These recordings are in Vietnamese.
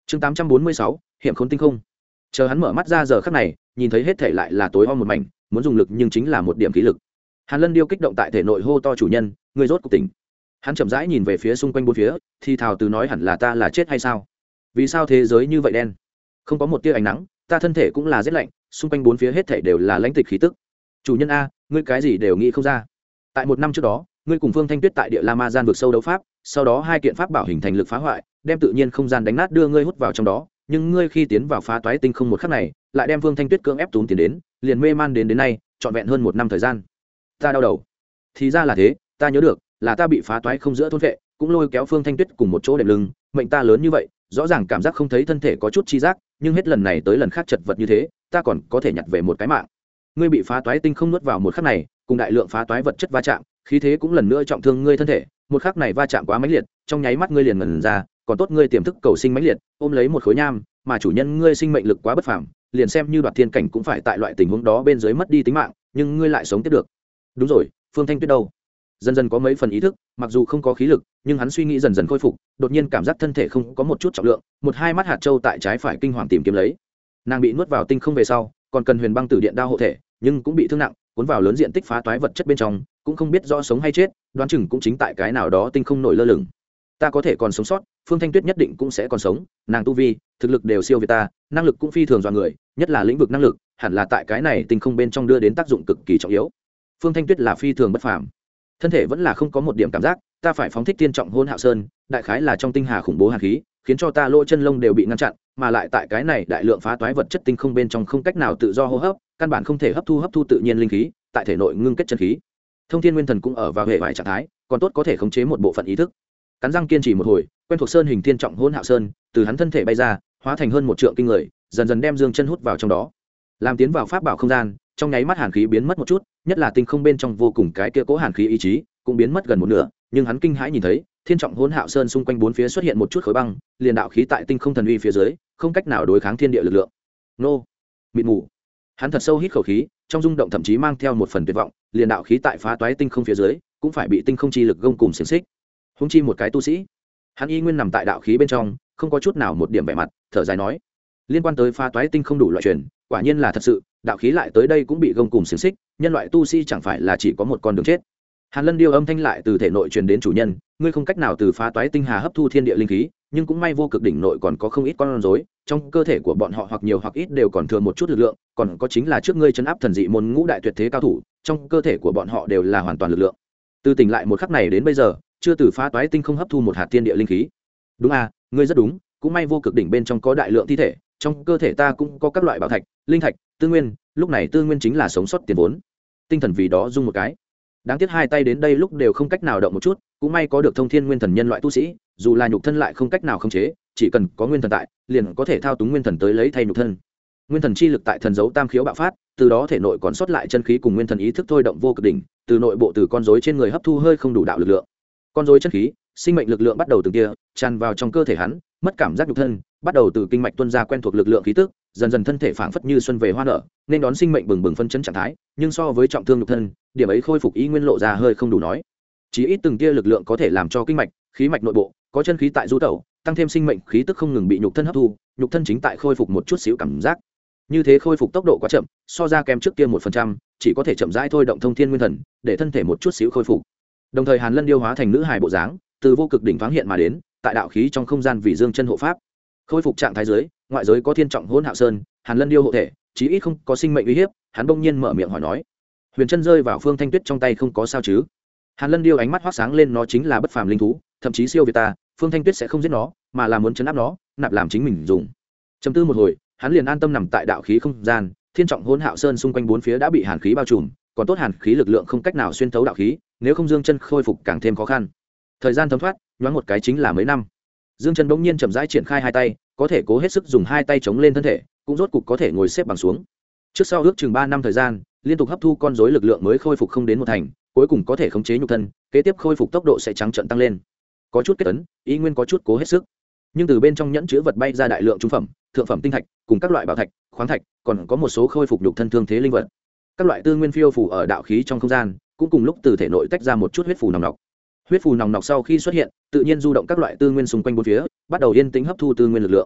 chương 846, hiểm khốn tinh không. Chờ hắn mở mắt ra giờ khắc này, nhìn thấy hết thể lại là tối om một mảnh, muốn dùng lực nhưng chính là một điểm khí lực. Hàn Lân Điêu kích động tại thể nội hô to chủ nhân, người rốt cuộc tỉnh. Hắn chậm rãi nhìn về phía xung quanh bốn phía, thì thào từ nói hẳn là ta là chết hay sao? Vì sao thế giới như vậy đen? Không có một tia ánh nắng, ta thân thể cũng là rét lạnh, xung quanh bốn phía hết thảy đều là lãnh tịch khí tức. Chủ nhân a, ngươi cái gì đều nghĩ không ra. Tại một năm trước đó, ngươi cùng Phương Thanh Tuyết tại địa La Ma gian vực sâu đấu pháp, sau đó hai kiện pháp bảo hình thành lực phá hoại, đem tự nhiên không gian đánh nát đưa ngươi hút vào trong đó, nhưng ngươi khi tiến vào phá toái tinh không một khắc này, lại đem Phương Thanh Tuyết cưỡng ép túm tiến đến, liền mê man đến nay, trọn vẹn hơn một năm thời gian. Ta đau đầu. Thì ra là thế, ta nhớ được, là ta bị phá toái không giữa thôn vệ, cũng lôi kéo Phương Thanh Tuyết cùng một chỗ đệm lưng, mệnh ta lớn như vậy, rõ ràng cảm giác không thấy thân thể có chút chi giác, nhưng hết lần này tới lần khác chật vật như thế, ta còn có thể nhặt về một cái mạng. Ngươi bị phá toái tinh không nuốt vào một khắc này, cùng đại lượng phá toái vật chất va chạm, khí thế cũng lần nữa trọng thương ngươi thân thể, một khắc này va chạm quá mãnh liệt, trong nháy mắt ngươi liền ngẩn ra, còn tốt ngươi tiềm thức cầu sinh mãnh liệt, ôm lấy một khối nham, mà chủ nhân ngươi sinh mệnh lực quá bất phàm, liền xem như đoạt thiên cảnh cũng phải tại loại tình huống đó bên dưới mất đi tính mạng, nhưng ngươi lại sống tiếp được. Đúng rồi, Phương Thanh Tuyết đâu? Dần dần có mấy phần ý thức, mặc dù không có khí lực, nhưng hắn suy nghĩ dần dần khôi phục, đột nhiên cảm giác thân thể không có một chút trọng lượng, một hai mắt hạt châu tại trái phải kinh hoàng tìm kiếm lấy. Nàng bị nuốt vào tinh không về sau, còn cần huyền băng tử điện đao hộ thể, nhưng cũng bị thương nặng, cuốn vào lớn diện tích phá toái vật chất bên trong, cũng không biết rõ sống hay chết, đoán chừng cũng chính tại cái nào đó tinh không nổi lơ lửng. Ta có thể còn sống sót, Phương Thanh Tuyết nhất định cũng sẽ còn sống, nàng tu vi, thực lực đều siêu việt ta, năng lực cũng phi thường dọa người, nhất là lĩnh vực năng lực, hẳn là tại cái này tinh không bên trong đưa đến tác dụng cực kỳ trọng yếu. Phương Thanh Tuyết là phi thường bất phàm, thân thể vẫn là không có một điểm cảm giác, ta phải phóng thích tiên trọng hôn hạo sơn, đại khái là trong tinh hà khủng bố hàn khí, khiến cho ta lỗ chân lông đều bị ngăn chặn, mà lại tại cái này đại lượng phá toái vật chất tinh không bên trong không cách nào tự do hô hấp, căn bản không thể hấp thu tự nhiên linh khí, tại thể nội ngưng kết chân khí. Thông Thiên Nguyên Thần cũng ở vào hệ vải trạng thái, còn tốt có thể khống chế một bộ phận ý thức. Cắn răng kiên trì một hồi, quen thuộc sơn hình tiên trọng hôn hạo sơn, từ hắn thân thể bay ra, hóa thành hơn một trượng kinh người, dần dần đem Dương Chân hút vào trong đó. Làm tiến vào pháp bảo không gian, trong nháy mắt hàn khí biến mất một chút, nhất là tinh không bên trong vô cùng cái kia cố hàn khí ý chí cũng biến mất gần một nửa, nhưng hắn kinh hãi nhìn thấy thiên trọng hỗn hạo sơn xung quanh bốn phía xuất hiện một chút khối băng, liền đạo khí tại tinh không thần uy phía dưới không cách nào đối kháng thiên địa lực lượng. Nô, mịt mù. Hắn thật sâu hít khẩu khí, trong rung động thậm chí mang theo một phần tuyệt vọng, liền đạo khí tại phá toái tinh không phía dưới cũng phải bị tinh không chi lực gông cùng xiềng xích. Huống chi một cái tu sĩ, hắn y nguyên nằm tại đạo khí bên trong, không có chút nào một điểm vẻ mặt, thở dài nói: liên quan tới phá toái tinh không đủ loại truyền, quả nhiên là thật sự, đạo khí lại tới đây cũng bị gông cùng xiềng xích, nhân loại tu sĩ chẳng phải là chỉ có một con đường chết. Hàn Lân Điêu âm thanh lại từ thể nội truyền đến chủ nhân, ngươi không cách nào từ phá toái tinh hà hấp thu thiên địa linh khí, nhưng cũng may vô cực đỉnh nội còn có không ít con rối, trong cơ thể của bọn họ hoặc nhiều hoặc ít đều còn thừa một chút lực lượng, còn có chính là trước ngươi trấn áp thần dị môn ngũ đại tuyệt thế cao thủ, trong cơ thể của bọn họ đều là hoàn toàn lực lượng. Từ tỉnh lại một khắc này đến bây giờ, chưa từ phá toái tinh không hấp thu một hạt thiên địa linh khí. Đúng à, ngươi rất đúng, cũng may vô cực đỉnh bên trong có đại lượng thi thể, trong cơ thể ta cũng có các loại bảo thạch, linh thạch, tư nguyên, lúc này tư nguyên chính là sống sót tiền vốn. Tinh thần vì đó dung một cái. Đáng tiếc hai tay đến đây lúc đều không cách nào động một chút, cũng may có được thông thiên nguyên thần nhân loại tu sĩ, dù là nhục thân lại không cách nào khống chế, chỉ cần có nguyên thần tại, liền có thể thao túng nguyên thần tới lấy thay nhục thân. Nguyên thần chi lực tại thần dấu tam khiếu bạo phát, từ đó thể nội còn sót lại chân khí cùng nguyên thần ý thức thôi động vô cực đỉnh, từ nội bộ từ con rối trên người hấp thu hơi không đủ đạo lực lượng. Con rối chân khí, sinh mệnh lực lượng bắt đầu từng tia tràn vào trong cơ thể hắn, mất cảm giác nhục thân, bắt đầu từ kinh mạch tuôn ra quen thuộc lực lượng khí tức, dần dần thân thể phảng phất như xuân về hoa nở, nên đón sinh mệnh bừng bừng phân chấn trạng thái, nhưng so với trọng thương nhục thân, điểm ấy khôi phục ý nguyên lộ ra hơi không đủ nói. Chỉ ít từng tia lực lượng có thể làm cho kinh mạch, khí mạch nội bộ có chân khí tại du tẩu, tăng thêm sinh mệnh khí tức không ngừng bị nhục thân hấp thu, nhục thân chính tại khôi phục một chút xíu cảm giác. Như thế khôi phục tốc độ quá chậm, so ra kém trước kia 1%, chỉ có thể chậm rãi thôi động thông thiên nguyên thần, để thân thể một chút xíu khôi phục. Đồng thời Hàn Lân Điêu hóa thành nữ hài bộ dáng, từ vô cực đỉnh thoáng hiện mà đến, tại đạo khí trong không gian vì Dương Chân hộ pháp. Khôi phục trạng thái dưới, ngoại giới có thiên trọng hỗn hạo sơn, Hàn Lân Điêu hộ thể, chí ít không có sinh mệnh uy hiếp, hắn bỗng nhiên mở miệng hỏi nói: huyền chân rơi vào Phương Thanh Tuyết trong tay không có sao chứ? Hàn Lân Điêu ánh mắt hoắc sáng lên, nó chính là bất phàm linh thú, thậm chí siêu việt ta, Phương Thanh Tuyết sẽ không giết nó, mà là muốn trấn áp nó, nạp làm chính mình dùng. Trầm tư một hồi, hắn liền an tâm nằm tại đạo khí không gian, thiên trọng hỗn hạo sơn xung quanh bốn phía đã bị hàn khí bao trùm, còn tốt hàn khí lực lượng không cách nào xuyên thấu đạo khí, nếu không Dương Chân khôi phục càng thêm khó khăn. Thời gian thấm thoát, nhoáng một cái chính là mấy năm. Dương Chân bỗng nhiên chậm rãi triển khai hai tay, có thể cố hết sức dùng hai tay chống lên thân thể, cũng rốt cục có thể ngồi xếp bằng xuống. Trước sau ước chừng 3 năm thời gian, liên tục hấp thu con rối lực lượng mới khôi phục không đến một thành, cuối cùng có thể khống chế nhục thân, kế tiếp khôi phục tốc độ sẽ trắng trợn tăng lên. Có chút kết ấn, ý nguyên có chút cố hết sức. Nhưng từ bên trong nhẫn chứa vật bay ra đại lượng trung phẩm, thượng phẩm tinh thạch, cùng các loại bảo thạch, khoáng thạch, còn có một số khôi phục nhục thân thương thế linh vật. Các loại tư nguyên phiêu phù ở đạo khí trong không gian, cũng cùng lúc từ thể nội tách ra một chút huyết phù nồng nọc. Huyết phù nồng nọc sau khi xuất hiện, tự nhiên du động các loại tư nguyên xung quanh bốn phía, bắt đầu yên tĩnh hấp thu tư nguyên lực lượng.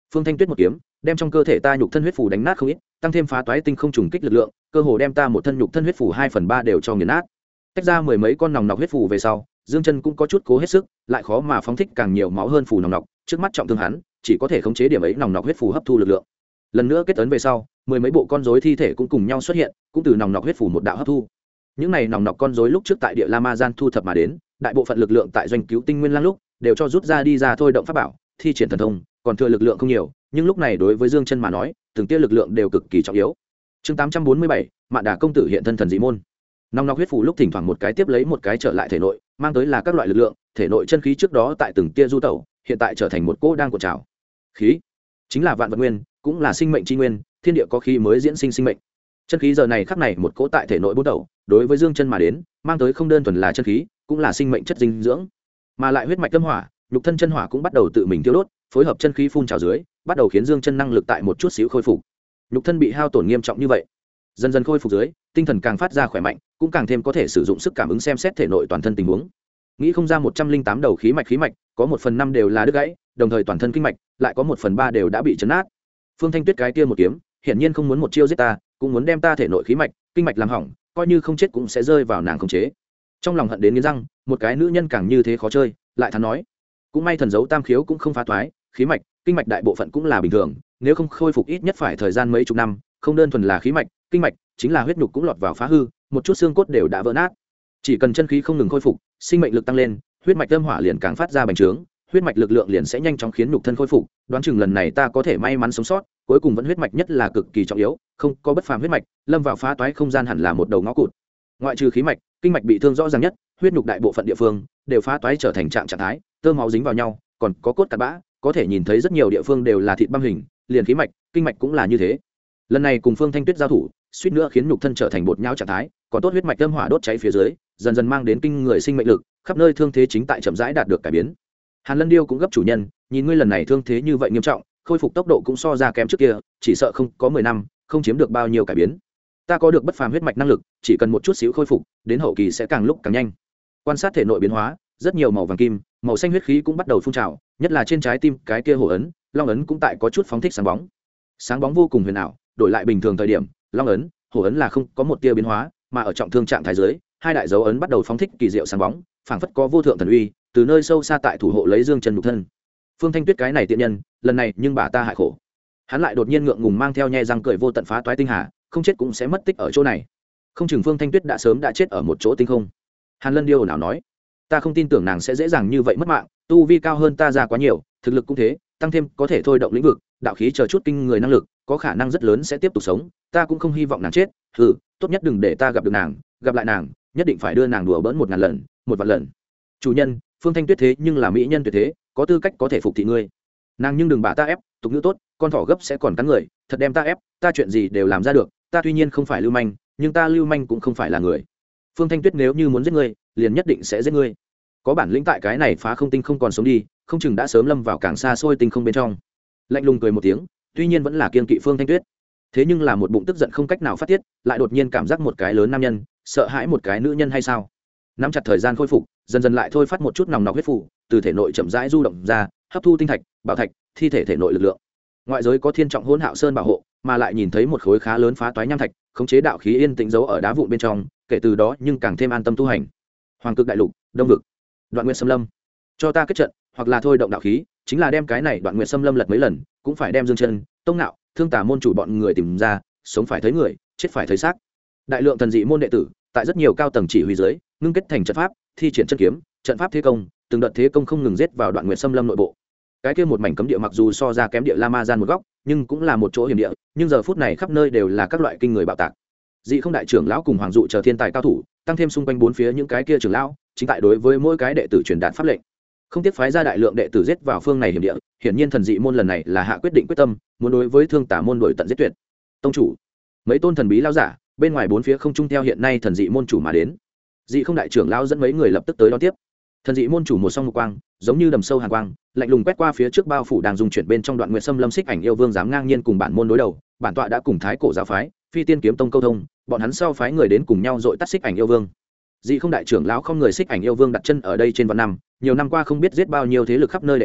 Phương Thanh Tuyết một kiếm đem trong cơ thể ta nhục thân huyết phù đánh nát không ít, tăng thêm phá toái tinh không trùng kích lực lượng, cơ hồ đem ta một thân nhục thân huyết phù 2/3 đều cho nghiền nát. Tách ra mười mấy con nòng nọc huyết phù về sau, Dương Chân cũng có chút cố hết sức, lại khó mà phóng thích càng nhiều máu hơn phù nòng nọc, trước mắt trọng thương hắn, chỉ có thể khống chế điểm ấy nòng nọc huyết phù hấp thu lực lượng. Lần nữa kết ấn về sau, mười mấy bộ con rối thi thể cũng cùng nhau xuất hiện, cũng từ nòng nọc huyết phù một đạo hấp thu. Những này nòng nọc con rối lúc trước tại địa La Ma Gian thu thập mà đến, đại bộ phận lực lượng tại doanh cứu tinh nguyên lang lúc đều cho rút ra đi ra thôi động pháp bảo, thi triển thần thông, còn thừa lực lượng không nhiều, nhưng lúc này đối với Dương Chân mà nói, từng tia lực lượng đều cực kỳ trọng yếu. Chương 847, Mạn Đà công tử hiện thân thần dị môn. Nòng nọc huyết phù lúc thỉnh thoảng một cái tiếp lấy một cái trở lại thể nội, mang tới là các loại lực lượng, thể nội chân khí trước đó tại từng tia du tẩu, hiện tại trở thành một cỗ đang cuộn trào. Khí chính là vạn vật nguyên, cũng là sinh mệnh chi nguyên, thiên địa có khí mới diễn sinh sinh mệnh. Chân khí giờ này khắc này một cỗ tại thể nội bút đầu, đối với Dương Chân mà đến, mang tới không đơn thuần là chân khí, cũng là sinh mệnh chất dinh dưỡng, mà lại huyết mạch tâm hỏa, nhục thân chân hỏa cũng bắt đầu tự mình tiêu đốt, phối hợp chân khí phun trào dưới, bắt đầu khiến Dương Chân năng lực tại một chút xíu khôi phục. Nhục thân bị hao tổn nghiêm trọng như vậy, dần dần khôi phục dưới, tinh thần càng phát ra khỏe mạnh, cũng càng thêm có thể sử dụng sức cảm ứng xem xét thể nội toàn thân tình huống. Nghĩ không ra 108 đầu khí mạch, có 1/5 đều là đứt gãy, đồng thời toàn thân kinh mạch lại có 1/3 đều đã bị chấn nát. Phương Thanh Tuyết cái kia một kiếm, hiển nhiên không muốn một chiêu giết ta, cũng muốn đem ta thể nội khí mạch, kinh mạch làm hỏng, coi như không chết cũng sẽ rơi vào nàng khống chế. Trong lòng hận đến nghiến răng, một cái nữ nhân càng như thế khó chơi, lại thắn nói, cũng may thần dấu tam khiếu cũng không phá toái, khí mạch, kinh mạch đại bộ phận cũng là bình thường, nếu không khôi phục ít nhất phải thời gian mấy chục năm, không đơn thuần là khí mạch, kinh mạch, chính là huyết nhục cũng lọt vào phá hư, một chút xương cốt đều đã vỡ nát. Chỉ cần chân khí không ngừng khôi phục, sinh mệnh lực tăng lên, huyết mạch âm hỏa liền càng phát ra bành trướng, huyết mạch lực lượng liền sẽ nhanh chóng khiến nhục thân khôi phục, đoán chừng lần này ta có thể may mắn sống sót, cuối cùng vẫn huyết mạch nhất là cực kỳ trọng yếu, không có bất phàm huyết mạch, lâm vào phá toái không gian hẳn là một đầu ngõ cụt. Ngoại trừ khí mạch, kinh mạch bị thương rõ ràng nhất, huyết nhục đại bộ phận địa phương đều phá toái trở thành trạng thái, tơ máu dính vào nhau, còn có cốt cặn bã, có thể nhìn thấy rất nhiều địa phương đều là thịt băm hình, liền khí mạch, kinh mạch cũng là như thế. Lần này cùng Phương Thanh Tuyết giao thủ, suýt nữa khiến nhục thân trở thành bột nhão trạng thái, còn tốt huyết mạch âm hỏa đốt cháy phía dưới, dần dần mang đến kinh người sinh mệnh lực, khắp nơi thương thế chính tại chậm rãi đạt được cải biến. Hàn Lân Điêu cũng gấp chủ nhân, nhìn ngươi lần này thương thế như vậy nghiêm trọng, khôi phục tốc độ cũng so ra kém trước kia, chỉ sợ không có 10 năm, không chiếm được bao nhiêu cải biến. Ta có được bất phàm huyết mạch năng lực, chỉ cần một chút xíu khôi phục, đến hậu kỳ sẽ càng lúc càng nhanh. Quan sát thể nội biến hóa, rất nhiều màu vàng kim, màu xanh huyết khí cũng bắt đầu phun trào, nhất là trên trái tim cái kia hổ ấn, long ấn cũng tại có chút phóng thích sáng bóng. Sáng bóng vô cùng huyền ảo, đổi lại bình thường thời điểm, long ấn, hổ ấn là không có một tia biến hóa, mà ở trọng thương trạng thái dưới, hai đại dấu ấn bắt đầu phóng thích kỳ diệu sáng bóng, phảng phất có vô thượng thần uy, từ nơi sâu xa tại thủ hộ lấy Dương Chân nhục thân. Phương Thanh Tuyết cái này tiện nhân, lần này nhưng bà ta hại khổ. Hắn lại đột nhiên ngượng ngùng mang theo nhe răng cười vô tận phá toái tinh hà, không chết cũng sẽ mất tích ở chỗ này. Không chừng Phương Thanh Tuyết đã sớm đã chết ở một chỗ tinh không. Hàn Lân Điêu nào nói, ta không tin tưởng nàng sẽ dễ dàng như vậy mất mạng, tu vi cao hơn ta ra quá nhiều, thực lực cũng thế, tăng thêm có thể thôi động lĩnh vực, đạo khí chờ chút kinh người năng lực, có khả năng rất lớn sẽ tiếp tục sống, ta cũng không hy vọng nàng chết. Tốt nhất đừng để ta gặp được nàng, gặp lại nàng, nhất định phải đưa nàng đùa bỡn 1000 lần, 1 vạn lần. Chủ nhân, Phương Thanh Tuyết thế nhưng là mỹ nhân tuyệt thế, có tư cách có thể phục thị ngươi. Nàng nhưng đừng bà ta ép, tục ngữ tốt, con thỏ gấp sẽ còn cắn người, thật đem ta ép, ta chuyện gì đều làm ra được, ta tuy nhiên không phải lưu manh, nhưng ta lưu manh cũng không phải là người. Phương Thanh Tuyết nếu như muốn giết ngươi, liền nhất định sẽ giết ngươi. Có bản lĩnh tại cái này phá không tinh không còn sống đi, không chừng đã sớm lâm vào càng xa xôi tinh không bên trong. Lạnh lùng cười một tiếng, tuy nhiên vẫn là kiên kỵ Phương Thanh Tuyết, thế nhưng là một bụng tức giận không cách nào phát tiết, lại đột nhiên cảm giác một cái lớn nam nhân, sợ hãi một cái nữ nhân hay sao? Nắm chặt thời gian khôi phục, dần dần lại thôi phát một chút nòng nọc huyết phủ, từ thể nội chậm rãi du động ra, hấp thu tinh thạch, bảo thạch, thi thể thể nội lực lượng. Ngoại giới có thiên trọng hỗn hạo sơn bảo hộ, mà lại nhìn thấy một khối khá lớn phá toái nham thạch, khống chế đạo khí yên tĩnh giấu ở đá vụn bên trong, kể từ đó nhưng càng thêm an tâm tu hành. Hoàng cực đại lục, đông vực, Đoạn Nguyệt Sâm Lâm, cho ta kết trận, hoặc là thôi động đạo khí, chính là đem cái này Đoạn Nguyệt Sâm Lâm lật mấy lần, cũng phải đem Dương Chân, Tông Nạo, Thương Tà môn chủ bọn người tìm ra, sống phải thấy người, chết phải thấy xác. Đại lượng thần dị môn đệ tử, tại rất nhiều cao tầng chỉ huy dưới, ngưng kết thành trận pháp, thi triển chân kiếm, trận pháp thế công, từng đợt thế công không ngừng giết vào Đoạn Nguyệt Sâm Lâm nội bộ. Cái kia một mảnh cấm địa mặc dù so ra kém địa La Ma Gian một góc, nhưng cũng là một chỗ hiểm địa, nhưng giờ phút này khắp nơi đều là các loại kinh người bạo tạc. Dị Không đại trưởng lão cùng Hoàng dụ chờ thiên tài cao thủ, tăng thêm xung quanh bốn phía những cái kia trưởng lão, chính tại đối với mỗi cái đệ tử truyền đạt pháp lệnh. Không tiếc phái ra đại lượng đệ tử giết vào phương này hiểm địa, hiển nhiên thần dị môn lần này là hạ quyết định quyết tâm, muốn đối với Thương Tà môn đổi tận giết tuyệt. Tông chủ, mấy tôn thần bí lão giả, bên ngoài bốn phía không trung theo hiện nay thần dị môn chủ mà đến. Dị Không đại trưởng lão dẫn mấy người lập tức tới đón tiếp. Thần dị môn chủ một song một quang, giống như đầm sâu hàn quang, lạnh lùng quét qua phía trước bao phủ đang dùng chuyển bên trong Đoạn Nguyệt Sâm Lâm Xích Ảnh yêu vương dám ngang nhiên cùng bản môn đối đầu, bản tọa đã cùng thái cổ giáo phái, Phi Tiên kiếm tông câu thông, bọn hắn sau phái người đến cùng nhau dội tắt Xích Ảnh yêu vương. Dị Không đại trưởng lão không người Xích Ảnh yêu vương đặt chân ở đây trên vạn năm, nhiều năm qua không biết giết bao nhiêu thế lực khắp nơi đệ tử,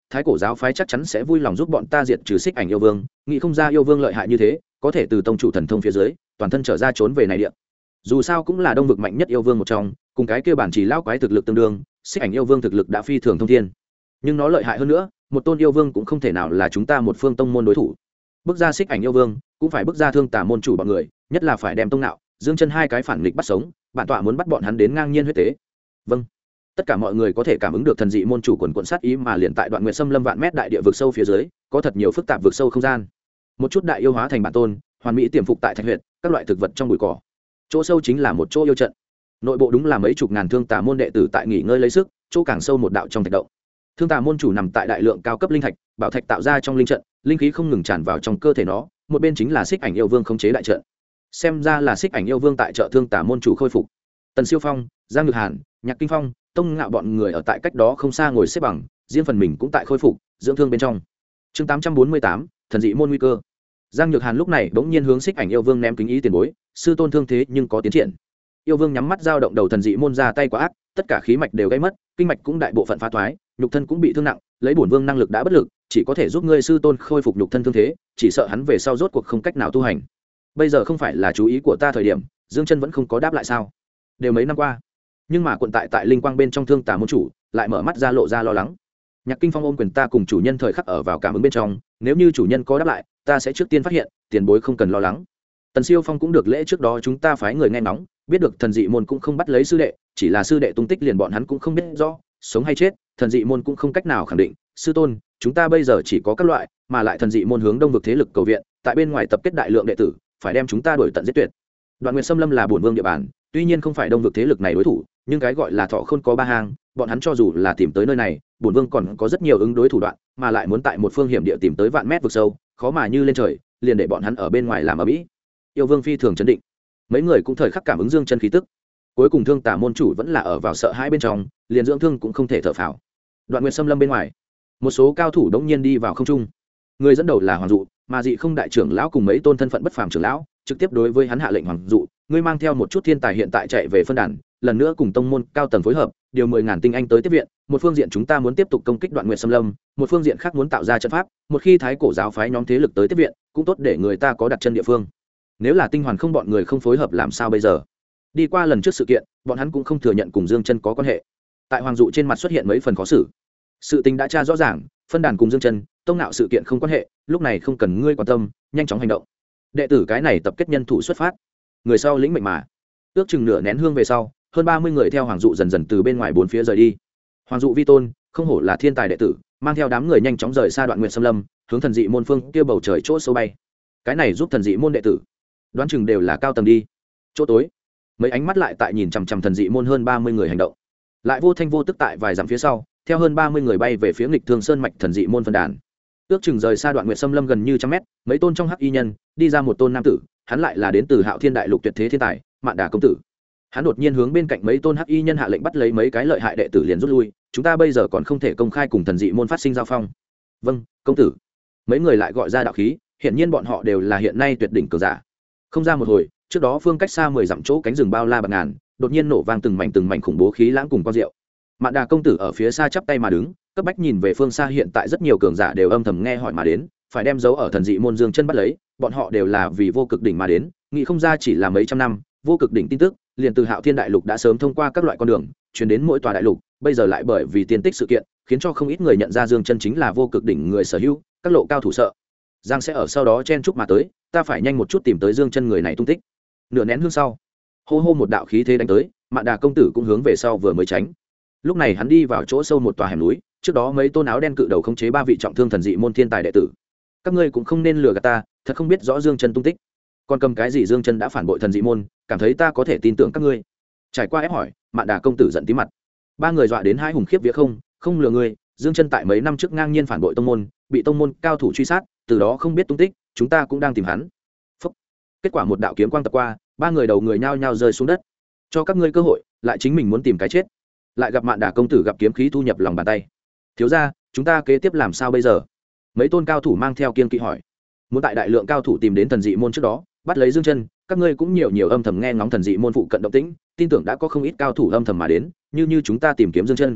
thái cổ giáo phái chắc chắn sẽ vui lòng giúp bọn ta diệt trừ Xích Ảnh yêu vương, nghĩ không ra yêu vương lợi hại như thế, có thể từ tông chủ thần thông phía dưới toàn thân trở ra trốn về này địa. Dù sao cũng là đông vực mạnh nhất yêu vương một trong, cùng cái kia bản chỉ lão quái thực lực tương đương, Xích Ảnh yêu vương thực lực đã phi thường thông thiên, nhưng nó lợi hại hơn nữa, một tôn yêu vương cũng không thể nào là chúng ta một phương tông môn đối thủ. Bước ra Xích Ảnh yêu vương cũng phải bước ra Thương Tà môn chủ bọn người, nhất là phải đem Tông Nạo, Dương Chân hai cái phản nghịch bắt sống, bản tọa muốn bắt bọn hắn đến ngang nhiên huyết tế. Vâng. Tất cả mọi người có thể cảm ứng được thần dị môn chủ quần quận sát ý, mà liền tại Đoạn Nguyệt Xâm lâm vạn mét đại địa vực sâu phía dưới, có thật nhiều phức tạp vực sâu không gian. Một chút đại yêu hóa thành bản tôn, hoàn mỹ tiềm phục tại thạch huyệt, các loại thực vật trong bụi cỏ. Chỗ sâu chính là một chỗ yêu trận. Nội bộ đúng là mấy chục ngàn Thương Tà môn đệ tử tại nghỉ ngơi lấy sức, chỗ càng sâu một đạo trong thạch động. Thương Tà môn chủ nằm tại đại lượng cao cấp linh thạch, bảo thạch tạo ra trong linh trận, linh khí không ngừng tràn vào trong cơ thể nó, một bên chính là Xích Ảnh yêu vương khống chế đại trận. Xem ra là Xích Ảnh yêu vương tại trợ Thương Tà môn chủ khôi phục. Tần Siêu Phong, Giang Nhược Hàn, Nhạc Kinh Phong, Tông Ngạo bọn người ở tại cách đó không xa ngồi xếp bằng, riêng phần mình cũng tại khôi phục dưỡng thương bên trong. Chương 848, thần dị môn nguy cơ. Giang Nhược Hàn lúc này bỗng nhiên hướng Xích Ảnh yêu vương ném kính ý tiền bối, sư tôn thương thế nhưng có tiến triển. Yêu vương nhắm mắt dao động đầu thần dị môn ra tay quá ác, tất cả khí mạch đều gây mất, kinh mạch cũng đại bộ phận phá thoái, nhục thân cũng bị thương nặng, lấy bổn vương năng lực đã bất lực, chỉ có thể giúp ngươi sư tôn khôi phục nhục thân thương thế, chỉ sợ hắn về sau rốt cuộc không cách nào tu hành. Bây giờ không phải là chú ý của ta thời điểm, Dương Chân vẫn không có đáp lại sao? Đều mấy năm qua, nhưng mà quận tại linh quang bên trong Thương Tà môn chủ lại mở mắt ra lộ ra lo lắng. Nhạc Kinh Phong ôm quyền ta cùng chủ nhân thời khắc ở vào cảm ứng bên trong, nếu như chủ nhân có đáp lại, ta sẽ trước tiên phát hiện, tiền bối không cần lo lắng. Tần Siêu Phong cũng được lễ trước đó chúng ta phái người nghe nóng, biết được thần dị môn cũng không bắt lấy sư đệ, chỉ là sư đệ tung tích liền bọn hắn cũng không biết rõ, sống hay chết, thần dị môn cũng không cách nào khẳng định. Sư tôn, chúng ta bây giờ chỉ có các loại, mà lại thần dị môn hướng đông vực thế lực cầu viện, tại bên ngoài tập kết đại lượng đệ tử, phải đem chúng ta đuổi tận giết tuyệt. Đoạn Nguyệt Xâm lâm là bổn vương địa bàn, tuy nhiên không phải đông vực thế lực này đối thủ, nhưng cái gọi là thọ khôn có ba hang, bọn hắn cho dù là tìm tới nơi này, bổn vương còn có rất nhiều ứng đối thủ đoạn, mà lại muốn tại một phương hiểm địa tìm tới vạn mét vực sâu, khó mà như lên trời, liền để bọn hắn ở bên ngoài làm ở mỹ. Yêu vương phi thường chấn định, mấy người cũng thời khắc cảm ứng Dương Chân khí tức. Cuối cùng Thương Tà môn chủ vẫn là ở vào sợ hãi bên trong, liền dưỡng thương cũng không thể thở phào. Đoạn Nguyệt Xâm lâm bên ngoài, một số cao thủ đống nhiên đi vào không trung. Người dẫn đầu là Hoàng Dụ, mà Dị Không đại trưởng lão cùng mấy tôn thân phận bất phàm trưởng lão, trực tiếp đối với hắn hạ lệnh. Hoàng Dụ, ngươi mang theo một chút thiên tài hiện tại chạy về phân đàn, lần nữa cùng tông môn cao tầng phối hợp, điều 10.000 tinh anh tới tiếp viện. Một phương diện chúng ta muốn tiếp tục công kích Đoạn Nguyệt Xâm lâm, một phương diện khác muốn tạo ra trận pháp, một khi thái cổ giáo phái nhóm thế lực tới tiếp viện, cũng tốt để người ta có đặt chân địa phương. Nếu là Tinh Hoàn không bọn người không phối hợp làm sao bây giờ? Đi qua lần trước sự kiện, bọn hắn cũng không thừa nhận cùng Dương Chân có quan hệ. Tại Hoàng Dụ trên mặt xuất hiện mấy phần khó xử. Sự tình đã tra rõ ràng, phân đàn cùng Dương Chân, Tông Nạo sự kiện không quan hệ, lúc này không cần ngươi quan tâm, nhanh chóng hành động. Đệ tử cái này tập kết nhân thủ xuất phát. Người sau lĩnh mệnh mà. Ước chừng nửa nén hương về sau, hơn 30 người theo Hoàng Dụ dần dần từ bên ngoài bốn phía rời đi. Hoàng Dụ vi tôn, không hổ là thiên tài đệ tử, mang theo đám người nhanh chóng rời xa Đoạn Nguyệt Xâm lâm, hướng thần dị môn phương kia bầu trời chỗ sâu bay. Cái này giúp thần dị môn đệ tử, đoán chừng đều là cao tầng đi. Chỗ tối, mấy ánh mắt lại tại nhìn chằm chằm thần dị môn hơn 30 người hành động, lại vô thanh vô tức tại vài dặm phía sau, theo hơn 30 người bay về phía nghịch thương sơn mạch thần dị môn phân đàn. Ước chừng rời xa Đoạn Nguyệt Xâm lâm gần như trăm mét, mấy tôn trong hắc y nhân đi ra một tôn nam tử, hắn lại là đến từ Hạo Thiên đại lục tuyệt thế thiên tài, Mạn Đà công tử. Hắn đột nhiên hướng bên cạnh mấy tôn hắc y nhân hạ lệnh bắt lấy mấy cái lợi hại đệ tử liền rút lui, chúng ta bây giờ còn không thể công khai cùng thần dị môn phát sinh giao phong. Vâng, công tử. Mấy người lại gọi ra đạo khí, hiển nhiên bọn họ đều là hiện nay tuyệt đỉnh cường giả. Không ra một hồi, trước đó phương cách xa 10 dặm chỗ cánh rừng bao la bạt ngàn, đột nhiên nổ vang từng mảnh khủng bố khí lãng cùng quang diệu. Mạn Đà công tử ở phía xa chắp tay mà đứng, cấp bách nhìn về phương xa, hiện tại rất nhiều cường giả đều âm thầm nghe hỏi mà đến, phải đem dấu ở thần dị môn Dương Chân bắt lấy, bọn họ đều là vì vô cực đỉnh mà đến, nghĩ không ra chỉ là mấy trăm năm, vô cực đỉnh tin tức liền từ Hạo Thiên đại lục đã sớm thông qua các loại con đường truyền đến mỗi tòa đại lục, bây giờ lại bởi vì tiên tích sự kiện khiến cho không ít người nhận ra Dương Chân chính là vô cực đỉnh người sở hữu, các lộ cao thủ sợ Giang sẽ ở sau đó chen chúc mà tới, ta phải nhanh một chút tìm tới Dương Chân người này tung tích. Nửa nén hương sau, hô hô một đạo khí thế đánh tới, Mạn Đà công tử cũng hướng về sau vừa mới tránh. Lúc này hắn đi vào chỗ sâu một tòa hẻm núi, trước đó mấy tôn áo đen cự đầu khống chế 3 vị trọng thương thần dị môn thiên tài đệ tử. Các ngươi cũng không nên lừa gạt ta, thật không biết rõ Dương Chân tung tích. Còn cầm cái gì Dương Chân đã phản bội thần dị môn, cảm thấy ta có thể tin tưởng các ngươi? Trải qua ép hỏi, Mạn Đà công tử giận tí mặt. 3 người dọa đến hai hùng khiếp vía, không lừa ngươi, Dương Chân tại mấy năm trước ngang nhiên phản bội tông môn, bị tông môn cao thủ truy sát, từ đó không biết tung tích, chúng ta cũng đang tìm hắn. Phúc. Kết quả một đạo kiếm quang tập qua, 3 người đầu người nhao nhao rơi xuống đất. Cho các ngươi cơ hội, lại chính mình muốn tìm cái chết. Lại gặp Mạn Đà công tử gặp kiếm khí thu nhập lòng bàn tay. Thiếu gia, chúng ta kế tiếp làm sao bây giờ? Mấy tôn cao thủ mang theo kiên kỵ hỏi. Muốn tại đại lượng cao thủ tìm đến thần dị môn trước đó, bắt lấy Dương Chân, các ngươi cũng nhiều âm thầm nghe ngóng thần dị môn phụ cận động tĩnh, tin tưởng đã có không ít cao thủ âm thầm mà đến, như chúng ta tìm kiếm Dương Chân.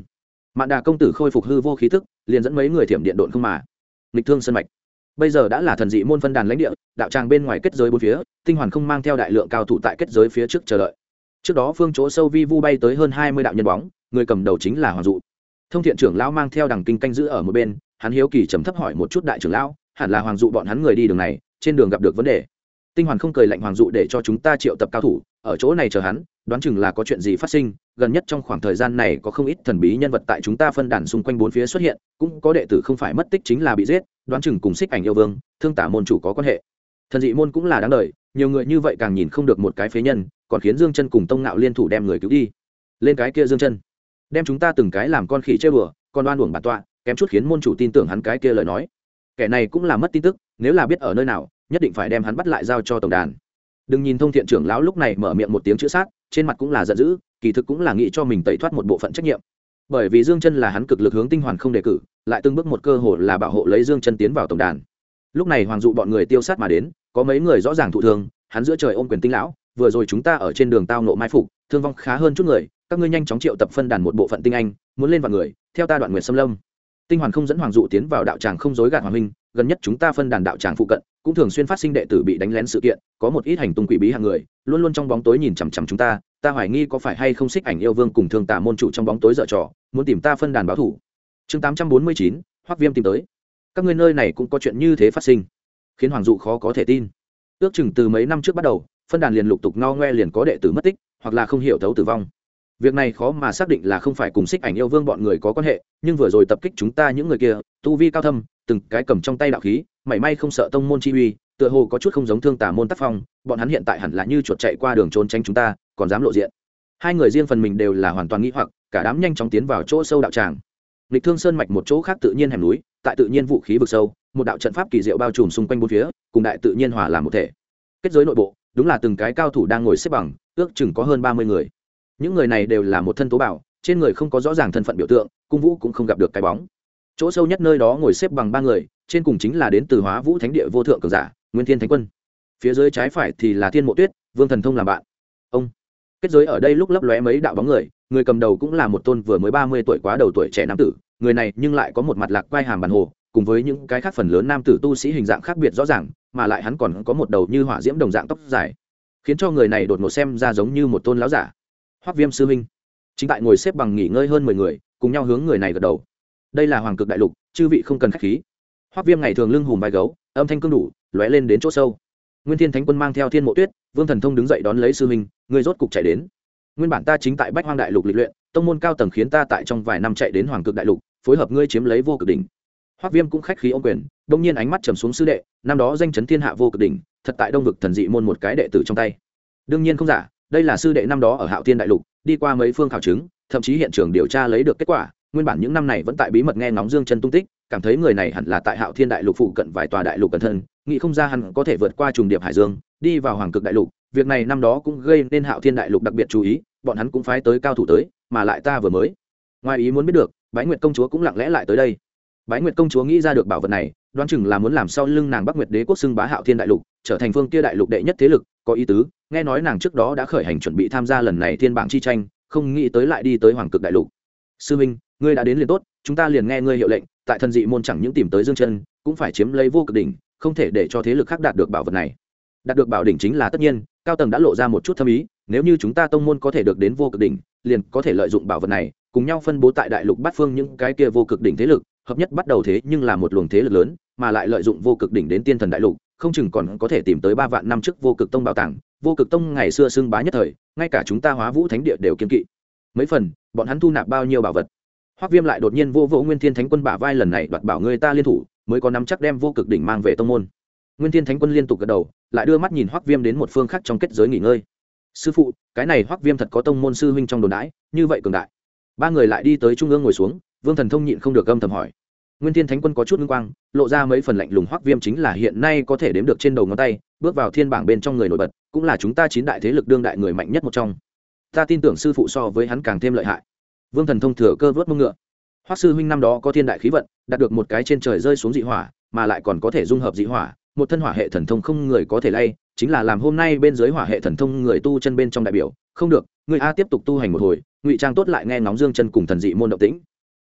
Mạn Đà công tử khôi phục hư vô khí tức, liền dẫn mấy người thiểm điện độn không mà nghịch thương sân mạch. Bây giờ đã là thần dị môn phân đàn lãnh địa, đạo tràng bên ngoài kết giới bốn phía, tinh hoàn không mang theo đại lượng cao thủ tại kết giới phía trước chờ đợi. Trước đó phương chỗ sâu vi vu bay tới hơn 20 đạo nhân bóng, người cầm đầu chính là Hoàng Dụ. Thông Thiện trưởng lão mang theo đằng kinh canh giữ ở một bên, hắn hiếu kỳ trầm thấp hỏi một chút đại trưởng lão, hẳn là Hoàng Dụ bọn hắn người đi đường này, trên đường gặp được vấn đề. Tinh hoàn không cười lạnh Hoàng Dụ để cho chúng ta triệu tập cao thủ, ở chỗ này chờ hắn, đoán chừng là có chuyện gì phát sinh, gần nhất trong khoảng thời gian này có không ít thần bí nhân vật tại chúng ta phân đàn xung quanh bốn phía xuất hiện, cũng có đệ tử không phải mất tích chính là bị giết, đoán chừng cùng Xích Ảnh yêu vương, Thương Tả môn chủ có quan hệ. Thần dị môn cũng là đáng đời, nhiều người như vậy càng nhìn không được một cái phế nhân, còn khiến Dương Chân cùng Tông Ngạo liên thủ đem người cứu đi. Lên cái kia Dương Chân, đem chúng ta từng cái làm con khỉ chơi bừa, còn oan uổng bản tọa, kém chút khiến môn chủ tin tưởng hắn cái kia lời nói. Kẻ này cũng là mất tin tức, nếu là biết ở nơi nào, nhất định phải đem hắn bắt lại giao cho tổng đàn. Đừng nhìn Thông Thiện trưởng lão lúc này mở miệng một tiếng chữ sát, trên mặt cũng là giận dữ, kỳ thực cũng là nghĩ cho mình tẩy thoát một bộ phận trách nhiệm. Bởi vì Dương Chân là hắn cực lực hướng tinh hoàn không đề cử, lại từng bước một cơ hội là bảo hộ lấy Dương Chân tiến vào tổng đàn. Lúc này Hoàng Dụ bọn người tiêu sát mà đến, có mấy người rõ ràng thụ thương, hắn giữa trời ôm quyền tinh lão, vừa rồi chúng ta ở trên đường tao ngộ mai phục, thương vong khá hơn chút người, các ngươi nhanh chóng triệu tập phân đàn một bộ phận tinh anh, muốn lên vào người, theo ta Đoạn Nguyệt Xâm Lâm. Tinh hoàn không dẫn Hoàng Dụ tiến vào đạo tràng không dối gạt Hoàng huynh, gần nhất chúng ta phân đàn đạo tràng phụ cận cũng thường xuyên phát sinh đệ tử bị đánh lén sự kiện, có một ít hành tung quỷ bí hạng người luôn luôn trong bóng tối nhìn chằm chằm chúng ta, ta hoài nghi có phải hay không Xích Ảnh yêu vương cùng Thương Tả môn chủ trong bóng tối dở trò, muốn tìm ta phân đàn báo thủ. Chương 849, Hoắc Viêm tìm tới. Các ngươi nơi này cũng có chuyện như thế phát sinh, khiến Hoàng Dụ khó có thể tin. Ước chừng từ mấy năm trước bắt đầu, phân đàn liền lục tục ngao ngoe liền có đệ tử mất tích, hoặc là không hiểu thấu tử vong. Việc này khó mà xác định là không phải cùng Xích Ảnh yêu vương bọn người có quan hệ, nhưng vừa rồi tập kích chúng ta những người kia, tu vi cao thâm, từng cái cầm trong tay đạo khí, mảy may không sợ tông môn chi uy, tựa hồ có chút không giống Thương Tả môn tác phong, bọn hắn hiện tại hẳn là như chuột chạy qua đường trốn tránh chúng ta, còn dám lộ diện. Hai người riêng phần mình đều là hoàn toàn nghi hoặc, cả đám nhanh chóng tiến vào chỗ sâu đạo tràng. Lịch Thương Sơn mạch một chỗ khác tự nhiên hẻm núi, tại tự nhiên vũ khí vực sâu, một đạo trận pháp kỳ diệu bao trùm xung quanh bốn phía, cùng đại tự nhiên hòa làm một thể. Kết giới nội bộ, đúng là từng cái cao thủ đang ngồi xếp bằng, ước chừng có hơn 30 người. Những người này đều là một thân tố bảo, trên người không có rõ ràng thân phận biểu tượng, cung vũ cũng không gặp được cái bóng. Chỗ sâu nhất nơi đó ngồi xếp bằng 3 người, trên cùng chính là đến từ Hóa Vũ Thánh địa vô thượng cường giả, Nguyên Thiên Thánh Quân. Phía dưới trái phải thì là Thiên Mộ Tuyết, Vương Thần Thông làm bạn. Ông kết giới ở đây lúc lấp lóe mấy đạo bóng người, người cầm đầu cũng là một tôn vừa mới 30 tuổi quá đầu tuổi trẻ nam tử, người này nhưng lại có một mặt lạc quai hàm bàn hồ, cùng với những cái khác phần lớn nam tử tu sĩ hình dạng khác biệt rõ ràng, mà lại hắn còn có một đầu như hỏa diễm đồng dạng tóc dài, khiến cho người này đột ngột xem ra giống như một tôn lão giả. Hoắc Viêm sư huynh chính tại ngồi xếp bằng nghỉ ngơi hơn 10 người, cùng nhau hướng người này gật đầu. Đây là Hoàng Cực Đại Lục, chư vị không cần khách khí. Hoắc Viêm ngày thường lưng hùm vai gấu, âm thanh cương đủ, lóe lên đến chỗ sâu. Nguyên Thiên Thánh Quân mang theo Thiên Mộ Tuyết, Vương Thần Thông đứng dậy đón lấy sư huynh, người rốt cục chạy đến. Nguyên bản ta chính tại Bách Hoang Đại Lục lịch luyện, tông môn cao tầng khiến ta tại trong vài năm chạy đến Hoàng Cực Đại Lục, phối hợp ngươi chiếm lấy Vô Cực đỉnh. Hoắc Viêm cũng khách khí ôm quyền, đông nhiên ánh mắt trầm xuống sư đệ, năm đó danh chấn thiên hạ Vô Cực đỉnh, thật tại Đông vực thần dị môn một cái đệ tử trong tay. Đương nhiên không giả, đây là sư đệ năm đó ở Hạo Thiên Đại Lục, đi qua mấy phương khảo chứng, thậm chí hiện trường điều tra lấy được kết quả, nguyên bản những năm này vẫn tại bí mật nghe ngóng Dương Chân tung tích, cảm thấy người này hẳn là tại Hạo Thiên Đại Lục phụ cận vài tòa đại lục cẩn thân, nghĩ không ra hắn có thể vượt qua trùng điệp hải dương, đi vào Hoàng Cực Đại Lục, việc này năm đó cũng gây nên Hạo Thiên Đại Lục đặc biệt chú ý, bọn hắn cũng phái tới cao thủ tới, mà lại ta vừa mới ngoài ý muốn biết được, Bái Nguyệt công chúa cũng lặng lẽ lại tới đây. Bái Nguyệt công chúa nghĩ ra được bảo vật này, đoán chừng là muốn làm sau lưng nàng Bắc Nguyệt Đế quốc xưng bá Hạo Thiên Đại Lục, trở thành phương kia đại lục đệ nhất thế lực, có ý tứ, nghe nói nàng trước đó đã khởi hành chuẩn bị tham gia lần này thiên bảng chi tranh, không nghĩ tới lại đi tới Hoàng Cực Đại Lục. Sư minh, ngươi đã đến liền tốt, chúng ta liền nghe ngươi hiệu lệnh, tại thần dị môn chẳng những tìm tới Dương Chân, cũng phải chiếm lấy Vô Cực đỉnh, không thể để cho thế lực khác đạt được bảo vật này. Đạt được bảo đỉnh chính là tất nhiên, cao tầng đã lộ ra một chút thâm ý, nếu như chúng ta tông môn có thể được đến Vô Cực đỉnh, liền có thể lợi dụng bảo vật này, cùng nhau phân bố tại đại lục bát phương những cái kia Vô Cực đỉnh thế lực, hợp nhất bắt đầu thế nhưng là một luồng thế lực lớn, mà lại lợi dụng Vô Cực đỉnh đến tiên thần đại lục, không chừng còn có thể tìm tới 3 vạn năm trước Vô Cực tông bảo tàng. Vô Cực tông ngày xưa xưng bá nhất thời, ngay cả chúng ta Hóa Vũ Thánh địa đều kiêng kỵ. Mấy phần, bọn hắn thu nạp bao nhiêu bảo vật. Hoắc Viêm lại đột nhiên vô Nguyên Thiên Thánh Quân bả vai, lần này đoạt bảo người ta liên thủ, mới có nắm chắc đem Vô Cực đỉnh mang về tông môn. Nguyên Thiên Thánh Quân liên tục gật đầu, lại đưa mắt nhìn Hoắc Viêm đến một phương khác trong kết giới nghỉ ngơi. Sư phụ, cái này Hoắc Viêm thật có tông môn sư huynh trong đồn đãi, như vậy cường đại. 3 người lại đi tới trung ương ngồi xuống, Vương Thần Thông nhịn không được âm thầm hỏi. Nguyên Thiên Thánh Quân có chút ngưng quang, lộ ra mấy phần lạnh lùng. Hoắc Viêm chính là hiện nay có thể đếm được trên đầu ngón tay, bước vào thiên bảng bên trong người nổi bật, cũng là chúng ta 9 đại thế lực đương đại người mạnh nhất một trong. Ta tin tưởng sư phụ so với hắn càng thêm lợi hại. Vương Thần Thông thừa cơ vớt mông ngựa. Hoắc sư huynh năm đó có thiên đại khí vận, đạt được một cái trên trời rơi xuống dị hỏa, mà lại còn có thể dung hợp dị hỏa, một thân hỏa hệ thần thông không người có thể lay, chính là làm hôm nay bên dưới hỏa hệ thần thông người tu chân bên trong đại biểu. Không được, người a tiếp tục tu hành một hồi, ngụy trang tốt lại nghe ngóng Dương Chân cùng thần dị môn động tĩnh.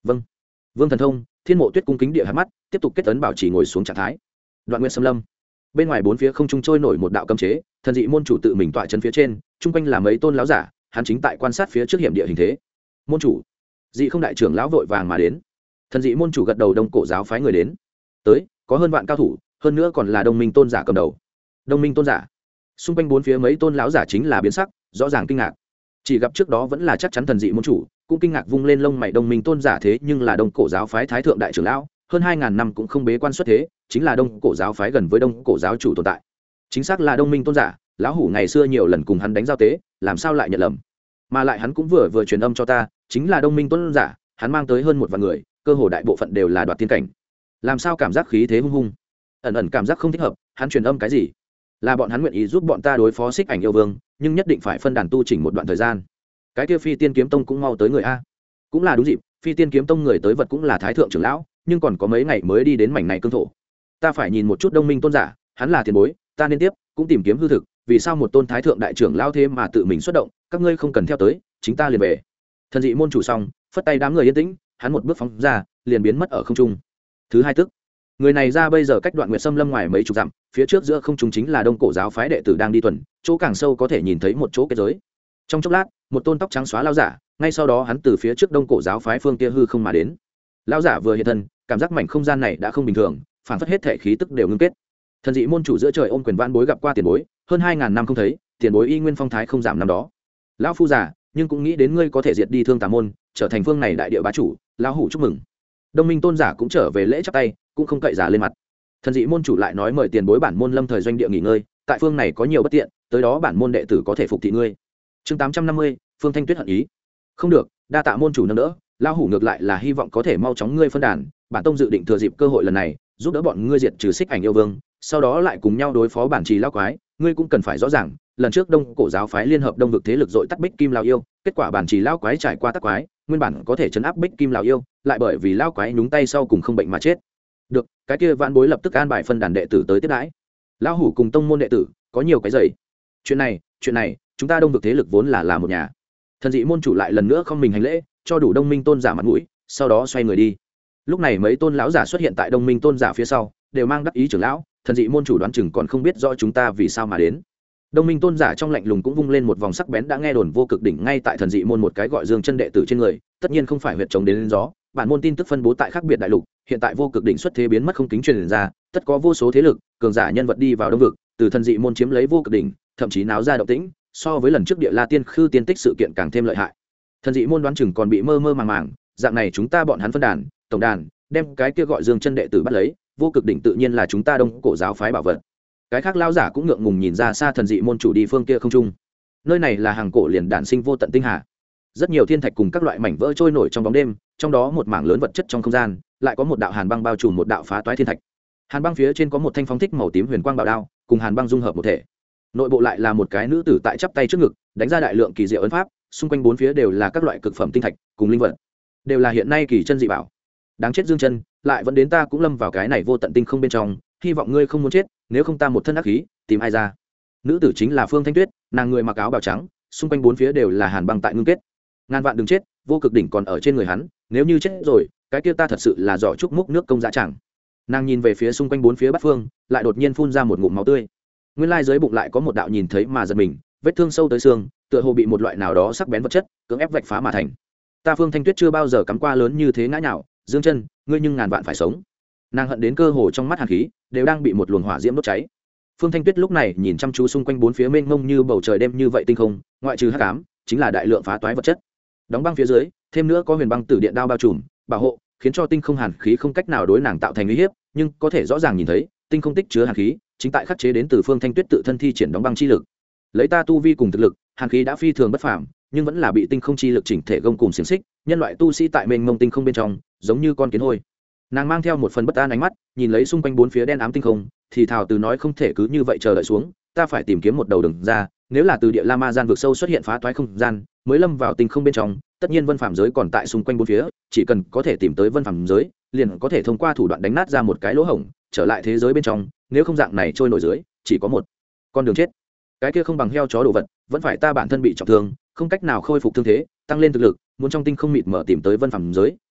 vâng. Vương Thần Thông, Thiên Mộ Tuyết cung kính địa hạt mắt, tiếp tục kết ấn bảo trì ngồi xuống trạng thái. Đoạn Nguyên Sâm Lâm. Bên ngoài bốn phía không trung trôi nổi một đạo cấm chế, thần dị môn chủ tự mình tọa chân phía trên, trung quanh là mấy tôn lão giả, hắn chính tại quan sát phía trước hiểm địa hình thế. Môn chủ, dị không đại trưởng lão vội vàng mà đến. Thần dị môn chủ gật đầu, đông cổ giáo phái người đến. Tới, có hơn vạn cao thủ, hơn nữa còn là đồng minh tôn giả cầm đầu. Đồng minh tôn giả? Xung quanh bốn phía mấy tôn lão giả chính là biến sắc, rõ ràng kinh ngạc. Chỉ gặp trước đó vẫn là chắc chắn thần dị môn chủ, cũng kinh ngạc vung lên lông mày, đồng minh tôn giả thế nhưng là đông cổ giáo phái thái thượng đại trưởng lão, hơn 2000 năm cũng không bế quan xuất thế, chính là đông cổ giáo phái gần với đông cổ giáo chủ tồn tại. Chính xác là đồng minh tôn giả, lão hủ ngày xưa nhiều lần cùng hắn đánh giao tế, làm sao lại nhận lầm? Mà lại hắn cũng vừa truyền âm cho ta, chính là đồng minh tôn giả, hắn mang tới hơn một vạn người, cơ hồ đại bộ phận đều là đoạt tiên cảnh. Làm sao cảm giác khí thế hung hung, ẩn ẩn cảm giác không thích hợp, hắn truyền âm cái gì? Là bọn hắn nguyện ý giúp bọn ta đối phó Xích Ảnh yêu vương, nhưng nhất định phải phân đàn tu chỉnh một đoạn thời gian. Cái kia Phi Tiên kiếm tông cũng mau tới người a. Cũng là đúng dịp, Phi Tiên kiếm tông người tới vật cũng là thái thượng trưởng lão, nhưng còn có mấy ngày mới đi đến mảnh này cương thổ. Ta phải nhìn một chút đồng minh tôn giả, hắn là tiền bối, ta nên tiếp, cũng tìm kiếm hư thực, vì sao một tôn thái thượng đại trưởng lão thế mà tự mình xuất động, các ngươi không cần theo tới, chính ta liền về. Thần dị môn chủ xong, phất tay đám người yên tĩnh, hắn một bước phóng ra, liền biến mất ở không trung. Thứ hai tức, người này ra bây giờ cách Đoạn Nguyệt Sâm Lâm ngoài mấy chục dặm, phía trước giữa không trung chính là đông cổ giáo phái đệ tử đang đi tuần, chỗ càng sâu có thể nhìn thấy một chỗ kết giới. Trong chốc lát, một tôn tóc trắng xóa lão giả, ngay sau đó hắn từ phía trước đông cổ giáo phái phương kia hư không mà đến. Lão giả vừa hiện thân, cảm giác mảnh không gian này đã không bình thường, phản phất hết thể khí tức đều ngưng kết. Thần dị môn chủ giữa trời ôm quyền vãn bối gặp qua tiền bối, hơn 2000 năm không thấy, tiền bối y nguyên phong thái không giảm năm đó. Lão phu già, nhưng cũng nghĩ đến ngươi có thể diệt đi Thương Tà môn, trở thành phương này đại địa bá chủ, lão hủ chúc mừng. Đông minh tôn giả cũng trở về lễ chắp tay, cũng không cậy giả lên mặt. Thần dị môn chủ lại nói mời tiền bối bản môn lâm thời doanh địa nghỉ ngơi, tại phương này có nhiều bất tiện, tới đó bản môn đệ tử có thể phục thị ngươi. Chương 850, Phương Thanh Tuyết hận ý. Không được, đa tạ môn chủ nâng đỡ, lão hủ ngược lại là hy vọng có thể mau chóng ngươi phân đàn, bản tông dự định thừa dịp cơ hội lần này, giúp đỡ bọn ngươi diệt trừ Xích Ảnh yêu vương, sau đó lại cùng nhau đối phó bản trì lão quái. Ngươi cũng cần phải rõ ràng, lần trước đông cổ giáo phái liên hợp đông vực thế lực dội tắt Bích Kim lão yêu, kết quả bản trì lão quái trải qua tắc quái, nguyên bản có thể chấn áp Bích Kim lão yêu, lại bởi vì lão quái nhúng tay sau cùng không bệnh mà chết. Được, cái kia vãn bối lập tức an bài phân đàn đệ tử tới tiếp đãi. Lão hủ cùng tông môn đệ tử có nhiều cái dày. Chuyện này, chúng ta đông vực thế lực vốn là một nhà. Thần dị môn chủ lại lần nữa không mình hành lễ, cho đủ đông minh tôn giả mặt mũi, sau đó xoay người đi. Lúc này mấy tôn lão giả xuất hiện tại đông minh tôn giả phía sau, đều mang đắc ý trưởng lão. Thần dị môn chủ đoán chừng còn không biết rõ chúng ta vì sao mà đến. Đông minh tôn giả trong lạnh lùng cũng vung lên một vòng sắc bén, đã nghe đồn vô cực đỉnh ngay tại thần dị môn một cái gọi Dương chân đệ tử trên người, tất nhiên không phải huyệt chống đến lên gió. Bản môn tin tức phân bố tại khác biệt đại lục, hiện tại vô cực đỉnh xuất thế biến mất không kính truyền ra, tất có vô số thế lực cường giả nhân vật đi vào đông vực, từ thần dị môn chiếm lấy vô cực đỉnh, thậm chí náo ra động tĩnh, so với lần trước địa la tiên khư tiên tích sự kiện càng thêm lợi hại. Thần dị môn đoán chừng còn bị mơ mơ màng màng, dạng này chúng ta bọn hắn phân đàn tổng đàn, đem cái kia gọi Dương chân đệ tử bắt lấy, vô cực đỉnh tự nhiên là chúng ta đông cổ giáo phái bảo vật. Cái khác lao giả cũng ngượng ngùng nhìn ra xa thần dị môn chủ đi phương kia không trung. Nơi này là hàng cổ liền đản sinh vô tận tinh hà, rất nhiều thiên thạch cùng các loại mảnh vỡ trôi nổi trong bóng đêm, trong đó một mảng lớn vật chất trong không gian, lại có một đạo hàn băng bao trùm một đạo phá toái thiên thạch. Hàn băng phía trên có một thanh phóng thích màu tím huyền quang bảo đao, cùng hàn băng dung hợp một thể. Nội bộ lại là một cái nữ tử tại chắp tay trước ngực, đánh ra đại lượng kỳ diệu ấn pháp, xung quanh bốn phía đều là các loại cực phẩm tinh thạch cùng linh vật, đều là hiện nay kỳ chân dị bảo. Đáng chết Dương chân, lại vẫn đến ta cũng lâm vào cái này vô tận tinh không bên trong, hy vọng ngươi không muốn chết, nếu không ta một thân ác khí, tìm ai ra. Nữ tử chính là Phương Thanh Tuyết, nàng người mặc áo bào trắng, xung quanh bốn phía đều là hàn băng tại ngưng kết. Ngàn vạn đừng chết, vô cực đỉnh còn ở trên người hắn, nếu như chết rồi, cái kia ta thật sự là giỏ trúc múc nước công dã chẳng. Nàng nhìn về phía xung quanh bốn phía bát phương, lại đột nhiên phun ra một ngụm máu tươi. Nguyên lai dưới bụng lại có một đạo nhìn thấy mà giật mình, vết thương sâu tới xương, tựa hồ bị một loại nào đó sắc bén vật chất cưỡng ép vạch phá mà thành. Ta Phương Thanh Tuyết chưa bao giờ cắm qua lớn như thế ngã nhào, Dương chân, ngươi nhưng ngàn vạn phải sống. Nàng hận đến cơ hồ trong mắt hàn khí đều đang bị một luồng hỏa diễm đốt cháy. Phương Thanh Tuyết lúc này nhìn chăm chú xung quanh bốn phía mênh mông như bầu trời đêm như vậy tinh không, ngoại trừ hắc ám, chính là đại lượng phá toái vật chất. Đóng băng phía dưới, thêm nữa có huyền băng tử điện đao bao trùm, bảo hộ, khiến cho tinh không hàn khí không cách nào đối nàng tạo thành uy hiếp, nhưng có thể rõ ràng nhìn thấy, tinh không tích chứa hàn khí, chính tại khắc chế đến từ Phương Thanh Tuyết tự thân thi triển đóng băng chi lực. Lấy ta tu vi cùng thực lực, hàn khí đã phi thường bất phàm, nhưng vẫn là bị tinh không chi lực chỉnh thể gông cùng xiềng xích, nhân loại tu sĩ tại mênh mông tinh không bên trong, giống như con kiến hôi. Nàng mang theo một phần bất an ánh mắt, nhìn lấy xung quanh bốn phía đen ám tinh không, thì thào từ nói không thể cứ như vậy chờ đợi xuống, ta phải tìm kiếm một đầu đường ra, nếu là từ địa la ma gian vực sâu xuất hiện phá toái không gian, mới lâm vào tinh không bên trong, tất nhiên vân phạm giới còn tại xung quanh bốn phía, chỉ cần có thể tìm tới vân phạm giới, liền có thể thông qua thủ đoạn đánh nát ra một cái lỗ hổng, trở lại thế giới bên trong, nếu không dạng này trôi nổi dưới, chỉ có một con đường chết. Cái kia không bằng heo chó đồ vật, vẫn phải ta bản thân bị trọng thương, không cách nào khôi phục thương thế, tăng lên thực lực, muốn trong tinh không mịt mở tìm tới vân phạm giới,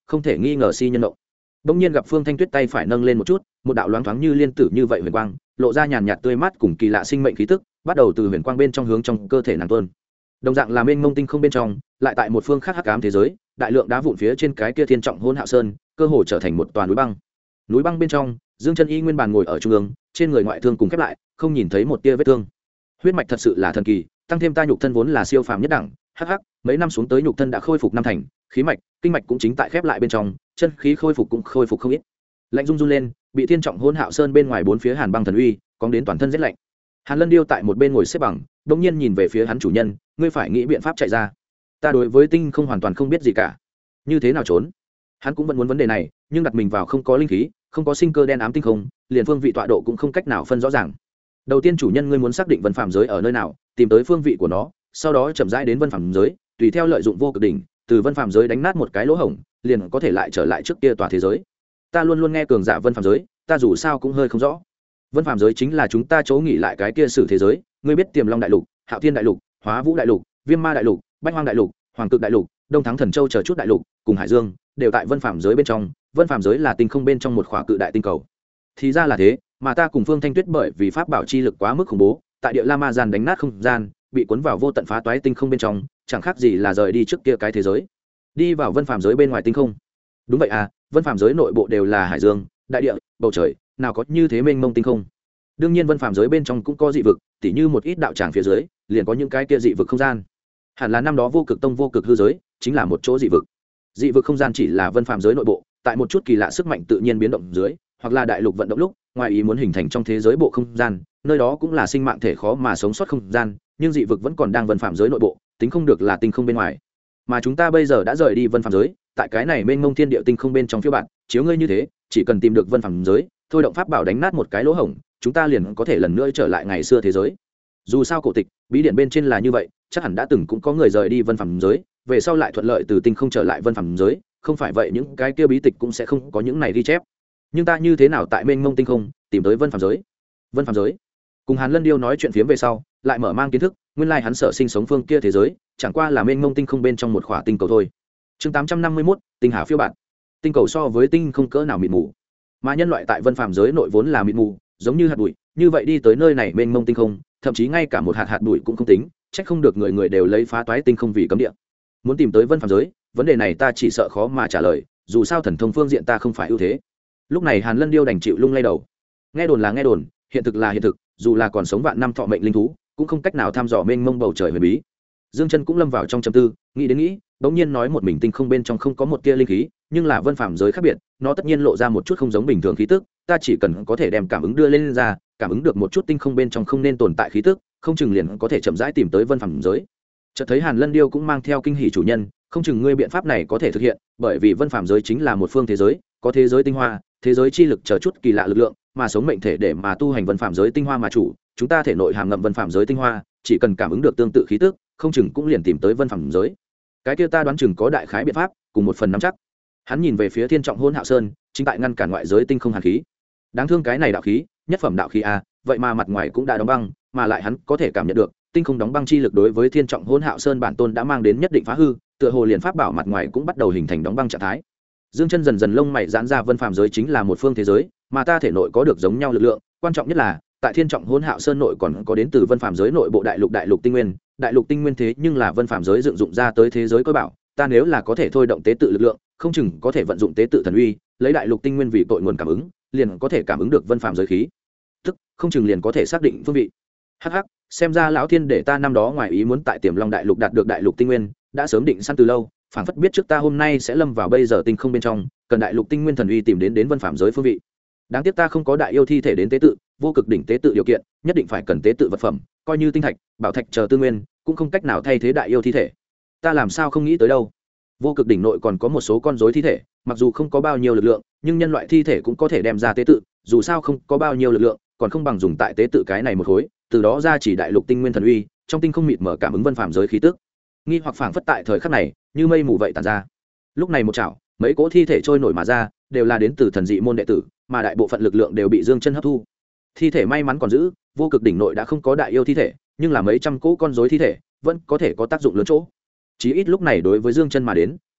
không thể nghi ngờ si nhân động. Đông nhiên gặp Phương Thanh Tuyết tay phải nâng lên một chút, một đạo loáng thoáng như liên tử như vậy huyền quang, lộ ra nhàn nhạt tươi mát cùng kỳ lạ sinh mệnh khí tức, bắt đầu từ huyền quang bên trong hướng trong cơ thể nàng tuôn. Đồng dạng là mênh mông tinh không bên trong, lại tại một phương khác hắc ám thế giới, đại lượng đá vụn phía trên cái kia thiên trọng hôn hạo sơn, cơ hồ trở thành một tòa núi băng. Núi băng bên trong, Dương Chân Y nguyên bản ngồi ở trung ương, trên người ngoại thương cùng khép lại, không nhìn thấy một tia vết thương. Huyết mạch thật sự là thần kỳ, tăng thêm ta nhục thân vốn là siêu phàm nhất đẳng, hắc hắc, mấy năm xuống tới nhục thân đã khôi phục năm thành, khí mạch, kinh mạch cũng chính tại khép lại bên trong, chân khí khôi phục cũng khôi phục không ít. Lạnh run run lên, bị thiên trọng hôn hạo sơn bên ngoài bốn phía hàn băng thần uy, cóng đến toàn thân rét lạnh. Hàn Lân Điêu tại một bên ngồi xếp bằng, đống nhiên nhìn về phía hắn chủ nhân, ngươi phải nghĩ biện pháp chạy ra. Ta đối với tinh không hoàn toàn không biết gì cả, như thế nào trốn? Hắn cũng vẫn muốn vấn đề này, nhưng đặt mình vào không có linh khí, không có sinh cơ đen ám tinh không, liền phương vị tọa độ cũng không cách nào phân rõ ràng. Đầu tiên chủ nhân ngươi muốn xác định vân phàm giới ở nơi nào, tìm tới phương vị của nó, sau đó chậm rãi đến vân phàm giới, tùy theo lợi dụng vô cực đỉnh, từ vân phàm giới đánh nát một cái lỗ hổng, liền có thể lại trở lại trước kia tòa thế giới. Ta luôn luôn nghe cường giả vân phàm giới, ta dù sao cũng hơi không rõ. Vân phàm giới chính là chúng ta chỗ nghỉ lại cái kia sử thế giới, ngươi biết Tiềm Long đại lục, Hạo Thiên đại lục, Hóa Vũ đại lục, Viêm Ma đại lục, Bách Hoang đại lục, Hoàng Cực đại lục, Đông Thắng Thần Châu chờ chút đại lục, cùng Hải Dương, đều tại vân phàm giới bên trong. Vân phàm giới là tinh không bên trong một khỏa cự đại tinh cầu. Thì ra là thế, mà ta cùng Phương Thanh Tuyết bởi vì pháp bảo chi lực quá mức khủng bố, tại địa La Ma gian đánh nát không gian, bị cuốn vào vô tận phá toái tinh không bên trong, chẳng khác gì là rời đi trước kia cái thế giới, đi vào vân phàm giới bên ngoài tinh không. Đúng vậy à, vân phàm giới nội bộ đều là hải dương, đại địa, bầu trời, nào có như thế mênh mông tinh không. Đương nhiên vân phàm giới bên trong cũng có dị vực, tỉ như một ít đạo tràng phía dưới, liền có những cái kia dị vực không gian. Hẳn là năm đó vô cực tông vô cực hư giới, chính là một chỗ dị vực. Dị vực không gian chỉ là vân phàm giới nội bộ, tại một chút kỳ lạ sức mạnh tự nhiên biến động dưới, hoặc là đại lục vận động lúc, ngoài ý muốn hình thành trong thế giới bộ không gian, nơi đó cũng là sinh mạng thể khó mà sống sót không gian, nhưng dị vực vẫn còn đang vân phàm giới nội bộ, tính không được là tinh không bên ngoài. Mà chúng ta bây giờ đã rời đi vân phàm giới, tại cái này mênh mông thiên địa tinh không bên trong phiêu bạn, chiếu ngươi như thế, chỉ cần tìm được vân phàm giới, thôi động pháp bảo đánh nát một cái lỗ hổng, chúng ta liền có thể lần nữa trở lại ngày xưa thế giới. Dù sao cổ tịch bí điển bên trên là như vậy, chắc hẳn đã từng cũng có người rời đi vân phàm giới, về sau lại thuận lợi từ tinh không trở lại vân phàm giới, không phải vậy những cái kia bí tịch cũng sẽ không có những này ghi chép. Nhưng ta như thế nào tại mênh mông tinh không tìm tới vân phàm giới? Vân phàm giới? Cùng Hàn Lân Điêu nói chuyện phiếm về sau, lại mở mang kiến thức, nguyên lai hắn sở sinh sống phương kia thế giới, chẳng qua là mênh mông tinh không bên trong một khỏa tinh cầu thôi. Chương 851, tinh hà phiêu bản. Tinh cầu so với tinh không cỡ nào mịt mù, mà nhân loại tại vân phàm giới nội vốn là mịt mù, giống như hạt bụi, như vậy đi tới nơi này mênh mông tinh không, thậm chí ngay cả một hạt bụi cũng không tính, trách không được người người đều lấy phá toái tinh không vì cấm địa. Muốn tìm tới vân phàm giới, vấn đề này ta chỉ sợ khó mà trả lời, dù sao thần thông phương diện ta không phải ưu thế. Lúc này Hàn Lân Điêu đành chịu lung lay đầu. Nghe đồn là nghe đồn, hiện thực là hiện thực, dù là còn sống vạn năm thọ mệnh linh thú, cũng không cách nào thăm dò mênh mông bầu trời huyền bí. Dương Chân cũng lâm vào trong trầm tư, nghĩ đến nghĩ, bỗng nhiên nói một mình tinh không bên trong không có một tia linh khí, nhưng là vân phàm giới khác biệt, nó tất nhiên lộ ra một chút không giống bình thường khí tức, ta chỉ cần có thể đem cảm ứng đưa lên ra, cảm ứng được một chút tinh không bên trong không nên tồn tại khí tức, không chừng liền có thể chậm rãi tìm tới vân phàm giới. Chợt thấy Hàn Lân Điêu cũng mang theo kinh hỉ chủ nhân, không chừng ngươi biện pháp này có thể thực hiện, bởi vì vân phàm giới chính là một phương thế giới, có thế giới tinh hoa, thế giới chi lực chờ chút kỳ lạ lực lượng, mà sống mệnh thể để mà tu hành vân phàm giới tinh hoa mà chủ, chúng ta thể nội hàm ngậm vân phàm giới tinh hoa, chỉ cần cảm ứng được tương tự khí tức, không chừng cũng liền tìm tới vân phàm giới. Cái kia ta đoán chừng có đại khái biện pháp, cùng một phần nắm chắc. Hắn nhìn về phía thiên trọng hôn hạo sơn, chính tại ngăn cản ngoại giới tinh không hàn khí. Đáng thương cái này đạo khí, nhất phẩm đạo khí a, vậy mà mặt ngoài cũng đã đóng băng, mà lại hắn có thể cảm nhận được tinh không đóng băng chi lực đối với thiên trọng hôn hạo sơn bản tôn đã mang đến nhất định phá hư, tựa hồ liền pháp bảo mặt ngoài cũng bắt đầu hình thành đóng băng trạng thái. Dương Chân dần dần lông mày giãn ra, vân phàm giới chính là một phương thế giới, mà ta thể nội có được giống nhau lực lượng, quan trọng nhất là tại thiên trọng hôn hạo sơn nội còn có đến từ vân phàm giới nội bộ đại lục tinh nguyên, đại lục tinh nguyên thế nhưng là vân phàm giới dựng dụng ra tới thế giới cơ bảo, ta nếu là có thể thôi động tế tự lực lượng, không chừng có thể vận dụng tế tự thần uy, lấy đại lục tinh nguyên vì tội nguồn cảm ứng, liền có thể cảm ứng được vân phàm giới khí, tức không chừng liền có thể xác định phương vị. Hắc hắc, xem ra lão thiên để ta năm đó ngoài ý muốn tại Tiềm Long đại lục đạt được đại lục tinh nguyên, đã sớm định sẵn từ lâu, phảng phất biết trước ta hôm nay sẽ lâm vào bây giờ tinh không bên trong, cần đại lục tinh nguyên thần uy tìm đến vân phàm giới phương vị. Đáng tiếc ta không có đại yêu thi thể đến tế tự, vô cực đỉnh tế tự điều kiện, nhất định phải cần tế tự vật phẩm, coi như tinh thạch, bảo thạch chờ tư nguyên, cũng không cách nào thay thế đại yêu thi thể. Ta làm sao không nghĩ tới đâu. Vô cực đỉnh nội còn có một số con rối thi thể, mặc dù không có bao nhiêu lực lượng, nhưng nhân loại thi thể cũng có thể đem ra tế tự, dù sao không có bao nhiêu lực lượng, còn không bằng dùng tại tế tự cái này một khối, từ đó ra chỉ đại lục tinh nguyên thần uy, trong tinh không mịt mở cảm ứng vân phàm giới khí tức. Nghi hoặc phảng phất tại thời khắc này, như mây mù vậy tản ra. Lúc này một chảo, mấy cỗ thi thể trôi nổi mà ra, đều là đến từ thần dị môn đệ tử, mà đại bộ phận lực lượng đều bị Dương Chân hấp thu. Thi thể may mắn còn giữ, vô cực đỉnh nội đã không có đại yêu thi thể, nhưng là mấy trăm cỗ con rối thi thể vẫn có thể có tác dụng lớn chỗ. Chí ít lúc này đối với Dương Chân mà đến,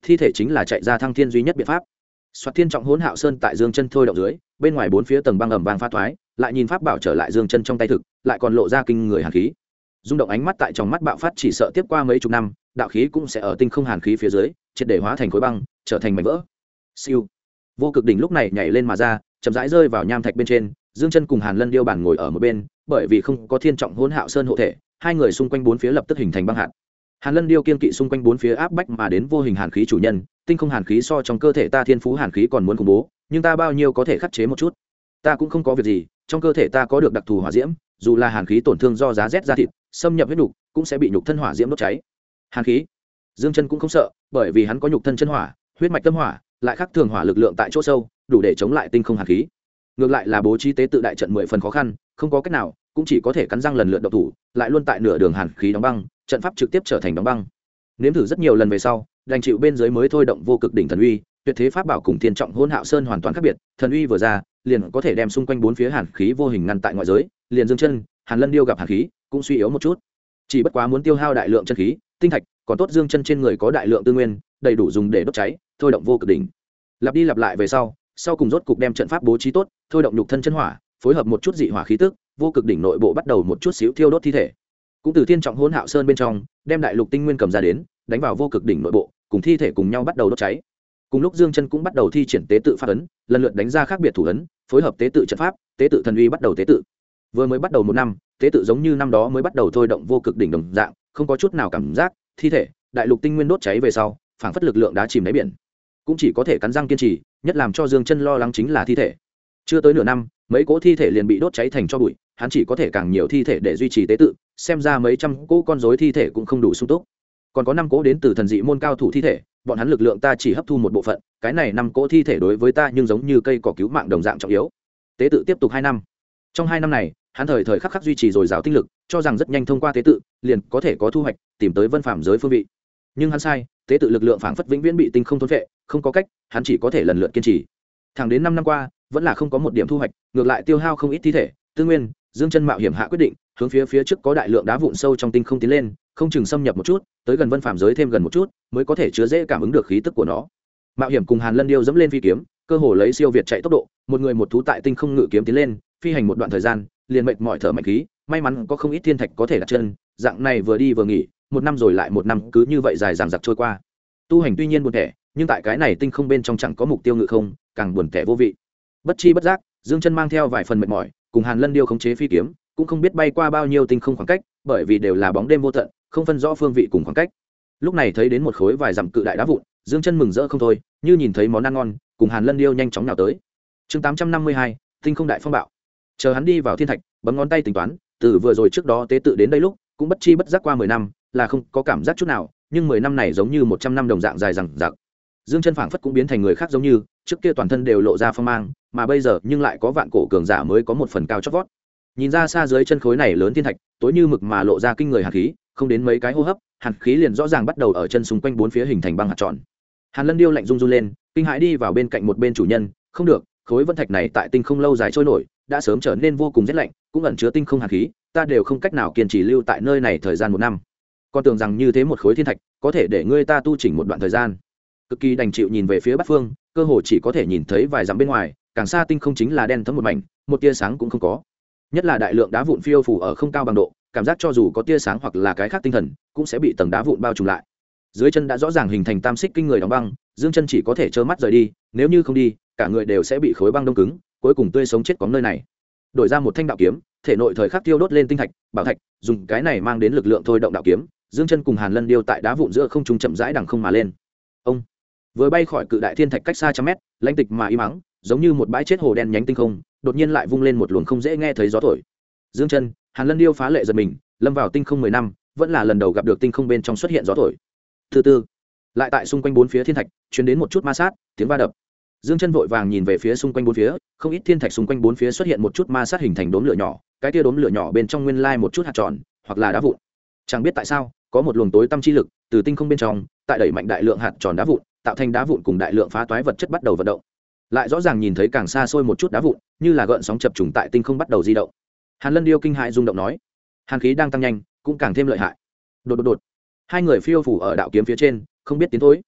thi thể chính là chạy ra thăng thiên duy nhất biện pháp. Soạt Thiên Trọng Hỗn Hạo Sơn tại Dương Chân thôi động dưới, bên ngoài bốn phía tầng băng ầm vang pha thoái, lại nhìn pháp bảo trở lại Dương Chân trong tay thực, lại còn lộ ra kinh người hàn khí. Rung động ánh mắt tại trong mắt bạo phát, chỉ sợ tiếp qua mấy chục năm, đạo khí cũng sẽ ở tinh không hàn khí phía dưới, triệt để hóa thành khối băng, trở thành mảnh vỡ. Siêu. Vô Cực đỉnh lúc này nhảy lên mà ra, chậm rãi rơi vào nham thạch bên trên, Dương Chân cùng Hàn Lân Điêu bản ngồi ở một bên, bởi vì không có Thiên Trọng Hỗn Hạo Sơn hộ thể, hai người xung quanh bốn phía lập tức hình thành băng hạt. Hàn Lân Điêu kiên kỵ xung quanh bốn phía áp bách mà đến vô hình hàn khí chủ nhân, tinh không hàn khí so trong cơ thể ta thiên phú hàn khí còn muốn khủng bố, nhưng ta bao nhiêu có thể khắc chế một chút. Ta cũng không có việc gì, trong cơ thể ta có được đặc thù hỏa diễm, dù là hàn khí tổn thương do giá rét ra thịt, xâm nhập huyết nhục, cũng sẽ bị nhục thân hỏa diễm đốt cháy. Hàn khí, Dương Chân cũng không sợ, bởi vì hắn có nhục thân chân hỏa, huyết mạch tâm hỏa, lại khắc thường hỏa lực lượng tại chỗ sâu, đủ để chống lại tinh không hàn khí. Ngược lại là bố trí tế tự đại trận 10 phần khó khăn, không có cách nào, cũng chỉ có thể cắn răng lần lượt độc thủ, lại luôn tại nửa đường hàn khí đóng băng, trận pháp trực tiếp trở thành đóng băng. Nếm thử rất nhiều lần về sau, đành chịu bên dưới mới thôi động vô cực đỉnh thần uy, tuyệt thế pháp bảo cùng Thiên Trọng Hỗn Hạo Sơn hoàn toàn khác biệt, thần uy vừa ra, liền có thể đem xung quanh bốn phía hàn khí vô hình ngăn tại ngoại giới, liền Dương Chân, Hàn Lân Điêu gặp hàn khí, cũng suy yếu một chút. Chỉ bất quá muốn tiêu hao đại lượng chân khí, tinh thạch, còn tốt Dương Chân trên người có đại lượng tư nguyên, đầy đủ dùng để đốt cháy, thôi động vô cực đỉnh. Lặp đi lặp lại về sau cùng rốt cục đem trận pháp bố trí tốt, thôi động nhục thân chân hỏa, phối hợp một chút dị hỏa khí tức, vô cực đỉnh nội bộ bắt đầu một chút xíu thiêu đốt thi thể. Cũng từ Thiên Trọng Hỗn Hạo Sơn bên trong, đem đại lục tinh nguyên cầm ra đến, đánh vào vô cực đỉnh nội bộ, cùng thi thể cùng nhau bắt đầu đốt cháy. Cùng lúc Dương Chân cũng bắt đầu thi triển tế tự pháp ấn, lần lượt đánh ra khác biệt thủ ấn, phối hợp tế tự trận pháp, tế tự thần uy bắt đầu tế tự. Vừa mới bắt đầu một năm, tế tự giống như năm đó mới bắt đầu thôi động vô cực đỉnh đồng dạng, không có chút nào cảm giác, thi thể, đại lục tinh nguyên đốt cháy về sau, phảng phất lực lượng đá chìm đáy biển. Cũng chỉ có thể cắn răng kiên trì, nhất làm cho Dương Chân lo lắng chính là thi thể. Chưa tới nửa năm, mấy cỗ thi thể liền bị đốt cháy thành tro bụi, hắn chỉ có thể càng nhiều thi thể để duy trì tế tự, xem ra mấy trăm cỗ con rối thi thể cũng không đủ sung túc. Còn có 5 cỗ đến từ thần dị môn cao thủ thi thể, bọn hắn lực lượng ta chỉ hấp thu một bộ phận, cái này 5 cỗ thi thể đối với ta nhưng giống như cây cỏ cứu mạng đồng dạng trọng yếu. Tế tự tiếp tục 2 năm. Trong 2 năm này, hắn thời thời khắc khắc duy trì dồi dào tinh lực, cho rằng rất nhanh thông qua tế tự, liền có thể có thu hoạch, tìm tới vân phạm giới phương vị. Nhưng hắn sai, tế tự lực lượng phảng phất vĩnh viễn bị tinh không thôn phệ, không có cách, hắn chỉ có thể lần lượt kiên trì. Thẳng đến 5 năm qua, vẫn là không có một điểm thu hoạch, ngược lại tiêu hao không ít thi thể, tư nguyên. Dương Chân mạo hiểm hạ quyết định, hướng phía trước có đại lượng đá vụn sâu trong tinh không tiến lên, không chừng xâm nhập một chút, tới gần vân phạm giới thêm gần một chút, mới có thể chứa dễ cảm ứng được khí tức của nó. Mạo hiểm cùng Hàn Lân Điêu dẫm lên phi kiếm, cơ hồ lấy siêu việt chạy tốc độ, một người một thú tại tinh không ngự kiếm tiến lên, phi hành một đoạn thời gian, liền mệt mỏi thở mạnh khí, may mắn có không ít thiên thạch có thể đặt chân, dạng này vừa đi vừa nghỉ, một năm rồi lại một năm, cứ như vậy dài dằng dặc trôi qua. Tu hành tuy nhiên buồn tẻ, nhưng tại cái này tinh không bên trong chẳng có mục tiêu ngự không, càng buồn tẻ vô vị. Bất chi bất giác, Dương Chân mang theo vài phần mệt mỏi, cùng Hàn Lân Điêu khống chế phi kiếm, cũng không biết bay qua bao nhiêu tinh không khoảng cách, bởi vì đều là bóng đêm vô tận, không phân rõ phương vị cùng khoảng cách. Lúc này thấy đến một khối vài dặm cự đại đá vụn, Dương Chân mừng rỡ không thôi, như nhìn thấy món ăn ngon, cùng Hàn Lân Điêu nhanh chóng nào tới. Chương 852, tinh không đại phong bạo. Chờ hắn đi vào thiên thạch, bấm ngón tay tính toán, từ vừa rồi trước đó tế tự đến đây lúc, cũng bất chi bất giác qua 10 năm, là không có cảm giác chút nào, nhưng 10 năm này giống như 100 năm đồng dạng dài dằng dặc. Dương Chân phảng phất cũng biến thành người khác giống như, trước kia toàn thân đều lộ ra phong mang, mà bây giờ nhưng lại có vạn cổ cường giả mới có một phần cao chót vót. Nhìn ra xa dưới chân khối này lớn thiên thạch, tối như mực mà lộ ra kinh người hàn khí, không đến mấy cái hô hấp, hàn khí liền rõ ràng bắt đầu ở chân xung quanh bốn phía hình thành băng hạt tròn. Hàn Lân Điêu lạnh run run lên, kinh hãi đi vào bên cạnh một bên chủ nhân, không được, khối vân thạch này tại tinh không lâu dài trôi nổi, đã sớm trở nên vô cùng rét lạnh, cũng ẩn chứa tinh không hàn khí, ta đều không cách nào kiên trì lưu tại nơi này thời gian 1 năm. Con tưởng rằng như thế một khối thiên thạch, có thể để ngươi ta tu chỉnh một đoạn thời gian. Cực kỳ đành chịu nhìn về phía Bắc Phương, cơ hồ chỉ có thể nhìn thấy vài dặm bên ngoài, càng xa tinh không chính là đen thẫm một mảnh, một tia sáng cũng không có. Nhất là đại lượng đá vụn phiêu phù ở không cao bằng độ, cảm giác cho dù có tia sáng hoặc là cái khác tinh thần, cũng sẽ bị tầng đá vụn bao trùm lại. Dưới chân đã rõ ràng hình thành tam xích kinh người đóng băng, Dương Chân chỉ có thể trơ mắt rời đi, nếu như không đi, cả người đều sẽ bị khối băng đông cứng, cuối cùng tươi sống chết có nơi này. Đổi ra một thanh đạo kiếm, thể nội thời khắc tiêu đốt lên tinh thạch, bảo thạch, dùng cái này mang đến lực lượng thôi động đạo kiếm, Dương Chân cùng Hàn Lân Điêu tại đá vụn giữa không trung chậm rãi đằng không mà lên. Ông vừa bay khỏi cự đại thiên thạch cách xa trăm mét, lãnh tịch mà im mắng, giống như một bãi chết hồ đen nhánh tinh không, đột nhiên lại vung lên một luồng không dễ nghe thấy gió thổi. Dương Chân, Hàn Lân Điêu phá lệ giật mình, lâm vào tinh không 10 năm, vẫn là lần đầu gặp được tinh không bên trong xuất hiện gió thổi. Từ từ, lại tại xung quanh bốn phía thiên thạch truyền đến một chút ma sát, tiếng va đập. Dương Chân vội vàng nhìn về phía xung quanh bốn phía, không ít thiên thạch xung quanh bốn phía xuất hiện một chút ma sát hình thành đốm lửa nhỏ, cái kia đốm lửa nhỏ bên trong nguyên lai một chút hạt tròn, hoặc là đá vụn. Chẳng biết tại sao, có một luồng tối tăm chi lực từ tinh không bên trong, tại đẩy mạnh đại lượng hạt tròn đá vụn, tạo thành đá vụn cùng đại lượng phá toái vật chất bắt đầu vận động. Lại rõ ràng nhìn thấy càng xa xôi một chút đá vụn, như là gợn sóng chập trùng tại tinh không bắt đầu di động. Hàn Lân Điêu kinh hãi rung động nói, hàn khí đang tăng nhanh, cũng càng thêm lợi hại. Đột đột đột, hai người phiêu phù ở đạo kiếm phía trên, không biết tiến thối.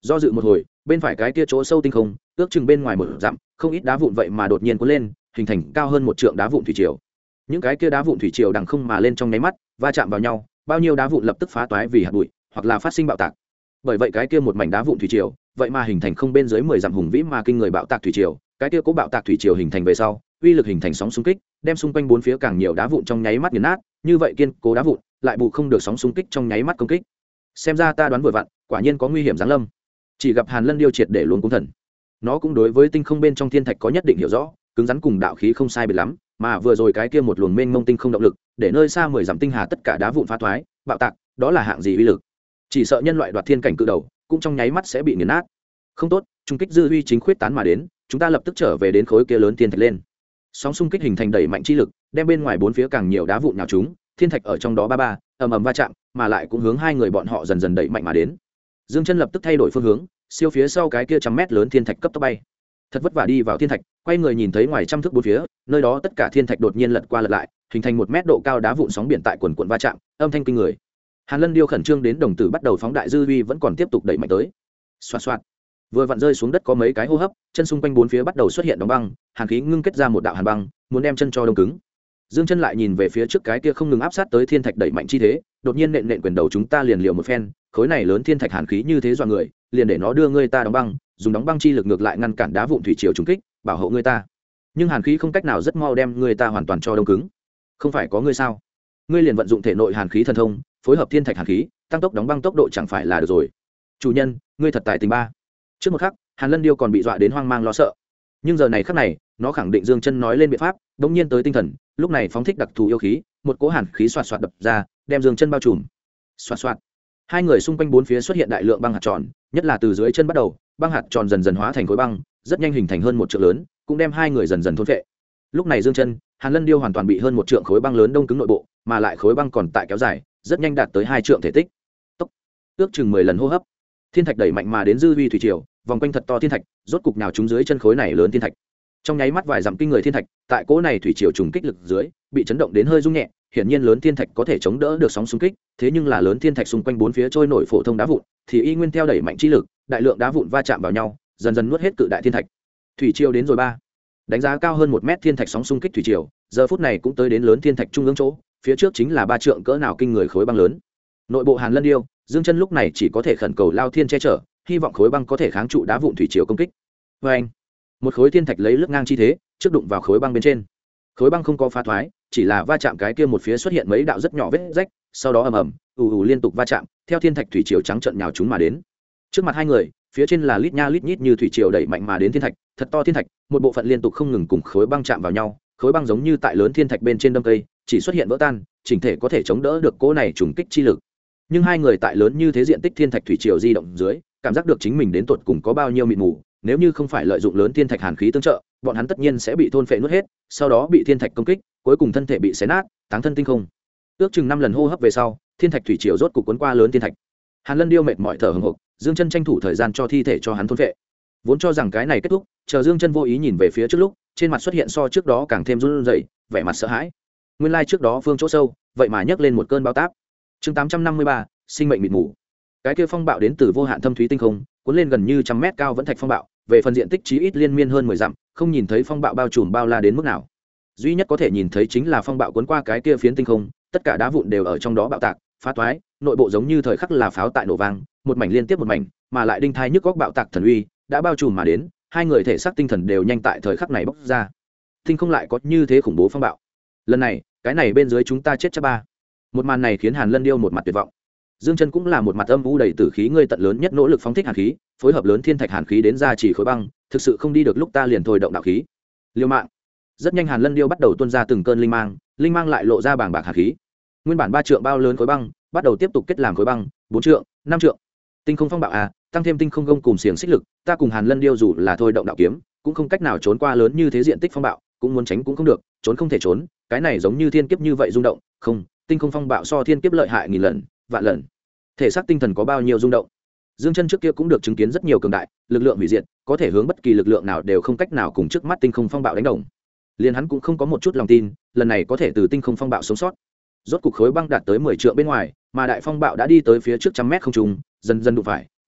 Do dự một hồi, bên phải cái kia chỗ sâu tinh không, ước chừng bên ngoài một dặm, không ít đá vụn vậy mà đột nhiên cuốn lên, hình thành cao hơn một trượng đá vụn thủy triều. Những cái kia đá vụn thủy triều đằng không mà lên trong nháy mắt, va chạm vào nhau, bao nhiêu đá vụn lập tức phá toái vì hạt bụi, hoặc là phát sinh bạo tạc. Bởi vậy cái kia một mảnh đá vụn thủy triều, vậy mà hình thành không bên dưới 10 dặm hùng vĩ mà kinh người bạo tạc thủy triều, cái kia cố bạo tạc thủy triều hình thành về sau, uy lực hình thành sóng xung kích, đem xung quanh bốn phía càng nhiều đá vụn trong nháy mắt nghiền nát, như vậy kiên cố đá vụn, lại bù không được sóng xung kích trong nháy mắt công kích. Xem ra ta đoán vừa vặn, quả nhiên có nguy hiểm giáng lâm. Chỉ gặp Hàn Lân điêu triệt để luống cuống thần. Nó cũng đối với tinh không bên trong thiên thạch có nhất định hiểu rõ, cứng rắn cùng đạo khí không sai biệt lắm, mà vừa rồi cái kia một luồng mênh mông tinh không động lực, để nơi xa 10 dặm tinh hà tất cả đá vụn phá thoái, bạo tạc, đó là hạng gì uy lực? Chỉ sợ nhân loại đoạt thiên cảnh cự đầu, cũng trong nháy mắt sẽ bị nghiền nát. Không tốt, trung kích dư uy chính khuyết tán mà đến, chúng ta lập tức trở về đến khối kia lớn thiên thạch lên. Sóng xung kích hình thành đẩy mạnh chi lực, đem bên ngoài bốn phía càng nhiều đá vụn nhào chúng, thiên thạch ở trong đó ba ầm ầm va chạm, mà lại cũng hướng hai người bọn họ dần dần đẩy mạnh mà đến. Dương Chân lập tức thay đổi phương hướng, siêu phía sau cái kia trăm mét lớn thiên thạch cấp tốc bay. Thật vất vả đi vào thiên thạch, quay người nhìn thấy ngoài trăm thước bốn phía, nơi đó tất cả thiên thạch đột nhiên lật qua lật lại, hình thành 1 mét độ cao đá vụn sóng biển tại quần quần va chạm, âm thanh kinh người. Hàn Lân điêu khẩn trương đến đồng tử bắt đầu phóng đại dư uy vẫn còn tiếp tục đẩy mạnh tới. Xoạt xoạt. Vừa vặn rơi xuống đất có mấy cái hô hấp, chân xung quanh bốn phía bắt đầu xuất hiện đóng băng, hàn khí ngưng kết ra một đạo hàn băng, muốn đem chân cho đông cứng. Dương Chân lại nhìn về phía trước cái kia không ngừng áp sát tới thiên thạch đẩy mạnh chi thế, đột nhiên nện quyền đầu chúng ta liền liều một phen, khối này lớn thiên thạch hàn khí như thế dọa người, liền để nó đưa ngươi ta đóng băng, dùng đóng băng chi lực ngược lại ngăn cản đá vụn thủy triều trùng kích, bảo hộ ngươi ta. Nhưng hàn khí không cách nào rất mau đem ngươi ta hoàn toàn cho đông cứng. Không phải có ngươi sao? Ngươi liền vận dụng thể nội hàn khí thần thông, phối hợp thiên thạch hàn khí, tăng tốc đóng băng tốc độ chẳng phải là được rồi. Chủ nhân, ngươi thật tài tình ba. Trước một khắc, Hàn Lân điêu còn bị dọa đến hoang mang lo sợ. Nhưng giờ này khắc này, nó khẳng định Dương Chân nói lên biện pháp, đống nhiên tới tinh thần, lúc này phóng thích đặc thù yêu khí, một cỗ hàn khí xoạt xoạt đập ra, đem Dương Chân bao trùm. Xoạt xoạt. Hai người xung quanh bốn phía xuất hiện đại lượng băng hạt tròn, nhất là từ dưới chân bắt đầu, băng hạt tròn dần dần hóa thành khối băng, rất nhanh hình thành hơn một trượng lớn, cũng đem hai người dần dần thôn phệ. Lúc này Dương Chân, Hàn Lân điêu hoàn toàn bị hơn một trượng khối băng lớn đông cứng nội bộ, mà lại khối băng còn tại kéo dài, rất nhanh đạt tới 2 trượng thể tích. Tốc, ước chừng 10 lần hô hấp. Thiên thạch đẩy mạnh mà đến dư vi thủy triều, vòng quanh thật to thiên thạch, rốt cục nào chúng dưới chân khối này lớn thiên thạch. Trong nháy mắt vài dặm kinh người thiên thạch, tại cỗ này thủy triều trùng kích lực dưới, bị chấn động đến hơi rung nhẹ, hiển nhiên lớn thiên thạch có thể chống đỡ được sóng xung kích, thế nhưng là lớn thiên thạch xung quanh bốn phía trôi nổi phổ thông đá vụn, thì y nguyên theo đẩy mạnh chi lực, đại lượng đá vụn va chạm vào nhau, dần dần nuốt hết cự đại thiên thạch. Thủy triều đến rồi ba. Đánh giá cao hơn 1 mét thiên thạch sóng xung kích thủy triều, giờ phút này cũng tới đến lớn thiên thạch trung ương chỗ, phía trước chính là 3 trượng cỡ nào kinh người khối băng lớn. Nội bộ Hàn Lân điêu, Dương Chân lúc này chỉ có thể khẩn cầu Lao Thiên che chở, hy vọng khối băng có thể kháng trụ đá vụn thủy triều công kích. Và anh, một khối thiên thạch lấy lướt ngang chi thế, trước đụng vào khối băng bên trên. Khối băng không có phá thoái, chỉ là va chạm cái kia một phía xuất hiện mấy đạo rất nhỏ vết rách, sau đó ầm ầm, ù liên tục va chạm, theo thiên thạch thủy triều trắng trận nhào chúng mà đến. Trước mặt hai người, phía trên là lít nha lít nhít như thủy triều đẩy mạnh mà đến thiên thạch, thật to thiên thạch, một bộ phận liên tục không ngừng cùng khối băng chạm vào nhau, khối băng giống như tại lớn thiên thạch bên trên đâm cây, chỉ xuất hiện vỡ tan, chỉnh thể có thể chống đỡ được cỗ này trùng kích chi lực. Nhưng hai người tại lớn như thế diện tích thiên thạch thủy triều di động dưới, cảm giác được chính mình đến tột cùng có bao nhiêu mịt mù, nếu như không phải lợi dụng lớn thiên thạch hàn khí tương trợ, bọn hắn tất nhiên sẽ bị thôn phệ nuốt hết, sau đó bị thiên thạch công kích, cuối cùng thân thể bị xé nát, táng thân tinh không. Ước chừng 5 lần hô hấp về sau, thiên thạch thủy triều rốt cục cuốn qua lớn thiên thạch. Hàn Lân điêu mệt mỏi thở hổn hộc, Dương Chân tranh thủ thời gian cho thi thể cho hắn thôn phệ. Vốn cho rằng cái này kết thúc, chờ Dương Chân vô ý nhìn về phía trước lúc, trên mặt xuất hiện so trước đó càng thêm run rẩy, vẻ mặt sợ hãi. Nguyên lai trước đó phương chỗ sâu, vậy mà nhấc lên một cơn bão táp. Chương 853, sinh mệnh mịt mù. Cái kia phong bạo đến từ vô hạn thâm thúy tinh không, cuốn lên gần như 100 mét cao vẫn thạch phong bạo, về phần diện tích chí ít liên miên hơn 10 dặm, không nhìn thấy phong bạo bao trùm bao la đến mức nào. Duy nhất có thể nhìn thấy chính là phong bạo cuốn qua cái kia phiến tinh không, tất cả đá vụn đều ở trong đó bạo tạc, phá toái, nội bộ giống như thời khắc là pháo tại nổ vang, một mảnh liên tiếp một mảnh, mà lại đinh thai nhức góc bạo tạc thần uy, đã bao trùm mà đến, hai người thể xác tinh thần đều nhanh tại thời khắc này bốc ra. Tinh không lại có như thế khủng bố phong bạo. Lần này, cái này bên dưới chúng ta chết chắc ba. Một màn này khiến Hàn Lân điêu một mặt tuyệt vọng. Dương Chân cũng là một mặt âm u đầy tử khí, ngươi tận lớn nhất nỗ lực phóng thích hàn khí, phối hợp lớn thiên thạch hàn khí đến ra chỉ khối băng, thực sự không đi được lúc ta liền thôi động đạo khí. Liêu mạng. Rất nhanh Hàn Lân điêu bắt đầu tuôn ra từng cơn linh mang lại lộ ra bảng bạc hàn khí. Nguyên bản 3 trượng bao lớn khối băng, bắt đầu tiếp tục kết làm khối băng, 4 trượng, 5 trượng. Tinh không phong bạo à, tăng thêm tinh không gông cùng xiềng xích lực, ta cùng Hàn Lân điêu dù là thôi động đạo kiếm, cũng không cách nào trốn qua lớn như thế diện tích phong bạo, cũng muốn tránh cũng không được, trốn không thể trốn, cái này giống như thiên kiếp như vậy rung động, không, tinh không phong bạo so thiên kiếp lợi hại nghìn lần, vạn lần. Thể xác tinh thần có bao nhiêu rung động. Dương Chân trước kia cũng được chứng kiến rất nhiều cường đại, lực lượng hủy diệt, có thể hướng bất kỳ lực lượng nào đều không cách nào cùng trước mắt tinh không phong bạo đánh đồng. Liền hắn cũng không có một chút lòng tin, lần này có thể từ tinh không phong bạo sống sót. Rốt cục khối băng đạt tới 10 trượng bên ngoài, mà đại phong bạo đã đi tới phía trước 100 mét không trung, dần dần đụng phải,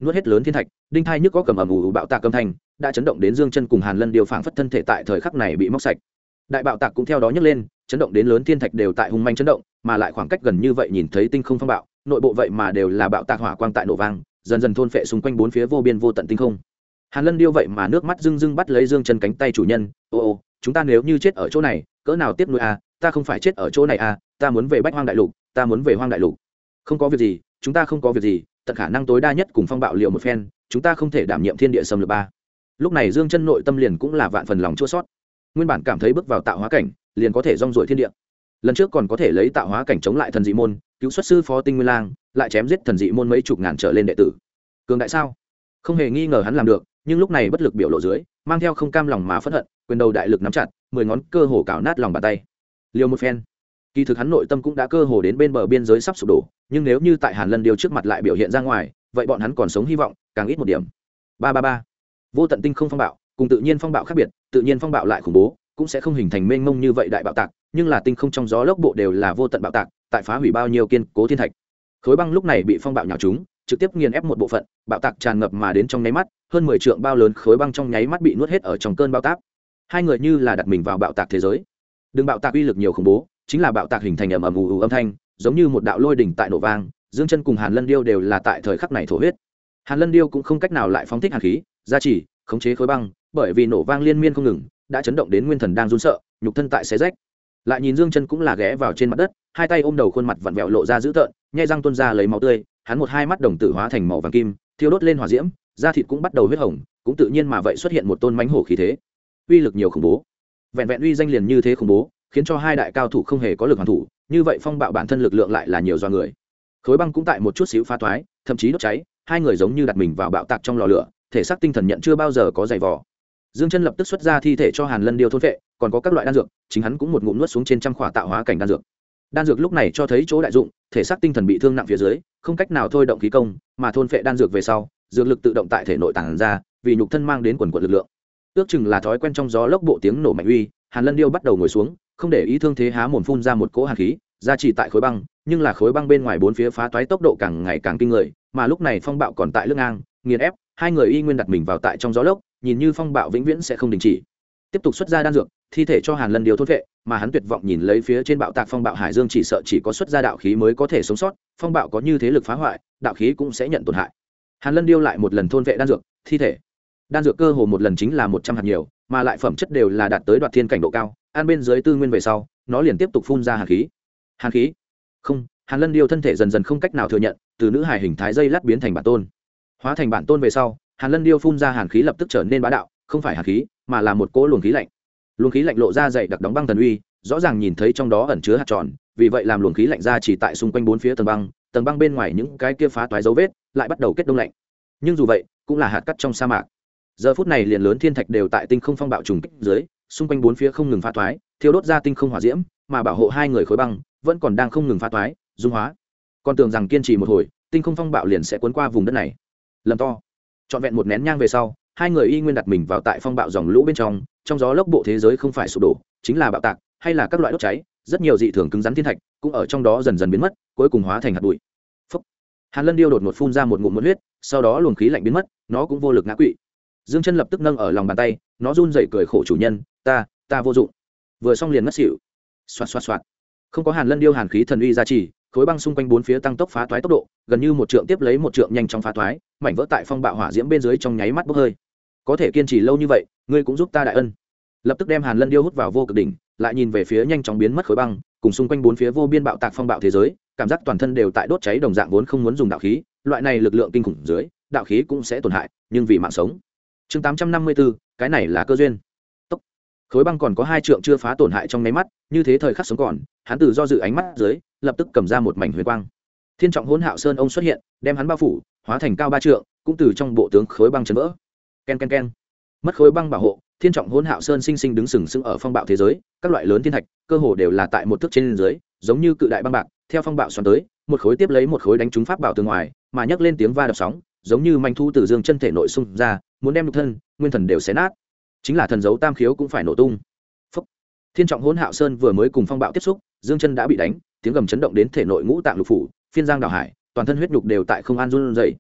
nuốt hết lớn thiên thạch, đinh thai nhức có cầm ầm ủ bạo tạc âm thanh đã chấn động đến Dương Chân cùng Hàn Lân Điêu phảng phất thân thể tại thời khắc này bị móc sạch. Đại bạo tạc cũng theo đó nhấc lên, chấn động đến lớn thiên thạch đều tại hung manh chấn động, mà lại khoảng cách gần như vậy nhìn thấy tinh không phong bạo, nội bộ vậy mà đều là bạo tạc hỏa quang tại nổ vang, dần dần thôn phệ xung quanh bốn phía vô biên vô tận tinh không. Hàn Lân Điêu vậy mà nước mắt rưng rưng bắt lấy Dương Chân cánh tay chủ nhân, ô, chúng ta nếu như chết ở chỗ này, cỡ nào tiếp nối a, ta không phải chết ở chỗ này a, ta muốn về Bách Hoang Đại Lục, ta muốn về Hoang Đại Lục. Không có việc gì, chúng ta không có việc gì, tận khả năng tối đa nhất cùng phong bạo liệu một phen, chúng ta không thể đảm nhiệm thiên địa xâm lược ba. Lúc này Dương Chân nội tâm liền cũng là vạn phần lòng chua xót. Nguyên bản cảm thấy bước vào tạo hóa cảnh, liền có thể rong ruổi thiên địa. Lần trước còn có thể lấy tạo hóa cảnh chống lại thần dị môn, cứu xuất sư phó Tinh Nguyên Lang, lại chém giết thần dị môn mấy chục ngàn trở lên đệ tử. Cường đại sao? Không hề nghi ngờ hắn làm được, nhưng lúc này bất lực biểu lộ dưới, mang theo không cam lòng mà phẫn hận, quyền đầu đại lực nắm chặt, 10 ngón cơ hồ cào nát lòng bàn tay. Liều một phen. Kỳ thực hắn nội tâm cũng đã cơ hồ đến bên bờ biên giới sắp sụp đổ, nhưng nếu như tại Hàn Lân Điêu trước mặt lại biểu hiện ra ngoài, vậy bọn hắn còn sống hy vọng càng ít một điểm. 333. Vô tận tinh không phong bạo, cùng tự nhiên phong bạo khác biệt, tự nhiên phong bạo lại khủng bố, cũng sẽ không hình thành mênh mông như vậy đại bạo tạc, nhưng là tinh không trong gió lốc bộ đều là vô tận bạo tạc, tại phá hủy bao nhiêu kiên cố thiên thạch. Khối băng lúc này bị phong bạo nhào trúng, trực tiếp nghiền ép một bộ phận, bạo tạc tràn ngập mà đến trong nháy mắt, hơn 10 trượng bao lớn khối băng trong nháy mắt bị nuốt hết ở trong cơn bão táp. Hai người như là đặt mình vào bạo tạc thế giới. Đừng bạo tạc uy lực nhiều khủng bố, chính là bạo tạc hình thành ầm ầm ù ù âm thanh, giống như một đạo lôi đỉnh tại nổ vang. Dương Chân cùng Hàn Lân Điêu đều là tại thời khắc này thổ huyết. Hàn Lân Điêu cũng không cách nào lại phóng thích hàn khí, gia trì, khống chế khối băng, bởi vì nổ vang liên miên không ngừng, đã chấn động đến nguyên thần đang run sợ, nhục thân tại xé rách. Lại nhìn Dương Chân cũng là ghé vào trên mặt đất, hai tay ôm đầu, khuôn mặt vặn vẹo lộ ra dữ tợn, nhếch răng tuôn ra lấy máu tươi, hắn một hai mắt đồng tử hóa thành màu vàng kim, thiêu đốt lên hỏa diễm, da thịt cũng bắt đầu huyết hồng, cũng tự nhiên mà vậy xuất hiện một tôn mãnh hổ khí thế. Uy lực nhiều khủng bố. Vẹn vẹn uy danh liền như thế khủng bố, khiến cho hai đại cao thủ không hề có lực hoàn thủ, như vậy phong bạo bản thân lực lượng lại là nhiều do người. Khối băng cũng tại một chút xíu phá toái, thậm chí đốt cháy, hai người giống như đặt mình vào bạo tạc trong lò lửa, thể xác tinh thần nhận chưa bao giờ có dày vò. Dương Chân lập tức xuất ra thi thể cho Hàn Lân Điêu thôn vệ, còn có các loại đan dược, chính hắn cũng một ngụm nuốt xuống trên trăm khỏa tạo hóa cảnh đan dược. Đan dược lúc này cho thấy chỗ đại dụng, thể xác tinh thần bị thương nặng phía dưới, không cách nào thôi động khí công, mà thôn phệ đan dược về sau, dược lực tự động tại thể nội tàng ra, vì nhục thân mang đến quần quần lực lượng. Ước chừng là thói quen trong gió lốc bộ tiếng nổ mạnh uy, Hàn Lân Điêu bắt đầu ngồi xuống, không để ý thương thế, há mồm phun ra một cỗ hàn khí, ra chỉ tại khối băng, nhưng là khối băng bên ngoài bốn phía phá toái tốc độ càng ngày càng kinh người, mà lúc này phong bạo còn tại lưng ngang, nghiền ép, hai người y nguyên đặt mình vào tại trong gió lốc, nhìn như phong bạo vĩnh viễn sẽ không đình chỉ. Tiếp tục xuất ra đan dược, thi thể cho Hàn Lân Điêu thôn vệ, mà hắn tuyệt vọng nhìn lấy phía trên bạo tạc phong bạo hải dương, chỉ sợ chỉ có xuất ra đạo khí mới có thể sống sót, phong bạo có như thế lực phá hoại, đạo khí cũng sẽ nhận tổn hại. Hàn Lân Điêu lại một lần thôn vệ đan dược, thi thể. Đan dược cơ hồ một lần chính là 100 hạt nhiều, mà lại phẩm chất đều là đạt tới đoạt thiên cảnh độ cao, ăn bên dưới tư nguyên về sau, nó liền tiếp tục phun ra hàn khí. Hàn khí? Không, Hàn Lân Điêu thân thể dần dần không cách nào thừa nhận, từ nữ hài hình thái dây lát biến thành bản tôn. Hóa thành bản tôn về sau, Hàn Lân Điêu phun ra hàn khí lập tức trở nên bá đạo, không phải hàn khí, mà là một cỗ luồng khí lạnh. Luồng khí lạnh lộ ra dày đặc đóng băng thần uy, rõ ràng nhìn thấy trong đó ẩn chứa hạt tròn, vì vậy làm luồng khí lạnh ra chỉ tại xung quanh bốn phía tầng băng bên ngoài những cái kia phá toái dấu vết, lại bắt đầu kết đông lạnh. Nhưng dù vậy, cũng là hạt cát trong sa mạc. Giờ phút này liền lớn thiên thạch đều tại tinh không phong bạo trùng kích dưới, xung quanh bốn phía không ngừng phá toái, thiêu đốt ra tinh không hỏa diễm, mà bảo hộ hai người khối băng vẫn còn đang không ngừng phá toái, dung hóa. Còn tưởng rằng kiên trì một hồi, tinh không phong bạo liền sẽ cuốn qua vùng đất này. Lầm to. Trọn vẹn một nén nhang về sau, hai người y nguyên đặt mình vào tại phong bạo dòng lũ bên trong gió lốc bộ thế giới không phải sụp đổ, chính là bạo tạc, hay là các loại đốt cháy, rất nhiều dị thường cứng rắn thiên thạch cũng ở trong đó dần dần biến mất, cuối cùng hóa thành hạt bụi. Phốc. Hàn Lân Điêu đột ngột phun ra một ngụm huyết, sau đó luồng khí lạnh biến mất, nó cũng vô lực ngã quỵ. Dương Chân lập tức nâng ở lòng bàn tay, nó run rẩy cười khổ chủ nhân, ta vô dụng. Vừa xong liền ngất xỉu. Xoạt xoạt xoạt. Không có Hàn Lân Điêu hàn khí thần uy gia trì, khối băng xung quanh bốn phía tăng tốc phá toái tốc độ, gần như một trượng tiếp lấy một trượng nhanh chóng phá toái, mảnh vỡ tại phong bạo hỏa diễm bên dưới trong nháy mắt bốc hơi. Có thể kiên trì lâu như vậy, ngươi cũng giúp ta đại ân. Lập tức đem Hàn Lân Điêu hút vào vô cực đỉnh, lại nhìn về phía nhanh chóng biến mất khối băng, cùng xung quanh bốn phía vô biên bạo tạc phong bạo thế giới, cảm giác toàn thân đều tại đốt cháy đồng dạng, vốn không muốn dùng đạo khí, loại này lực lượng kinh khủng dưới, đạo khí cũng sẽ tổn hại, nhưng vì mạng sống. Chương 854, cái này là cơ duyên. Tốc. Khối băng còn có 2 trượng chưa phá tổn hại trong nháy mắt, như thế thời khắc sống còn, hắn từ do dự ánh mắt dưới, lập tức cầm ra một mảnh huyền quang. Thiên trọng hỗn hạo sơn ông xuất hiện, đem hắn bao phủ, hóa thành cao 3 trượng, cũng từ trong bộ tướng khối băng chấn vỡ. Ken ken ken. Mất khối băng bảo hộ, thiên trọng hỗn hạo sơn sinh sinh đứng sừng sững ở phong bạo thế giới, các loại lớn thiên thạch, cơ hồ đều là tại một thước trên dưới, giống như cự đại băng bạc, theo phong bạo xoắn tới, một khối tiếp lấy một khối đánh trúng pháp bảo từ ngoài, mà nhấc lên tiếng va đập sóng, giống như manh thu từ dương chân thể nội xung ra, muốn đem nhục thân, nguyên thần đều xé nát. Chính là thần dấu tam khiếu cũng phải nổ tung. Phốc. Thiên trọng hỗn hạo sơn vừa mới cùng phong bạo tiếp xúc, dương chân đã bị đánh, tiếng gầm chấn động đến thể nội ngũ tạng lục phủ, phiên giang đảo hải, toàn thân huyết nhục đều tại không an run rẩy.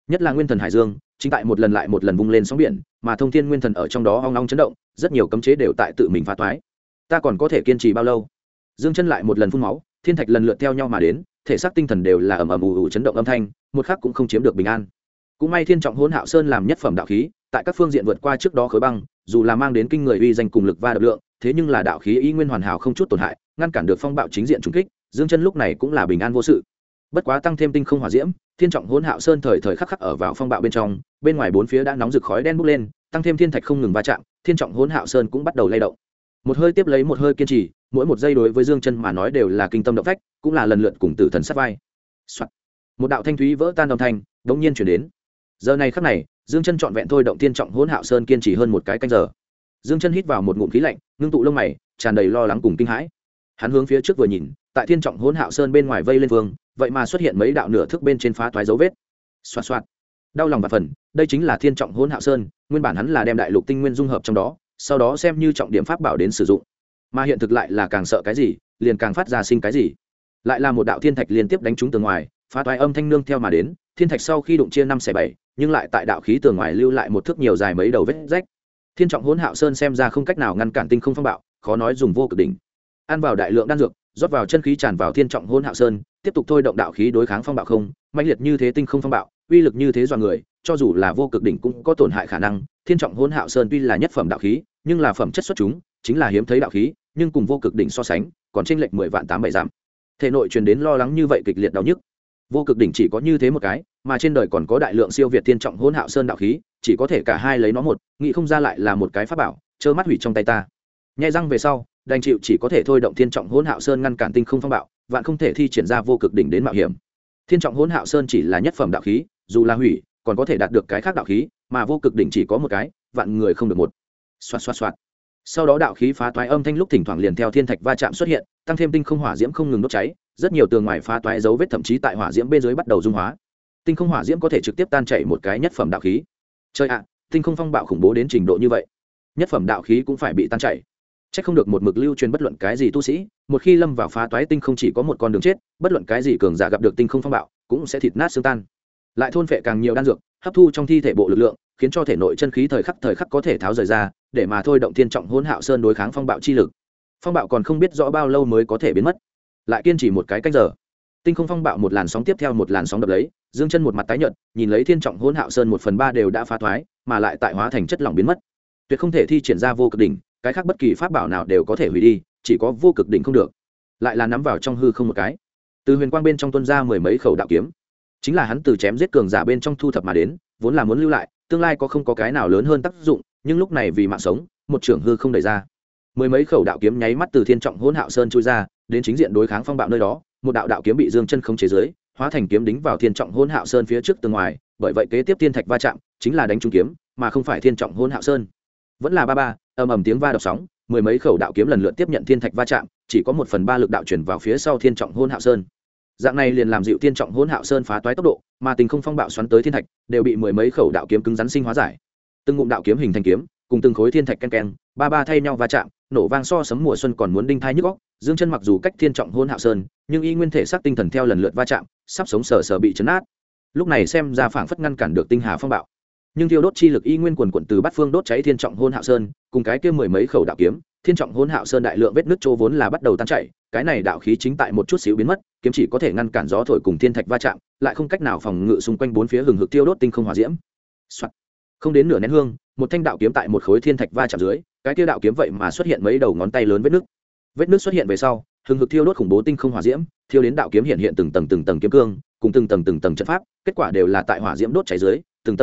nhất là nguyên thần hải dương chính tại một lần lại một lần vung lên sóng biển, mà thông thiên nguyên thần ở trong đó hoang long chấn động, rất nhiều cấm chế đều tại tự mình phá toái. Ta còn có thể kiên trì bao lâu? Dương chân lại một lần phun máu, thiên thạch lần lượt theo nhau mà đến, thể xác tinh thần đều là ầm ầm ù ù chấn động âm thanh, một khắc cũng không chiếm được bình an. Cũng may thiên trọng hỗn hạo sơn làm nhất phẩm đạo khí, tại các phương diện vượt qua trước đó khối băng, dù là mang đến kinh người uy danh cùng lực va đập lượng, thế nhưng là đạo khí y nguyên hoàn hảo không chút tổn hại, ngăn cản được phong bạo chính diện trùng kích, Dương chân lúc này cũng là bình an vô sự. Bất quá tăng thêm tinh không hỏa diễm, thiên trọng hỗn hạo sơn thời thời khắc khắc ở vào phong bạo bên trong, bên ngoài bốn phía đã nóng rực khói đen bốc lên, tăng thêm thiên thạch không ngừng va chạm, thiên trọng hỗn hạo sơn cũng bắt đầu lay động. Một hơi tiếp lấy một hơi kiên trì, mỗi một giây đối với Dương chân mà nói đều là kinh tâm động phách, cũng là lần lượt cùng tử thần sát vai. Soạn. Một đạo thanh thúy vỡ tan âm thanh đống nhiên chuyển đến. Giờ này khắc này, Dương chân trọn vẹn thôi động thiên trọng hỗn hạo sơn kiên trì hơn một cái canh giờ. Dương chân hít vào một ngụm khí lạnh, ngưng tụ lông mày, tràn đầy lo lắng cùng kinh hãi. Hắn hướng phía trước vừa nhìn, tại thiên trọng hỗn hạo sơn bên ngoài vây lên vương, vậy mà xuất hiện mấy đạo nửa thước bên trên phá toái dấu vết. Xoạt xoạt. Đau lòng và phần, đây chính là thiên trọng hỗn hạo sơn, nguyên bản hắn là đem đại lục tinh nguyên dung hợp trong đó, sau đó xem như trọng điểm pháp bảo đến sử dụng. Mà hiện thực lại là càng sợ cái gì, liền càng phát ra sinh cái gì. Lại là một đạo thiên thạch liên tiếp đánh trúng tường ngoài, phá toái âm thanh nương theo mà đến, thiên thạch sau khi đụng chia 5/7, nhưng lại tại đạo khí tường ngoài lưu lại một thước nhiều dài mấy đầu vết rách. Thiên trọng hỗn hạo sơn xem ra không cách nào ngăn cản tinh không phong bạo, khó nói dùng vô cực đỉnh. Ăn vào đại lượng đan dược, rót vào chân khí tràn vào thiên trọng hỗn hạo sơn, tiếp tục thôi động đạo khí đối kháng phong bạo không, mãnh liệt như thế tinh không phong bạo, uy lực như thế dọa người, cho dù là vô cực đỉnh cũng có tổn hại khả năng. Thiên trọng hỗn hạo sơn tuy là nhất phẩm đạo khí, nhưng là phẩm chất xuất chúng, chính là hiếm thấy đạo khí, nhưng cùng vô cực đỉnh so sánh, còn chênh lệch 10 vạn 8 7 giảm. Thể nội truyền đến lo lắng như vậy kịch liệt đau nhức. Vô cực đỉnh chỉ có như thế một cái, mà trên đời còn có đại lượng siêu việt thiên trọng hỗn hạo sơn đạo khí, chỉ có thể cả hai lấy nó một, nghĩ không ra lại là một cái pháp bảo, trơ mắt hủy trong tay ta. Nhẹ răng về sau, đành chịu chỉ có thể thôi động thiên trọng hỗn hạo sơn ngăn cản tinh không phong bạo, vạn không thể thi triển ra vô cực đỉnh đến mạo hiểm. Thiên trọng hỗn hạo sơn chỉ là nhất phẩm đạo khí, dù là hủy, còn có thể đạt được cái khác đạo khí, mà vô cực đỉnh chỉ có một cái, vạn người không được một. Xoạt xoạt xoạt. Sau đó đạo khí phá toái âm thanh lúc thỉnh thoảng liền theo thiên thạch va chạm xuất hiện, tăng thêm tinh không hỏa diễm không ngừng đốt cháy, rất nhiều tường ngoài phá toái dấu vết thậm chí tại hỏa diễm bên dưới bắt đầu dung hóa. Tinh không hỏa diễm có thể trực tiếp tan chảy một cái nhất phẩm đạo khí. Trời ạ, tinh không phong bạo khủng bố đến trình độ như vậy, nhất phẩm đạo khí cũng phải bị tan chảy. Chắc không được một mực lưu truyền bất luận cái gì tu sĩ, một khi lâm vào phá toái tinh không chỉ có một con đường chết, bất luận cái gì cường giả gặp được tinh không phong bạo, cũng sẽ thịt nát xương tan. Lại thôn phệ càng nhiều đan dược, hấp thu trong thi thể bộ lực lượng, khiến cho thể nội chân khí thời khắc có thể tháo rời ra, để mà thôi động thiên trọng hỗn hạo sơn đối kháng phong bạo chi lực. Phong bạo còn không biết rõ bao lâu mới có thể biến mất. Lại kiên trì một cái canh giờ, tinh không phong bạo một làn sóng tiếp theo một làn sóng đập lấy, Dương chân một mặt tái nhợt, nhìn lấy thiên trọng hỗn hạo sơn 1/3 đều đã phá thoái, mà lại tại hóa thành chất lỏng biến mất. Tuyệt không thể thi triển ra vô cực đỉnh, cái khác bất kỳ pháp bảo nào đều có thể hủy đi, chỉ có vô cực đỉnh không được. Lại là nắm vào trong hư không một cái, từ huyền quang bên trong tuôn ra mười mấy khẩu đạo kiếm, chính là hắn từ chém giết cường giả bên trong thu thập mà đến, vốn là muốn lưu lại, tương lai có không có cái nào lớn hơn tác dụng, nhưng lúc này vì mạng sống, một trưởng hư không đẩy ra, mười mấy khẩu đạo kiếm nháy mắt từ thiên trọng hỗn hạo sơn chui ra, đến chính diện đối kháng phong bạo nơi đó. Một đạo đạo kiếm bị Dương chân khống chế dưới, hóa thành kiếm đính vào thiên trọng hỗn hạo sơn phía trước tường ngoài, bởi vậy kế tiếp thiên thạch va chạm chính là đánh trúng kiếm, mà không phải thiên trọng hỗn hạo sơn. Vẫn là ba ầm ầm tiếng va đập sóng, mười mấy khẩu đạo kiếm lần lượt tiếp nhận thiên thạch va chạm, chỉ có 1/3 lực đạo chuyển vào phía sau thiên trọng hỗn hạo sơn. Dạng này liền làm dịu thiên trọng hỗn hạo sơn phá toái tốc độ, mà tình không phong bạo xoắn tới thiên thạch đều bị mười mấy khẩu đạo kiếm cứng rắn sinh hóa giải. Từng ngụm đạo kiếm hình thành kiếm, cùng từng khối thiên thạch ken ken, ba thay nhau va chạm, nổ vang so sấm mùa xuân còn muốn đinh thai nhức óc. Dương chân mặc dù cách thiên trọng hỗn hạo sơn, nhưng y nguyên thể xác tinh thần theo lần lượt va chạm, sắp sống sờ bị chấn nát. Lúc này xem ra phảng phất ngăn cản được tinh hà phong bạo, nhưng thiêu đốt chi lực y nguyên quần quần từ bát phương đốt cháy thiên trọng hỗn hạo sơn, cùng cái kia mười mấy khẩu đạo kiếm, thiên trọng hỗn hạo sơn đại lượng vết nứt chỗ vốn là bắt đầu tan chảy, cái này đạo khí chính tại một chút xíu biến mất, kiếm chỉ có thể ngăn cản gió thổi cùng thiên thạch va chạm, lại không cách nào phòng ngự xung quanh bốn phía hừng hực tiêu đốt tinh không hỏa diễm. Không đến nửa nén hương, một thanh đạo kiếm tại một khối thiên thạch va chạm dưới, cái kia đạo kiếm vậy mà xuất hiện mấy đầu ngón tay lớn vết nứt. Vết nứt xuất hiện về sau, hừng hực thiêu đốt khủng bố tinh không hỏa diễm, thiêu đến đạo kiếm hiện từng tầng kiếm cương, cùng từng tầng trận pháp, kết quả đều là tại hỏa diễm đốt cháy dưới, từng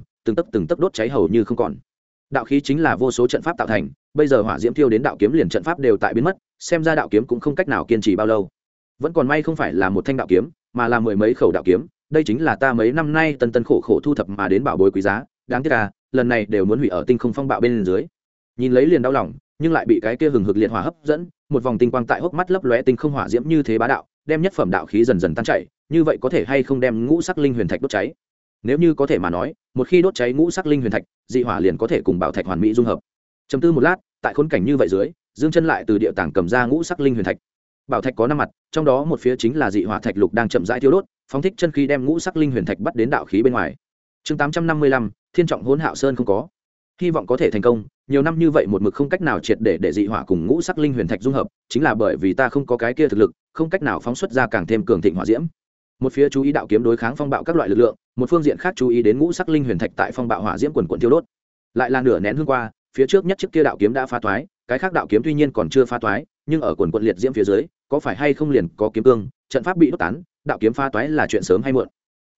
tấc đốt cháy hầu như không còn. Đạo khí chính là vô số trận pháp tạo thành, bây giờ hỏa diễm thiêu đến đạo kiếm liền trận pháp đều tại biến mất, xem ra đạo kiếm cũng không cách nào kiên trì bao lâu. Vẫn còn may không phải là một thanh đạo kiếm, mà là mười mấy khẩu đạo kiếm, đây chính là ta mấy năm nay tân khổ thu thập mà đến bảo bối quý giá, đáng tiếc là lần này đều muốn hủy ở tinh không phong bạo bên dưới. Nhìn lấy liền đau lòng, nhưng lại bị cái kia hừng hực liệt hỏa hấp dẫn, một vòng tinh quang tại hốc mắt lấp lóe tinh không hỏa diễm như thế bá đạo, đem nhất phẩm đạo khí dần dần tan chảy, như vậy có thể hay không đem ngũ sắc linh huyền thạch đốt cháy? Nếu như có thể mà nói, một khi đốt cháy ngũ sắc linh huyền thạch, dị hỏa liền có thể cùng bảo thạch hoàn mỹ dung hợp. Trầm tư một lát, tại khốn cảnh như vậy dưới, Dương chân lại từ địa tàng cầm ra ngũ sắc linh huyền thạch. Bảo thạch có 5 mặt, trong đó một phía chính là dị hỏa thạch lục đang chậm rãi thiêu đốt, phóng thích chân khí đem ngũ sắc linh huyền thạch bắt đến đạo khí bên ngoài. chương 855, thiên trọng hỗn hạo sơn không có hy vọng có thể thành công. Nhiều năm như vậy một mực không cách nào triệt để dị hỏa cùng ngũ sắc linh huyền thạch dung hợp, chính là bởi vì ta không có cái kia thực lực, không cách nào phóng xuất ra càng thêm cường thịnh hỏa diễm. Một phía chú ý đạo kiếm đối kháng phong bạo các loại lực lượng, một phương diện khác chú ý đến ngũ sắc linh huyền thạch tại phong bạo hỏa diễm quần quần tiêu đốt. Lại là nửa nén hương qua, phía trước nhất chiếc kia đạo kiếm đã phá toái, cái khác đạo kiếm tuy nhiên còn chưa phá toái, nhưng ở quần quần liệt diễm phía dưới, có phải hay không liền có kiếm cương, trận pháp bị đốt tán, đạo kiếm phá toái là chuyện sớm hay muộn.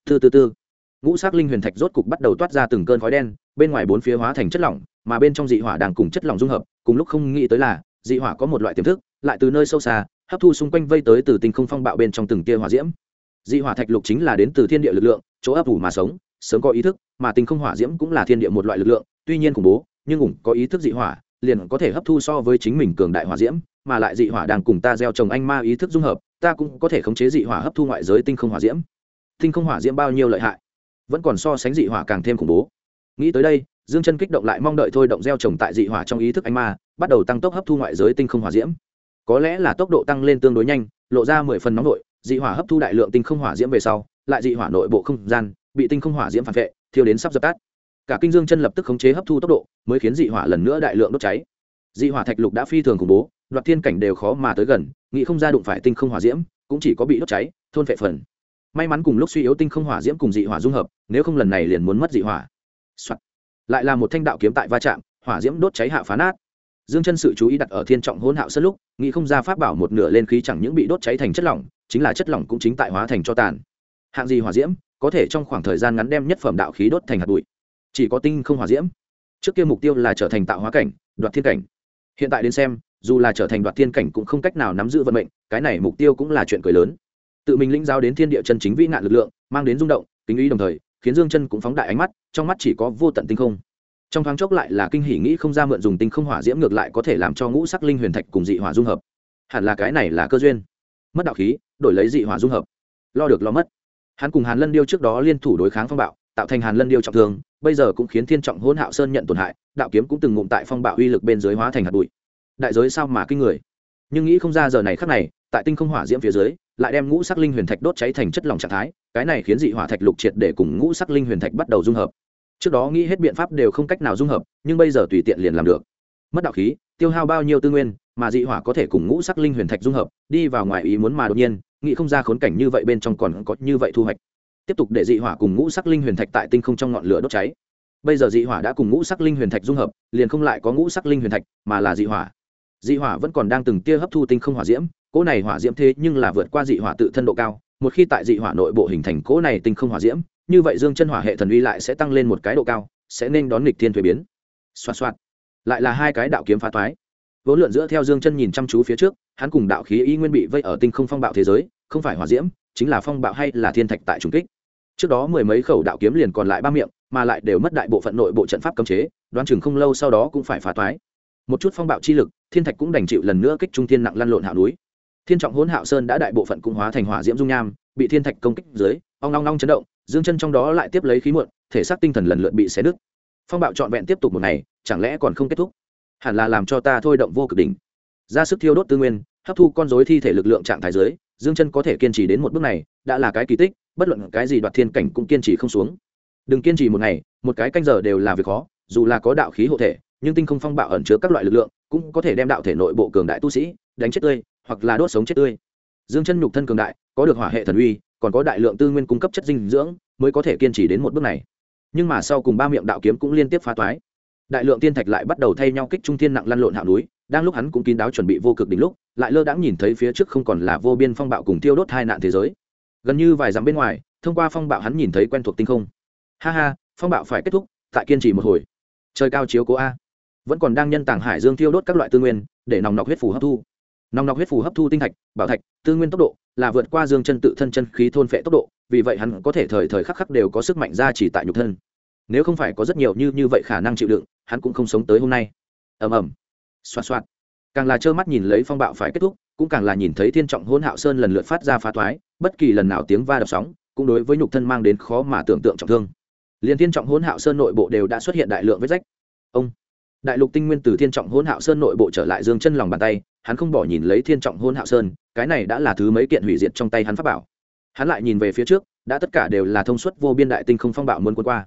Từ ngũ sắc linh huyền thạch rốt cục bắt đầu toát ra từng cơn khói đen, bên ngoài bốn phía hóa thành chất lỏng, mà bên trong dị hỏa đang cùng chất lỏng dung hợp, cùng lúc không nghĩ tới là dị hỏa có một loại tiềm thức, lại từ nơi sâu xa hấp thu xung quanh vây tới từ tinh không phong bạo bên trong từng tia hỏa diễm. Dị hỏa thạch lục chính là đến từ thiên địa lực lượng, chỗ ấp ủ mà sống, sớm có ý thức, mà tinh không hỏa diễm cũng là thiên địa một loại lực lượng, tuy nhiên khủng bố, nhưng cũng có ý thức dị hỏa, liền có thể hấp thu so với chính mình cường đại hỏa diễm, mà lại dị hỏa đang cùng ta gieo trồng anh ma ý thức dung hợp, ta cũng có thể khống chế dị hỏa hấp thu ngoại giới tinh không hỏa diễm. Tinh không hỏa diễm bao nhiêu lợi hại, vẫn còn so sánh dị hỏa càng thêm khủng bố. Nghĩ tới đây, Dương Chân kích động lại mong đợi thôi động gieo trồng tại dị hỏa trong ý thức anh ma, bắt đầu tăng tốc hấp thu ngoại giới tinh không hỏa diễm. Có lẽ là tốc độ tăng lên tương đối nhanh, lộ ra 10 phần nóng nội, dị hỏa hấp thu đại lượng tinh không hỏa diễm về sau, lại dị hỏa nội bộ không gian bị tinh không hỏa diễm phản vệ, thiêu đến sắp dập tắt. Cả kinh Dương Chân lập tức khống chế hấp thu tốc độ, mới khiến dị hỏa lần nữa đại lượng đốt cháy. Dị hỏa thạch lục đã phi thường khủng bố, đoạt thiên cảnh đều khó mà tới gần, nghĩ không ra đụng phải tinh không hỏa diễm, cũng chỉ có bị đốt cháy, thôn phệ phần. May mắn cùng lúc suy yếu tinh không hỏa diễm cùng dị hỏa dung hợp, nếu không lần này liền muốn mất dị hỏa. Soạt. Lại là một thanh đạo kiếm tại va chạm, hỏa diễm đốt cháy hạ phá nát. Dương Chân sự chú ý đặt ở thiên trọng hỗn hạo sơn lúc, nghĩ không ra pháp bảo một nửa lên khí chẳng những bị đốt cháy thành chất lỏng, chính là chất lỏng cũng chính tại hóa thành cho tàn. Hạng gì hỏa diễm, có thể trong khoảng thời gian ngắn đem nhất phẩm đạo khí đốt thành hạt bụi. Chỉ có tinh không hỏa diễm. Trước kia mục tiêu là trở thành tạo hóa cảnh, đoạt thiên cảnh. Hiện tại đến xem, dù là trở thành đoạt thiên cảnh cũng không cách nào nắm giữ vận mệnh, cái này mục tiêu cũng là chuyện cười lớn. Tự mình lĩnh giáo đến thiên địa chân chính vĩ nạn lực lượng, mang đến rung động, kính ý đồng thời, khiến Dương Chân cũng phóng đại ánh mắt, trong mắt chỉ có vô tận tinh không. Trong thoáng chốc lại là kinh hỉ nghĩ không ra mượn dùng tinh không hỏa diễm ngược lại có thể làm cho ngũ sắc linh huyền thạch cùng dị hỏa dung hợp. Hẳn là cái này là cơ duyên. Mất đạo khí, đổi lấy dị hỏa dung hợp. Lo được lo mất. Hắn cùng Hàn Lân Điêu trước đó liên thủ đối kháng phong bạo, tạo thành Hàn Lân Điêu trọng thương, bây giờ cũng khiến thiên trọng hỗn hạo sơn nhận tổn hại, đạo kiếm cũng từng ngụm tại phong bạo uy lực bên dưới hóa thành hạt bụi. Đại giới sao mà kinh người. Nhưng nghĩ không ra giờ này khắc này, tại tinh không hỏa diễm phía dưới, lại đem ngũ sắc linh huyền thạch đốt cháy thành chất lỏng trạng thái, cái này khiến dị hỏa thạch lục triệt để cùng ngũ sắc linh huyền thạch bắt đầu dung hợp. Trước đó nghĩ hết biện pháp đều không cách nào dung hợp, nhưng bây giờ tùy tiện liền làm được. Mất đạo khí, tiêu hao bao nhiêu tư nguyên, mà dị hỏa có thể cùng ngũ sắc linh huyền thạch dung hợp, đi vào ngoài ý muốn mà đột nhiên, nghĩ không ra khốn cảnh như vậy bên trong còn có như vậy thu hoạch. Tiếp tục để dị hỏa cùng ngũ sắc linh huyền thạch tại tinh không trong ngọn lửa đốt cháy. Bây giờ dị hỏa đã cùng ngũ sắc linh huyền thạch dung hợp, liền không lại có ngũ sắc linh huyền thạch, mà là dị hỏa. Dị hỏa vẫn còn đang từng tia hấp thu tinh không hỏa diễm, cỗ này hỏa diễm thế nhưng là vượt qua dị hỏa tự thân độ cao, một khi tại dị hỏa nội bộ hình thành cỗ này tinh không hỏa diễm, như vậy Dương Chân hỏa hệ thần uy lại sẽ tăng lên một cái độ cao, sẽ nên đón nghịch thiên thuế biến. Xoạt xoạt, lại là hai cái đạo kiếm phá toái. Vốn lượn giữa theo Dương Chân nhìn chăm chú phía trước, hắn cùng đạo khí y nguyên bị vây ở tinh không phong bạo thế giới, không phải hỏa diễm, chính là phong bạo hay là thiên thạch tại trùng kích. Trước đó mười mấy khẩu đạo kiếm liền còn lại ba miệng, mà lại đều mất đại bộ phận nội bộ trận pháp cấm chế, đoán chừng không lâu sau đó cũng phải phá toái. Một chút phong bạo chi lực, thiên thạch cũng đành chịu lần nữa kích trung thiên nặng lăn lộn hạo núi. Thiên trọng hỗn hạo sơn đã đại bộ phận cũng hóa thành hỏa diễm dung nham, bị thiên thạch công kích dưới, ong long long chấn động, Dương Chân trong đó lại tiếp lấy khí muộn, thể xác tinh thần lần lượt bị xé nứt. Phong bạo trọn vẹn tiếp tục một ngày, chẳng lẽ còn không kết thúc? Hẳn là làm cho ta thôi động vô cực đỉnh, ra sức thiêu đốt tư nguyên, hấp thu con rối thi thể lực lượng trạng thái dưới, Dương Chân có thể kiên trì đến một bước này, đã là cái kỳ tích, bất luận cái gì đoạt thiên cảnh cũng kiên trì không xuống. Đừng kiên trì một ngày, một cái canh giờ đều là việc khó, dù là có đạo khí hộ thể, nhưng tinh không phong bạo ẩn chứa các loại lực lượng, cũng có thể đem đạo thể nội bộ cường đại tu sĩ đánh chết tươi, hoặc là đốt sống chết tươi. Dương Chân nhục thân cường đại, có được hỏa hệ thần uy, còn có đại lượng tư nguyên cung cấp chất dinh dưỡng, mới có thể kiên trì đến một bước này. Nhưng mà sau cùng ba miệng đạo kiếm cũng liên tiếp phá toái. Đại lượng tiên thạch lại bắt đầu thay nhau kích trung thiên nặng lăn lộn hạo núi, đang lúc hắn cũng kín đáo chuẩn bị vô cực đỉnh lúc, lại lơ đãng nhìn thấy phía trước không còn là vô biên phong bạo cùng tiêu đốt hai nạn thế giới. Gần như vài dặm bên ngoài, thông qua phong bạo hắn nhìn thấy quen thuộc tinh không. Ha ha, phong bạo phải kết thúc, tại kiên trì một hồi. Trời cao chiếu cố a. Vẫn còn đang nhân tàng hải dương tiêu đốt các loại tư nguyên, để nòng nọc huyết phù hấp thu. Nòng nọc huyết phù hấp thu tinh thạch, bảo thạch, tư nguyên tốc độ là vượt qua Dương Chân tự thân chân khí thôn phệ tốc độ, vì vậy hắn có thể thời thời khắc khắc đều có sức mạnh ra chỉ tại nhục thân. Nếu không phải có rất nhiều như vậy khả năng chịu đựng, hắn cũng không sống tới hôm nay. Ầm ầm, xoạt xoạt. Càng là trơ mắt nhìn lấy phong bạo phải kết thúc, cũng càng là nhìn thấy thiên trọng hỗn hạo sơn lần lượt phát ra phá toái, bất kỳ lần nào tiếng va đập sóng, cũng đối với nhục thân mang đến khó mà tưởng tượng trọng thương. Liên thiên trọng hỗn hạo sơn nội bộ đều đã xuất hiện đại lượng vết rách. Ông đại lục tinh nguyên từ thiên trọng hỗn hạo sơn nội bộ trở lại Dương Chân lòng bàn tay, hắn không bỏ nhìn lấy thiên trọng hỗn hạo sơn, cái này đã là thứ mấy kiện hủy diệt trong tay hắn pháp bảo. Hắn lại nhìn về phía trước, đã tất cả đều là thông suất vô biên đại tinh không phong bạo muốn cuốn qua.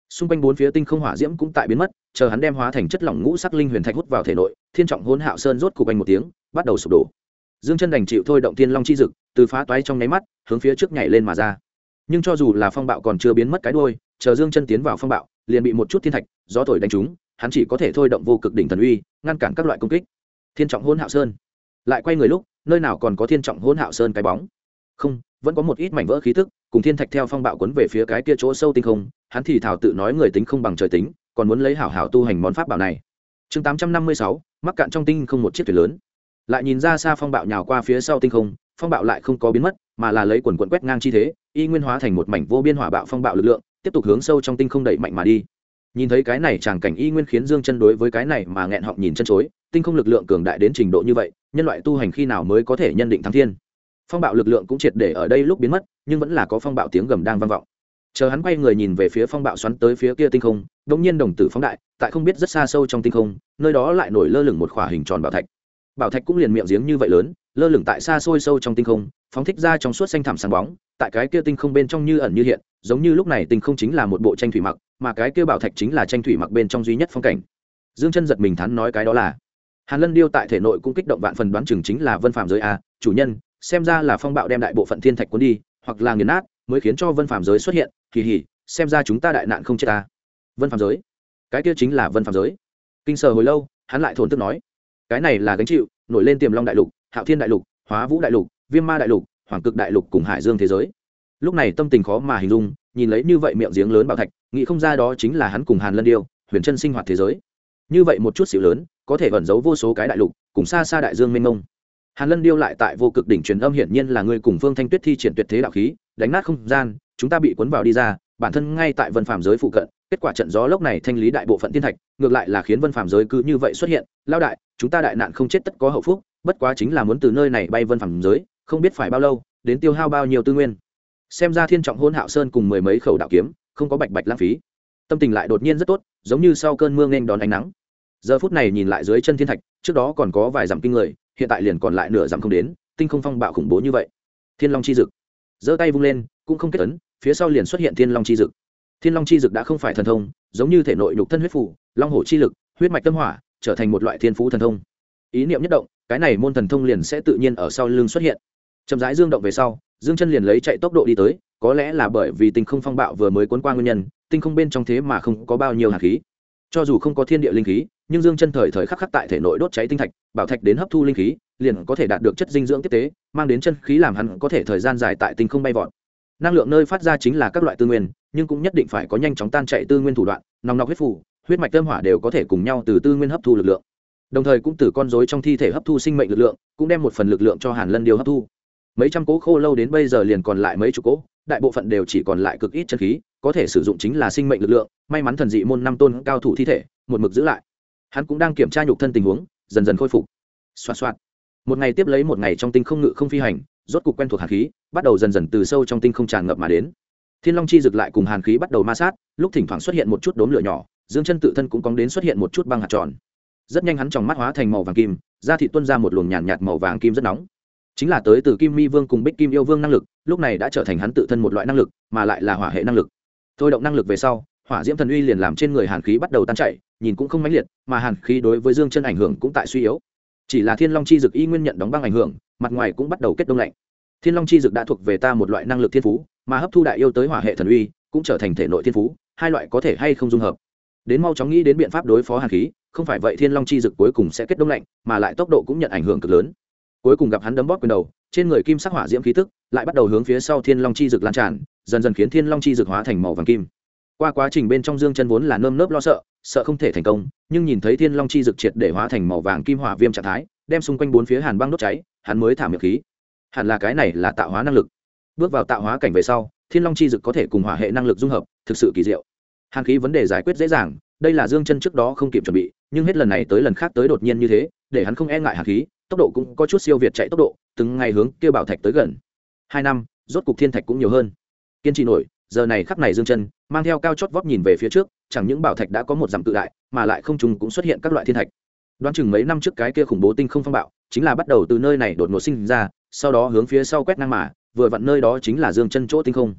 xung quanh bốn phía tinh không hỏa diễm cũng tại biến mất, chờ hắn đem hóa thành chất lỏng ngũ sắc linh huyền thạch hút vào thể nội, thiên trọng hỗn hạo sơn rốt cục anh một tiếng bắt đầu sụp đổ. Dương chân đành chịu thôi động thiên long chi dực, từ phá toái trong nháy mắt hướng phía trước nhảy lên mà ra. Nhưng cho dù là phong bạo còn chưa biến mất cái đuôi, chờ Dương chân tiến vào phong bạo liền bị một chút thiên thạch gió thổi đánh trúng, hắn chỉ có thể thôi động vô cực đỉnh thần uy ngăn cản các loại công kích. Thiên trọng hỗn hạo sơn lại quay người lúc, nơi nào còn có thiên trọng hỗn hạo sơn cái bóng? Không, vẫn có một ít mảnh vỡ khí tức cùng thiên thạch theo phong bạo cuốn về phía cái kia chỗ sâu tinh không. Hắn thì thào tự nói người tính không bằng trời tính, còn muốn lấy hảo hảo tu hành món pháp bảo này. Chương 856, mắc cạn trong tinh không một chiếc thuyền lớn. Lại nhìn ra xa phong bạo nhào qua phía sau tinh không, phong bạo lại không có biến mất, mà là lấy quần quần quét ngang chi thế, y nguyên hóa thành một mảnh vô biên hỏa bạo phong bạo lực lượng, tiếp tục hướng sâu trong tinh không đẩy mạnh mà đi. Nhìn thấy cái này tràng cảnh y nguyên khiến Dương chân đối với cái này mà nghẹn họng nhìn chân chối, tinh không lực lượng cường đại đến trình độ như vậy, nhân loại tu hành khi nào mới có thể nhân định thắng thiên? Phong bạo lực lượng cũng triệt để ở đây lúc biến mất, nhưng vẫn là có phong bạo tiếng gầm đang vang vọng. Chờ hắn quay người nhìn về phía phong bạo xoắn tới phía kia tinh không, đột nhiên đồng tử phóng đại, tại không biết rất xa sâu trong tinh không, nơi đó lại nổi lơ lửng một khỏa hình tròn bảo thạch. Bảo thạch cũng liền miệng giếng như vậy lớn, lơ lửng tại xa xôi sâu trong tinh không, phóng thích ra trong suốt xanh thẳm sáng bóng, tại cái kia tinh không bên trong như ẩn như hiện, giống như lúc này tinh không chính là một bộ tranh thủy mặc, mà cái kia bảo thạch chính là tranh thủy mặc bên trong duy nhất phong cảnh. Dương chân giật mình thắn nói cái đó là Hàn Lân Điêu tại thể nội cũng kích động vạn phần, đoán chừng chính là Vân Phàm giới a, chủ nhân, xem ra là phong bạo đem đại bộ phận thiên thạch cuốn đi, hoặc là nghiền nát, mới khiến cho Vân Phàm giới xuất hiện, kỳ hỉ, xem ra chúng ta đại nạn không chết ta. Vân Phàm giới? Cái kia chính là Vân Phàm giới. Kinh sở hồi lâu, hắn lại thổn thức nói, cái này là gánh chịu nổi lên Tiềm Long đại lục, Hạo Thiên đại lục, Hóa Vũ đại lục, Viêm Ma đại lục, Hoàng Cực đại lục cùng Hải Dương thế giới. Lúc này tâm tình khó mà hình dung, nhìn lấy như vậy miệng giếng lớn bảo thạch, nghĩ không ra đó chính là hắn cùng Hàn Lân Điêu, huyền chân sinh hoạt thế giới. Như vậy một chút xíu lớn, có thể ẩn giấu vô số cái đại lục, cùng xa xa đại dương mênh mông. Hàn Lân Điêu lại tại vô cực đỉnh truyền âm, hiển nhiên là người cùng Phương Thanh Tuyết thi triển tuyệt thế đạo khí, đánh nát không gian, chúng ta bị cuốn vào đi ra, bản thân ngay tại Vân Phàm giới phụ cận, kết quả trận gió lốc này thanh lý đại bộ phận thiên thạch, ngược lại là khiến Vân Phàm giới cứ như vậy xuất hiện, lao đại, chúng ta đại nạn không chết tất có hậu phúc, bất quá chính là muốn từ nơi này bay Vân Phàm giới, không biết phải bao lâu, đến tiêu hao bao nhiêu tư nguyên. Xem ra thiên trọng hôn hạo sơn cùng mười mấy khẩu đạo kiếm, không có bạch bạch lãng phí. Tâm tình lại đột nhiên rất tốt, giống như sau cơn mưa nghênh đón ánh nắng. Giờ phút này nhìn lại dưới chân thiên thạch, trước đó còn có vài dặm kinh người, hiện tại liền còn lại nửa dặm không đến, tinh không phong bạo khủng bố như vậy. Thiên long chi dực, giơ tay vung lên, cũng không kết ấn, phía sau liền xuất hiện thiên long chi dực. Thiên long chi dực đã không phải thần thông, giống như thể nội nhục thân huyết phủ, long hổ chi lực, huyết mạch tâm hỏa, trở thành một loại thiên phú thần thông. Ý niệm nhất động, cái này môn thần thông liền sẽ tự nhiên ở sau lưng xuất hiện. Chậm rãi dương động về sau, Dương chân liền lấy chạy tốc độ đi tới, có lẽ là bởi vì tinh không phong bạo vừa mới cuốn qua nguyên nhân, tinh không bên trong thế mà không có bao nhiêu hạt khí. Cho dù không có thiên địa linh khí, nhưng Dương chân thời thời khắc khắc tại thể nội đốt cháy tinh thạch, bảo thạch đến hấp thu linh khí, liền có thể đạt được chất dinh dưỡng tiếp tế, mang đến chân khí làm hắn có thể thời gian dài tại tinh không bay vọt. Năng lượng nơi phát ra chính là các loại tư nguyên, nhưng cũng nhất định phải có nhanh chóng tan chạy tư nguyên thủ đoạn, nòng nọc huyết phủ, huyết mạch tâm hỏa đều có thể cùng nhau từ tư nguyên hấp thu lực lượng. Đồng thời cũng từ con rối trong thi thể hấp thu sinh mệnh lực lượng, cũng đem một phần lực lượng cho Hàn Lân Điêu hấp thu. Mấy trăm cỗ khô lâu đến bây giờ liền còn lại mấy chục cỗ, đại bộ phận đều chỉ còn lại cực ít chân khí, có thể sử dụng chính là sinh mệnh lực lượng, may mắn thần dị môn 5 tôn cao thủ thi thể một mực giữ lại. Hắn cũng đang kiểm tra nhục thân tình huống, dần dần khôi phục. Xoạt xoạt. Một ngày tiếp lấy một ngày trong tinh không ngự không phi hành, rốt cục quen thuộc hàn khí, bắt đầu dần dần từ sâu trong tinh không tràn ngập mà đến. Thiên Long chi dực lại cùng hàn khí bắt đầu ma sát, lúc thỉnh thoảng xuất hiện một chút đốm lửa nhỏ, Dương chân tự thân cũng cong đến xuất hiện một chút băng hạt tròn. Rất nhanh hắn tròng mắt hóa thành màu vàng kim, da thịt tuôn ra một luồng nhàn nhạt màu vàng kim rất nóng. Chính là tới từ Kim Mi Vương cùng Bích Kim Yêu Vương năng lực, lúc này đã trở thành hắn tự thân một loại năng lực, mà lại là hỏa hệ năng lực. Thôi động năng lực về sau, hỏa diễm thần uy liền làm trên người hàn khí bắt đầu tan chảy, nhìn cũng không mãnh liệt, mà hàn khí đối với Dương chân ảnh hưởng cũng tại suy yếu. Chỉ là Thiên Long chi dực y nguyên nhận đóng băng ảnh hưởng, mặt ngoài cũng bắt đầu kết đông lạnh. Thiên Long chi dực đã thuộc về ta một loại năng lực thiên phú, mà hấp thu đại yêu tới hỏa hệ thần uy, cũng trở thành thể nội thiên phú, hai loại có thể hay không dung hợp. Đến mau chóng nghĩ đến biện pháp đối phó hàn khí, không phải vậy Thiên Long chi dực cuối cùng sẽ kết đông lạnh, mà lại tốc độ cũng nhận ảnh hưởng cực lớn. Cuối cùng gặp hắn đấm bóp quyền đầu, trên người kim sắc hỏa diễm khí tức lại bắt đầu hướng phía sau Thiên Long chi dực lan tràn, dần dần khiến Thiên Long chi dực hóa thành màu vàng kim. Qua quá trình bên trong Dương chân vốn là nơm nớp lo sợ, sợ không thể thành công, nhưng nhìn thấy Thiên Long chi dực triệt để hóa thành màu vàng kim hỏa viêm trạng thái, đem xung quanh bốn phía hàn băng đốt cháy, hắn mới thả miệng khí. Hẳn là cái này là tạo hóa năng lực. Bước vào tạo hóa cảnh về sau, Thiên Long chi dực có thể cùng hỏa hệ năng lực dung hợp, thực sự kỳ diệu. Hàn khí vấn đề giải quyết dễ dàng, đây là Dương chân trước đó không kịp chuẩn bị, nhưng hết lần này tới lần khác tới đột nhiên như thế, để hắn không e ngại hàn khí, tốc độ cũng có chút siêu việt chạy tốc độ, từng ngày hướng kia bảo thạch tới gần. 2 năm, rốt cục thiên thạch cũng nhiều hơn. Kiên trì nổi, giờ này khắc này Dương chân mang theo cao chót vót nhìn về phía trước, chẳng những bảo thạch đã có một dặm tự đại, mà lại không trùng cũng xuất hiện các loại thiên thạch. Đoán chừng mấy năm trước cái kia khủng bố tinh không phong bạo, chính là bắt đầu từ nơi này đột ngột sinh ra, sau đó hướng phía sau quét ngang mà, vừa vặn nơi đó chính là Dương chân chỗ tinh không.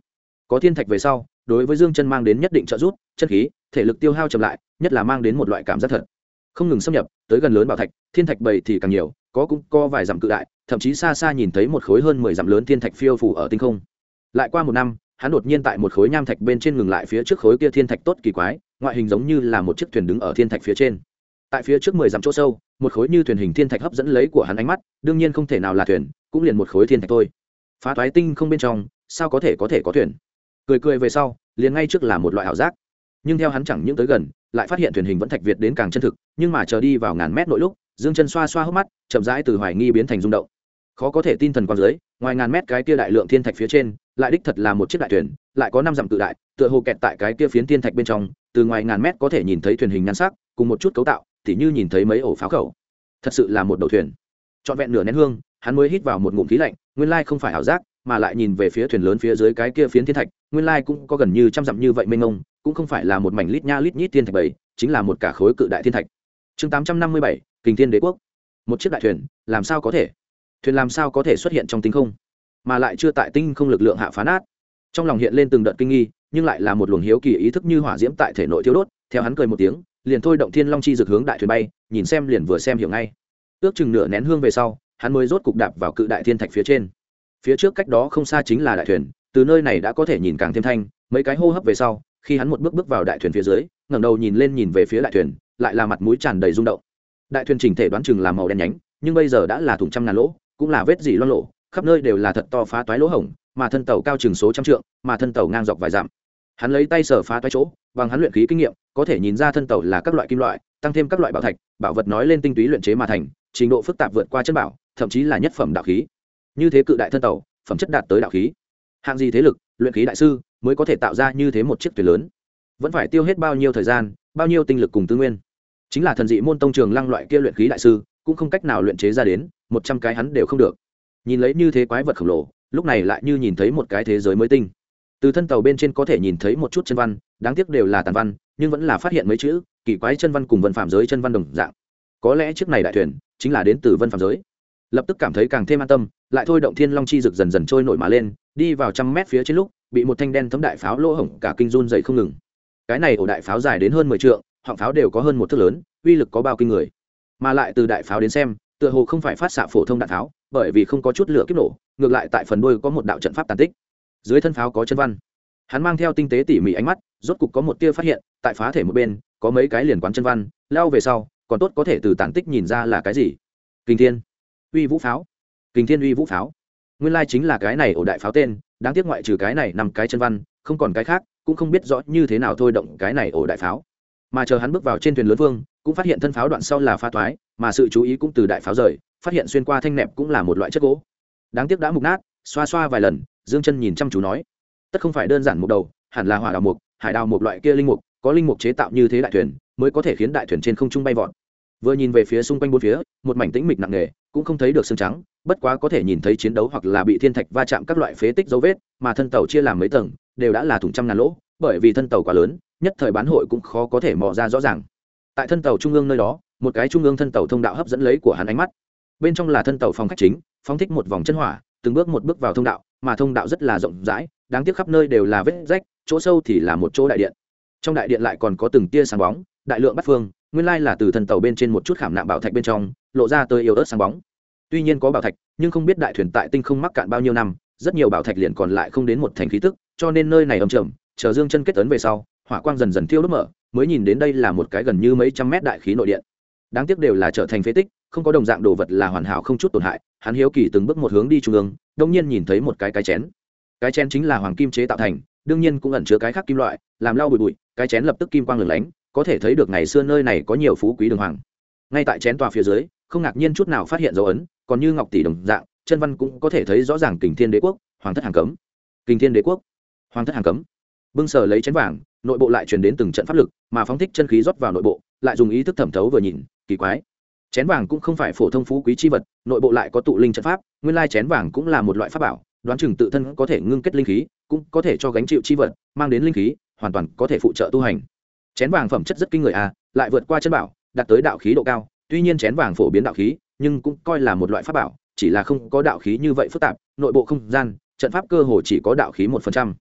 có thiên thạch về sau đối với dương chân mang đến nhất định trợ giúp, chân khí thể lực tiêu hao chậm lại, nhất là mang đến một loại cảm giác thật không ngừng xâm nhập tới gần lớn bảo thạch. Thiên thạch bầy thì càng nhiều, cũng có vài dặm cự đại, thậm chí xa xa nhìn thấy một khối hơn 10 dặm lớn thiên thạch phiêu phù ở tinh không. Lại qua một năm, hắn đột nhiên tại một khối nham thạch bên trên ngừng lại, phía trước khối kia thiên thạch tốt kỳ quái, ngoại hình giống như là một chiếc thuyền đứng ở thiên thạch phía trên. Tại phía trước 10 dặm chỗ sâu, một khối như thuyền hình thiên thạch hấp dẫn lấy của hắn ánh mắt, đương nhiên không thể nào là thuyền, cũng liền một khối thiên thạch thôi. Phá toái tinh không bên trong, sao có thể có thuyền? Cười về sau, liền ngay trước là một loại ảo giác. Nhưng theo hắn chẳng những tới gần, lại phát hiện thuyền hình vẫn thạch việt đến càng chân thực, nhưng mà chờ đi vào ngàn mét nội lúc, dương chân xoa xoa hốc mắt, chậm rãi từ hoài nghi biến thành rung động. Khó có thể tin thần quang dưới, ngoài ngàn mét cái kia đại lượng thiên thạch phía trên, lại đích thật là một chiếc đại thuyền, lại có 5 dặm cự đại, tựa hồ kẹt tại cái kia phiến thiên thạch bên trong, từ ngoài ngàn mét có thể nhìn thấy thuyền hình nhan sắc, cùng một chút cấu tạo, tỉ như nhìn thấy mấy ổ pháo khẩu. Thật sự là một đầu thuyền. Trọn vẹn nửa nén hương, hắn mới hít vào một ngụm khí lạnh, nguyên lai không phải ảo giác, mà lại nhìn về phía thuyền lớn phía dưới cái kia phiến thiên thạch, nguyên lai cũng có gần như 100 dặm như vậy mênh mông, cũng không phải là một mảnh lít nha lít nhít thiên thạch bầy, chính là một cả khối cự đại thiên thạch. Chương 857, Kình Thiên Đế Quốc. Một chiếc đại thuyền, làm sao có thể? Thuyền làm sao có thể xuất hiện trong tinh không, mà lại chưa tại tinh không lực lượng hạ phá nát? Trong lòng hiện lên từng đợt kinh nghi, nhưng lại là một luồng hiếu kỳ ý thức như hỏa diễm tại thể nội thiêu đốt. Theo hắn cười một tiếng, liền thôi động Thiên Long chi dược hướng đại thuyền bay, nhìn xem liền vừa xem hiểu ngay. Ước chừng nửa nén hương về sau, hắn mới rốt cục đạp vào cự đại thiên thạch phía trên. Phía trước cách đó không xa chính là đại thuyền, từ nơi này đã có thể nhìn càng thêm thanh. Mấy cái hô hấp về sau, khi hắn một bước vào đại thuyền phía dưới, ngẩng đầu nhìn lên nhìn về phía đại thuyền, lại là mặt mũi tràn đầy rung động. Đại thuyền chỉnh thể đoán chừng là màu đen nhánh, nhưng bây giờ đã là thủng trăm ngàn lỗ, cũng là vết dỉ loang lổ, khắp nơi đều là thật to phá toái lỗ hổng, mà thân tàu cao chừng số trăm trượng, mà thân tàu ngang dọc vài dặm. Hắn lấy tay sờ phá toái chỗ, bằng hắn luyện khí kinh nghiệm, có thể nhìn ra thân tàu là các loại kim loại, tăng thêm các loại bảo thạch, bảo vật nói lên tinh túy luyện chế mà thành, trình độ phức tạp vượt qua chân bảo, thậm chí là nhất phẩm đạo khí. Như thế cự đại thân tàu, phẩm chất đạt tới đạo khí. Hạng gì thế lực, luyện khí đại sư mới có thể tạo ra như thế một chiếc thuyền lớn? Vẫn phải tiêu hết bao nhiêu thời gian, bao nhiêu tinh lực cùng tư nguyên. Chính là thần dị môn tông trường lăng loại kia luyện khí đại sư, cũng không cách nào luyện chế ra đến, 100 cái hắn đều không được. Nhìn lấy như thế quái vật khổng lồ, lúc này lại như nhìn thấy một cái thế giới mới tinh. Từ thân tàu bên trên có thể nhìn thấy một chút chân văn, đáng tiếc đều là tàn văn, nhưng vẫn là phát hiện mấy chữ kỳ quái chân văn cùng vân phạm giới chân văn đồng dạng. Có lẽ chiếc này đại thuyền chính là đến từ vân phạm giới. Lập tức cảm thấy càng thêm an tâm, lại thôi động Thiên Long chi dực dần dần trôi nổi mà lên, đi vào 100 mét phía trên lúc, bị một thanh đen thấm đại pháo lỗ hổng cả kinh run dậy không ngừng. Cái này ổ đại pháo dài đến hơn 10 trượng, họng pháo đều có hơn một thước lớn, uy lực có bao kinh người. Mà lại từ đại pháo đến xem, tựa hồ không phải phát xạ phổ thông đạn pháo, bởi vì không có chút lửa kiếp nổ, ngược lại tại phần đuôi có một đạo trận pháp tàn tích. Dưới thân pháo có chân văn. Hắn mang theo tinh tế tỉ mỉ ánh mắt, rốt cục có một tia phát hiện, tại phá thể một bên, có mấy cái liền quán chân văn, lao về sau, còn tốt có thể từ tàn tích nhìn ra là cái gì. Kình Thiên Uy Vũ pháo. Kình Thiên Uy Vũ pháo. Nguyên lai chính là cái này ổ đại pháo tên, đáng tiếc ngoại trừ cái này 5 cái chân văn, không còn cái khác, cũng không biết rõ như thế nào thôi động cái này ổ đại pháo. Mà chờ hắn bước vào trên thuyền lớn vương, cũng phát hiện thân pháo đoạn sau là pha toái, mà sự chú ý cũng từ đại pháo rời, phát hiện xuyên qua thanh nẹp cũng là một loại chất gỗ. Đáng tiếc đã mục nát, xoa xoa vài lần, Dương Chân nhìn chăm chú nói: "Tất không phải đơn giản một đầu, hẳn là hỏa đào mục, hải đào mục loại kia linh mục, có linh mục chế tạo như thế đại thuyền, mới có thể khiến đại thuyền trên không trung bay vọt." Vừa nhìn về phía xung quanh bốn phía, một mảnh tĩnh mịch nặng nề, cũng không thấy được xương trắng, bất quá có thể nhìn thấy chiến đấu hoặc là bị thiên thạch va chạm các loại phế tích dấu vết, mà thân tàu chia làm mấy tầng, đều đã là thủng trăm ngàn lỗ, bởi vì thân tàu quá lớn, nhất thời bán hội cũng khó có thể mò ra rõ ràng. Tại thân tàu trung ương nơi đó, một cái trung ương thân tàu thông đạo hấp dẫn lấy của hắn ánh mắt. Bên trong là thân tàu phòng khách chính, phóng thích một vòng chân hỏa, từng bước một bước vào thông đạo, mà thông đạo rất là rộng rãi, đáng tiếc khắp nơi đều là vết rách, chỗ sâu thì là một chỗ đại điện. Trong đại điện lại còn có từng tia sáng bóng, đại lượng bát phương, nguyên lai là từ thân tàu bên trên một chút khảm nạm bảo thạch bên trong, lộ ra tới yếu ớt sáng bóng. Tuy nhiên có bảo thạch, nhưng không biết đại thuyền tại tinh không mắc cạn bao nhiêu năm, rất nhiều bảo thạch liền còn lại không đến một thành khí tức, cho nên nơi này ầm trầm, chờ Dương Chân kết ấn về sau, hỏa quang dần dần thiêu đốt mở, mới nhìn đến đây là một cái gần như mấy trăm mét đại khí nội điện. Đáng tiếc đều là trở thành phế tích, không có đồng dạng đồ vật là hoàn hảo không chút tổn hại. Hắn hiếu kỳ từng bước một hướng đi trung ương, đột nhiên nhìn thấy một cái chén. Cái chén chính là hoàng kim chế tạo thành, đương nhiên cũng ẩn chứa cái khác kim loại, làm lau bụi bụi, cái chén lập tức kim quang lửng lánh, có thể thấy được ngày xưa nơi này có nhiều phú quý đường hoàng. Ngay tại chén tòa phía dưới, không ngạc nhiên chút nào phát hiện dấu ấn, còn như ngọc tỷ đồng dạng, chân văn cũng có thể thấy rõ ràng Kình Thiên Đế Quốc, Hoàng thất hàng cấm. Kình Thiên Đế Quốc, Hoàng thất hàng cấm. Bưng sờ lấy chén vàng, nội bộ lại truyền đến từng trận pháp lực, mà phóng thích chân khí rót vào nội bộ, lại dùng ý thức thẩm thấu vừa nhìn, kỳ quái. Chén vàng cũng không phải phổ thông phú quý chi vật, nội bộ lại có tụ linh trận pháp, nguyên lai chén vàng cũng là một loại pháp bảo, đoán chừng tự thân có thể ngưng kết linh khí, cũng có thể cho gánh chịu chi vật, mang đến linh khí, hoàn toàn có thể phụ trợ tu hành. Chén vàng phẩm chất rất kinh người a, lại vượt qua chân bảo, đạt tới đạo khí độ cao, tuy nhiên chén vàng phổ biến đạo khí, nhưng cũng coi là một loại pháp bảo, chỉ là không có đạo khí như vậy phức tạp, nội bộ không gian, trận pháp cơ hồ chỉ có đạo khí 1%.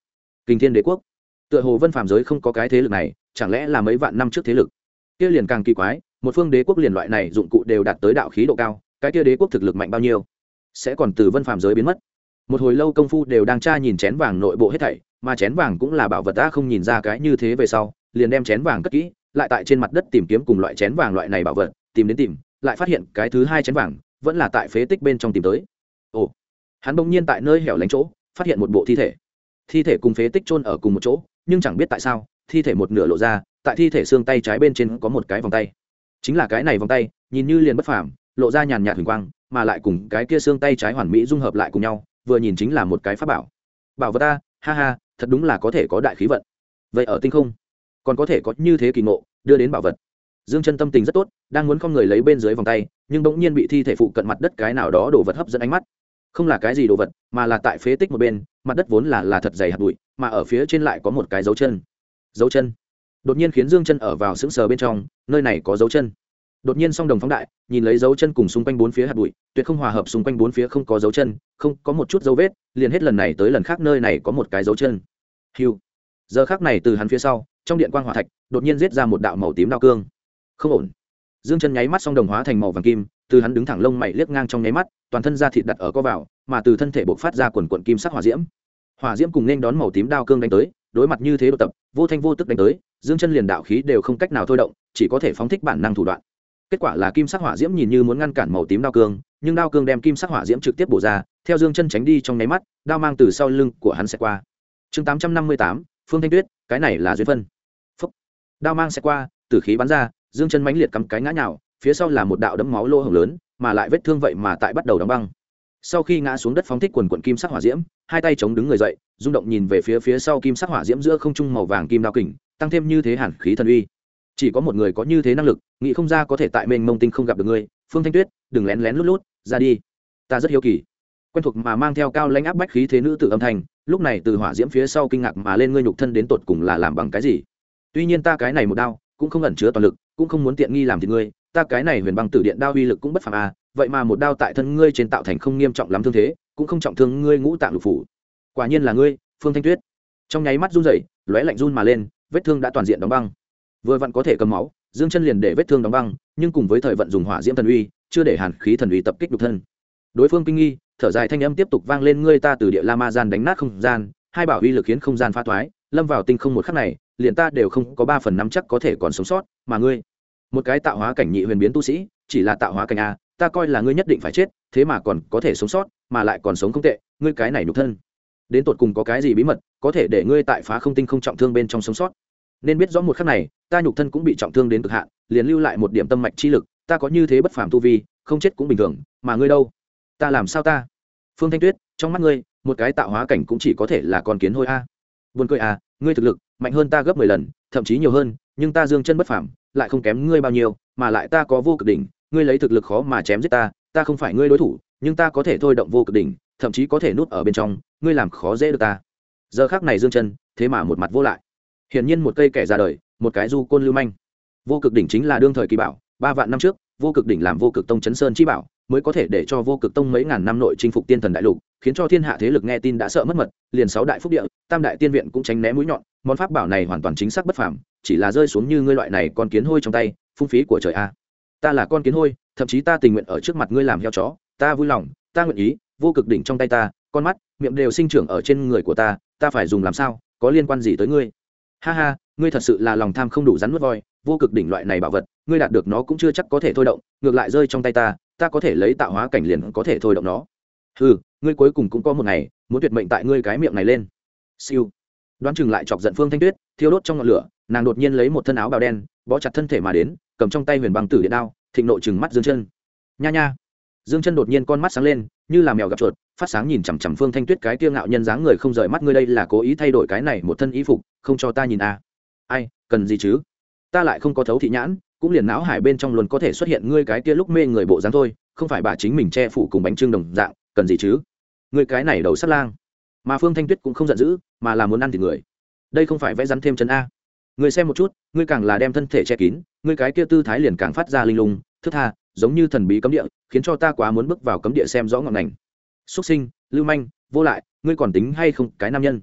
Kinh thiên đế quốc. Tựa hồ vân phàm giới không có cái thế lực này, chẳng lẽ là mấy vạn năm trước thế lực? Kia liền càng kỳ quái, một phương đế quốc liền loại này dụng cụ đều đạt tới đạo khí độ cao, cái kia đế quốc thực lực mạnh bao nhiêu? Sẽ còn từ vân phàm giới biến mất. Một hồi lâu công phu đều đang tra nhìn chén vàng nội bộ hết thảy, mà chén vàng cũng là bảo vật ta không nhìn ra cái như thế về sau, liền đem chén vàng cất kỹ, lại tại trên mặt đất tìm kiếm cùng loại chén vàng loại này bảo vật, tìm đến tìm, lại phát hiện cái thứ hai chén vàng, vẫn là tại phế tích bên trong tìm tới. Ồ, hắn bỗng nhiên tại nơi hẻo lánh chỗ, phát hiện một bộ thi thể. Thi thể cùng phế tích chôn ở cùng một chỗ, nhưng chẳng biết tại sao, thi thể một nửa lộ ra, tại thi thể xương tay trái bên trên có một cái vòng tay. Chính là cái này vòng tay, nhìn như liền bất phàm, lộ ra nhàn nhạt huỳnh quang, mà lại cùng cái kia xương tay trái hoàn mỹ dung hợp lại cùng nhau, vừa nhìn chính là một cái pháp bảo. Bảo vật ta, ha ha, thật đúng là có thể có đại khí vận. Vậy ở tinh không, còn có thể có như thế kỳ ngộ, đưa đến bảo vật. Dương Chân tâm tình rất tốt, đang muốn không người lấy bên dưới vòng tay, nhưng bỗng nhiên bị thi thể phụ cận mặt đất cái nào đó đồ vật hấp dẫn ánh mắt. Không là cái gì đồ vật, mà là tại phế tích một bên, mặt đất vốn là thật dày hạt bụi, mà ở phía trên lại có một cái dấu chân. Dấu chân. Đột nhiên khiến Dương Chân ở vào sững sờ bên trong, nơi này có dấu chân. Đột nhiên song đồng phóng đại, nhìn lấy dấu chân cùng xung quanh bốn phía hạt bụi, tuyệt không hòa hợp, xung quanh bốn phía không có dấu chân, không có một chút dấu vết, liền hết lần này tới lần khác nơi này có một cái dấu chân. Hưu. Giờ khắc này từ hắn phía sau, trong điện quang hỏa thạch, đột nhiên giết ra một đạo màu tím đao cương. Không ổn. Dương Chân nháy mắt song đồng hóa thành màu vàng kim, từ hắn đứng thẳng lông mày liếc ngang trong nháy mắt, toàn thân da thịt đặt ở co vào, mà từ thân thể bộc phát ra quần quần kim sắc hỏa diễm. Hỏa diễm cùng nên đón màu tím đao cương đánh tới, đối mặt như thế độ tập, vô thanh vô tức đánh tới, Dương Chân liền đạo khí đều không cách nào thôi động, chỉ có thể phóng thích bản năng thủ đoạn. Kết quả là kim sắc hỏa diễm nhìn như muốn ngăn cản màu tím đao cương, nhưng đao cương đem kim sắc hỏa diễm trực tiếp bổ ra, theo Dương Chân tránh đi trong nháy mắt, đao mang từ sau lưng của hắn sẽ qua. Chương 858, Phương Thanh Tuyết, cái này là duyên phân. Phốc. Đao mang sẽ qua, tử khí bắn ra, Dương Chân mãnh liệt cắm cái ngã nhào, phía sau là một đạo đấm máu lỗ hổng lớn, mà lại vết thương vậy mà tại bắt đầu đóng băng. Sau khi ngã xuống đất phóng thích quần quần kim sắc hỏa diễm, hai tay chống đứng người dậy, rung động nhìn về phía sau kim sắc hỏa diễm giữa không trung màu vàng kim đao kình, tăng thêm như thế hàn khí thần uy. Chỉ có một người có như thế năng lực, nghĩ không ra có thể tại mênh mông tinh không gặp được ngươi, Phương Thanh Tuyết, đừng lén lén lút lút, ra đi. Ta rất hiếu kỳ. Quen thuộc mà mang theo cao lãnh áp bách khí thế nữ tử âm thanh, lúc này từ hỏa diễm phía sau kinh ngạc mà lên, ngươi nhục thân đến tột cùng là làm bằng cái gì? Tuy nhiên ta cái này một đao, cũng không ẩn chứa toàn lực, cũng không muốn tiện nghi làm thịt ngươi, ta cái này huyền băng tử điện đao uy lực cũng bất phàm a, vậy mà một đao tại thân ngươi trên tạo thành không nghiêm trọng lắm thương thế, cũng không trọng thương ngươi ngũ tạng lục phủ. Quả nhiên là ngươi, Phương Thanh Tuyết. Trong nháy mắt run rẩy, lóe lạnh run mà lên, vết thương đã toàn diện đóng băng. Vừa vặn có thể cầm máu, Dương Chân liền để vết thương đóng băng, nhưng cùng với thời vận dùng hỏa diễm thần uy, chưa để hàn khí thần uy tập kích nhục thân. Đối phương kinh nghi, thở dài thanh âm tiếp tục vang lên, ngươi ta từ địa La Ma gian đánh nát không gian, hai bảo uy lực khiến không gian phá thoái, lâm vào tinh không một khắc này, liền ta đều không có 3 phần 5 chắc có thể còn sống sót, mà ngươi, một cái tạo hóa cảnh nhị huyền biến tu sĩ, chỉ là tạo hóa cảnh a, ta coi là ngươi nhất định phải chết, thế mà còn có thể sống sót, mà lại còn sống không tệ, ngươi cái này nhục thân, đến tột cùng có cái gì bí mật, có thể để ngươi tại phá không tinh không trọng thương bên trong sống sót? Nên biết rõ một khắc này, ta nhục thân cũng bị trọng thương đến cực hạn, liền lưu lại một điểm tâm mạch chi lực, ta có như thế bất phàm tu vi, không chết cũng bình thường, mà ngươi đâu? Ta làm sao ta? Phương Thanh Tuyết, trong mắt ngươi, một cái tạo hóa cảnh cũng chỉ có thể là con kiến hôi a. Buồn cười à, ngươi thực lực mạnh hơn ta gấp 10 lần, thậm chí nhiều hơn, nhưng ta Dương Chân bất phàm, lại không kém ngươi bao nhiêu, mà lại ta có vô cực đỉnh, ngươi lấy thực lực khó mà chém giết ta, ta không phải ngươi đối thủ, nhưng ta có thể thôi động vô cực đỉnh, thậm chí có thể núp ở bên trong, ngươi làm khó dễ được ta. Giờ khắc này Dương Chân, thế mà một mặt vô lại. Hiển nhiên một cây kẻ ra đời, một cái du côn lưu manh. Vô cực đỉnh chính là đương thời kỳ bảo, 3 vạn năm trước, vô cực đỉnh làm vô cực tông chấn sơn chi bảo, mới có thể để cho vô cực tông mấy ngàn năm nội chinh phục tiên thần đại lục, khiến cho thiên hạ thế lực nghe tin đã sợ mất mật, liền 6 đại phúc địa, tam đại tiên viện cũng tránh né mũi nhọn. Món pháp bảo này hoàn toàn chính xác bất phàm, chỉ là rơi xuống như ngươi loại này con kiến hôi trong tay, phung phí của trời a. Ta là con kiến hôi, thậm chí ta tình nguyện ở trước mặt ngươi làm heo chó, ta vui lòng, ta nguyện ý, vô cực đỉnh trong tay ta, con mắt, miệng đều sinh trưởng ở trên người của ta, ta phải dùng làm sao, có liên quan gì tới ngươi? Ha ha, ngươi thật sự là lòng tham không đủ rắn nuốt voi, vô cực đỉnh loại này bảo vật, ngươi đạt được nó cũng chưa chắc có thể thôi động, ngược lại rơi trong tay ta, ta có thể lấy tạo hóa cảnh liền có thể thôi động nó. Hừ, ngươi cuối cùng cũng có một ngày muốn tuyệt mệnh tại ngươi cái miệng này lên. Siêu. Đoán chừng lại chọc giận Phương Thanh Tuyết, thiêu đốt trong ngọn lửa, nàng đột nhiên lấy một thân áo bào đen, bó chặt thân thể mà đến, cầm trong tay huyền băng tử điện đao, thịnh nộ trừng mắt Dương Chân. Nha nha. Dương Chân đột nhiên con mắt sáng lên, như là mèo gặp chuột, phát sáng nhìn chằm chằm Phương Thanh Tuyết cái kia ngạo nhân dáng người không rời mắt, ngươi đây là cố ý thay đổi cái này một thân y phục, không cho ta nhìn à? Ai, cần gì chứ? Ta lại không có thấu thị nhãn, cũng liền não hải bên trong luôn có thể xuất hiện ngươi cái kia lúc mê người bộ dáng thôi, không phải bà chính mình che phủ cùng bánh trưng đồng dạng, cần gì chứ? Ngươi cái này đầu sắt lang. Mà Phương Thanh Tuyết cũng không giận dữ, mà là muốn ăn thịt người. Đây không phải vẽ rắn thêm chân a. Ngươi xem một chút, ngươi càng là đem thân thể che kín, ngươi cái kia tư thái liền càng phát ra linh lung, thức tha, giống như thần bí cấm địa, khiến cho ta quá muốn bước vào cấm địa xem rõ ngọn ngành. Xuất sinh, lưu manh, vô lại, ngươi còn tính hay không cái nam nhân?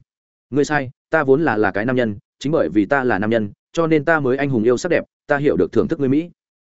ngươi sai, ta vốn là cái nam nhân, chính bởi vì ta là nam nhân cho nên ta mới anh hùng yêu sắc đẹp, ta hiểu được thưởng thức ngươi mỹ.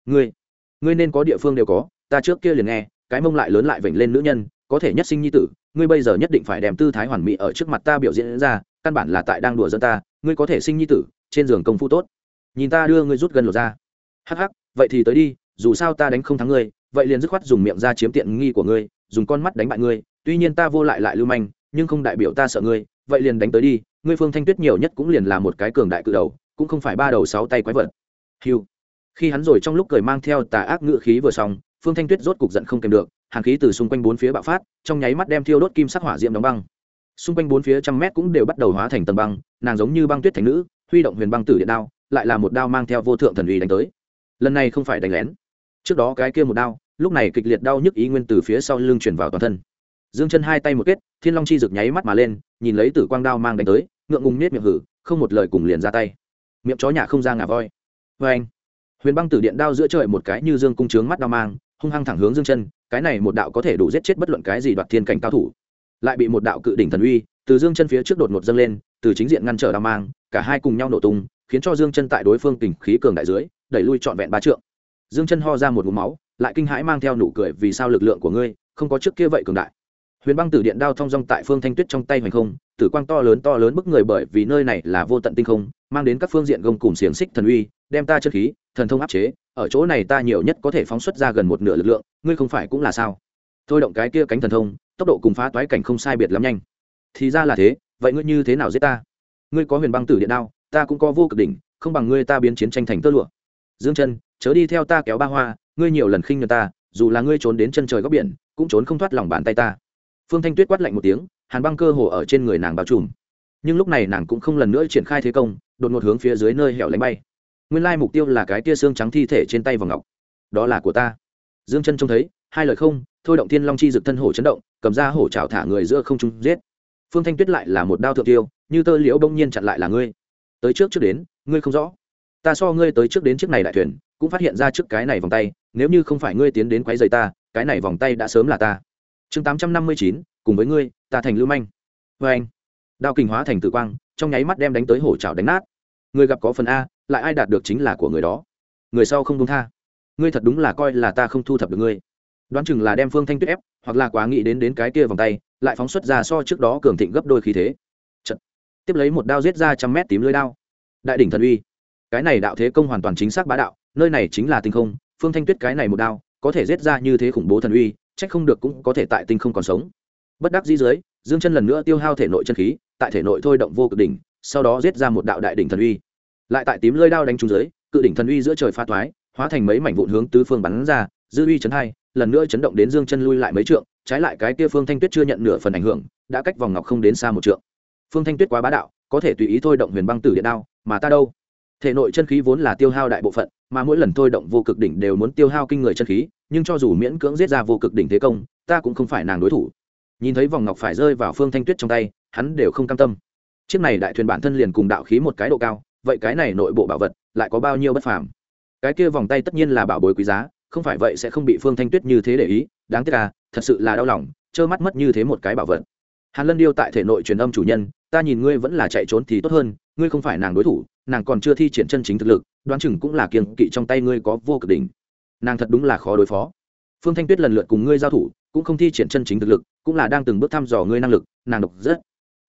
Ngươi nên có địa phương đều có, ta trước kia liền nghe cái mông lại lớn lại vểnh lên nữ nhân có thể nhất sinh nhi tử, ngươi bây giờ nhất định phải đem tư thái hoàn mỹ ở trước mặt ta biểu diễn ra, căn bản là tại đang đùa giỡn ta, ngươi có thể sinh nhi tử, trên giường công phu tốt, nhìn ta đưa ngươi rút gần lột ra. Hắc hắc, vậy thì tới đi, dù sao ta đánh không thắng ngươi, vậy liền dứt khoát dùng miệng ra chiếm tiện nghi của ngươi, dùng con mắt đánh bại ngươi, tuy nhiên ta vô lại lưu manh, nhưng không đại biểu ta sợ ngươi, vậy liền đánh tới đi, ngươi Phương Thanh Tuyết nhiều nhất cũng liền là một cái cường đại cự đầu, cũng không phải ba đầu sáu tay quái vật. Hưu. Khi hắn rồi trong lúc cười mang theo tà ác ngữ khí vừa xong, Phương Thanh Tuyết rốt cục giận không kèm được, hàn khí từ xung quanh bốn phía bạo phát, trong nháy mắt đem thiêu đốt kim sắc hỏa diệm đóng băng. Xung quanh bốn phía trăm mét cũng đều bắt đầu hóa thành tầng băng, nàng giống như băng tuyết thành nữ, huy động huyền băng tử điện đao, lại là một đao mang theo vô thượng thần uy đánh tới. Lần này không phải đánh lén. Trước đó cái kia một đao, lúc này kịch liệt đau nhức ý nguyên từ phía sau lưng truyền vào toàn thân. Dương Chân hai tay một kết, Thiên Long chi rực nháy mắt mà lên, nhìn lấy tử quang đao mang đánh tới, ngượng ngùng nhếch miệng hử, không một lời cùng liền ra tay. Miệng chó nhà không ra ngà voi. Oeng. Huyền băng tử điện đao giữa trời một cái như dương cung trướng mắt đao mang, hung hăng thẳng hướng Dương Chân, cái này một đạo có thể đủ giết chết bất luận cái gì đoạt thiên cảnh cao thủ. Lại bị một đạo cự đỉnh thần uy từ Dương Chân phía trước đột ngột dâng lên, từ chính diện ngăn trở đao mang, cả hai cùng nhau nổ tung, khiến cho Dương Chân tại đối phương kình khí cường đại dưới, đẩy lui trọn vẹn 3 trượng. Dương Chân ho ra một ngụm máu, lại kinh hãi mang theo nụ cười, vì sao lực lượng của ngươi không có trước kia vậy cường đại. Huyền băng tử điện đao thong dong tại Phương Thanh Tuyết trong tay hoành không, tử quang to lớn bức người, bởi vì nơi này là vô tận tinh không, mang đến các phương diện gông cùm xiềng xích thần uy, đem ta chân khí, thần thông áp chế, ở chỗ này ta nhiều nhất có thể phóng xuất ra gần một nửa lực lượng, ngươi không phải cũng là sao? Thôi động cái kia cánh thần thông, tốc độ cùng phá toái cảnh không sai biệt lắm nhanh. Thì ra là thế, vậy ngươi như thế nào giết ta? Ngươi có huyền băng tử điện đao, ta cũng có vô cực đỉnh, không bằng ngươi ta biến chiến tranh thành tơ lụa. Dương Chân, chớ đi theo ta kéo ba hoa, ngươi nhiều lần khinh nhường ta, dù là ngươi trốn đến chân trời góc biển, cũng trốn không thoát lòng bàn tay ta. Phương Thanh Tuyết quát lạnh một tiếng, hàn băng cơ hồ ở trên người nàng bao trùm. Nhưng lúc này nàng cũng không lần nữa triển khai thế công, đột ngột hướng phía dưới nơi hẻo lánh bay. Nguyên lai mục tiêu là cái tia xương trắng thi thể trên tay vòng ngọc. Đó là của ta. Dương Chân trông thấy, hai lời không, thôi động Thiên Long chi dực thân hổ chấn động, cầm ra hổ chảo thả người giữa không trung giết. Phương Thanh Tuyết lại là một đao thượng tiêu, như tơ liễu bỗng nhiên chặn lại là ngươi. Tới trước đến, ngươi không rõ. Ta so ngươi tới trước đến chiếc này đại thuyền, cũng phát hiện ra trước cái này vòng tay, nếu như không phải ngươi tiến đến quấy rầy ta, cái này vòng tay đã sớm là ta. Chương 859, cùng với ngươi, ta thành lưu manh. Và anh, đao kình hóa thành tử quang, trong nháy mắt đem đánh tới hổ chảo đánh nát. Người gặp có phần a, lại ai đạt được chính là của người đó. Người sau không buông tha. Ngươi thật đúng là coi là ta không thu thập được ngươi. Đoán chừng là đem Phương Thanh Tuyết ép, hoặc là quá nghĩ đến cái kia vòng tay, lại phóng xuất ra so trước đó cường thịnh gấp đôi khí thế. Chật. Tiếp lấy một đao giết ra 100 mét tím lưỡi đao. Đại đỉnh thần uy. Cái này đạo thế công hoàn toàn chính xác bá đạo, nơi này chính là tinh không, Phương Thanh Tuyết cái này một đao, có thể giết ra như thế khủng bố thần uy, trách không được cũng có thể tại tinh không còn sống. Bất đắc dĩ dưới, Dương Chân lần nữa tiêu hao thể nội chân khí, tại thể nội thôi động vô cực đỉnh, sau đó giết ra một đạo đại đỉnh thần uy. Lại tại tím lưỡi đao đánh trúng dưới, cự đỉnh thần uy giữa trời phá toái, hóa thành mấy mảnh vụn hướng tứ phương bắn ra, dư uy chấn hai, lần nữa chấn động đến Dương Chân lui lại mấy trượng, trái lại cái kia Phương Thanh Tuyết chưa nhận nửa phần ảnh hưởng, đã cách vòng ngọc không đến xa một trượng. Phương Thanh Tuyết quá bá đạo, có thể tùy ý thôi động huyền băng tử điện đao, mà ta đâu? Thể nội chân khí vốn là tiêu hao đại bộ phận, mà mỗi lần thôi động vô cực đỉnh đều muốn tiêu hao kinh người chân khí, nhưng cho dù miễn cưỡng giết ra vô cực đỉnh thế công, ta cũng không phải nàng đối thủ. Nhìn thấy vòng ngọc phải rơi vào Phương Thanh Tuyết trong tay, hắn đều không cam tâm. Chiếc này đại thuyền bản thân liền cùng đạo khí một cái độ cao, vậy cái này nội bộ bảo vật lại có bao nhiêu bất phàm? Cái kia vòng tay tất nhiên là bảo bối quý giá, không phải vậy sẽ không bị Phương Thanh Tuyết như thế để ý, đáng tiếc à, thật sự là đau lòng, trơ mắt mất như thế một cái bảo vật. Hàn Lân Điêu tại thể nội truyền âm chủ nhân, ta nhìn ngươi vẫn là chạy trốn thì tốt hơn, ngươi không phải nàng đối thủ, nàng còn chưa thi triển chân chính thực lực, đoán chừng cũng là kiêng kỵ trong tay ngươi có vô cực đỉnh. Nàng thật đúng là khó đối phó. Phương Thanh Tuyết lần lượt cùng ngươi giao thủ, cũng không thi triển chân chính thực lực, cũng là đang từng bước thăm dò ngươi năng lực, nàng độc rất.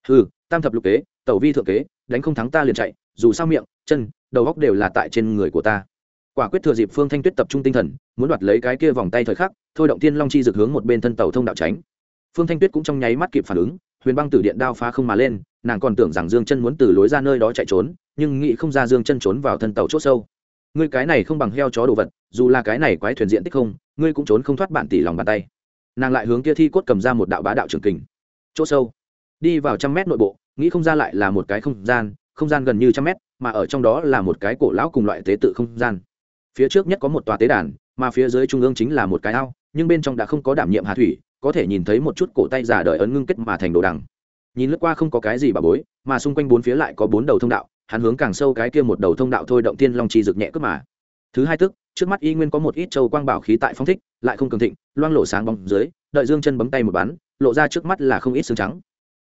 Tam thập lục kế, tẩu vi thượng kế, đánh không thắng ta liền chạy, dù sao miệng, chân, đầu óc đều là tại trên người của ta. Quả quyết thừa dịp Phương Thanh Tuyết tập trung tinh thần, muốn đoạt lấy cái kia vòng tay thời khắc, thôi động Thiên Long chi dược hướng một bên thân tàu thông đạo tránh. Phương Thanh Tuyết cũng trong nháy mắt kịp phản ứng, huyền băng tử điện đao phá không mà lên, nàng còn tưởng rằng Dương Chân muốn từ lối ra nơi đó chạy trốn, nhưng nghĩ không ra Dương Chân trốn vào thân tàu chỗ sâu. Ngươi cái này không bằng heo chó đồ vật, dù là cái này quái thuyền diện tích không, ngươi cũng trốn không thoát bản tỷ lòng bàn tay. Nàng lại hướng kia thi cốt cầm ra một đạo bá đạo trường kình. Chỗ sâu, đi vào 100 mét nội bộ, nghĩ không ra lại là một cái không gian gần như 100 mét, mà ở trong đó là một cái cổ lão cùng loại tế tự không gian. Phía trước nhất có một tòa tế đàn, mà phía dưới trung ương chính là một cái ao, nhưng bên trong đã không có đảm nhiệm hà thủy, có thể nhìn thấy một chút cổ tay giả đời ấn ngưng kết mà thành đồ đằng. Nhìn lướt qua không có cái gì bà bối, mà xung quanh bốn phía lại có 4 đầu thông đạo, hắn hướng càng sâu cái kia một đầu thông đạo thôi động Thiên Long chi rực nhẹ cướp mà. Thứ hai tức, trước mắt y nguyên có một ít châu quang bảo khí tại phong thích, lại không cường thịnh, loang lổ sáng bóng dưới, đợi Dương Chân bấm tay một bắn, lộ ra trước mắt là không ít xương trắng.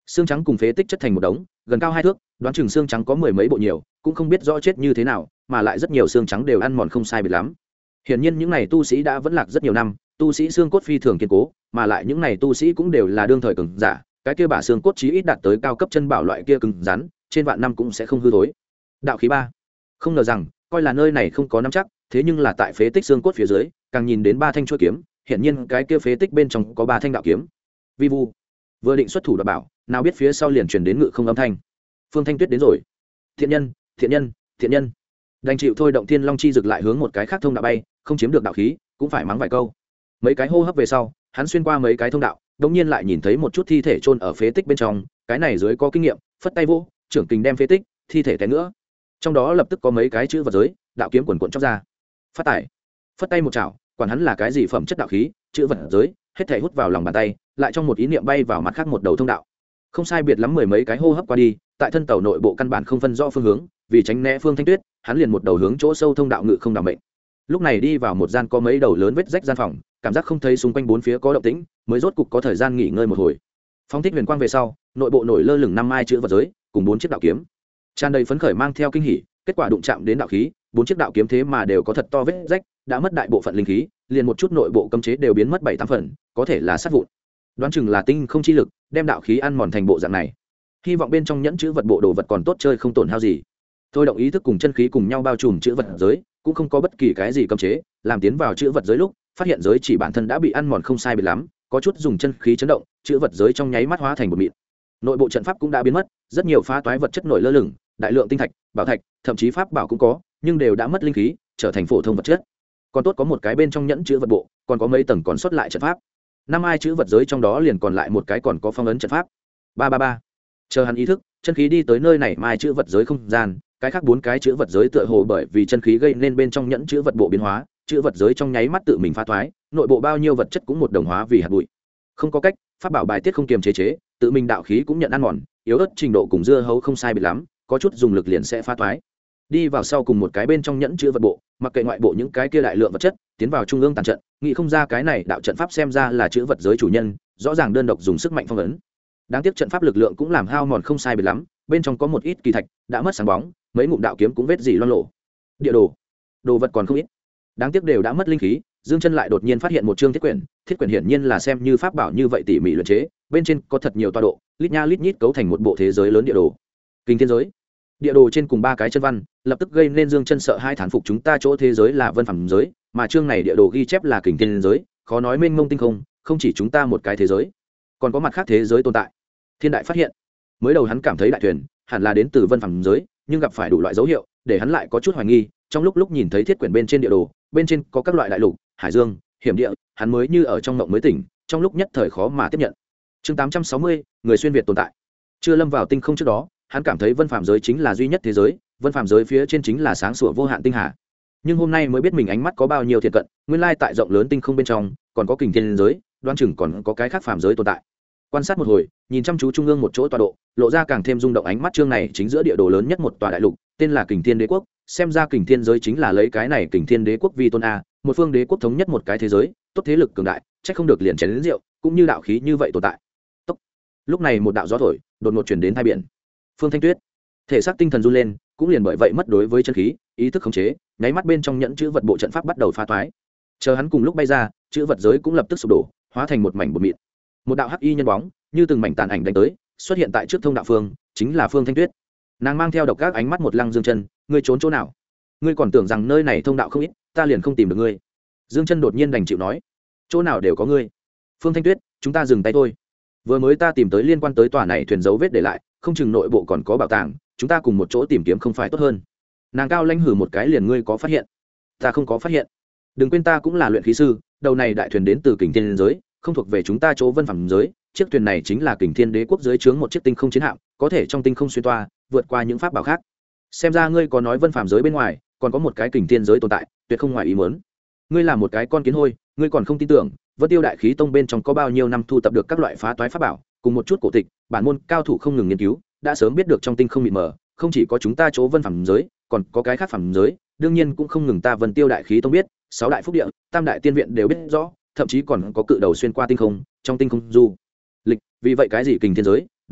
xương trắng cùng phế tích chất thành một đống gần cao 2 thước, đoán chừng xương trắng có mười mấy bộ nhiều, cũng không biết rõ chết như thế nào, mà lại rất nhiều xương trắng đều ăn mòn không sai biệt lắm. Hiển nhiên những này tu sĩ đã vẫn lạc rất nhiều năm, tu sĩ xương cốt phi thường kiên cố, mà lại những này tu sĩ cũng đều là đương thời cường giả, cái kia bả xương cốt chí ít đạt tới cao cấp chân bảo loại kia cứng rắn, trên vạn năm cũng sẽ không hư thối. Đạo khí 3. Không ngờ rằng, coi là nơi này không có nắm chắc, thế nhưng là tại phế tích xương cốt phía dưới, càng nhìn đến 3 thanh chuôi kiếm, hiển nhiên cái kia phế tích bên trong có 3 thanh đạo kiếm. Vi vu, vừa định xuất thủ đoạt bảo, nào biết phía sau liền truyền đến ngự không âm thanh. Phương Thanh Tuyết đến rồi. Thiện nhân, thiện nhân, thiện nhân. Đành chịu thôi động Thiên Long chi rực lại hướng một cái khác thông đạo bay, không chiếm được đạo khí, cũng phải mắng vài câu. Mấy cái hô hấp về sau, hắn xuyên qua mấy cái thông đạo, đống nhiên lại nhìn thấy một chút thi thể chôn ở phế tích bên trong, cái này dưới có kinh nghiệm, phất tay vỗ, trưởng kình đem phế tích, thi thể té nữa. Trong đó lập tức có mấy cái chữ vật giới, đạo kiếm quần quần chóc ra. Phát tải, phất tay một chảo, quản hắn là cái gì phẩm chất đạo khí, chữ vật giới, hết thảy hút vào lòng bàn tay, lại trong một ý niệm bay vào mặt khác một đầu thông đạo. Không sai biệt lắm mười mấy cái hô hấp qua đi, tại thân tàu nội bộ căn bản không phân rõ phương hướng, vì tránh né Phương Thanh Tuyết, hắn liền một đầu hướng chỗ sâu thông đạo ngự không đảm mệnh. Lúc này đi vào một gian có mấy đầu lớn vết rách gian phòng, cảm giác không thấy xung quanh bốn phía có động tĩnh, mới rốt cục có thời gian nghỉ ngơi một hồi. Phóng thích huyền quang về sau, nội bộ nổi lơ lửng 5 mai chữ vật giới, cùng 4 chiếc đạo kiếm. Tràn đầy phấn khởi mang theo kinh hỉ, kết quả đụng chạm đến đạo khí, 4 chiếc đạo kiếm thế mà đều có thật to vết rách, đã mất đại bộ phận linh khí, liền một chút nội bộ cấm chế đều biến mất 7-8 phần, có thể là sát vụn. Đoán chừng là tinh không chi lực, đem đạo khí ăn mòn thành bộ dạng này. Hy vọng bên trong nhẫn chữ vật bộ đồ vật còn tốt chơi không tổn hao gì. Thôi động ý thức cùng chân khí cùng nhau bao trùm chữ vật giới, cũng không có bất kỳ cái gì cấm chế, làm tiến vào chữ vật giới lúc, phát hiện giới chỉ bản thân đã bị ăn mòn không sai biệt lắm, có chút dùng chân khí chấn động, chữ vật giới trong nháy mắt hóa thành bột mịn. Nội bộ trận pháp cũng đã biến mất, rất nhiều phá toái vật chất nổi lơ lửng, đại lượng tinh thạch, bảo thạch, thậm chí pháp bảo cũng có, nhưng đều đã mất linh khí, trở thành phổ thông vật chất. Còn tốt có một cái bên trong nhẫn chữ vật bộ, còn có mấy tầng còn sót lại trận pháp. 5 ai chữ vật giới trong đó liền còn lại một cái còn có phong ấn trận pháp. 333. Chờ hắn ý thức, chân khí đi tới nơi này mai chữ vật giới không gian, cái khác 4 cái chữ vật giới tựa hồ bởi vì chân khí gây nên bên trong nhẫn chữ vật bộ biến hóa, chữ vật giới trong nháy mắt tự mình phá thoái, nội bộ bao nhiêu vật chất cũng một đồng hóa vì hạt bụi. Không có cách, pháp bảo bài tiết không kiềm chế, tự mình đạo khí cũng nhận ăn mòn, yếu ớt trình độ cùng dưa hấu không sai biệt lắm, có chút dùng lực liền sẽ phá thoái. Đi vào sau cùng một cái bên trong nhẫn chữ vật bộ, mặc kệ ngoại bộ những cái kia đại lượng vật chất, tiến vào trung ương tàn trận, nghĩ không ra cái này đạo trận pháp xem ra là chữ vật giới chủ nhân, rõ ràng đơn độc dùng sức mạnh phong ấn. Đáng tiếc trận pháp lực lượng cũng làm hao mòn không sai biệt lắm, bên trong có một ít kỳ thạch đã mất sáng bóng, mấy ngụm đạo kiếm cũng vết dỉ loang lổ. Địa đồ, đồ vật còn không ít, đáng tiếc đều đã mất linh khí. Dương Chân lại đột nhiên phát hiện một chương thiết quyển hiển nhiên là xem như pháp bảo như vậy tỉ mỉ luyện chế, bên trên có thật nhiều tọa độ, lít nha lít nhít cấu thành một bộ thế giới lớn địa đồ. Kinh thiên giới, địa đồ trên cùng 3 cái chân văn, lập tức gây nên Dương Chân sợ hai thán phục, chúng ta chỗ thế giới là vân phàm giới, mà chương này địa đồ ghi chép là kình thiên giới, khó nói mênh mông tinh không, không chỉ chúng ta một cái thế giới, còn có mặt khác thế giới tồn tại. Thiên đại phát hiện, mới đầu hắn cảm thấy đại thuyền hẳn là đến từ vân phàm giới, nhưng gặp phải đủ loại dấu hiệu để hắn lại có chút hoài nghi. Trong lúc nhìn thấy thiết quyển bên trên địa đồ, bên trên có các loại đại lục, hải dương, hiểm địa, hắn mới như ở trong mộng mới tỉnh, trong lúc nhất thời khó mà tiếp nhận. Chương 860, người xuyên việt tồn tại. Chưa lâm vào tinh không trước đó, hắn cảm thấy vân phàm giới chính là duy nhất thế giới, vân phàm giới phía trên chính là sáng sủa vô hạn tinh hà. Nhưng hôm nay mới biết mình ánh mắt có bao nhiêu thiệt cận, nguyên lai tại rộng lớn tinh không bên trong còn có kình thiên giới, đoán chừng còn có cái khác phàm giới tồn tại. Quan sát một hồi, nhìn chăm chú trung ương một chỗ tọa độ, lộ ra càng thêm rung động ánh mắt. Chương này chính giữa địa đồ lớn nhất một tòa đại lục, tên là Kình Thiên Đế quốc, xem ra Kình Thiên giới chính là lấy cái này Kình Thiên Đế quốc vi tôn a, một phương đế quốc thống nhất một cái thế giới, tốt thế lực cường đại, chắc không được liền chén đến rượu, cũng như đạo khí như vậy tồn tại. Tốc. Lúc này một đạo gió thổi, đột ngột chuyển đến hai biển. Phương Thanh Tuyết, thể xác tinh thần run lên, cũng liền bởi vậy mất đối với chân khí, ý thức khống chế, nháy mắt bên trong nhẫn chữ vật bộ trận pháp bắt đầu phá toái. Chờ hắn cùng lúc bay ra, chữ vật giới cũng lập tức sụp đổ, hóa thành một mảnh bột mịn. Một đạo hắc y nhân bóng, như từng mảnh tàn ảnh đánh tới, xuất hiện tại trước thông đạo phương, chính là Phương Thanh Tuyết. Nàng mang theo độc các ánh mắt một lăng Dương Chân, ngươi trốn chỗ nào? Ngươi còn tưởng rằng nơi này thông đạo không ít, ta liền không tìm được ngươi. Dương Chân đột nhiên đành chịu nói, chỗ nào đều có ngươi. Phương Thanh Tuyết, chúng ta dừng tay thôi. Vừa mới ta tìm tới liên quan tới tòa này thuyền dấu vết để lại, không chừng nội bộ còn có bảo tàng, chúng ta cùng một chỗ tìm kiếm không phải tốt hơn? Nàng cao lãnh hừ một cái, liền ngươi có phát hiện? Ta không có phát hiện. Đừng quên ta cũng là luyện khí sư, đầu này đại thuyền đến từ Kình Thiên giới, không thuộc về chúng ta chỗ vân phàm giới. Chiếc thuyền này chính là Kình Thiên Đế quốc dưới trướng một chiếc tinh không chiến hạm, có thể trong tinh không xuyên toa, vượt qua những pháp bảo khác. Xem ra ngươi có nói vân phàm giới bên ngoài còn có một cái Kình Thiên giới tồn tại, tuyệt không ngoài ý muốn. Ngươi là một cái con kiến hôi, ngươi còn không tin tưởng? Vân Tiêu Đại Khí Tông bên trong có bao nhiêu năm thu tập được các loại phá toái pháp bảo, cùng một chút cổ tịch, bản môn cao thủ không ngừng nghiên cứu, đã sớm biết được trong tinh không mịt mờ, không chỉ có chúng ta chỗ vân phàm giới, còn có cái khác phàm giới, đương nhiên cũng không ngừng ta Vân Tiêu Đại Khí Tông biết, 6 đại phúc địa, tam đại tiên viện đều biết rõ, thậm chí còn có cự đầu xuyên qua tinh không, trong tinh không du lịch. Vì vậy cái gì Kình Thiên giới,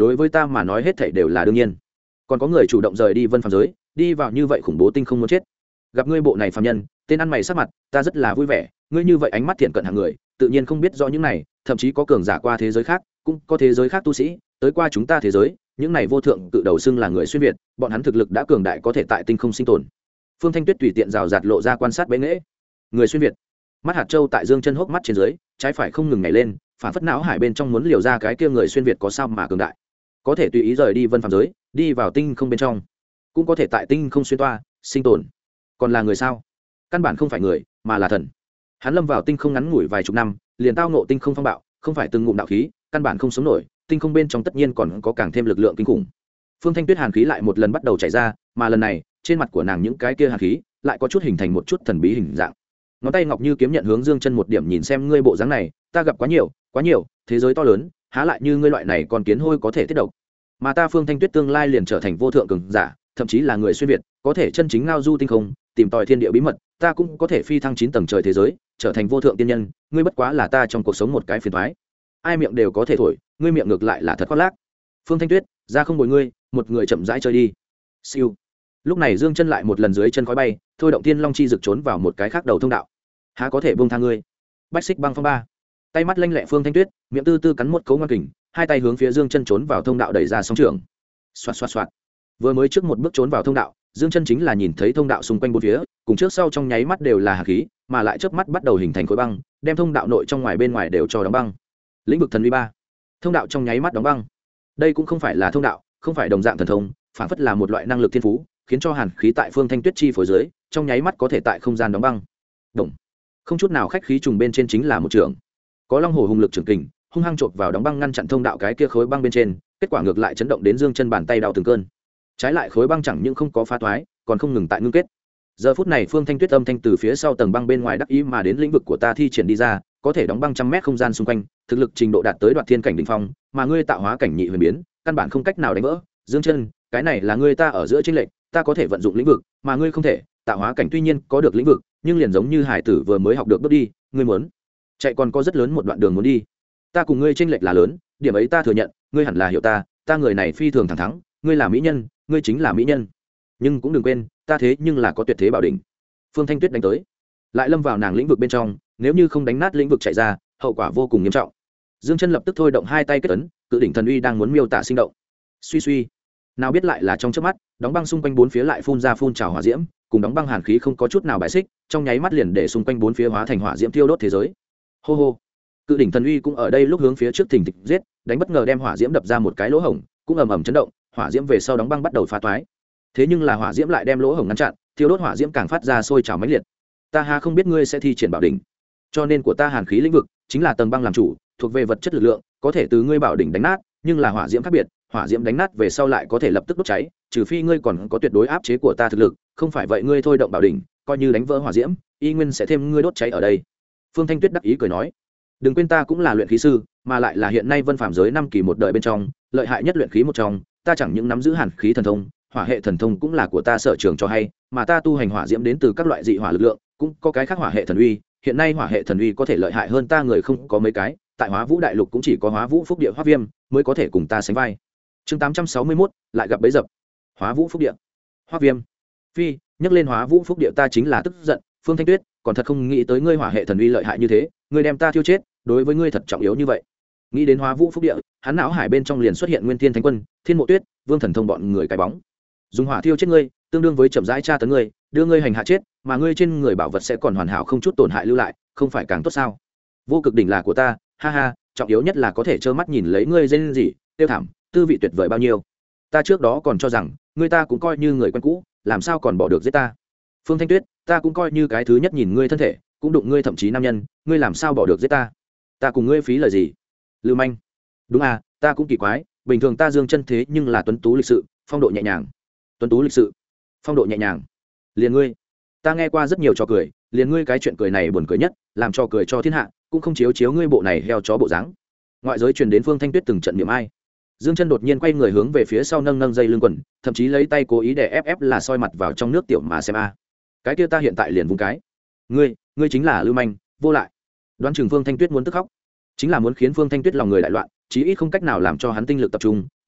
đối với ta mà nói hết thảy đều là đương nhiên. Còn có người chủ động rời đi vân phàm giới, đi vào như vậy khủng bố tinh không muốn chết. Gặp ngươi bộ này phàm nhân, tên ăn mày sắc mặt, ta rất là vui vẻ, ngươi như vậy ánh mắt thiện cận hàng người, tự nhiên không biết rõ những này, thậm chí có cường giả qua thế giới khác, cũng có thế giới khác tu sĩ, tới qua chúng ta thế giới, những này vô thượng tự đầu xưng là người xuyên việt, bọn hắn thực lực đã cường đại có thể tại tinh không sinh tồn. Phương Thanh Tuyết tùy tiện rào rạt lộ ra quan sát bế nghễ. Người xuyên việt. Mắt hạt châu tại dương chân hốc mắt trên dưới, trái phải không ngừng nhảy lên, phản phất não hải bên trong muốn liều ra cái kia người xuyên việt có sao mà cường đại. Có thể tùy ý rời đi vân phàm giới, đi vào tinh không bên trong, cũng có thể tại tinh không xuyên toa, sinh tồn. Còn là người sao? Căn bản không phải người, mà là thần. Hắn lâm vào tinh không ngắn ngủi vài chục năm, liền tao ngộ tinh không phong bạo, không phải từng ngụm đạo khí, căn bản không sống nổi, tinh không bên trong tất nhiên còn có càng thêm lực lượng kinh khủng. Phương Thanh Tuyết hàn khí lại một lần bắt đầu chảy ra, mà lần này, trên mặt của nàng những cái kia hàn khí lại có chút hình thành một chút thần bí hình dạng. Ngón tay ngọc như kiếm nhận hướng dương chân một điểm, nhìn xem ngươi bộ dáng này, ta gặp quá nhiều, thế giới to lớn, há lại như ngươi loại này còn kiến hôi có thể tiết độc. Mà ta Phương Thanh Tuyết tương lai liền trở thành vô thượng cường giả, thậm chí là người xuyên việt, có thể chân chính ngao du tinh không, tìm tòi thiên địa bí mật, ta cũng có thể phi thăng 9 tầng trời thế giới, trở thành vô thượng tiên nhân, ngươi bất quá là ta trong cuộc sống một cái phiền toái. Ai miệng đều có thể thổi, ngươi miệng ngược lại là thật khoác lác. Phương Thanh Tuyết, ra không bồi ngươi, một người chậm rãi chơi đi. Siêu. Lúc này dương chân lại một lần dưới chân khói bay, thôi động tiên long chi rực trốn vào một cái khác đầu thông đạo. Há có thể buông tha ngươi. Bách xích băng phong ba. Tay mắt lanh lẹ Phương Thanh Tuyết, miệng tư tư cắn một cấu ngoan kình, hai tay hướng phía dương chân trốn vào thông đạo đẩy ra sóng trường. Xoạt xoạt xoạt. Vừa mới trước một bước trốn vào thông đạo, dương chân chính là nhìn thấy thông đạo xung quanh bốn phía, cùng trước sau trong nháy mắt đều là hàn khí, mà lại chớp mắt bắt đầu hình thành khối băng, đem thông đạo nội trong ngoài bên ngoài đều cho đóng băng. Lĩnh vực thần uy ba. Thông đạo trong nháy mắt đóng băng. Đây cũng không phải là thông đạo, không phải đồng dạng thần thông, phản phất là một loại năng lực thiên phú, khiến cho hàn khí tại Phương Thanh Tuyết chi phối dưới, trong nháy mắt có thể tại không gian đóng băng. Động. Không chút nào khách khí trùng bên trên chính là một trường. Có long hổ hùng lực trường kình, hung hăng chộp vào đóng băng ngăn chặn thông đạo cái kia khối băng bên trên, kết quả ngược lại chấn động đến dương chân bàn tay đau từng cơn. Trái lại khối băng chẳng những không có phá toái, còn không ngừng tại ngưng kết. Giờ phút này Phương Thanh Tuyết âm thanh từ phía sau tầng băng bên ngoài đắc ý mà đến lĩnh vực của ta thi triển đi ra, có thể đóng băng trăm mét không gian xung quanh, thực lực trình độ đạt tới đoạt thiên cảnh đỉnh phong, mà ngươi tạo hóa cảnh nhị huyền biến, căn bản không cách nào đánh vỡ. Dương chân, cái này là ngươi ta ở giữa chênh lệch, ta có thể vận dụng lĩnh vực, mà ngươi không thể. Tạo hóa cảnh tuy nhiên có được lĩnh vực, nhưng liền giống như hải tử vừa mới học được bước đi, ngươi muốn chạy còn có rất lớn một đoạn đường muốn đi. Ta cùng ngươi chênh lệch là lớn, điểm ấy ta thừa nhận, ngươi hẳn là hiểu ta, ta người này phi thường thẳng thắn, ngươi là mỹ nhân, ngươi chính là mỹ nhân. Nhưng cũng đừng quên, ta thế nhưng là có tuyệt thế bảo đỉnh. Phương Thanh Tuyết đánh tới, lại lâm vào nàng lĩnh vực bên trong, nếu như không đánh nát lĩnh vực chạy ra, hậu quả vô cùng nghiêm trọng. Dương chân lập tức thôi động hai tay kết ấn, cự đỉnh thần uy đang muốn miêu tả sinh động. Suy suy, nào biết lại là trong chớp mắt, đóng băng xung quanh bốn phía lại phun ra phun trào hỏa diễm, cùng đóng băng hàn khí không có chút nào bài xích, trong nháy mắt liền để xung quanh bốn phía hóa thành hỏa diễm thiêu đốt thế giới. Hô hô, cự đỉnh thần uy cũng ở đây lúc hướng phía trước thình thịch giết, đánh bất ngờ đem hỏa diễm đập ra một cái lỗ hổng, cũng ầm ầm chấn động, hỏa diễm về sau đóng băng bắt đầu phá toái. Thế nhưng là hỏa diễm lại đem lỗ hổng ngăn chặn, thiêu đốt hỏa diễm càng phát ra sôi trào mãnh liệt. Ta ha không biết ngươi sẽ thi triển bảo đỉnh, cho nên của ta hàn khí lĩnh vực chính là tầng băng làm chủ, thuộc về vật chất lực lượng, có thể từ ngươi bảo đỉnh đánh nát, nhưng là hỏa diễm khác biệt, hỏa diễm đánh nát về sau lại có thể lập tức đốt cháy, trừ phi ngươi còn có tuyệt đối áp chế của ta thực lực, không phải vậy ngươi thôi động bảo đỉnh, coi như đánh vỡ hỏa diễm, y nguyên sẽ thêm ngươi đốt cháy ở đây. Phương Thanh Tuyết đắc ý cười nói, đừng quên ta cũng là luyện khí sư, mà lại là hiện nay vân phàm giới 5 kỳ một đời bên trong lợi hại nhất luyện khí một trong, ta chẳng những nắm giữ hàn khí thần thông, hỏa hệ thần thông cũng là của ta sở trường cho hay, mà ta tu hành hỏa diễm đến từ các loại dị hỏa lực lượng, cũng có cái khác hỏa hệ thần uy, hiện nay hỏa hệ thần uy có thể lợi hại hơn ta người không có mấy cái, tại Hóa Vũ đại lục cũng chỉ có Hóa Vũ Phúc Địa Hoắc Viêm mới có thể cùng ta sánh vai. Chương 861, lại gặp bấy dập. Hóa Vũ Phúc Địa. Hoắc Viêm. Phi, nhắc lên Hóa Vũ Phúc Địa ta chính là tức giận, Phương Thanh Tuyết, còn thật không nghĩ tới ngươi hỏa hệ thần uy lợi hại như thế, ngươi đem ta thiêu chết, đối với ngươi thật trọng yếu như vậy. Nghĩ đến Hóa Vũ Phúc Địa, hắn não hải bên trong liền xuất hiện Nguyên Thiên Thánh Quân, Thiên Mộ Tuyết, Vương Thần Thông bọn người cái bóng. Dùng hỏa thiêu chết ngươi, tương đương với chậm rãi tra tấn ngươi, đưa ngươi hành hạ chết, mà ngươi trên người bảo vật sẽ còn hoàn hảo không chút tổn hại lưu lại, không phải càng tốt sao? Vô cực đỉnh là của ta, ha ha, trọng yếu nhất là có thể trơ mắt nhìn lấy ngươi rên rỉ, tiêu thảm, tư vị tuyệt vời bao nhiêu. Ta trước đó còn cho rằng, ngươi ta cũng coi như người quen cũ, làm sao còn bỏ được giết ta? Phương Thanh Tuyết, ta cũng coi như cái thứ nhất nhìn ngươi thân thể, cũng đụng ngươi thậm chí nam nhân, ngươi làm sao bỏ được giết ta? Ta cùng ngươi phí lời gì? Lưu manh. Đúng à, ta cũng kỳ quái, bình thường ta dương chân thế nhưng là tuấn tú lịch sự, phong độ nhẹ nhàng. Tuấn tú lịch sự, phong độ nhẹ nhàng. Liền ngươi, ta nghe qua rất nhiều trò cười, liền ngươi cái chuyện cười này buồn cười nhất, làm trò cười cho thiên hạ, cũng không chiếu chiếu ngươi bộ này heo chó bộ dáng. Ngoại giới truyền đến Phương Thanh Tuyết từng trận niệm ai. Dương chân đột nhiên quay người hướng về phía sau nâng nâng dây lưng quần, thậm chí lấy tay cố ý để ép là soi mặt vào trong nước tiểu mà xem a. Cái kia ta hiện tại liền vùng cái. Ngươi chính là lưu manh, vô lại. Đoán chừng Phương Thanh Tuyết muốn tức khóc, chính là muốn khiến Phương Thanh Tuyết lòng người đại loạn, chí ít không cách nào làm cho hắn tinh lực tập trung,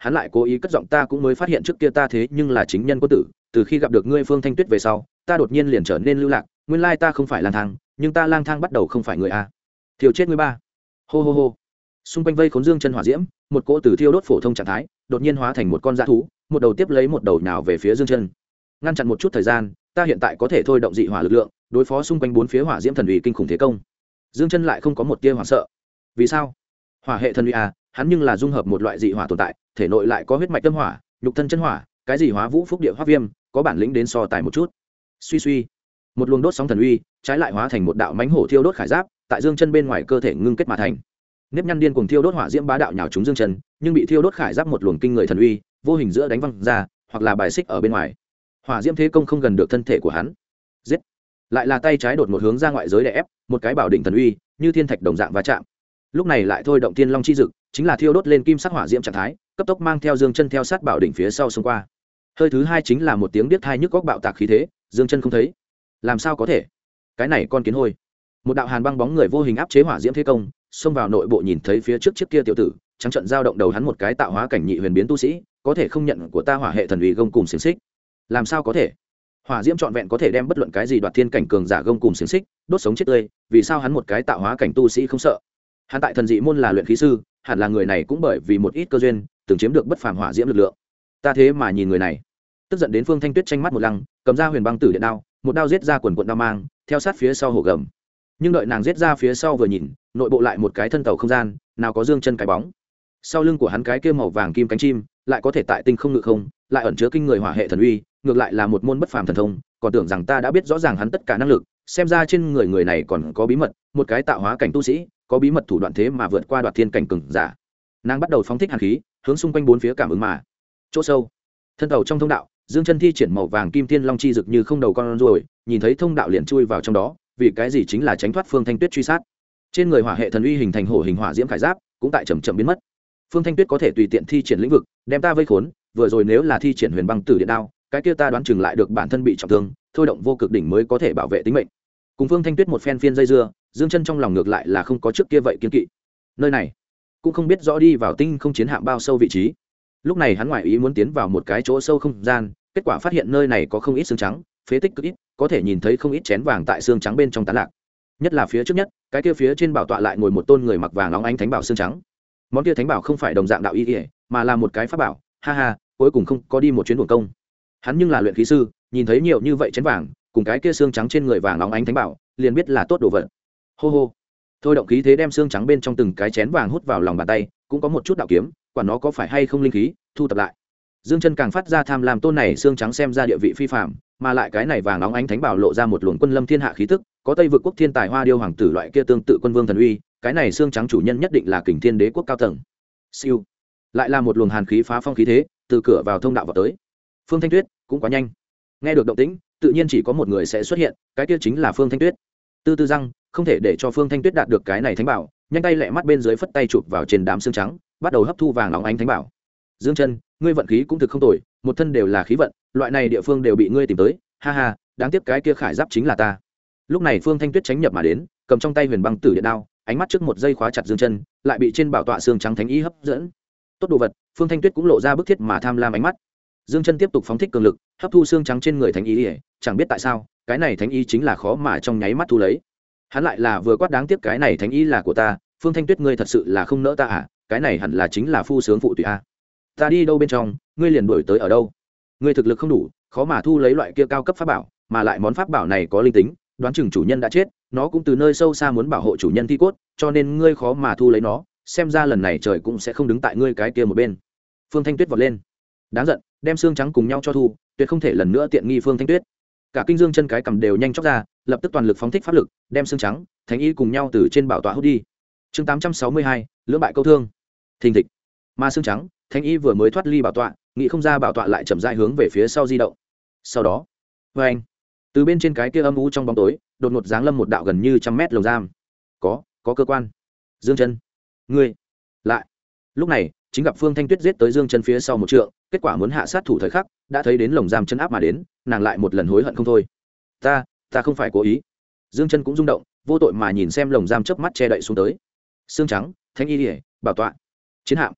hắn lại cố ý cất giọng, ta cũng mới phát hiện trước kia ta thế nhưng là chính nhân quân tử, từ khi gặp được ngươi Phương Thanh Tuyết về sau, ta đột nhiên liền trở nên lưu lạc, nguyên lai ta không phải lang thang, nhưng ta lang thang bắt đầu không phải người a. Thiêu chết ngươi ba. Hô hô hô. Xung quanh vây khốn Dương Chân hỏa diễm, một cỗ từ thiêu đốt phổ thông trạng thái, đột nhiên hóa thành một con dã thú, một đầu tiếp lấy một đầu nào về phía Dương Chân. Ngăn chặn một chút thời gian, ta hiện tại có thể thôi động dị hỏa lực lượng, đối phó xung quanh bốn phía hỏa diễm thần uy kinh khủng thế công. Dương Chân lại không có một tia hoảng sợ. Vì sao? Hỏa hệ thần uy à, hắn nhưng là dung hợp một loại dị hỏa tồn tại, thể nội lại có huyết mạch tâm hỏa, nhục thân chân hỏa, cái gì hóa vũ phúc địa hóa viêm, có bản lĩnh đến so tài một chút. Suy suy, một luồng đốt sóng thần uy, trái lại hóa thành một đạo mãnh hổ thiêu đốt khải giáp, tại Dương Chân bên ngoài cơ thể ngưng kết mà thành. Nếp nhăn điên cuồng thiêu đốt hỏa diễm bá đạo nhào trúng Dương Chân, nhưng bị thiêu đốt khải giáp một luồng kinh người thần uy, vô hình giữa đánh văng ra, hoặc là bài xích ở bên ngoài. Hỏa diễm thế công không gần được thân thể của hắn. Giết! Lại là tay trái đột một hướng ra ngoại giới để ép, một cái bảo đỉnh thần uy, như thiên thạch đồng dạng va chạm. Lúc này lại thôi động Thiên Long chi dực, chính là thiêu đốt lên kim sắc hỏa diễm trạng thái, cấp tốc mang theo Dương Chân theo sát bảo đỉnh phía sau xông qua. Hơi thứ hai chính là một tiếng điếc tai nhức óc bạo tạc khí thế, Dương Chân không thấy. Làm sao có thể? Cái này con kiến hôi. Một đạo hàn băng bóng người vô hình áp chế hỏa diễm thế công, xông vào nội bộ nhìn thấy phía trước chiếc kia tiểu tử, trắng trận giao động đầu hắn một cái tạo hóa cảnh nhị huyền biến tu sĩ, có thể không nhận của ta hỏa hệ thần uy gông cùng xiển xích. Làm sao có thể? Hỏa diễm trọn vẹn có thể đem bất luận cái gì đoạt thiên cảnh cường giả gông cùng xiển xích, đốt sống chết tươi, vì sao hắn một cái tạo hóa cảnh tu sĩ không sợ? Hắn tại thần dị môn là luyện khí sư, hẳn là người này cũng bởi vì một ít cơ duyên, từng chiếm được bất phàm hỏa diễm lực lượng. Ta thế mà nhìn người này, tức giận đến Phương Thanh Tuyết tranh mắt một lăng, cầm ra huyền băng tử điện đao, một đao giết ra quần quần đao mang, theo sát phía sau hổ gầm. Nhưng đợi nàng giết ra phía sau vừa nhìn, nội bộ lại một cái thân tàu không gian, nào có Dương Chân cái bóng. Sau lưng của hắn cái kia màu vàng kim cánh chim, lại có thể tại tinh không ngự không, lại ẩn chứa kinh người hỏa hệ thần uy, ngược lại là một môn bất phàm thần thông, còn tưởng rằng ta đã biết rõ ràng hắn tất cả năng lực, xem ra trên người người này còn có bí mật, một cái tạo hóa cảnh tu sĩ, có bí mật thủ đoạn thế mà vượt qua đoạt thiên cảnh cường giả. Nàng bắt đầu phóng thích hàn khí, hướng xung quanh bốn phía cảm ứng mà. Chỗ sâu, thân tàu trong thông đạo, Dương Chân thi triển màu vàng kim thiên long chi dực như không đầu con ruồi, nhìn thấy thông đạo liền chui vào trong đó, vì cái gì chính là tránh thoát Phương Thanh Tuyết truy sát. Trên người hỏa hệ thần uy hình thành hổ hình hỏa diễm khải giáp, cũng tại chậm chậm biến mất. Phương Thanh Tuyết có thể tùy tiện thi triển lĩnh vực, đem ta vây khốn, vừa rồi nếu là thi triển huyền băng tử điện đao, cái kia ta đoán chừng lại được bản thân bị trọng thương, thôi động vô cực đỉnh mới có thể bảo vệ tính mệnh. Cùng Phương Thanh Tuyết một phen phiên dây dưa, Dương Chân trong lòng ngược lại là không có trước kia vậy kiên kỵ. Nơi này cũng không biết rõ đi vào tinh không chiến hạm bao sâu vị trí. Lúc này hắn ngoại ý muốn tiến vào một cái chỗ sâu không gian, kết quả phát hiện nơi này có không ít xương trắng, phế tích cực ít, có thể nhìn thấy không ít chén vàng tại xương trắng bên trong tán lạc. Nhất là phía trước nhất, cái kia phía trên bảo tọa lại ngồi một tôn người mặc vàng óng ánh thánh bảo xương trắng. Món kia thánh bảo không phải đồng dạng đạo y, mà là một cái pháp bảo. Ha ha, cuối cùng không có đi một chuyến uổng công. Hắn nhưng là luyện khí sư, nhìn thấy nhiều như vậy chén vàng, cùng cái kia xương trắng trên người vàng óng ánh thánh bảo, liền biết là tốt đồ vật. Hô hô. Thôi động khí thế đem xương trắng bên trong từng cái chén vàng hút vào lòng bàn tay, cũng có một chút đạo kiếm, quả nó có phải hay không linh khí, thu tập lại. Dương Chân càng phát ra tham lam tôn này xương trắng xem ra địa vị phi phàm, mà lại cái này vàng óng ánh thánh bảo lộ ra một luồng quân lâm thiên hạ khí tức, có Tây vực quốc thiên tài Hoa Điêu hoàng tử loại kia tương tự quân vương thần uy, cái này xương trắng chủ nhân nhất định là Kình Thiên Đế quốc cao tầng. Siêu, lại là một luồng hàn khí phá phong khí thế, từ cửa vào thông đạo vào tới. Phương Thanh Tuyết cũng quá nhanh. Nghe được động tĩnh, tự nhiên chỉ có một người sẽ xuất hiện, cái kia chính là Phương Thanh Tuyết. Tư tư răng, không thể để cho Phương Thanh Tuyết đạt được cái này thánh bảo, nhanh tay lẹ mắt bên dưới phất tay chụp vào trên đám xương trắng, bắt đầu hấp thu vàng óng ánh thánh bảo. Dương Chân, ngươi vận khí cũng thực không tồi, một thân đều là khí vận, loại này địa phương đều bị ngươi tìm tới, ha ha, đáng tiếc cái kia khải giáp chính là ta. Lúc này Phương Thanh Tuyết tránh nhập mà đến, cầm trong tay huyền băng tử điện đao, ánh mắt trước một giây khóa chặt Dương Chân, lại bị trên bảo tọa xương trắng thánh ý hấp dẫn. Tốt đồ vật, Phương Thanh Tuyết cũng lộ ra bức thiết mà tham lam ánh mắt. Dương Chân tiếp tục phóng thích cường lực, hấp thu xương trắng trên người thánh ý, chẳng biết tại sao, cái này thánh ý chính là khó mà trong nháy mắt thu lấy. Hắn lại là vừa quát đáng tiếc cái này thánh ý là của ta, Phương Thanh Tuyết ngươi thật sự là không nỡ ta à, cái này hẳn là chính là phu sướng phụ tùy a. Ta đi đâu bên trong, ngươi liền đuổi tới ở đâu. Ngươi thực lực không đủ, khó mà thu lấy loại kia cao cấp pháp bảo, mà lại món pháp bảo này có linh tính, đoán chừng chủ nhân đã chết, nó cũng từ nơi sâu xa muốn bảo hộ chủ nhân thi cốt, cho nên ngươi khó mà thu lấy nó, xem ra lần này trời cũng sẽ không đứng tại ngươi cái kia một bên. Phương Thanh Tuyết vọt lên, đáng giận, đem xương trắng cùng nhau cho thu, tuyệt không thể lần nữa tiện nghi Phương Thanh Tuyết. Cả kinh Dương Chân cái cầm đều nhanh chóng ra, lập tức toàn lực phóng thích pháp lực, đem xương trắng, thánh y cùng nhau từ trên bảo tọa hút đi. Chương 862, lưỡng bại câu thương. Thình thịch. Ma xương trắng, thánh y vừa mới thoát ly bảo tọa, nghĩ không ra bảo tọa lại chậm rãi hướng về phía sau di động. Sau đó, anh, từ bên trên cái kia âm u trong bóng tối, đột ngột giáng lâm một đạo gần như 100 mét lồng giam. Có cơ quan. Dương Chân, ngươi lại. Lúc này, chính gặp Phương Thanh Tuyết giết tới Dương Chân phía sau một trượng, kết quả muốn hạ sát thủ thời khắc, đã thấy đến lồng giam chân áp mà đến, nàng lại một lần hối hận không thôi. Ta không phải cố ý. Dương Chân cũng rung động, vô tội mà nhìn xem lồng giam chớp mắt che đậy xuống tới. Xương trắng, thánh y liễu, bảo tọa, chiến hạm.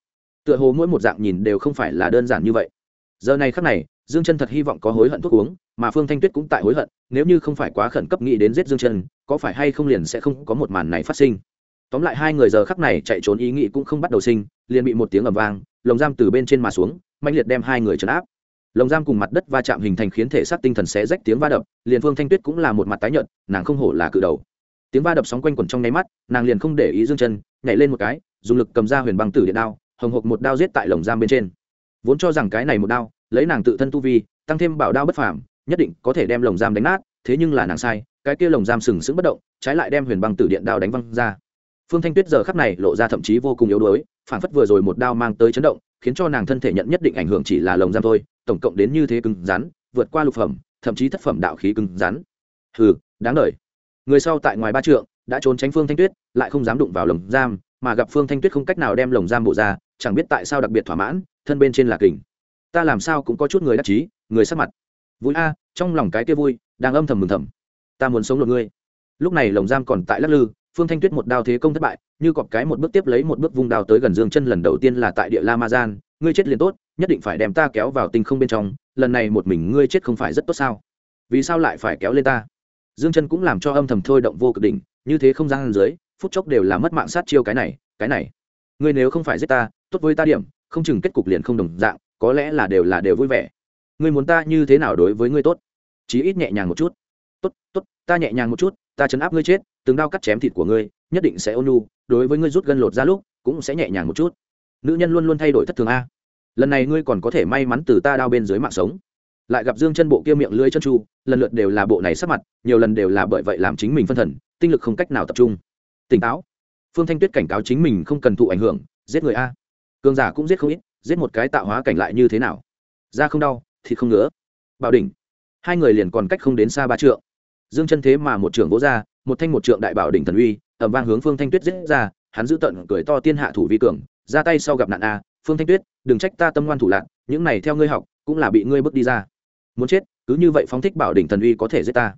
tựa hồ mỗi một dạng nhìn đều không phải là đơn giản như vậy. Giờ này khắc này Dương Chân thật hy vọng có hối hận thuốc uống, mà Phương Thanh Tuyết cũng tại hối hận, nếu như không phải quá khẩn cấp nghĩ đến giết Dương Chân, có phải hay không liền sẽ không có một màn này phát sinh. Tóm lại hai người giờ khắc này chạy trốn ý nghĩ cũng không bắt đầu sinh, liền bị một tiếng ầm vang, lồng giam từ bên trên mà xuống, mạnh liệt đem hai người trấn áp. Lồng giam cùng mặt đất va chạm hình thành khiến thể xác tinh thần xé rách tiếng va đập, liền Phương Thanh Tuyết cũng là một mặt tái nhợt, nàng không hổ là cự đầu. Tiếng va đập sóng quanh quẩn trong nháy mắt, nàng liền không để ý Dương Chân, nhảy lên một cái, dùng lực cầm ra huyền băng tử điện đao, hồng hộc một đao giết tại lồng giam bên trên. Vốn cho rằng cái này một đao, lấy nàng tự thân tu vi, tăng thêm bảo đao bất phàm, nhất định có thể đem lồng giam đánh nát, thế nhưng là nàng sai, cái kia lồng giam sừng sững bất động, trái lại đem huyền băng tử điện đao đánh văng ra. Phương Thanh Tuyết giờ khắc này lộ ra thậm chí vô cùng yếu đuối, phản phất vừa rồi một đao mang tới chấn động, khiến cho nàng thân thể nhận nhất định ảnh hưởng chỉ là lồng giam thôi, tổng cộng đến như thế cứng rắn, vượt qua lục phẩm, thậm chí thất phẩm đạo khí cứng rắn. Hừ, đáng đời. Người sau tại ngoài ba trượng, đã trốn tránh Phương Thanh Tuyết, lại không dám đụng vào lồng giam, mà gặp Phương Thanh Tuyết không cách nào đem lồng giam bộ ra, chẳng biết tại sao đặc biệt thỏa mãn, thân bên trên là kình. Ta làm sao cũng có chút người đắc chí, người sắc mặt vui a, trong lòng cái kia vui, đang âm thầm mừng thầm. Ta muốn sống lột ngươi. Lúc này lồng giam còn tại lắc lư, Phương Thanh Tuyết một đao thế công thất bại, như cọp cái một bước tiếp lấy một bước vung đao tới gần Dương Chân lần đầu tiên là tại địa La Ma Gian, ngươi chết liền tốt, nhất định phải đem ta kéo vào tinh không bên trong, lần này một mình ngươi chết không phải rất tốt sao? Vì sao lại phải kéo lên ta? Dương Chân cũng làm cho âm thầm thôi động vô cực đỉnh, như thế không gian dưới, phút chốc đều là mất mạng sát chiêu cái này. Ngươi nếu không phải giết ta, tốt với ta điểm, không chừng kết cục liền không đồng dạng, có lẽ là đều vui vẻ. Ngươi muốn ta như thế nào đối với ngươi tốt? Chí ít nhẹ nhàng một chút. Tốt, ta nhẹ nhàng một chút, ta trấn áp ngươi chết, từng đao cắt chém thịt của ngươi, nhất định sẽ ôn nhu, đối với ngươi rút gân lột ra lúc, cũng sẽ nhẹ nhàng một chút. Nữ nhân luôn luôn thay đổi thất thường a. Lần này ngươi còn có thể may mắn từ ta đao bên dưới mạng sống. Lại gặp Dương Chân bộ kia miệng lưỡi chân tru, lần lượt đều là bộ này sắc mặt, nhiều lần đều là bởi vậy làm chính mình phân thần, tinh lực không cách nào tập trung. Tỉnh táo. Phương Thanh Tuyết cảnh cáo chính mình không cần thụ ảnh hưởng, giết người a. Cường giả cũng giết không ít, giết một cái tạo hóa cảnh lại như thế nào? Da không đau, thịt không ngứa. Bảo đỉnh. Hai người liền còn cách không đến xa ba trượng. Dương Chân thế mà một trường vỗ ra, một thanh một trượng đại bảo đỉnh thần uy, ầm vang hướng Phương Thanh Tuyết giết ra, hắn giữ tận cười to tiên hạ thủ vi cường, ra tay sau gặp nạn a, Phương Thanh Tuyết, đừng trách ta tâm ngoan thủ lạn, những này theo ngươi học, cũng là bị ngươi bước đi ra. Muốn chết, cứ như vậy phóng thích bảo đỉnh thần uy có thể giết ta.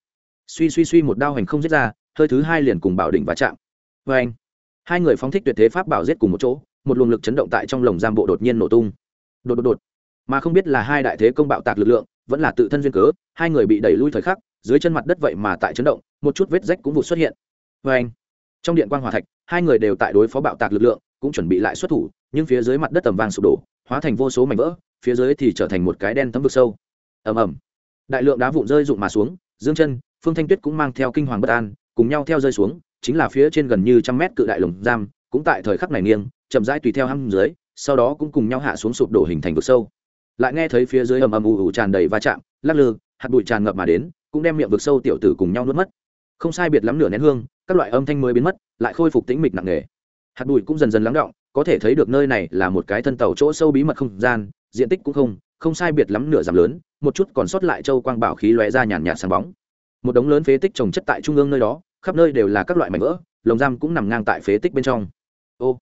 Suy một đao hành không giết ra, hơi thứ hai liền cùng bảo đỉnh va chạm. Oeng. Hai người phóng thích tuyệt thế pháp bảo giết cùng một chỗ, một luồng lực chấn động tại trong lồng giam bộ đột nhiên nổ tung. Đột. Mà không biết là hai đại thế công bạo tạc lực lượng, vẫn là tự thân duyên cớ, hai người bị đẩy lui thời khắc, dưới chân mặt đất vậy mà tại chấn động, một chút vết rách cũng vụt xuất hiện. Oeng. Trong điện quang hỏa thạch, hai người đều tại đối phó bạo tạc lực lượng, cũng chuẩn bị lại xuất thủ, nhưng phía dưới mặt đất tầm vang sụp đổ, hóa thành vô số mảnh vỡ, phía dưới thì trở thành một cái đen thấm vực sâu. Ầm. Đại lượng đá vụn rơi rụng mà xuống, Dương Chân, Phương Thanh Tuyết cũng mang theo kinh hoàng bất an, cùng nhau theo rơi xuống, chính là phía trên gần như 100 mét cự đại lồng giam, cũng tại thời khắc này nghiêng, chậm rãi tùy theo hăm dưới, sau đó cũng cùng nhau hạ xuống sụp đổ hình thành vực sâu. Lại nghe thấy phía dưới ầm ầm ù tràn đầy va chạm, lắc lư, hạt bụi tràn ngập mà đến, cũng đem miệng vực sâu tiểu tử cùng nhau nuốt mất. Không sai biệt lắm nửa nén hương, các loại âm thanh mới biến mất, lại khôi phục tĩnh mịch nặng nề. Hạt bụi cũng dần dần lắng đọng, có thể thấy được nơi này là một cái thân tàu chỗ sâu bí mật không gian, diện tích cũng không sai biệt lắm nửa dặm lớn, một chút còn sót lại châu quang bảo khí lóe ra nhàn nhạt sáng bóng. Một đống lớn phế tích trồng chất tại trung ương nơi đó, khắp nơi đều là các loại mảnh vỡ, lồng giam cũng nằm ngang tại phế tích bên trong. Ô,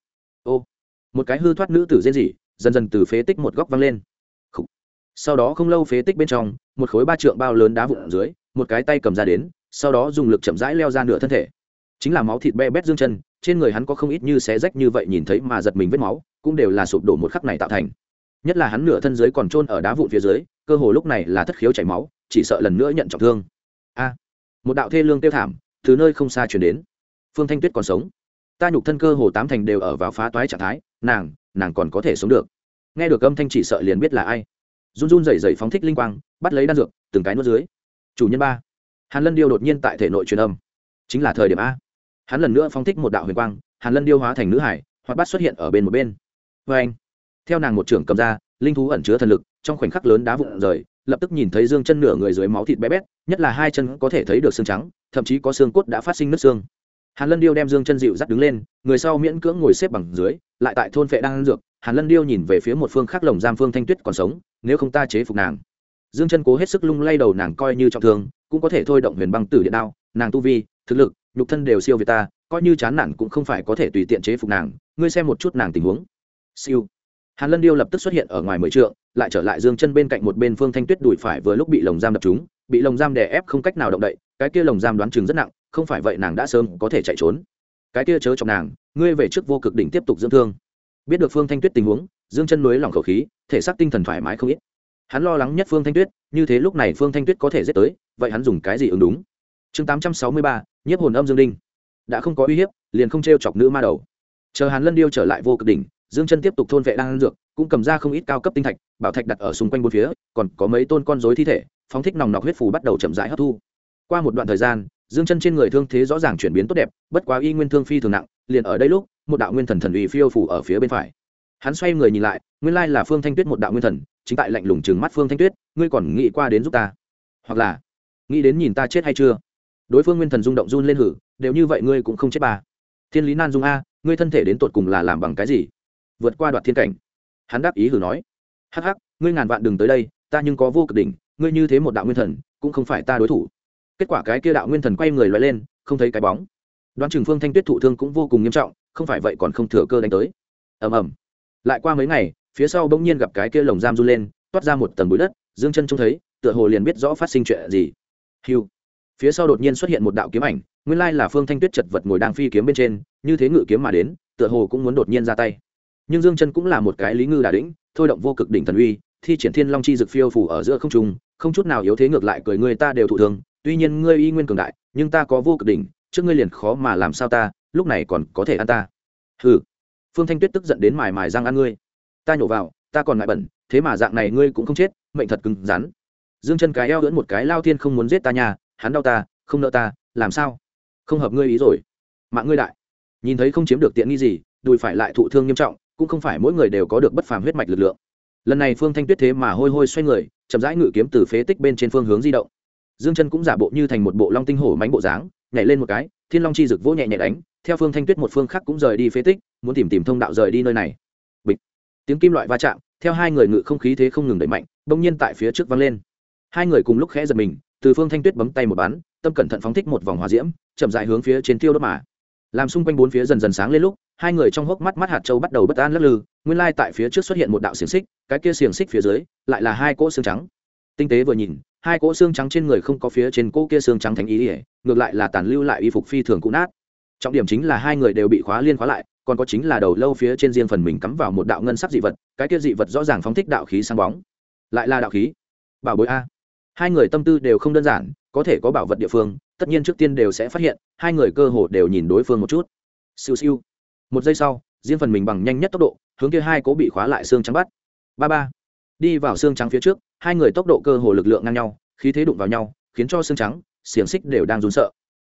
một cái hư thoát nữ tử rên rỉ, dần dần từ phế tích một góc văng lên. Sau đó không lâu phế tích bên trong, một khối 3 trượng bao lớn đá vụn ở dưới, một cái tay cầm ra đến, sau đó dùng lực chậm rãi leo ra nửa thân thể. Chính là máu thịt be bét Dương Chân, trên người hắn có không ít như xé rách như vậy nhìn thấy mà giật mình vết máu, cũng đều là sụp đổ một khắc này tạo thành. Nhất là hắn nửa thân dưới còn chôn ở đá vụn phía dưới, cơ hồ lúc này là thất khiếu chảy máu, chỉ sợ lần nữa nhận trọng thương. Một đạo thê lương tiêu thảm từ nơi không xa truyền đến. Phương Thanh Tuyết còn sống, ta nhục thân cơ hồ 8 thành đều ở vào phá toái trạng thái, nàng còn có thể sống được. Nghe được âm thanh chỉ sợ liền biết là ai. Run rẩy rẩy phóng thích linh quang, bắt lấy đan dược, từng cái nuốt dưới. Chủ nhân 3. Hàn Lân Điêu đột nhiên tại thể nội truyền âm, chính là thời điểm a. Hắn lần nữa phóng thích một đạo huyền quang, Hàn Lân Điêu hóa thành nữ hải, hoạt bát xuất hiện ở bên một bên. Oeng. Theo nàng một trưởng cầm ra, linh thú ẩn chứa thần lực, trong khoảnh khắc lớn đá vụn rời, lập tức nhìn thấy Dương Chân nửa người dưới máu thịt bé bét, nhất là hai chân có thể thấy được xương trắng, thậm chí có xương cốt đã phát sinh nứt xương. Hàn Lân Điêu đem Dương Chân dịu dắt đứng lên, người sau miễn cưỡng ngồi xếp bằng dưới, lại tại thôn phệ đang ăn dược. Hàn Lân Điêu nhìn về phía một phương khác lồng giam Phương Thanh Tuyết còn sống, nếu không ta chế phục nàng. Dương Chân cố hết sức lung lay đầu nàng coi như trọng thương, cũng có thể thôi động huyền băng tử điện đao, nàng tu vi, thực lực, nhục thân đều siêu việt ta, coi như chán nản cũng không phải có thể tùy tiện chế phục nàng, ngươi xem một chút nàng tình huống. Siêu. Hàn Lân Điêu lập tức xuất hiện ở ngoài 10 trượng, lại trở lại Dương Chân bên cạnh một bên Phương Thanh Tuyết đùi phải vừa lúc bị lồng giam đập trúng, bị lồng giam đè ép không cách nào động đậy, cái kia lồng giam đoán chừng rất nặng, không phải vậy nàng đã sớm có thể chạy trốn. Cái kia chớ chọc nàng, ngươi về trước vô cực đỉnh tiếp tục dưỡng thương. Biết được Phương Thanh Tuyết tình huống, Dương Chân núi lòng khẩu khí, thể xác tinh thần thoải mái không ít. Hắn lo lắng nhất Phương Thanh Tuyết, như thế lúc này Phương Thanh Tuyết có thể giết tới, vậy hắn dùng cái gì ứng đúng? Chương 863, nhiếp hồn âm dương đinh. Đã không có uy hiếp, liền không trêu chọc nữ ma đầu. Chờ Hàn Lân Điêu trở lại vô cực đỉnh, Dương Chân tiếp tục thôn vệ đan dược, cũng cầm ra không ít cao cấp tinh thạch, bảo thạch đặt ở xung quanh bốn phía, còn có mấy tôn con rối thi thể, phóng thích nòng nọc huyết phù bắt đầu chậm rãi hấp thu. Qua một đoạn thời gian, Dương Chân trên người thương thế rõ ràng chuyển biến tốt đẹp, bất quá y nguyên thương phi thường nặng, liền ở đây lúc, một đạo nguyên thần thần uy phiêu phù ở phía bên phải. Hắn xoay người nhìn lại, nguyên lai là Phương Thanh Tuyết một đạo nguyên thần, chính tại lạnh lùng trừng mắt Phương Thanh Tuyết, ngươi còn nghĩ qua đến giúp ta, hoặc là nghĩ đến nhìn ta chết hay chưa? Đối phương nguyên thần rung động run lên hử, đều như vậy ngươi cũng không chết bà. Thiên lý nan dung a, ngươi thân thể đến tột cùng là làm bằng cái gì? Vượt qua đoạt thiên cảnh. Hắn đáp ý hử nói, hắc hắc, ngươi ngàn vạn đừng tới đây, ta nhưng có vô cực đỉnh, ngươi như thế một đạo nguyên thần, cũng không phải ta đối thủ. Kết quả cái kia đạo nguyên thần quay người lóe lên, không thấy cái bóng. Đoán chừng Phương Thanh Tuyết thụ thương cũng vô cùng nghiêm trọng, không phải vậy còn không thừa cơ đánh tới. Ầm ầm. Lại qua mấy ngày, phía sau bỗng nhiên gặp cái kia lồng giam run lên, toát ra một tầng bụi đất, Dương Chân trông thấy, tựa hồ liền biết rõ phát sinh chuyện gì. Hưu. Phía sau đột nhiên xuất hiện một đạo kiếm ảnh, nguyên lai là Phương Thanh Tuyết chật vật ngồi đang phi kiếm bên trên, như thế ngự kiếm mà đến, tựa hồ cũng muốn đột nhiên ra tay. Nhưng Dương Chân cũng là một cái lý ngư đả đỉnh, thôi động vô cực đỉnh thần uy, thi triển thiên long chi dực phiêu phù ở giữa không trung, không chút nào yếu thế, ngược lại cười, người ta đều thụ thương, tuy nhiên ngươi y nguyên cường đại, nhưng ta có vô cực đỉnh, trước ngươi liền khó mà làm sao ta, lúc này còn có thể ăn ta. Hừ. Phương Thanh Tuyết tức giận đến mài mài răng ăn ngươi. Ta nhổ vào, ta còn ngại bẩn, thế mà dạng này ngươi cũng không chết, mệnh thật cứng rắn. Dương Chân cái eo ưỡn một cái, lao thiên không muốn giết ta nhà, hắn đau ta, không nợ ta, làm sao? Không hợp ngươi ý rồi. Mạng ngươi đại. Nhìn thấy không chiếm được tiện nghi gì, đùi phải lại thụ thương nghiêm trọng, cũng không phải mỗi người đều có được bất phàm huyết mạch lực lượng. Lần này Phương Thanh Tuyết thế mà hôi hôi xoay người, chậm rãi ngự kiếm từ phế tích bên trên phương hướng di động. Dương Chân cũng giả bộ như thành một bộ long tinh hổ mãnh bộ dáng, nhảy lên một cái, thiên long chi dực vỗ nhẹ nhẹ đánh, theo Phương Thanh Tuyết một phương khác cũng rời đi phế tích, muốn tìm thông đạo rời đi nơi này. Bịch. Tiếng kim loại va chạm, theo hai người ngự không khí thế không ngừng đẩy mạnh, bỗng nhiên tại phía trước vang lên. Hai người cùng lúc khẽ giật mình, từ Phương Thanh Tuyết bấm tay một bắn, tâm cẩn thận phóng thích một vòng hỏa diễm, chậm rãi hướng phía trên tiêu đốt mà. Làm xung quanh bốn phía dần dần sáng lên lúc, hai người trong hốc mắt hạt châu bắt đầu bất an lắc lư, nguyên lai tại phía trước xuất hiện một đạo xiềng xích, cái kia xiềng xích phía dưới lại là hai cỗ xương trắng. Tinh tế vừa nhìn, hai cỗ xương trắng trên người không có phía trên cỗ kia xương trắng thánh ý, ngược lại là tàn lưu lại y phục phi thường cũ nát. Trọng điểm chính là hai người đều bị khóa liên khóa lại, còn có chính là đầu lâu phía trên riêng phần mình cắm vào một đạo ngân sắc dị vật, cái kia dị vật rõ ràng phóng thích đạo khí sáng bóng. Lại là đạo khí. Bảo bối a. Hai người tâm tư đều không đơn giản, có thể có bảo vật địa phương, tất nhiên trước tiên đều sẽ phát hiện, hai người cơ hồ đều nhìn đối phương một chút. Siêu siêu. Một giây sau, riêng phần mình bằng nhanh nhất tốc độ, hướng kia hai cố bị khóa lại xương trắng bắt. Ba ba. Đi vào xương trắng phía trước, hai người tốc độ cơ hồ lực lượng ngang nhau, khí thế đụng vào nhau, khiến cho xương trắng, xiềng xích đều đang run sợ.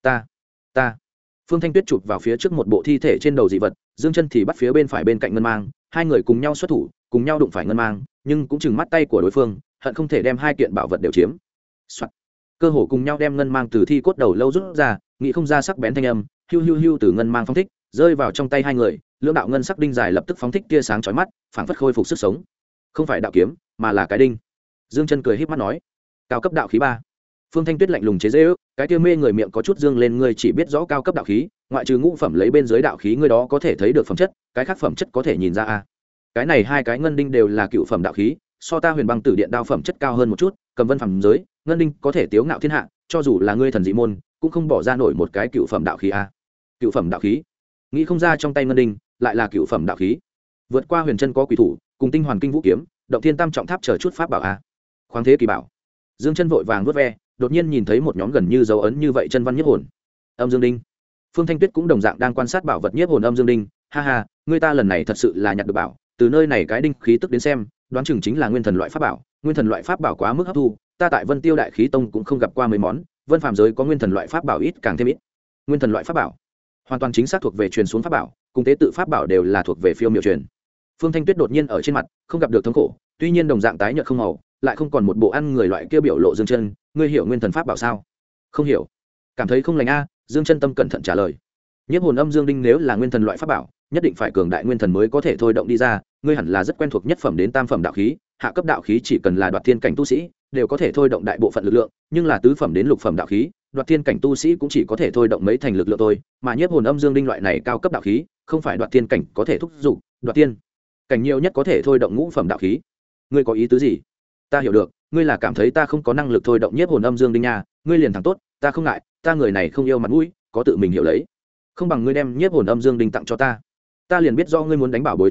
Ta. Phương Thanh Tuyết chụp vào phía trước một bộ thi thể trên đầu dị vật, Dương Chân thì bắt phía bên phải bên cạnh ngân mang, hai người cùng nhau xuất thủ, cùng nhau đụng phải ngân mang, nhưng cũng chừng mắt tay của đối phương, hận không thể đem hai kiện bảo vật đều chiếm. Soạt. Cơ hồ cùng nhau đem ngân mang từ thi cốt đầu lâu rút ra, nghĩ không ra sắc bén thanh âm, hiu hiu hiu từ ngân mang phóng thích, rơi vào trong tay hai người, lưỡng đạo ngân sắc đinh dài lập tức phóng thích tia sáng chói mắt, phảng phất khôi phục sức sống. Không phải đạo kiếm, mà là cái đinh. Dương Chân cười híp mắt nói, cao cấp đạo khí 3. Phương Thanh Tuyết lạnh lùng chế giễu, cái kia mê người miệng có chút dương lên, ngươi chỉ biết rõ cao cấp đạo khí, ngoại trừ ngũ phẩm lấy bên dưới đạo khí ngươi đó có thể thấy được phẩm chất, cái khác phẩm chất có thể nhìn ra a. Cái này hai cái ngân đinh đều là cựu phẩm đạo khí, so ta Huyền Băng Tử Điện đao phẩm chất cao hơn một chút, cầm vân phẩm giới, ngân đinh có thể tiếu ngạo thiên hạ, cho dù là ngươi thần dị môn, cũng không bỏ ra nổi một cái cựu phẩm đạo khí a. Cựu phẩm đạo khí, nghĩ không ra trong tay ngân đinh lại là cựu phẩm đạo khí. Vượt qua huyền chân có quỷ thủ, cùng tinh hoàn kinh vũ kiếm, động thiên tam trọng tháp chờ chút pháp bảo a. Khoáng thế kỳ bảo. Dương Chân vội vàng vuốt ve, đột nhiên nhìn thấy một nhóm gần như dấu ấn như vậy chân văn nhiếp hồn âm dương đinh. Phương Thanh Tuyết cũng đồng dạng đang quan sát bảo vật nhiếp hồn âm dương đinh, ha ha, ngươi ta lần này thật sự là nhặt được bảo, từ nơi này cái đinh khí tức đến xem, đoán chừng chính là nguyên thần loại pháp bảo, nguyên thần loại pháp bảo quá mức hấp thu, ta tại Vân Tiêu Đại Khí Tông cũng không gặp qua mấy món, vân phàm giới có nguyên thần loại pháp bảo ít càng thêm ít. Nguyên thần loại pháp bảo, hoàn toàn chính xác thuộc về truyền xuống pháp bảo, cùng tế tự pháp bảo đều là thuộc về phiêu miểu truyền. Phương Thanh Tuyết đột nhiên ở trên mặt không gặp được thống khổ, tuy nhiên đồng dạng tái nhợt không màu, lại không còn một bộ ăn người loại kia biểu lộ. Dương Chân, ngươi hiểu nguyên thần pháp bảo sao? Không hiểu. Cảm thấy không lành a. Dương Chân tâm cẩn thận trả lời. Nhiếp hồn âm dương đinh nếu là nguyên thần loại pháp bảo, nhất định phải cường đại nguyên thần mới có thể thôi động đi ra, ngươi hẳn là rất quen thuộc nhất phẩm đến tam phẩm đạo khí, hạ cấp đạo khí chỉ cần là đoạt thiên cảnh tu sĩ đều có thể thôi động đại bộ phận lực lượng, nhưng là tứ phẩm đến lục phẩm đạo khí, đoạt thiên cảnh tu sĩ cũng chỉ có thể thôi động mấy thành lực lượng thôi, mà nhiếp hồn âm dương đinh loại này cao cấp đạo khí, không phải đoạt thiên cảnh có thể thúc giục, đoạt thiên cảnh nhiều nhất có thể thôi động ngũ phẩm đạo khí. Ngươi có ý tứ gì? Ta hiểu được, ngươi là cảm thấy ta không có năng lực thôi động nhiếp hồn âm dương đinh nha, ngươi liền thẳng tốt, ta không ngại, ta người này không yêu mặt mũi, có tự mình hiểu lấy. Không bằng ngươi đem nhiếp hồn âm dương đinh tặng cho ta. Ta liền biết do ngươi muốn đánh bảo bối chú ý,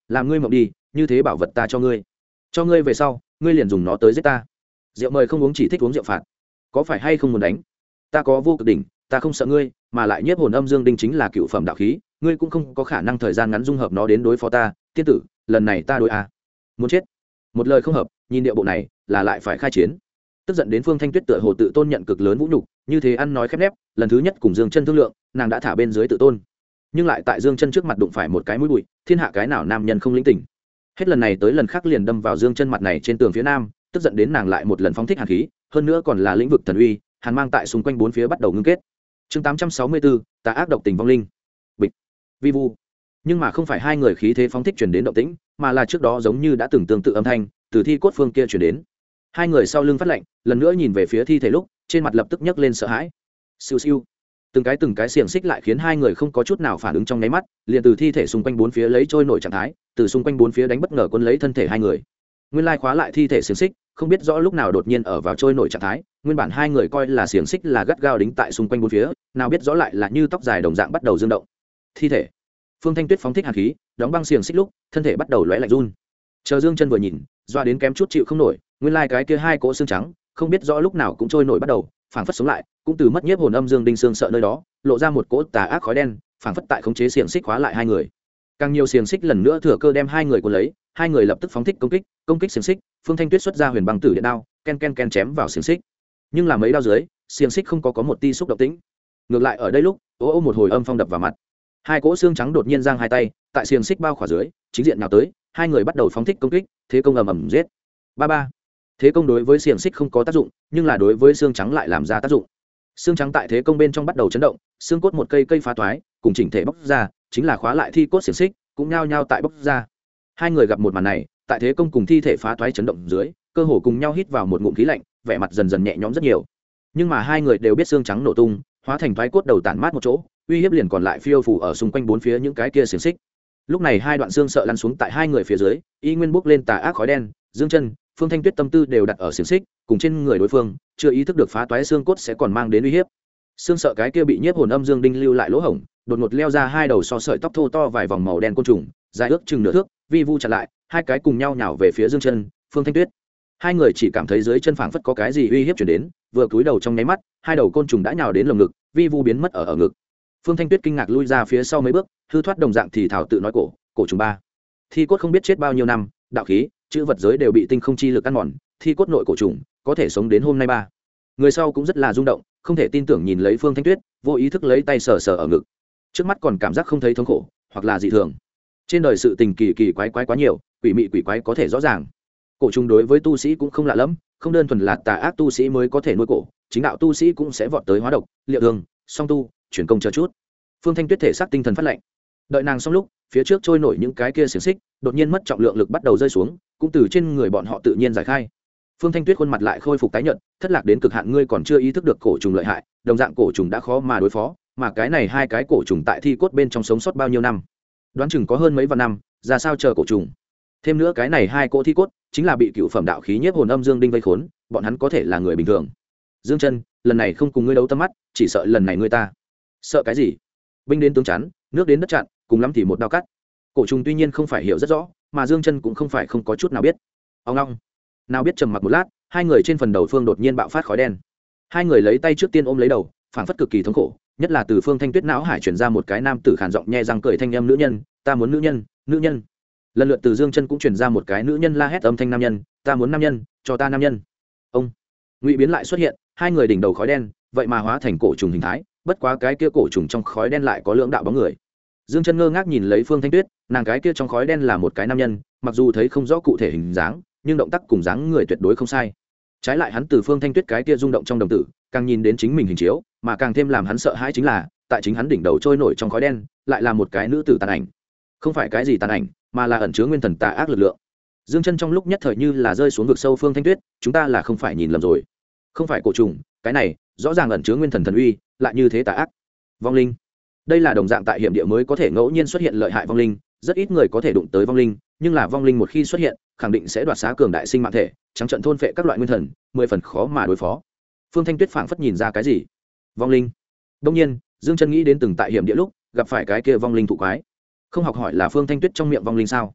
làm ngươi mộng đi, như thế bảo vật ta cho ngươi về sau ngươi liền dùng nó tới giết ta. Rượu mời không uống, chỉ thích uống rượu phạt, có phải hay không muốn đánh? Ta có vô cực đỉnh, ta không sợ ngươi, mà lại nhiếp hồn âm dương đinh chính là cựu phẩm đạo khí, ngươi cũng không có khả năng thời gian ngắn dung hợp nó đến đối phó ta. Tiên tử, lần này ta đối muốn chết. Một lời không hợp, nhìn điệu bộ này là lại phải khai chiến. Tức giận đến Phương Thanh Tuyết tựa hồ tự tôn nhận cực lớn vũ nhục, như thế ăn nói khép nép, lần thứ nhất cùng Dương Chân thương lượng, nàng đã thả bên dưới tự tôn, nhưng lại tại Dương Chân trước mặt đụng phải một cái mũi bụi, thiên hạ cái nào nam nhân không lĩnh tình. Hết lần này tới lần khác liền đâm vào Dương Chân mặt này trên tường phía nam, tức giận đến nàng lại một lần phóng thích hàn khí, hơn nữa còn là lĩnh vực thần uy, hàn mang tại xung quanh bốn phía bắt đầu ngưng kết. Chương 864, tà ác độc tình vong linh. Bịch, vi vu. Nhưng mà không phải hai người khí thế phóng thích truyền đến động tĩnh, mà là trước đó giống như đã từng tương tự âm thanh từ thi cốt phương kia truyền đến. Hai người sau lưng phát lạnh, lần nữa nhìn về phía thi thể lúc, trên mặt lập tức nhấc lên sợ hãi. Siêu siêu, từng cái xiềng xích lại khiến hai người không có chút nào phản ứng trong nháy mắt, liền từ thi thể xung quanh bốn phía lấy trôi nổi trạng thái, từ xung quanh bốn phía đánh bất ngờ cuốn lấy thân thể hai người. Nguyên lai khóa lại thi thể xiềng xích, không biết rõ lúc nào đột nhiên ở vào trôi nổi trạng thái, nguyên bản hai người coi là xiềng xích là gắt gao đính tại xung quanh bốn phía, nào biết rõ lại là như tóc dài đồng dạng bắt đầu dương động. Thi thể. Phương Thanh Tuyết phóng thích hàn khí, đóng băng xiềng xích lúc, thân thể bắt đầu lóe lạnh run. Chờ Dương Chân vừa nhìn, doa đến kém chút chịu không nổi, nguyên lai cái kia hai cỗ xương trắng, không biết rõ lúc nào cũng trôi nổi bắt đầu, phảng phất sống lại, cũng từ mất nhiếp hồn âm dương đinh xương sợ nơi đó, lộ ra một cỗ tà ác khói đen, phảng phất tại khống chế xiềng xích khóa lại hai người. Càng nhiều xiềng xích lần nữa thừa cơ đem hai người cuốn lấy, hai người lập tức phóng thích công kích xiềng xích. Phương Thanh Tuyết xuất ra huyền băng tử điện đao, ken ken ken chém vào xiềng xích. Nhưng là mấy đao dưới, xiềng xích không có một tia xúc động tĩnh. Ngược lại ở đây lúc, ô một hồi âm phong đập vào mặt. Hai cỗ xương trắng đột nhiên giang hai tay, tại xiềng xích bao khỏa dưới, chính diện nhào tới, hai người bắt đầu phóng thích công kích, thế công ầm ầm giết. Ba. Thế công đối với xiềng xích không có tác dụng, nhưng là đối với xương trắng lại làm ra tác dụng. Xương trắng tại thế công bên trong bắt đầu chấn động, xương cốt một cây phá toái, cùng chỉnh thể bóc ra, chính là khóa lại thi cốt xiềng xích, cũng nhao nhao tại bóc ra. Hai người gặp một màn này, tại thế công cùng thi thể phá toái chấn động dưới, cơ hồ cùng nhau hít vào một ngụm khí lạnh, vẻ mặt dần dần nhẹ nhõm rất nhiều. Nhưng mà hai người đều biết xương trắng nổ tung, hóa thành toái cốt đầu tản mát một chỗ, uy hiếp liền còn lại phiêu phù ở xung quanh bốn phía những cái kia xiềng xích. Lúc này hai đoạn xương sợ lăn xuống tại hai người phía dưới, y nguyên bốc lên tà ác khói đen. Dương Chân, Phương Thanh Tuyết tâm tư đều đặt ở xiềng xích cùng trên người đối phương, chưa ý thức được phá toái xương cốt sẽ còn mang đến uy hiếp. Xương sợ cái kia bị nhiếp hồn âm dương đinh lưu lại lỗ hổng, đột ngột leo ra hai đầu so sợi tóc thô to vài vòng màu đen côn trùng, dài ước chừng nửa thước, vi vu chặn lại, hai cái cùng nhau nhào về phía Dương Chân, Phương Thanh Tuyết. Hai người chỉ cảm thấy dưới chân phảng phất có cái gì uy hiếp chuyển đến, vừa cúi đầu trong nháy mắt, hai đầu côn trùng đã nhào đến lồng ngực, vi vu biến mất ở ngực. Phương Thanh Tuyết kinh ngạc lui ra phía sau mấy bước, hư thoát đồng dạng thì thảo tự nói cổ trùng ba. Thi cốt không biết chết bao nhiêu năm, đạo khí, chữ vật giới đều bị tinh không chi lực ăn mòn, thi cốt nội cổ trùng có thể sống đến hôm nay ba. Người sau cũng rất là rung động, không thể tin tưởng nhìn lấy Phương Thanh Tuyết, vô ý thức lấy tay sờ sờ ở ngực. Trước mắt còn cảm giác không thấy thống khổ, hoặc là dị thường. Trên đời sự tình kỳ quái quá nhiều, quỷ mị quỷ quái có thể rõ ràng. Cổ trùng đối với tu sĩ cũng không lạ lắm, không đơn thuần là tà ác tu sĩ mới có thể nuôi cổ, chính đạo tu sĩ cũng sẽ vọt tới hóa độc, liệu thương, song tu, chuyển công chờ chút. Phương Thanh Tuyết thể xác tinh thần phát lạnh. Đợi nàng xong lúc, phía trước trôi nổi những cái kia xiềng xích, đột nhiên mất trọng lượng lực bắt đầu rơi xuống, cũng từ trên người bọn họ tự nhiên giải khai. Phương Thanh Tuyết khuôn mặt lại khôi phục tái nhợt, thất lạc đến cực hạn, ngươi còn chưa ý thức được cổ trùng lợi hại, đồng dạng cổ trùng đã khó mà đối phó, mà cái này hai cái cổ trùng tại thi cốt bên trong sống sót bao nhiêu năm? Đoán chừng có hơn mấy vạn năm, ra sao chờ cổ trùng. Thêm nữa cái này hai cỗ thi cốt chính là bị cựu phẩm đạo khí nhiếp hồn âm dương đinh vây khốn, bọn hắn có thể là người bình thường. Dương Chân, lần này không cùng ngươi đấu tâm mắt, chỉ sợ lần này ngươi ta. Sợ cái gì? Binh đến tướng chắn, nước đến đất chặn, cùng lắm thì một đao cắt. Cổ trùng tuy nhiên không phải hiểu rất rõ, mà Dương Chân cũng không phải không có chút nào biết. Ông long, nào biết trầm mặc một lát, hai người trên phần đầu Phương đột nhiên bạo phát khói đen. Hai người lấy tay trước tiên ôm lấy đầu, phảng phất cực kỳ thống khổ, nhất là từ Phương Thanh Tuyết não hải truyền ra một cái nam tử khàn giọng nhe răng cười thanh âm, nữ nhân, ta muốn nữ nhân, nữ nhân. Lần lượt từ Dương Chân cũng truyền ra một cái nữ nhân la hét âm thanh, nam nhân, ta muốn nam nhân, cho ta nam nhân. Ông, ngụy biến lại xuất hiện, hai người đỉnh đầu khói đen, vậy mà hóa thành cổ trùng hình thái, bất quá cái kia cổ trùng trong khói đen lại có lưỡng đạo bóng người. Dương Chân ngơ ngác nhìn lấy Phương Thanh Tuyết, nàng cái kia trong khói đen là một cái nam nhân, mặc dù thấy không rõ cụ thể hình dáng, nhưng động tác cùng dáng người tuyệt đối không sai. Trái lại hắn từ Phương Thanh Tuyết cái kia rung động trong đồng tử, càng nhìn đến chính mình hình chiếu, mà càng thêm làm hắn sợ hãi chính là, tại chính hắn đỉnh đầu trôi nổi trong khói đen, lại là một cái nữ tử tàn ảnh. Không phải cái gì tàn ảnh, mà là ẩn chứa nguyên thần tà ác lực lượng. Dương Chân trong lúc nhất thời như là rơi xuống vực sâu. Phương Thanh Tuyết, chúng ta là không phải nhìn lầm rồi, không phải cổ trùng, cái này rõ ràng ẩn chứa nguyên thần thần uy, lại như thế tà ác. Vong linh, đây là đồng dạng tại hiểm địa mới có thể ngẫu nhiên xuất hiện lợi hại vong linh, rất ít người có thể đụng tới vong linh, nhưng là vong linh một khi xuất hiện, khẳng định sẽ đoạt xá cường đại sinh mạng thể, trắng trận thôn phệ các loại nguyên thần, 10 phần khó mà đối phó. Phương Thanh Tuyết phảng phất nhìn ra cái gì. Vong linh. Đương nhiên, Dương Chân nghĩ đến từng tại hiểm địa lúc gặp phải cái kia vong linh thụ quái. Không học hỏi là Phương Thanh Tuyết trong miệng vong linh sao?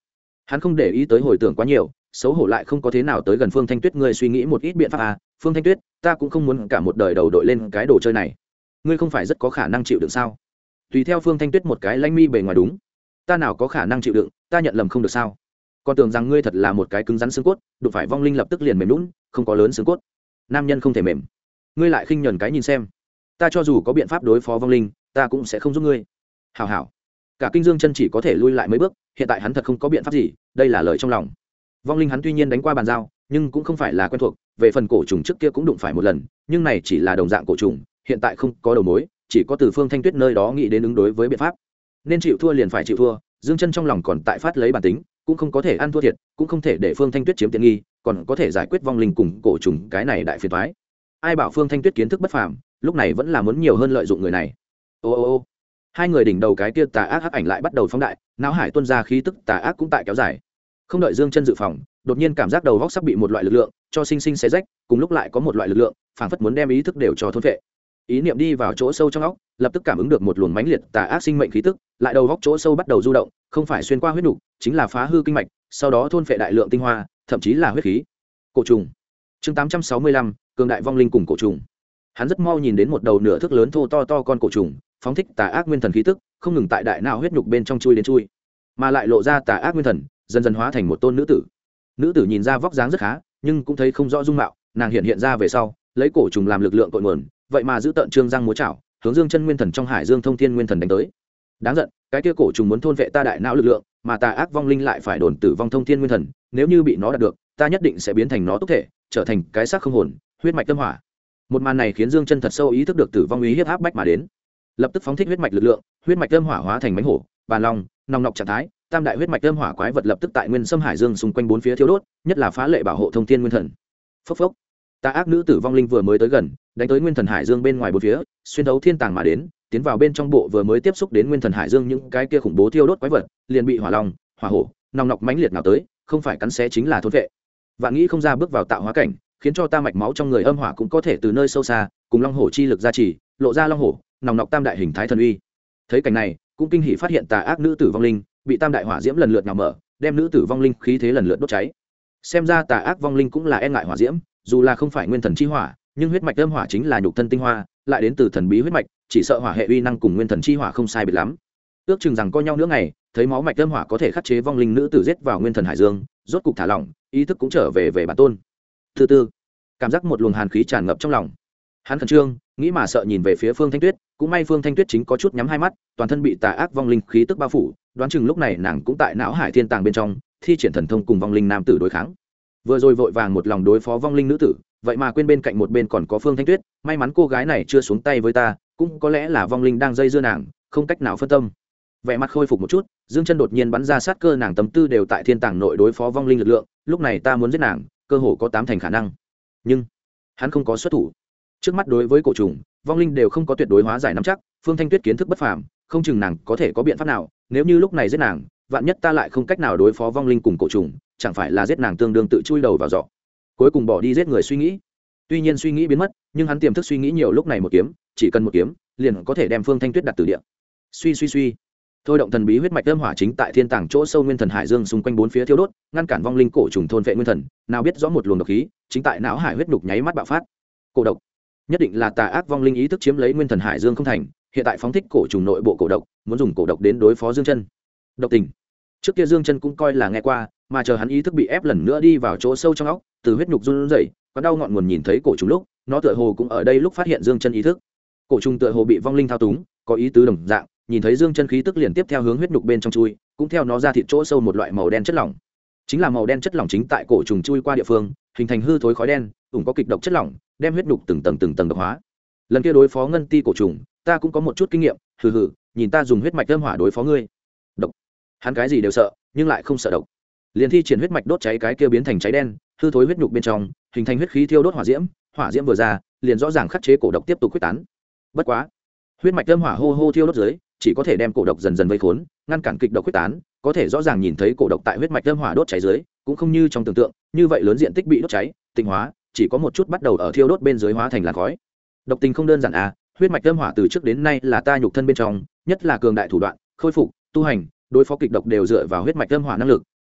Hắn không để ý tới hồi tưởng quá nhiều, xấu hổ lại không có thế nào tới gần Phương Thanh Tuyết. Ngươi suy nghĩ một ít biện pháp à? Phương Thanh Tuyết, ta cũng không muốn cả một đời đầu đội lên cái đồ chơi này. Ngươi không phải rất có khả năng chịu đựng sao? Tùy theo Phương Thanh Tuyết một cái lanh mi bề ngoài. Đúng, ta nào có khả năng chịu đựng, ta nhận lầm không được sao? Còn tưởng rằng ngươi thật là một cái cứng rắn xương cốt, đụng phải vong linh lập tức liền mềm nhũn, không có lớn xương cốt. Nam nhân không thể mềm. Ngươi lại khinh nhẫn cái nhìn xem. Ta cho dù có biện pháp đối phó vong linh, ta cũng sẽ không giúp ngươi. Hảo hảo. Cả kinh Dương Chân chỉ có thể lui lại mấy bước, hiện tại hắn thật không có biện pháp gì, đây là lời trong lòng. Vong linh hắn tuy nhiên đánh qua bàn giao, nhưng cũng không phải là quen thuộc, về phần cổ trùng trước kia cũng đụng phải một lần, nhưng này chỉ là đồng dạng cổ trùng, hiện tại không có đầu mối, chỉ có từ Phương Thanh Tuyết nơi đó nghĩ đến ứng đối với biện pháp. Nên chịu thua liền phải chịu thua, Dương Chân trong lòng còn tại phát lấy bản tính, cũng không có thể ăn thua thiệt, cũng không thể để Phương Thanh Tuyết chiếm tiện nghi, còn có thể giải quyết vong linh cùng cổ trùng cái này đại phiền toái. Ai bảo Phương Thanh Tuyết kiến thức bất phàm, lúc này vẫn là muốn nhiều hơn lợi dụng người này. Ô ô ô. Hai người đỉnh đầu cái kia tà ác hắc ảnh lại bắt đầu phóng đại, não hải tuôn ra khí tức tà ác cũng tại kéo dài. Không đợi Dương Chân dự phòng, đột nhiên cảm giác đầu óc sắp bị một loại lực lượng cho sinh sinh xé rách, cùng lúc lại có một loại lực lượng phảng phất muốn đem ý thức đều cho thôn phệ. Ý niệm đi vào chỗ sâu trong óc, lập tức cảm ứng được một luồng mãnh liệt tà ác sinh mệnh khí tức, lại đầu óc chỗ sâu bắt đầu du động, không phải xuyên qua huyết nục, chính là phá hư kinh mạch, sau đó thôn phệ đại lượng tinh hoa, thậm chí là huyết khí. Cổ trùng. Chương 865, cường đại vong linh cùng cổ trùng. Hắn rất mau nhìn đến một đầu nửa thước lớn thô to con cổ trùng, phóng thích tà ác nguyên thần khí tức, không ngừng tại đại não huyết nhục bên trong chui đến chui, mà lại lộ ra tà ác nguyên thần, dần dần hóa thành một tôn nữ tử. Nữ tử nhìn ra vóc dáng rất khá, nhưng cũng thấy không rõ dung mạo, nàng hiện ra về sau, lấy cổ trùng làm lực lượng cội nguồn, vậy mà giữ tận trương răng múa chảo, hướng Dương Chân nguyên thần trong hải dương thông thiên nguyên thần đánh tới. Đáng giận, cái kia cổ trùng muốn thôn vệ ta đại não lực lượng, mà tà ác vong linh lại phải đồn tử vong thông thiên nguyên thần, nếu như bị nó đạt được, ta nhất định sẽ biến thành nó tốc thể, trở thành cái xác không hồn, huyết mạch tâm hỏa. Một màn này khiến Dương Chân thật sâu ý thức được tử vong uy hiếp áp bách mà đến, lập tức phóng thích huyết mạch lực lượng, huyết mạch tâm hỏa hóa thành mãnh hổ, bàn long, nòng nọc trạng thái, tam đại huyết mạch tâm hỏa quái vật lập tức tại nguyên sâm hải dương xung quanh bốn phía thiêu đốt, nhất là phá lệ bảo hộ thông thiên nguyên thần. Phốc phốc. Tà ác nữ tử vong linh vừa mới tới gần, đánh tới nguyên thần hải dương bên ngoài bốn phía, xuyên thấu thiên tàng mà đến, tiến vào bên trong bộ vừa mới tiếp xúc đến nguyên thần hải dương những cái kia khủng bố thiêu đốt quái vật, liền bị hỏa long, hỏa hổ, nòng nọc mãnh liệt nào tới, không phải cắn xé chính là thôn vệ. Vạn nghĩ không ra bước vào tạo hóa cảnh, khiến cho ta mạch máu trong người âm hỏa cũng có thể từ nơi sâu xa, cùng long hổ chi lực gia trì, lộ ra long hổ, nòng nọc tam đại hình thái thần uy. Thấy cảnh này, cũng kinh hỉ phát hiện tà ác nữ tử vong linh bị tam đại hỏa diễm lần lượt nhào mở, đem nữ tử vong linh khí thế lần lượt đốt cháy. Xem ra tà ác vong linh cũng là e ngại hỏa diễm, dù là không phải nguyên thần chi hỏa, nhưng huyết mạch âm hỏa chính là nhục thân tinh hoa, lại đến từ thần bí huyết mạch, chỉ sợ hỏa hệ uy năng cùng nguyên thần chi hỏa không sai biệt lắm. Ước chừng rằng coi nhau nữa ngày, thấy máu mạch âm hỏa có thể khắc chế vong linh nữ tử giết vào nguyên thần hải dương, rốt cục thả lỏng, ý thức cũng trở về bản tôn. Thứ tư, cảm giác một luồng hàn khí tràn ngập trong lòng. Hắn khẩn trương, nghĩ mà sợ nhìn về phía Phương Thanh Tuyết, cũng may Phương Thanh Tuyết chính có chút nhắm hai mắt, toàn thân bị tà ác vong linh khí tức bao phủ, đoán chừng lúc này nàng cũng tại não hải thiên tàng bên trong, thi triển thần thông cùng vong linh nam tử đối kháng. Vừa rồi vội vàng một lòng đối phó vong linh nữ tử, vậy mà quên bên cạnh một bên còn có Phương Thanh Tuyết, may mắn cô gái này chưa xuống tay với ta, cũng có lẽ là vong linh đang dây dưa nàng, không cách nào phân tâm. Vẻ mặt khôi phục một chút, Dương Chân đột nhiên bắn ra sát cơ, nàng tâm tư đều tại thiên tàng nội đối phó vong linh lực lượng, lúc này ta muốn giết nàng, cơ hồ có 8 thành khả năng. Nhưng hắn không có xuất thủ. Trước mắt đối với cổ trùng, vong linh đều không có tuyệt đối hóa giải nắm chắc, Phương Thanh Tuyết kiến thức bất phàm, không chừng nàng có thể có biện pháp nào, nếu như lúc này giết nàng, vạn nhất ta lại không cách nào đối phó vong linh cùng cổ trùng, chẳng phải là giết nàng tương đương tự chui đầu vào giỏ. Cuối cùng bỏ đi giết người suy nghĩ. Tuy nhiên suy nghĩ biến mất, nhưng hắn tiềm thức suy nghĩ nhiều, lúc này một kiếm, chỉ cần một kiếm, liền có thể đem Phương Thanh Tuyết đặt tử địa. Suy. Thôi động thần bí huyết mạch âm hỏa chính tại thiên tàng chỗ sâu nguyên thần hải dương xung quanh bốn phía thiêu đốt, ngăn cản vong linh cổ trùng thôn vệ nguyên thần, nào biết rõ một luồng độc khí chính tại não hải huyết đục nháy mắt bạo phát. Cổ độc, nhất định là tà ác vong linh ý thức chiếm lấy nguyên thần hải dương không thành, hiện tại phóng thích cổ trùng nội bộ cổ độc, muốn dùng cổ độc đến đối phó Dương Chân. Độc tình, trước kia Dương Chân cũng coi là nghe qua, mà chờ hắn ý thức bị ép lần nữa đi vào chỗ sâu trong óc, từ huyết nhục run rẩy, có đau ngọn nguồn nhìn thấy cổ trùng lúc, nó tựa hồ cũng ở đây lúc phát hiện Dương Chân ý thức. Cổ trùng tựa hồ bị vong linh thao túng, có ý tứ đồng dạng, nhìn thấy Dương Chân khí tức liền tiếp theo hướng huyết nhục bên trong chui, cũng theo nó ra thịt chỗ sâu một loại màu đen chất lỏng. Chính là màu đen chất lỏng chính tại cổ trùng chui qua địa phương, hình thành hư thối khói đen, ủng có kịch độc chất lỏng, đem huyết nhục từng tầng độc hóa. Lần kia đối phó ngân ti cổ trùng, ta cũng có một chút kinh nghiệm, hừ, nhìn ta dùng huyết mạch âm hỏa đối phó ngươi. Độc. Hắn cái gì đều sợ, nhưng lại không sợ độc. Liền thi triển huyết mạch đốt cháy cái kia biến thành cháy đen, hư thối huyết nhục bên trong, hình thành huyết khí thiêu đốt hỏa diễm vừa ra, liền rõ ràng khắc chế cổ độc tiếp tục khuếch tán. Bất quá, huyết mạch âm hỏa hô thiêu đốt dưới, chỉ có thể đem cổ độc dần dần vây khốn, ngăn cản kịch độc khuếch tán, có thể rõ ràng nhìn thấy cổ độc tại huyết mạch âm hỏa đốt cháy dưới, cũng không như trong tưởng tượng, như vậy lớn diện tích bị đốt cháy, tinh hóa, chỉ có một chút bắt đầu ở thiêu đốt bên dưới hóa thành làn khói. Độc tình không đơn giản à, huyết mạch âm hỏa từ trước đến nay là ta nhục thân bên trong, nhất là cường đại thủ đoạn, khôi phục, tu hành, đối phó kịch độc đều dựa vào huyết mạch âm hỏa năng lực,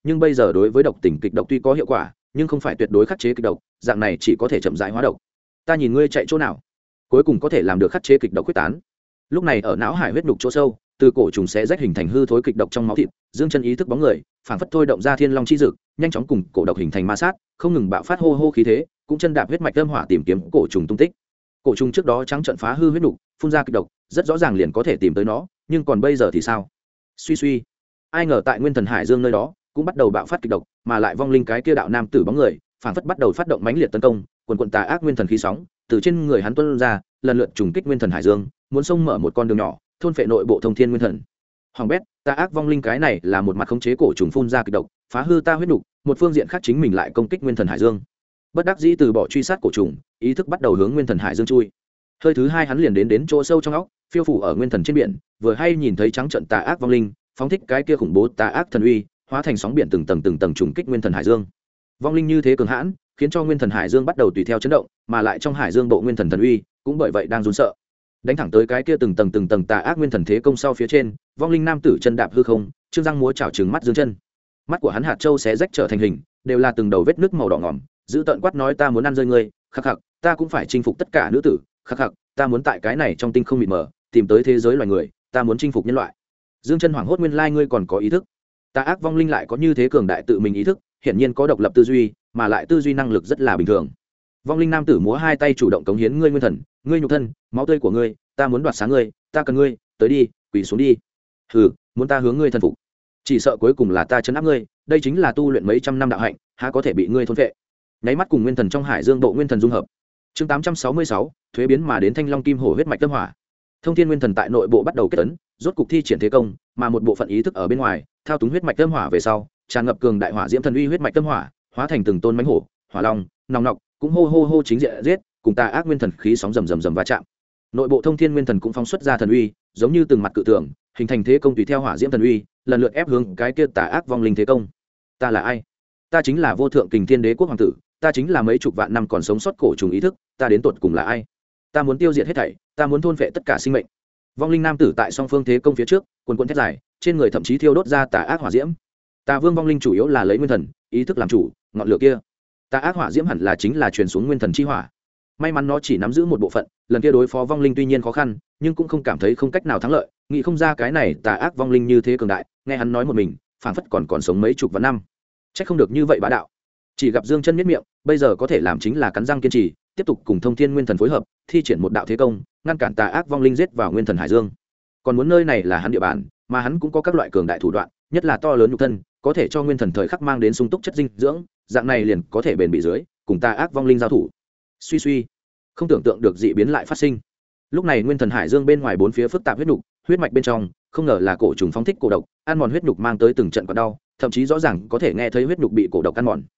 nhưng bây giờ đối với độc tình kịch độc tuy có hiệu quả nhưng không phải tuyệt đối khắc chế kịch độc, dạng này chỉ có thể chậm rãi hóa độc. Ta nhìn ngươi chạy chỗ nào, cuối cùng có thể làm được khắc chế kịch độc quyết tán. Lúc này ở não hải huyết nhục chỗ sâu, từ cổ trùng sẽ rách hình thành hư thối kịch độc trong máu thịt, Dương Chân ý thức bóng người phảng phất thôi động ra thiên long chi dực, nhanh chóng cùng cổ độc hình thành ma sát, không ngừng bạo phát hô hô khí thế, cũng chân đạp huyết mạch âm hỏa tìm kiếm cổ trùng tung tích. Cổ trùng trước đó trắng trợn phá hư huyết nhục, phun ra kịch độc, rất rõ ràng liền có thể tìm tới nó, nhưng còn bây giờ thì sao? Suy suy, ai ngờ tại Nguyên Thần Hải Dương nơi đó cũng bắt đầu bạo phát kịch độc, mà lại vong linh cái kia đạo nam tử bóng người phảng phất bắt đầu phát động mãnh liệt tấn công, quần quần tà ác nguyên thần khí sóng từ trên người hắn tuôn ra, lần lượt trùng kích Nguyên Thần Hải Dương, muốn xông mở một con đường nhỏ, thôn phệ nội bộ thông thiên nguyên thần. Hoàng bét, tà ác vong linh cái này là một mặt khống chế cổ trùng phun ra kịch độc, phá hư ta huyết nục, một phương diện khác chính mình lại công kích Nguyên Thần Hải Dương. Bất đắc dĩ từ bỏ truy sát cổ trùng, ý thức bắt đầu hướng Nguyên Thần Hải Dương chui. Hơi thứ hai hắn liền đến chỗ sâu trong óc, phiêu phủ ở nguyên thần trên biển, vừa hay nhìn thấy trắng trận tà ác vong linh phóng thích cái kia khủng bố tà ác thần uy, hóa thành sóng biển từng tầng trùng kích Nguyên Thần Hải Dương. Vong linh như thế cường hãn, khiến cho Nguyên Thần Hải Dương bắt đầu tùy theo chấn động, mà lại trong Hải Dương bộ Nguyên Thần thần uy cũng bởi vậy đang run sợ. Đánh thẳng tới cái kia từng tầng tà ác nguyên thần thế công sau phía trên, vong linh nam tử chân đạp hư không, trương răng múa chảo trừng mắt Dương Chân. Mắt của hắn hạt châu xé rách trở thành hình, đều là từng đầu vết nước màu đỏ ngòm, giữ tợn quát nói ta muốn ăn rơi ngươi, khắc khắc, ta cũng phải chinh phục tất cả nữ tử, khắc khắc, ta muốn tại cái này trong tinh không mịt mờ, tìm tới thế giới loài người, ta muốn chinh phục nhân loại. Dương Chân hoảng hốt, nguyên lai ngươi còn có ý thức. Tà ác vong linh lại có như thế cường đại tự mình ý thức, hiển nhiên có độc lập tư duy, mà lại tư duy năng lực rất là bình thường. Vong linh nam tử múa hai tay chủ động cống hiến ngươi nguyên thần, ngươi nhục thân, máu tươi của ngươi, ta muốn đoạt sáng ngươi, ta cần ngươi, tới đi, quỳ xuống đi. Hừ, muốn ta hướng ngươi thần phục, chỉ sợ cuối cùng là ta trấn áp ngươi, đây chính là tu luyện mấy trăm năm đạo hạnh, há có thể bị ngươi thôn phệ. Nháy mắt cùng nguyên thần trong Hải Dương bộ nguyên thần dung hợp. Chương 866, thuế biến mà đến Thanh Long Kim Hổ huyết mạch tâm hỏa. Thông thiên nguyên thần tại nội bộ bắt đầu kết ấn, rốt cục thi triển thế công, mà một bộ phận ý thức ở bên ngoài, thao túng huyết mạch tâm hỏa về sau, tràn ngập cường đại hỏa diễm thần uy huyết mạch tâm hỏa, hóa thành từng tôn mãnh hổ, hỏa long, nòng nọc, cũng hô hô hô chính diện giết, cùng tà ác nguyên thần khí sóng rầm va chạm. Nội bộ thông thiên nguyên thần cũng phóng xuất ra thần uy, giống như từng mặt cự tượng, hình thành thế công tùy theo hỏa diễm thần uy, lần lượt ép hướng cái kia tà ác vong linh thế công. Ta là ai? Ta chính là vô thượng kình thiên đế quốc hoàng tử, ta chính là mấy chục vạn năm còn sống sót cổ trùng ý thức, ta đến tột cùng là ai? Ta muốn tiêu diệt hết thảy, ta muốn thôn phệ tất cả sinh mệnh. Vong linh nam tử tại song phương thế công phía trước, quần quần thét dài, trên người thậm chí thiêu đốt ra tà ác hỏa diễm. Tà vương vong linh chủ yếu là lấy nguyên thần ý thức làm chủ, ngọn lửa kia tà ác hỏa diễm hẳn là chính là truyền xuống nguyên thần chi hỏa. May mắn nó chỉ nắm giữ một bộ phận, lần kia đối phó vong linh tuy nhiên khó khăn, nhưng cũng không cảm thấy không cách nào thắng lợi, nghĩ không ra cái này tà ác vong linh như thế cường đại, nghe hắn nói một mình phảng phất còn sống mấy chục vạn năm, trách không được như vậy bá đạo. Chỉ gặp Dương Chân miết miệng, bây giờ có thể làm chính là cắn răng kiên trì, tiếp tục cùng thông thiên nguyên thần phối hợp, thi triển một đạo thế công, ngăn cản tà ác vong linh giết vào Nguyên Thần Hải Dương. Còn muốn nơi này là hắn địa bàn, mà hắn cũng có các loại cường đại thủ đoạn, nhất là to lớn nhục thân, có thể cho nguyên thần thời khắc mang đến sung túc chất dinh dưỡng, dạng này liền có thể bền bỉ dưới, cùng tà ác vong linh giao thủ. Suy suy, không tưởng tượng được dị biến lại phát sinh. Lúc này Nguyên Thần Hải Dương bên ngoài bốn phía phức tạp huyết nhục, huyết mạch bên trong, không ngờ là cổ trùng phóng thích cổ độc, ăn mòn huyết nhục mang tới từng trận quặn đau, thậm chí rõ ràng có thể nghe thấy huyết nhục bị cổ độc ăn mòn.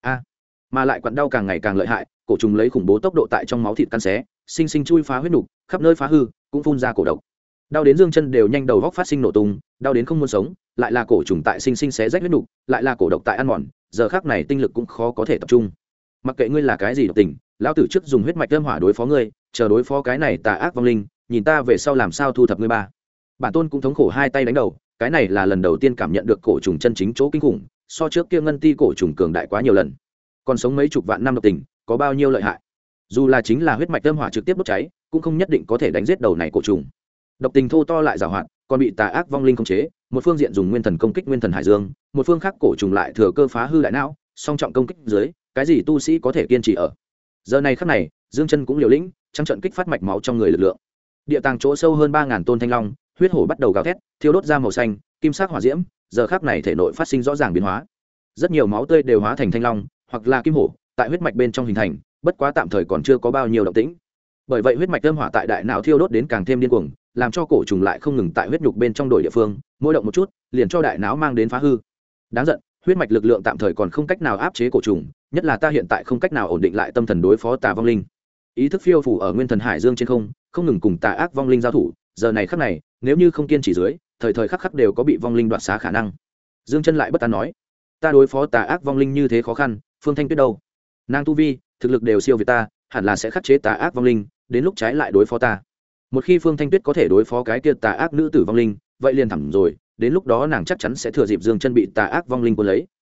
Mà lại quặn đau càng ngày càng lợi hại, cổ trùng lấy khủng bố tốc độ tại trong máu thịt căn xé, sinh sinh chui phá huyết nhục, khắp nơi phá hư, cũng phun ra cổ độc. Đau đến Dương Chân đều nhanh đầu góc phát sinh nổ tung, đau đến không muốn sống, lại là cổ trùng tại sinh sinh xé rách huyết nhục, lại là cổ độc tại ăn mòn, giờ khắc này tinh lực cũng khó có thể tập trung. Mặc kệ ngươi là cái gì độc tình, lão tử trước dùng huyết mạch âm hỏa đối phó ngươi, chờ đối phó cái này tà ác vong linh, nhìn ta về sau làm sao thu thập ngươi ba. Bản tôn cũng thống khổ hai tay đánh đầu, cái này là lần đầu tiên cảm nhận được cổ trùng chân chính chỗ kinh khủng, so trước kia ngân ti cổ trùng cường đại quá nhiều lần. Còn sống mấy chục vạn năm độc tình, có bao nhiêu lợi hại? Dù là chính là huyết mạch âm hỏa trực tiếp đốt cháy, cũng không nhất định có thể đánh giết đầu này cổ trùng. Độc tình thô to lại giàu hoạt, còn bị tà ác vong linh khống chế, một phương diện dùng nguyên thần công kích Nguyên Thần Hải Dương, một phương khác cổ trùng lại thừa cơ phá hư đại não, song trọng công kích dưới, cái gì tu sĩ có thể kiên trì ở. Giờ này khắc này, Dương Chân cũng liều lĩnh, trắng trận kích phát mạch máu trong người lực lượng. Địa tàng chỗ sâu hơn 3000 tôn thanh long, huyết hổ bắt đầu gào thét, thiêu đốt ra màu xanh, kim sắc hỏa diễm, giờ khắc này thể nội phát sinh rõ ràng biến hóa. Rất nhiều máu tươi đều hóa thành thanh long, hoặc là kim hổ, tại huyết mạch bên trong hình thành, bất quá tạm thời còn chưa có bao nhiêu động tĩnh. Bởi vậy huyết mạch âm hỏa tại đại não thiêu đốt đến càng thêm điên cuồng, làm cho cổ trùng lại không ngừng tại huyết nhục bên trong đổi địa phương, mỗi động một chút, liền cho đại não mang đến phá hư. Đáng giận, huyết mạch lực lượng tạm thời còn không cách nào áp chế cổ trùng, nhất là ta hiện tại không cách nào ổn định lại tâm thần đối phó tà vong linh. Ý thức phiêu phù ở Nguyên Thần Hải Dương trên không, không ngừng cùng tà ác vong linh giao thủ, giờ này khắc này, nếu như không kiên trì dưới, thời thời khắc khắc đều có bị vong linh đoạt xá khả năng. Dương Chân lại bất an nói, ta đối phó tà ác vong linh như thế khó khăn, Phương Thanh Tuyết đâu? Nàng tu vi, thực lực đều siêu việt ta, hẳn là sẽ khắc chế tà ác vong linh, đến lúc trái lại đối phó ta. Một khi Phương Thanh Tuyết có thể đối phó cái kia tà ác nữ tử vong linh, vậy liền thẳm rồi, đến lúc đó nàng chắc chắn sẽ thừa dịp Dương Chân bị tà ác vong linh cuốn lấy,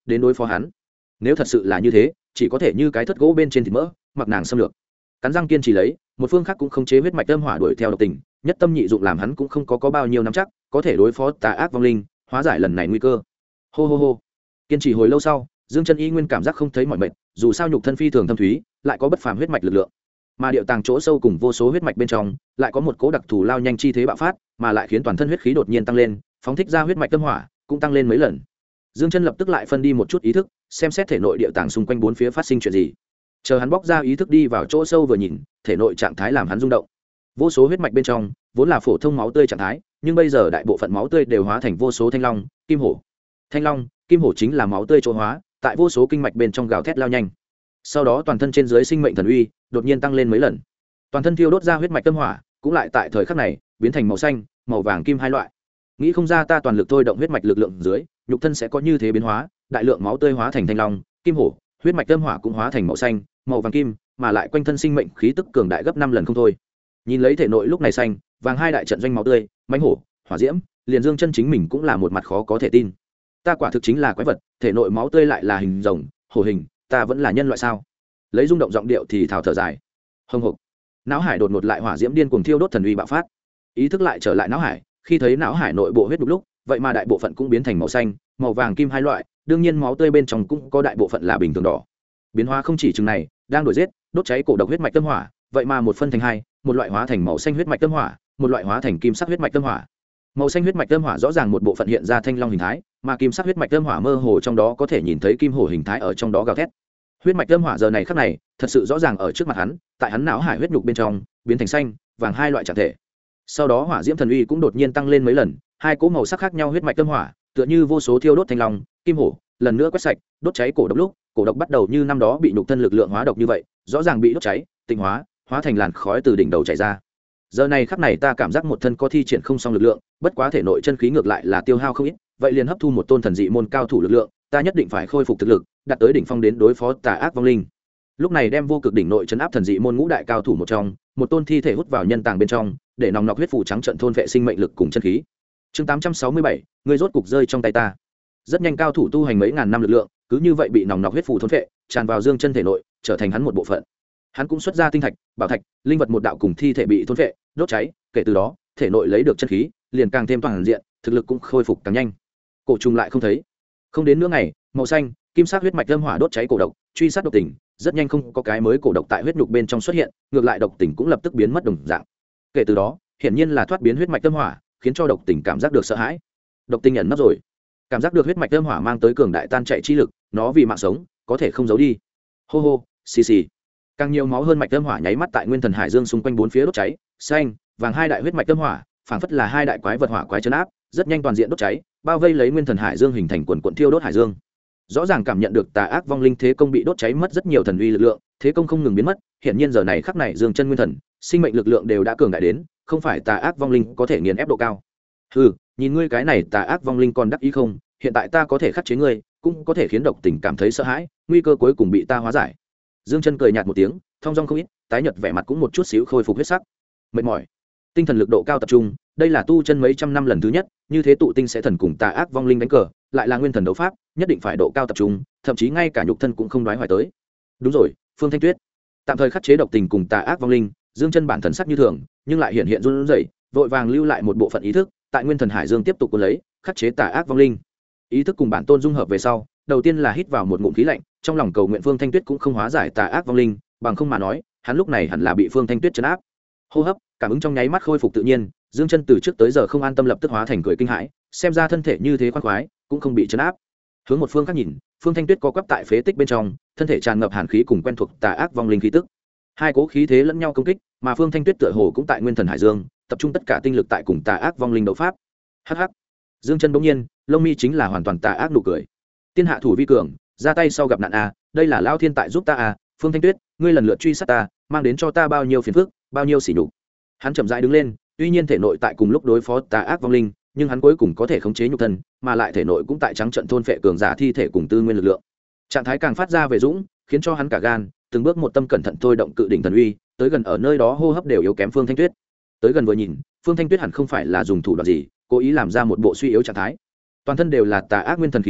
đến đối phó hắn. Nếu thật sự là như thế, chỉ có thể như cái thất gỗ bên trên thịt mỡ, mặc nàng xâm lược. Cắn răng kiên trì lấy, một phương khác cũng không chế huyết mạch âm hỏa đuổi theo độc tình, nhất tâm nhị dụng làm hắn cũng không có bao nhiêu nắm chắc có thể đối phó tà ác vong linh, hóa giải lần này nguy cơ. Hô hô hô. Kiên trì hồi lâu sau, Dương Chân y nguyên cảm giác không thấy mỏi mệt, dù sao nhục thân phi thường thâm thúy, lại có bất phàm huyết mạch lực lượng. Mà điệu tàng chỗ sâu cùng vô số huyết mạch bên trong, lại có một cỗ đặc thù lao nhanh chi thế bạo phát, mà lại khiến toàn thân huyết khí đột nhiên tăng lên, phóng thích ra huyết mạch tâm hỏa cũng tăng lên mấy lần. Dương Chân lập tức lại phân đi một chút ý thức, xem xét thể nội điệu tàng xung quanh bốn phía phát sinh chuyện gì. Chờ hắn bóc ra ý thức đi vào chỗ sâu vừa nhìn, thể nội trạng thái làm hắn rung động. Vô số huyết mạch bên trong, vốn là phổ thông máu tươi trạng thái, nhưng bây giờ đại bộ phận máu tươi đều hóa thành vô số thanh long, kim hổ. Thanh long, kim hổ chính là máu tươi chỗ hóa, tại vô số kinh mạch bên trong gào thét lao nhanh. Sau đó toàn thân trên dưới sinh mệnh thần uy đột nhiên tăng lên mấy lần. Toàn thân thiêu đốt ra huyết mạch tâm hỏa, cũng lại tại thời khắc này biến thành màu xanh, màu vàng kim hai loại. Nghĩ không ra ta toàn lực thôi động huyết mạch lực lượng dưới, nhục thân sẽ có như thế biến hóa, đại lượng máu tươi hóa thành thanh long, kim hổ, huyết mạch tâm hỏa cũng hóa thành màu xanh, màu vàng kim, mà lại quanh thân sinh mệnh khí tức cường đại gấp 5 lần không thôi. Nhìn lấy thể nội lúc này xanh, vàng hai đại trận doanh máu tươi, mãnh hổ, hỏa diễm, liền Dương Chân chính mình cũng là một mặt khó có thể tin. Ta quả thực chính là quái vật, thể nội máu tươi lại là hình rồng, hổ hình, ta vẫn là nhân loại sao? Lấy rung động giọng điệu thì thào thở dài. Hồng hộc. Não hải đột ngột lại hỏa diễm điên cuồng thiêu đốt thần uy bạo phát. Ý thức lại trở lại não hải, khi thấy não hải nội bộ huyết đục lúc, vậy mà đại bộ phận cũng biến thành màu xanh, màu vàng kim hai loại, đương nhiên máu tươi bên trong cũng có đại bộ phận là bình thường đỏ. Biến hóa không chỉ chừng này, đang đổi giết, đốt cháy cổ độc huyết mạch tâm hỏa, vậy mà một phân thành hai, một loại hóa thành màu xanh huyết mạch tâm hỏa, một loại hóa thành kim sắc huyết mạch tâm hỏa. Màu xanh huyết mạch tâm hỏa rõ ràng một bộ phận hiện ra thanh long hình thái, mà kim sắc huyết mạch tâm hỏa mơ hồ trong đó có thể nhìn thấy kim hổ hình thái ở trong đó gào thét. Huyết mạch tâm hỏa giờ này khắc này, thật sự rõ ràng ở trước mặt hắn, tại hắn não hải huyết nhục bên trong, biến thành xanh, vàng hai loại trạng thể. Sau đó hỏa diễm thần uy cũng đột nhiên tăng lên mấy lần, hai cỗ màu sắc khác nhau huyết mạch tâm hỏa, tựa như vô số thiêu đốt thanh long, kim hổ, lần nữa quét sạch, đốt cháy cổ độc lúc, cổ độc bắt đầu như năm đó bị nhục thân lực lượng hóa độc như vậy, rõ ràng bị đốt cháy, tinh hóa, hóa thành làn khói từ đỉnh đầu chảy ra. Giờ này khắc này ta cảm giác một thân có thi triển không xong lực lượng, bất quá thể nội chân khí ngược lại là tiêu hao không ít, vậy liền hấp thu một tôn thần dị môn cao thủ lực lượng, ta nhất định phải khôi phục thực lực, đạt tới đỉnh phong đến đối phó tà ác vong linh. Lúc này đem vô cực đỉnh nội trấn áp thần dị môn ngũ đại cao thủ một trong, một tôn thi thể hút vào nhân tàng bên trong, để nòng nọc huyết phủ trắng trận thôn vệ sinh mệnh lực cùng chân khí. Chương 867, người rốt cục rơi trong tay ta. Rất nhanh cao thủ tu hành mấy ngàn năm lực lượng, cứ như vậy bị nòng nọc huyết phủ thôn vệ, tràn vào Dương Chân thể nội, trở thành hắn một bộ phận. Hắn cũng xuất ra tinh thạch, bảo thạch, linh vật một đạo cùng thi thể bị thôn vệ, đốt cháy, kể từ đó, thể nội lấy được chân khí, liền càng thêm toàn diện, thực lực cũng khôi phục càng nhanh. Cổ trùng lại không thấy. Không đến nửa ngày, màu xanh, kim sắc huyết mạch âm hỏa đốt cháy cổ độc, truy sát độc tình, rất nhanh không có cái mới cổ độc tại huyết nhục bên trong xuất hiện, ngược lại độc tình cũng lập tức biến mất đồng dạng. Kể từ đó, hiển nhiên là thoát biến huyết mạch âm hỏa, khiến cho độc tình cảm giác được sợ hãi. Độc tình ẩn nấp rồi, cảm giác được huyết mạch âm hỏa mang tới cường đại tan chạy chi lực, nó vì mạng sống, có thể không giấu đi. Hô hô, xì xì. Càng nhiều máu hơn mạch âm hỏa nháy mắt tại nguyên thần hải dương xung quanh bốn phía đốt cháy, xanh, vàng hai đại huyết mạch âm hỏa, phảng phất là hai đại quái vật hỏa quái trấn áp, rất nhanh toàn diện đốt cháy, bao vây lấy nguyên thần hải dương hình thành quần quần thiêu đốt hải dương. Rõ ràng cảm nhận được tà ác vong linh thế công bị đốt cháy mất rất nhiều thần uy lực lượng, thế công không ngừng biến mất, hiển nhiên giờ này khắc này Dương Chân nguyên thần, sinh mệnh lực lượng đều đã cường đại đến, không phải tà ác vong linh có thể nghiền ép độ cao. Hừ, nhìn ngươi cái này tà ác vong linh còn đắc ý không, hiện tại ta có thể khắc chế ngươi, cũng có thể khiến độc tình cảm thấy sợ hãi, nguy cơ cuối cùng bị ta hóa giải. Dương Chân cười nhạt một tiếng, thong dong không ít, tái nhợt vẻ mặt cũng một chút xíu khôi phục huyết sắc. Mệt mỏi, tinh thần lực độ cao tập trung, đây là tu chân mấy trăm năm lần thứ nhất, như thế tụ tinh sẽ thần cùng tà ác vong linh đánh cờ, lại là nguyên thần đấu pháp, nhất định phải độ cao tập trung, thậm chí ngay cả nhục thân cũng không đoái hoài tới. Đúng rồi, Phương Thanh Tuyết, tạm thời khắc chế độc tình cùng tà ác vong linh, Dương Chân bản thần sắc như thường, nhưng lại hiện hiện run rẩy, vội vàng lưu lại một bộ phận ý thức, tại nguyên thần hải dương tiếp tục cuốn lấy, khắc chế tà ác vong linh. Ý thức cùng bản tôn dung hợp về sau, đầu tiên là hít vào một ngụm khí lạnh, trong lòng cầu nguyện Phương Thanh Tuyết cũng không hóa giải tà ác vong linh, bằng không mà nói, hắn lúc này hẳn là bị Phương Thanh Tuyết trấn áp. Hô hấp, cảm ứng trong nháy mắt khôi phục tự nhiên, Dương Chân từ trước tới giờ không an tâm lập tức hóa thành cười kinh hãi, xem ra thân thể như thế khoan khoái, cũng không bị trấn áp. Hướng một phương khác nhìn, Phương Thanh Tuyết có quắp tại phế tích bên trong, thân thể tràn ngập hàn khí cùng quen thuộc tà ác vong linh khí tức. Hai cố khí thế lẫn nhau công kích, mà Phương Thanh Tuyết tựa hồ cũng tại nguyên thần hải dương, tập trung tất cả tinh lực tại cùng tà ác vong linh đấu pháp. Hắc hắc. Dương Chân bỗng nhiên, lông mi chính là hoàn toàn tà ác nụ cười. Tiên hạ thủ vi cường, ra tay sau gặp nạn a, đây là Lão Thiên tại giúp ta a, Phương Thanh Tuyết, ngươi lần lượt truy sát ta, mang đến cho ta bao nhiêu phiền phức, bao nhiêu sỉ nhục. Hắn chậm rãi đứng lên, tuy nhiên thể nội tại cùng lúc đối phó tà ác vong linh, nhưng hắn cuối cùng có thể khống chế nhục thân, mà lại thể nội cũng tại trắng trận thôn phệ cường giả thi thể cùng tư nguyên lực lượng. Trạng thái càng phát ra về dũng, khiến cho hắn cả gan, từng bước một tâm cẩn thận thôi động cự đỉnh thần uy, tới gần ở nơi đó hô hấp đều yếu kém Phương Thanh Tuyết. Tới gần vừa nhìn, Phương Thanh Tuyết hẳn không phải là dùng thủ đoạn gì, cố ý làm ra một bộ suy yếu trạng thái. Toàn thân đều là tà ác nguyên thần khí thế,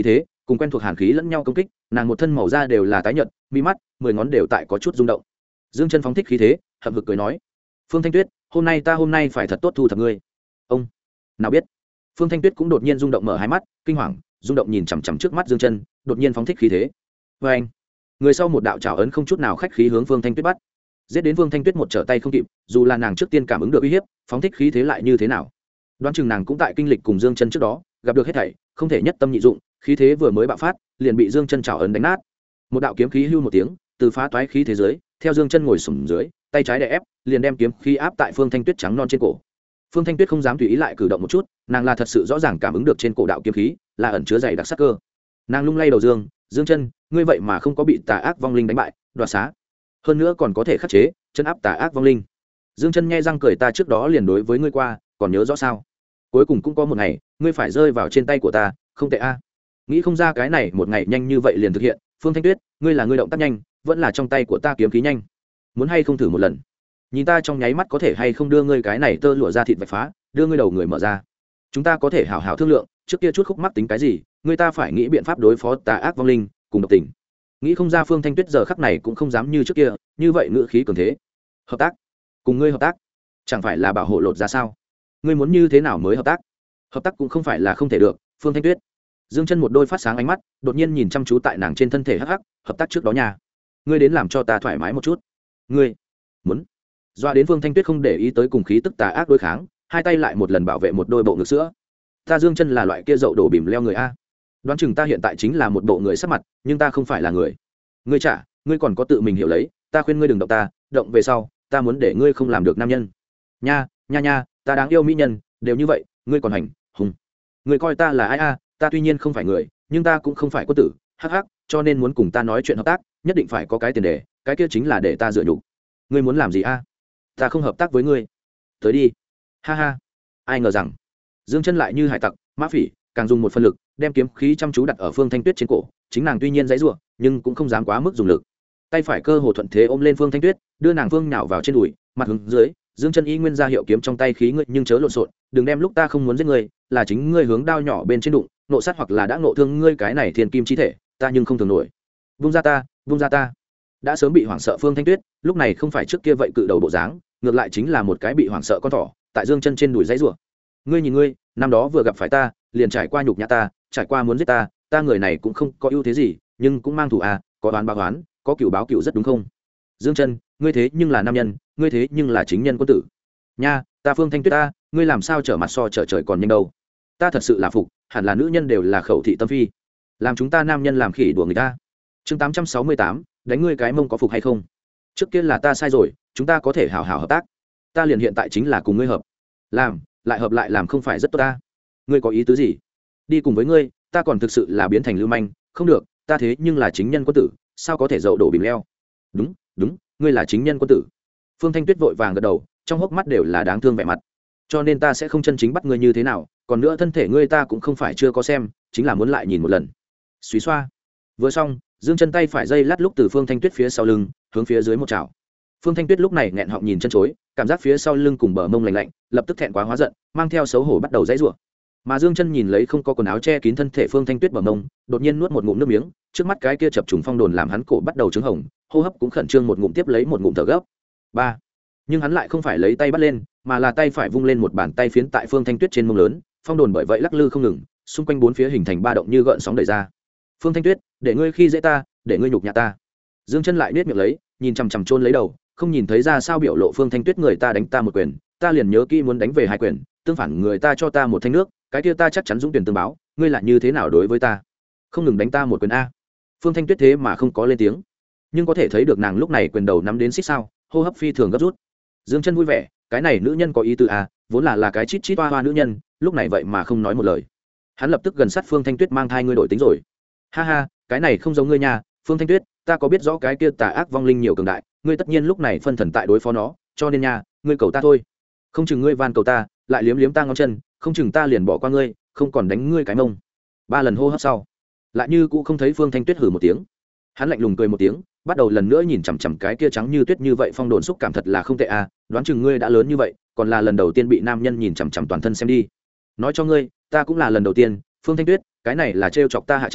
cùng quen thuộc hàn khí lẫn nhau công kích, nàng một thân màu da đều là tái nhợt, mi mắt 10 ngón đều tại có chút rung động. Dương Chân phóng thích khí thế, hậm hực cười nói: "Phương Thanh Tuyết, hôm nay phải thật tốt thu thập ngươi." Ông nào biết, Phương Thanh Tuyết cũng đột nhiên rung động mở hai mắt, kinh hoàng, rung động nhìn chằm chằm trước mắt Dương Chân, đột nhiên phóng thích khí thế. Và anh, người sau một đạo trảo ấn không chút nào khách khí hướng Phương Thanh Tuyết bắt. Giết đến Phương Thanh Tuyết một trở tay không kịp, dù là nàng trước tiên cảm ứng được uy hiếp, phóng thích khí thế lại như thế nào? Đoán chừng nàng cũng tại kinh lịch cùng Dương Chân trước đó, gặp được hết thảy, không thể nhất tâm nhị dụng, khí thế vừa mới bạo phát, liền bị Dương Chân trảo ấn đánh nát. Một đạo kiếm khí hưu một tiếng, từ phá toái khí thế giới, theo Dương Chân ngồi xổm dưới, tay trái đè ép, liền đem kiếm khí áp tại Phương Thanh Tuyết trắng non trên cổ. Phương Thanh Tuyết không dám tùy ý lại cử động một chút, nàng là thật sự rõ ràng cảm ứng được trên cổ đạo kiếm khí là ẩn chứa dày đặc sắc cơ. Nàng lung lay đầu Dương Chân, ngươi vậy mà không có bị tà ác vong linh đánh bại, đoạt xá, hơn nữa còn có thể khắc chế, chân áp tà ác vong linh. Dương Chân nhe răng cười, ta trước đó liền đối với ngươi qua, còn nhớ rõ sao? Cuối cùng cũng có một ngày, ngươi phải rơi vào trên tay của ta, không tệ a. Nghĩ không ra cái này một ngày nhanh như vậy liền thực hiện, Phương Thanh Tuyết, ngươi là ngươi động tác nhanh, vẫn là trong tay của ta kiếm khí nhanh. Muốn hay không thử một lần? Nhìn ta trong nháy mắt có thể hay không đưa ngươi cái này tơ lụa ra thịt vạch phá, đưa ngươi đầu người mở ra. Chúng ta có thể hảo hảo thương lượng, trước kia chút khúc mắc tính cái gì, ngươi ta phải nghĩ biện pháp đối phó tà ác vong linh, cùng độc tình. Nghĩ không ra Phương Thanh Tuyết giờ khắc này cũng không dám như trước kia, như vậy ngữ khí cường thế. Hợp tác? Cùng ngươi hợp tác? Chẳng phải là bảo hộ lột ra sao? Ngươi muốn như thế nào mới hợp tác? Hợp tác cũng không phải là không thể được, Phương Thanh Tuyết. Dương Chân một đôi phát sáng ánh mắt, đột nhiên nhìn chăm chú tại nàng trên thân thể hắc hắc, hợp tác trước đó nha. Ngươi đến làm cho ta thoải mái một chút. Ngươi muốn? Doa đến Phương Thanh Tuyết không để ý tới cùng khí tức tà ác đối kháng, hai tay lại một lần bảo vệ một đôi bộ ngực sữa. Ta Dương Chân là loại kia dậu đổ bìm leo người a. Đoán chừng ta hiện tại chính là một bộ người sắc mặt, nhưng ta không phải là người. Ngươi trả, ngươi còn có tự mình hiểu lấy, ta khuyên ngươi đừng động ta, động về sau, ta muốn để ngươi không làm được nam nhân. Nha, nha, ta đáng yêu mỹ nhân, đều như vậy, ngươi còn hành, hùng. Ngươi coi ta là ai a? Ta tuy nhiên không phải người, nhưng ta cũng không phải quân tử, hắc hắc, cho nên muốn cùng ta nói chuyện hợp tác, nhất định phải có cái tiền đề, cái kia chính là để ta dựa nhục. Ngươi muốn làm gì a? Ta không hợp tác với ngươi. Tới đi. Ha ha. Ai ngờ rằng, Dương Chân lại như hải tặc, mã phỉ, càng dùng một phân lực, đem kiếm khí chăm chú đặt ở Phương Thanh Tuyết trên cổ, chính nàng tuy nhiên dãy rủa, nhưng cũng không dám quá mức dùng lực. Tay phải cơ hồ thuận thế ôm lên Phương Thanh Tuyết, đưa nàng phương nhào vào trên đùi, mặt hướng dưới, Dương Chân y nguyên ra hiệu kiếm trong tay khí ngươi nhưng chớ lộn xộn, đừng đem lúc ta không muốn giết ngươi, là chính ngươi hướng đao nhỏ bên trên đụng, nộ sát hoặc là đã nộ thương ngươi cái này thiên kim chi thể, ta nhưng không thường nổi. Vung ra ta, vung ra ta. Đã sớm bị hoảng sợ Phương Thanh Tuyết, lúc này không phải trước kia vậy cự đầu bộ dáng, ngược lại chính là một cái bị hoảng sợ con thỏ, tại Dương Chân trên đùi dãy rủa. Ngươi nhìn ngươi, năm đó vừa gặp phải ta, liền trải qua nhục nhã ta, trải qua muốn giết ta, ta người này cũng không có ưu thế gì, nhưng cũng mang thù à, có oán báo oán, có cừu báo cừu rất đúng không? Dương Chân, ngươi thế nhưng là nam nhân, ngươi thế nhưng là chính nhân quân tử. Nha, ta Phương Thanh Tuyết ta, ngươi làm sao trở mặt so trở trời còn nhanh đâu? Ta thật sự là phục, hẳn là nữ nhân đều là khẩu thị tâm phi, làm chúng ta nam nhân làm khỉ đùa người ta. Chương 868, đánh ngươi cái mông có phục hay không? Trước kia là ta sai rồi, chúng ta có thể hảo hảo hợp tác. Ta liền hiện tại chính là cùng ngươi hợp. Làm, lại hợp lại làm không phải rất tốt ta. Ngươi có ý tứ gì? Đi cùng với ngươi, ta còn thực sự là biến thành lưu manh, không được, ta thế nhưng là chính nhân quân tử, sao có thể dậu đổ bìm leo? Đúng, đúng, ngươi là chính nhân quân tử. Phương Thanh Tuyết vội vàng gật đầu, trong hốc mắt đều là đáng thương vẻ mặt. Cho nên ta sẽ không chân chính bắt ngươi như thế nào, còn nữa thân thể ngươi ta cũng không phải chưa có xem, chính là muốn lại nhìn một lần. Xúy xoa. Vừa xong, Dương Chân tay phải dây lát lúc từ Phương Thanh Tuyết phía sau lưng hướng phía dưới một chảo. Phương Thanh Tuyết lúc này nghẹn họng nhìn chân chối, cảm giác phía sau lưng cùng bờ mông lạnh lạnh, lập tức thẹn quá hóa giận, mang theo xấu hổ bắt đầu giãy giụa. Mà Dương Chân nhìn lấy không có quần áo che kín thân thể Phương Thanh Tuyết bờ mông, đột nhiên nuốt một ngụm nước miếng, trước mắt cái kia chập trùng phong đồn làm hắn cổ bắt đầu trướng hồng, hô hấp cũng khẩn trương một ngụm tiếp lấy một ngụm thở gấp. Ba. Nhưng hắn lại không phải lấy tay bắt lên, mà là tay phải vung lên một bàn tay phiến tại Phương Thanh Tuyết trên mông lớn, phong đồn bởi vậy lắc lư không ngừng, xung quanh bốn phía hình thành ba động như gợn sóng đẩy ra. Phương Thanh Tuyết, để ngươi khi dễ ta, để ngươi nhục nhã ta. Dương Chân lại niết miệng lấy, nhìn chằm chằm chôn lấy đầu, không nhìn thấy ra sao biểu lộ Phương Thanh Tuyết, người ta đánh ta một quyền, ta liền nhớ kỹ muốn đánh về hai quyền, tương phản người ta cho ta một thanh nước, cái kia ta chắc chắn dũng tuyển tương báo, ngươi lại như thế nào đối với ta? Không ngừng đánh ta một quyền a. Phương Thanh Tuyết thế mà không có lên tiếng, nhưng có thể thấy được nàng lúc này quyền đầu nắm đến xích sao, hô hấp phi thường gấp rút. Dương Chân vui vẻ, cái này nữ nhân có ý tứ a, vốn là cái chít chít hoa hoa nữ nhân, lúc này vậy mà không nói một lời. Hắn lập tức gần sát Phương Thanh Tuyết, mang thai ngươi đổi tính rồi. Ha ha, cái này không giống ngươi nha, Phương Thanh Tuyết, ta có biết rõ cái kia tà ác vong linh nhiều cường đại, ngươi tất nhiên lúc này phân thần tại đối phó nó, cho nên nha, ngươi cầu ta thôi. Không chừng ngươi van cầu ta, lại liếm liếm ta ngón chân, không chừng ta liền bỏ qua ngươi, không còn đánh ngươi cái mông. Ba lần hô hấp sau, lại như cũ không thấy Phương Thanh Tuyết hừ một tiếng. Hắn lạnh lùng cười một tiếng, bắt đầu lần nữa nhìn chằm chằm cái kia trắng như tuyết như vậy phong đồn xúc cảm thật là không tệ à, đoán chừng ngươi đã lớn như vậy, còn là lần đầu tiên bị nam nhân nhìn chằm chằm toàn thân xem đi. Nói cho ngươi, ta cũng là lần đầu tiên, Phương Thanh Tuyết, cái này là trêu chọc ta hạ chẳng,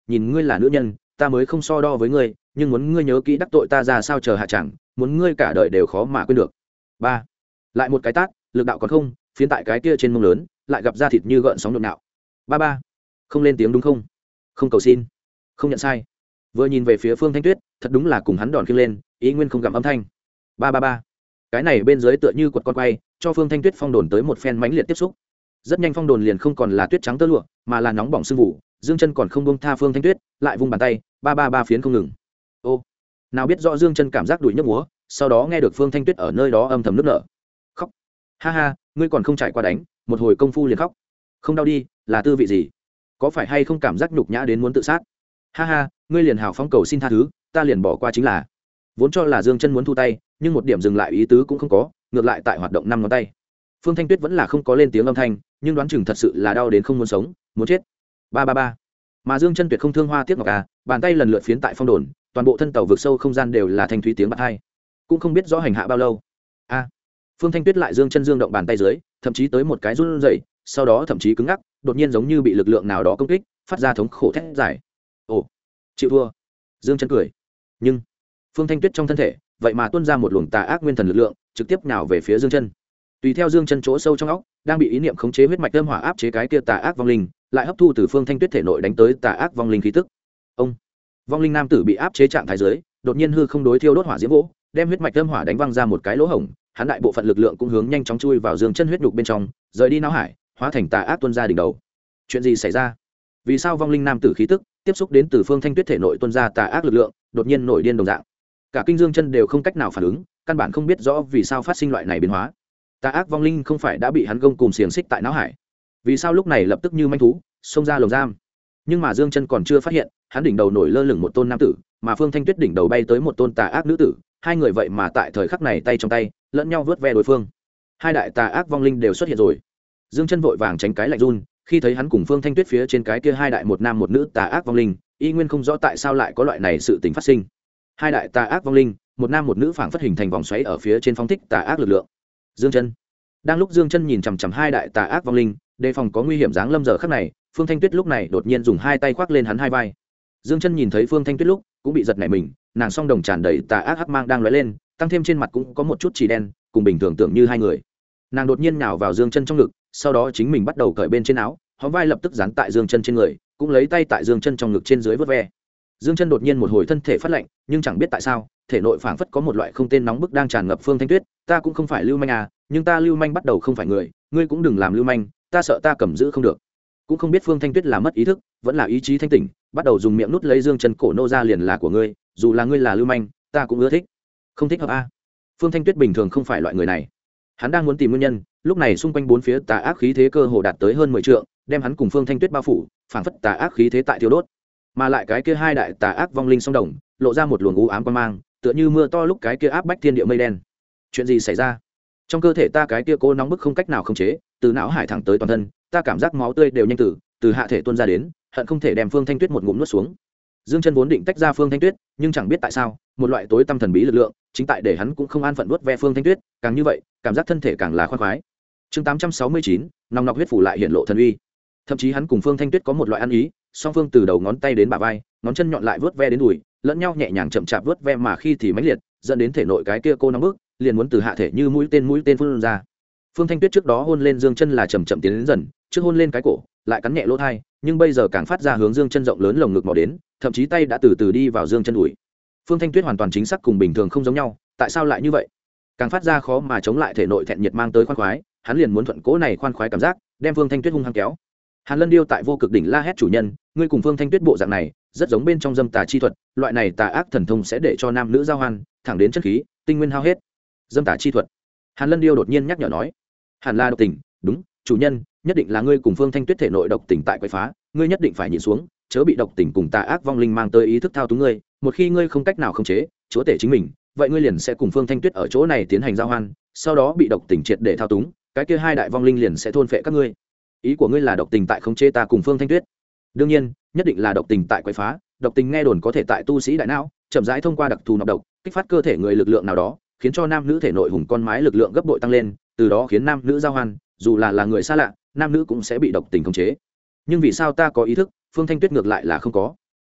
nhìn ngươi là nữ nhân ta mới không so đo với ngươi, nhưng muốn ngươi nhớ kỹ đắc tội ta ra sao chờ hạ chẳng, muốn ngươi cả đời đều khó mà quên được. Ba, lại một cái tát, lực đạo còn không, phiến tại cái kia trên mông lớn, lại gặp da thịt như gợn sóng nhộn nhạo. Ba, không lên tiếng đúng không? Không cầu xin, không nhận sai. Vừa nhìn về phía Phương Thanh Tuyết, thật đúng là cùng hắn đòn khiêng lên, ý nguyên không gặm âm thanh. Ba, cái này bên dưới tựa như quật con quay, cho Phương Thanh Tuyết phong đồn tới một phen mãnh liệt tiếp xúc. Rất nhanh phong đồn liền không còn là tuyết trắng tơ lụa, mà là nóng bỏng sương vụ. Dương Chân còn không buông tha Phương Thanh Tuyết, lại vung bàn tay, ba phiến không ngừng. Ô, nào biết rõ Dương Chân cảm giác đuổi nhức múa, sau đó nghe được Phương Thanh Tuyết ở nơi đó âm thầm nức nở. Khóc. Ha ha, ngươi còn không trải qua đánh, một hồi công phu liền khóc. Không đau đi, là tư vị gì? Có phải hay không cảm giác nhục nhã đến muốn tự sát? Ha ha, ngươi liền hào phóng cầu xin tha thứ, ta liền bỏ qua chính là. Vốn cho là Dương Chân muốn thu tay, nhưng một điểm dừng lại ý tứ cũng không có, ngược lại tại hoạt động năm ngón tay. Phương Thanh Tuyết vẫn là không có lên tiếng âm thanh, nhưng đoán chừng thật sự là đau đến không muốn sống, muốn chết. Ba. Mà Dương Chân tuyệt không thương hoa tiếc ngọc à, bàn tay lần lượt phiến tại phong đồn, toàn bộ thân tàu vượt sâu không gian đều là thanh thúy tiếng bạt hai. Cũng không biết rõ hành hạ bao lâu. A. Phương Thanh Tuyết lại Dương Chân dương động bàn tay dưới, thậm chí tới một cái run rẩy, sau đó thậm chí cứng ngắc, đột nhiên giống như bị lực lượng nào đó công kích, phát ra thống khổ thét giải. Ồ, chịu thua. Dương Chân cười. Nhưng Phương Thanh Tuyết trong thân thể, vậy mà tuôn ra một luồng tà ác nguyên thần lực lượng, trực tiếp nhào về phía Dương Chân. Tùy theo Dương Chân chỗ sâu trong óc, đang bị ý niệm khống chế huyết mạch âm hỏa áp chế cái kia tà ác vong linh, lại hấp thu từ Phương Thanh Tuyết thể nội đánh tới tà ác vong linh khí tức. Ông, vong linh nam tử bị áp chế trạng thái dưới, đột nhiên hư không đối thiêu đốt hỏa diễm vỗ, đem huyết mạch âm hỏa đánh văng ra một cái lỗ hổng, hắn đại bộ phận lực lượng cũng hướng nhanh chóng chui vào Dương Chân huyết nhục bên trong, rời đi não hải, hóa thành tà ác tuôn ra đỉnh đầu. Chuyện gì xảy ra? Vì sao vong linh nam tử khí tức tiếp xúc đến từ Phương Thanh Tuyết thể nội tuôn ra tà ác lực lượng, đột nhiên nổi điên đồng dạng? Cả kinh Dương Chân đều không cách nào phản ứng, căn bản không biết rõ vì sao phát sinh loại này biến hóa. Tà ác vong linh không phải đã bị hắn gông cùm xiềng xích tại não hải, vì sao lúc này lập tức như manh thú xông ra lồng giam? Nhưng mà Dương Chân còn chưa phát hiện, hắn đỉnh đầu nổi lơ lửng một tôn nam tử, mà Phương Thanh Tuyết đỉnh đầu bay tới một tôn tà ác nữ tử, hai người vậy mà tại thời khắc này tay trong tay lẫn nhau vớt ve đối phương. Hai đại tà ác vong linh đều xuất hiện rồi. Dương Chân vội vàng tránh cái lạnh run, khi thấy hắn cùng Phương Thanh Tuyết phía trên cái kia hai đại một nam một nữ tà ác vong linh, y nguyên không rõ tại sao lại có loại này sự tình phát sinh. Hai đại tà ác vong linh, một nam một nữ phảng phất hình thành vòng xoáy ở phía trên phóng thích tà ác lực lượng. Dương Chân, đang lúc Dương Chân nhìn chằm chằm hai đại tà ác vong linh, đề phòng có nguy hiểm giáng lâm giờ khắc này, Phương Thanh Tuyết lúc này đột nhiên dùng hai tay khoác lên hắn hai vai. Dương Chân nhìn thấy Phương Thanh Tuyết lúc, cũng bị giật nảy mình, nàng song đồng tràn đầy tà ác hắc mang đang lóe lên, tăng thêm trên mặt cũng có một chút chỉ đen, cùng bình thường tưởng như hai người. Nàng đột nhiên nhào vào Dương Chân trong ngực, sau đó chính mình bắt đầu cởi bên trên áo, hóm vai lập tức dán tại Dương Chân trên người, cũng lấy tay tại Dương Chân trong ngực trên dưới vớt ve. Dương Chân đột nhiên một hồi thân thể phát lạnh, nhưng chẳng biết tại sao, thể nội phảng phất có một loại không tên nóng bức đang tràn ngập. Phương Thanh Tuyết, ta cũng không phải lưu manh à, nhưng ta lưu manh bắt đầu không phải người, ngươi cũng đừng làm lưu manh, ta sợ ta cầm giữ không được. Cũng không biết Phương Thanh Tuyết là mất ý thức, vẫn là ý chí thanh tỉnh, bắt đầu dùng miệng nút lấy Dương Chân cổ nô ra liền là của ngươi, dù là ngươi là lưu manh, ta cũng ưa thích. Không thích hợp a. Phương Thanh Tuyết bình thường không phải loại người này. Hắn đang muốn tìm nguyên nhân, lúc này xung quanh bốn phía tà ác khí thế cơ hồ đạt tới hơn 10 trượng, đem hắn cùng Phương Thanh Tuyết bao phủ, phảng phất tà ác khí thế tại thiêu đốt. Mà lại cái kia hai đại tà ác vong linh song đồng, lộ ra một luồng u ám quang mang, tựa như mưa to lúc cái kia áp bách thiên địa mây đen. Chuyện gì xảy ra? Trong cơ thể ta cái kia cô nóng bức không cách nào khống chế, từ não hải thẳng tới toàn thân, ta cảm giác máu tươi đều nhanh từ hạ thể tuôn ra đến, hận không thể đem Phương Thanh Tuyết một ngụm nuốt xuống. Dương Chân vốn định tách ra Phương Thanh Tuyết, nhưng chẳng biết tại sao, một loại tối tăm thần bí lực lượng, chính tại để hắn cũng không an phận nuốt ve Phương Thanh Tuyết, càng như vậy, cảm giác thân thể càng là khoan khoái. Chương 869, nòng nọc huyết phủ lại hiện lộ thần uy. Thậm chí hắn cùng Phương Thanh Tuyết có một loại ăn ý, song phương từ đầu ngón tay đến bả vai, ngón chân nhọn lại vớt ve đến đùi, lẫn nhau nhẹ nhàng chậm chạp vớt ve mà khi thì mãnh liệt, dẫn đến thể nội cái kia cô nóng bức, liền muốn từ hạ thể như mũi tên phun ra. Phương Thanh Tuyết trước đó hôn lên Dương Chân là chậm chậm tiến đến dần, trước hôn lên cái cổ, lại cắn nhẹ lỗ tai, nhưng bây giờ càng phát ra hướng Dương Chân rộng lớn lồng ngực mò đến, thậm chí tay đã từ từ đi vào Dương Chân đùi. Phương Thanh Tuyết hoàn toàn chính xác cùng bình thường không giống nhau, tại sao lại như vậy? Càng phát ra khó mà chống lại thể nội thẹn nhiệt mang tới khoan khoái, hắn liền muốn thuận cố này khoan khoái cảm giác, đem Phương Thanh Tuyết hung hăng kéo. Hàn Lân Điêu tại vô cực đỉnh la hét chủ nhân, ngươi cùng Phương Thanh Tuyết bộ dạng này, rất giống bên trong dâm tà chi thuật, loại này tà ác thần thông sẽ để cho nam nữ giao hoan, thẳng đến chất khí, tinh nguyên hao hết. Dâm tà chi thuật. Hàn Lân Điêu đột nhiên nhắc nhở nói, hẳn là độc tình, đúng, chủ nhân, nhất định là ngươi cùng Phương Thanh Tuyết thể nội độc tình tại quấy phá, ngươi nhất định phải nhìn xuống, chớ bị độc tình cùng tà ác vong linh mang tới ý thức thao túng ngươi, một khi ngươi không cách nào khống chế, chúa tể chính mình, vậy ngươi liền sẽ cùng Phương Thanh Tuyết ở chỗ này tiến hành giao hoan, sau đó bị độc tình triệt để thao túng, cái kia hai đại vong linh liền sẽ thôn phệ các ngươi. Ý của ngươi là độc tình tại khống chế ta cùng Phương Thanh Tuyết? Đương nhiên, nhất định là độc tình tại quấy phá, độc tình nghe đồn có thể tại tu sĩ đại não, chậm rãi thông qua đặc thù nọc độc, kích phát cơ thể người lực lượng nào đó, khiến cho nam nữ thể nội hùng con mái lực lượng gấp bội tăng lên, từ đó khiến nam nữ giao hoan, dù là người xa lạ, nam nữ cũng sẽ bị độc tình khống chế. Nhưng vì sao ta có ý thức, Phương Thanh Tuyết ngược lại là không có?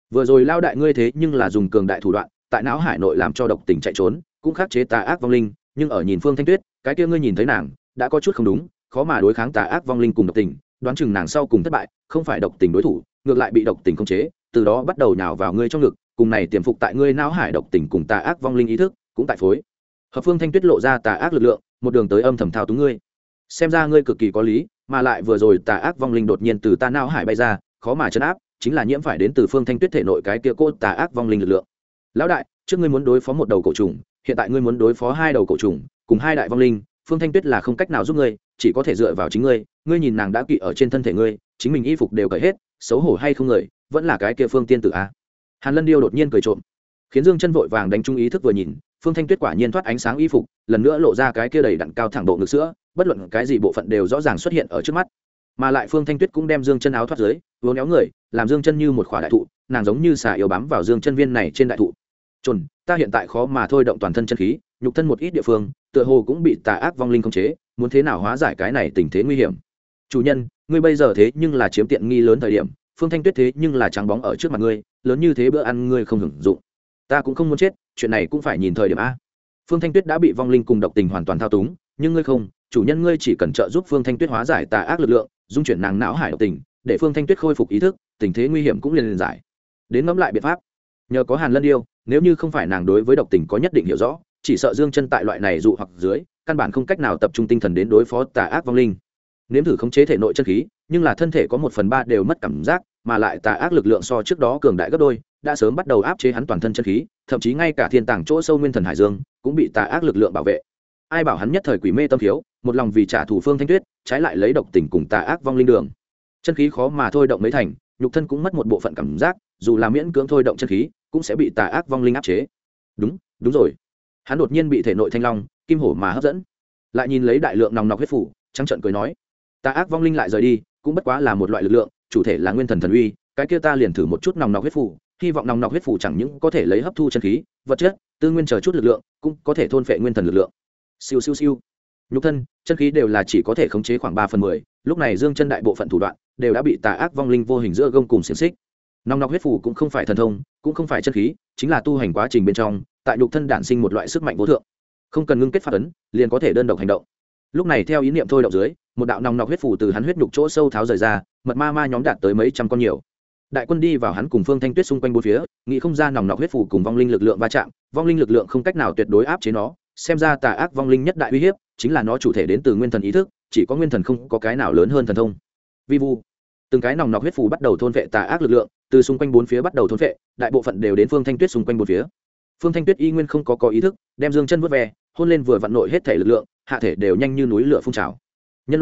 vừa rồi lao đại ngươi thế nhưng là dùng cường đại thủ đoạn tại não hải nội làm cho độc tình chạy trốn, cũng khắc chế tà ác vong linh, nhưng ở nhìn Phương Thanh Tuyết, cái kia ngươi nhìn thấy nàng đã có chút không đúng, khó mà đối kháng tà ác vong linh cùng độc tình, đoán chừng nàng sau cùng thất bại, không phải độc tình đối thủ, ngược lại bị độc tình khống chế, từ đó bắt đầu nhào vào ngươi trong ngực, cùng này tiềm phục tại ngươi não hải độc tình cùng tà ác vong linh ý thức, cũng tại phối hợp Phương Thanh Tuyết lộ ra tà ác lực lượng, một đường tới âm thầm thao túng ngươi. Xem ra ngươi cực kỳ có lý, mà lại vừa rồi tà ác vong linh đột nhiên từ ta não hải bay ra, khó mà trấn áp, chính là nhiễm phải đến từ Phương Thanh Tuyết thể nội cái kia cô tà ác vong linh lực lượng. Lão đại, trước ngươi muốn đối phó một đầu cổ trùng, hiện tại ngươi muốn đối phó hai đầu cổ trùng cùng hai đại vong linh, Phương Thanh Tuyết là không cách nào giúp ngươi, chỉ có thể dựa vào chính ngươi. Ngươi nhìn nàng đã kỵ ở trên thân thể ngươi, chính mình y phục đều cởi hết, xấu hổ hay không người, vẫn là cái kia Phương tiên tử a. Hàn Lân Điêu đột nhiên cười trộm, khiến Dương Chân vội vàng đánh trúng ý thức vừa nhìn, Phương Thanh Tuyết quả nhiên thoát ánh sáng y phục, lần nữa lộ ra cái kia đầy đặn cao thẳng bộ ngực sữa, bất luận cái gì bộ phận đều rõ ràng xuất hiện ở trước mắt. Mà lại Phương Thanh Tuyết cũng đem Dương Chân áo thoát dưới, uốn éo người, làm Dương Chân như một khỏa đại thụ, nàng giống như xà yêu bám vào Dương Chân viên này trên đại thụ. Chuẩn, ta hiện tại khó mà thôi động toàn thân chân khí, nhục thân một ít địa phương, tựa hồ cũng bị tà ác vong linh khống chế, muốn thế nào hóa giải cái này tình thế nguy hiểm. Chủ nhân, ngươi bây giờ thế nhưng là chiếm tiện nghi lớn thời điểm, Phương Thanh Tuyết thế nhưng là trắng bóng ở trước mặt ngươi, lớn như thế bữa ăn ngươi không hưởng dụng. Ta cũng không muốn chết, chuyện này cũng phải nhìn thời điểm a. Phương Thanh Tuyết đã bị vong linh cùng độc tình hoàn toàn thao túng, nhưng ngươi không, chủ nhân ngươi chỉ cần trợ giúp Phương Thanh Tuyết hóa giải tà ác lực lượng, dung chuyển nàng não hải độc tình, để Phương Thanh Tuyết khôi phục ý thức, tình thế nguy hiểm cũng liền giải. Đến ngẫm lại biện pháp. Nhờ có Hàn Lân Điêu, nếu như không phải nàng đối với độc tình có nhất định hiểu rõ, chỉ sợ Dương Chân tại loại này dụ hoặc dưới, căn bản không cách nào tập trung tinh thần đến đối phó tà ác vong linh. Nếm thử khống chế thể nội chân khí, nhưng là thân thể có 1/3 đều mất cảm giác, mà lại tà ác lực lượng so trước đó cường đại gấp đôi, đã sớm bắt đầu áp chế hắn toàn thân chân khí, thậm chí ngay cả thiên tàng chỗ sâu nguyên thần hải dương cũng bị tà ác lực lượng bảo vệ. Ai bảo hắn nhất thời quỷ mê tâm thiếu, một lòng vì trả thù Phương Thanh Tuyết, trái lại lấy độc tình cùng tà ác vong linh đường. Chân khí khó mà thôi động mấy thành, nhục thân cũng mất một bộ phận cảm giác, dù là miễn cưỡng thôi động chân khí, cũng sẽ bị tà ác vong linh áp chế. Đúng rồi. Hắn đột nhiên bị thể nội thanh long, kim hổ mà hấp dẫn. Lại nhìn lấy đại lượng nòng nọc huyết phủ, trắng trợn cười nói: "Tà ác vong linh lại rời đi, cũng bất quá là một loại lực lượng, chủ thể là nguyên thần thần uy, cái kia ta liền thử một chút nòng nọc huyết phủ, hy vọng nòng nọc huyết phủ chẳng những có thể lấy hấp thu chân khí, vật chất, tư nguyên chờ chút lực lượng, cũng có thể thôn phệ nguyên thần lực lượng." Siêu siêu siêu. Nhục thân, chân khí đều là chỉ có thể khống chế khoảng 3/10, lúc này Dương Chân đại bộ phận thủ đoạn đều đã bị tà ác vong linh vô hình giữa gông cùng xiển xích. Nòng nọc huyết phủ cũng không phải thần thông, cũng không phải chân khí, chính là tu hành quá trình bên trong, tại nhục thân đản sinh một loại sức mạnh vô thượng. Không cần ngưng kết pháp ấn, liền có thể đơn độc hành động. Lúc này theo ý niệm thôi động dưới, một đạo nòng nọc huyết phủ từ hắn huyết nhục chỗ sâu tháo rời ra, mật ma ma nhóm đạt tới mấy trăm con nhiều. Đại quân đi vào hắn cùng Phương Thanh Tuyết xung quanh bốn phía, nghĩ không ra nòng nọc huyết phủ cùng vong linh lực lượng va chạm, vong linh lực lượng không cách nào tuyệt đối áp chế nó, xem ra tà ác vong linh nhất đại uy hiếp chính là nó chủ thể đến từ nguyên thần ý thức, chỉ có nguyên thần không có cái nào lớn hơn thần thông. Vi vu, từng cái nòng nọc huyết phủ bắt đầu thôn phệ tà ác lực lượng, từ xung quanh bốn phía bắt đầu thôn phệ, đại bộ phận đều đến Phương Thanh Tuyết xung quanh bốn phía. Phương Thanh Tuyết y nguyên không có ý thức, đem Dương Chân vuốt ve, hôn lên vừa vặn nội hết thể lực lượng, hạ thể đều nhanh như núi lửa phun trào. Nhân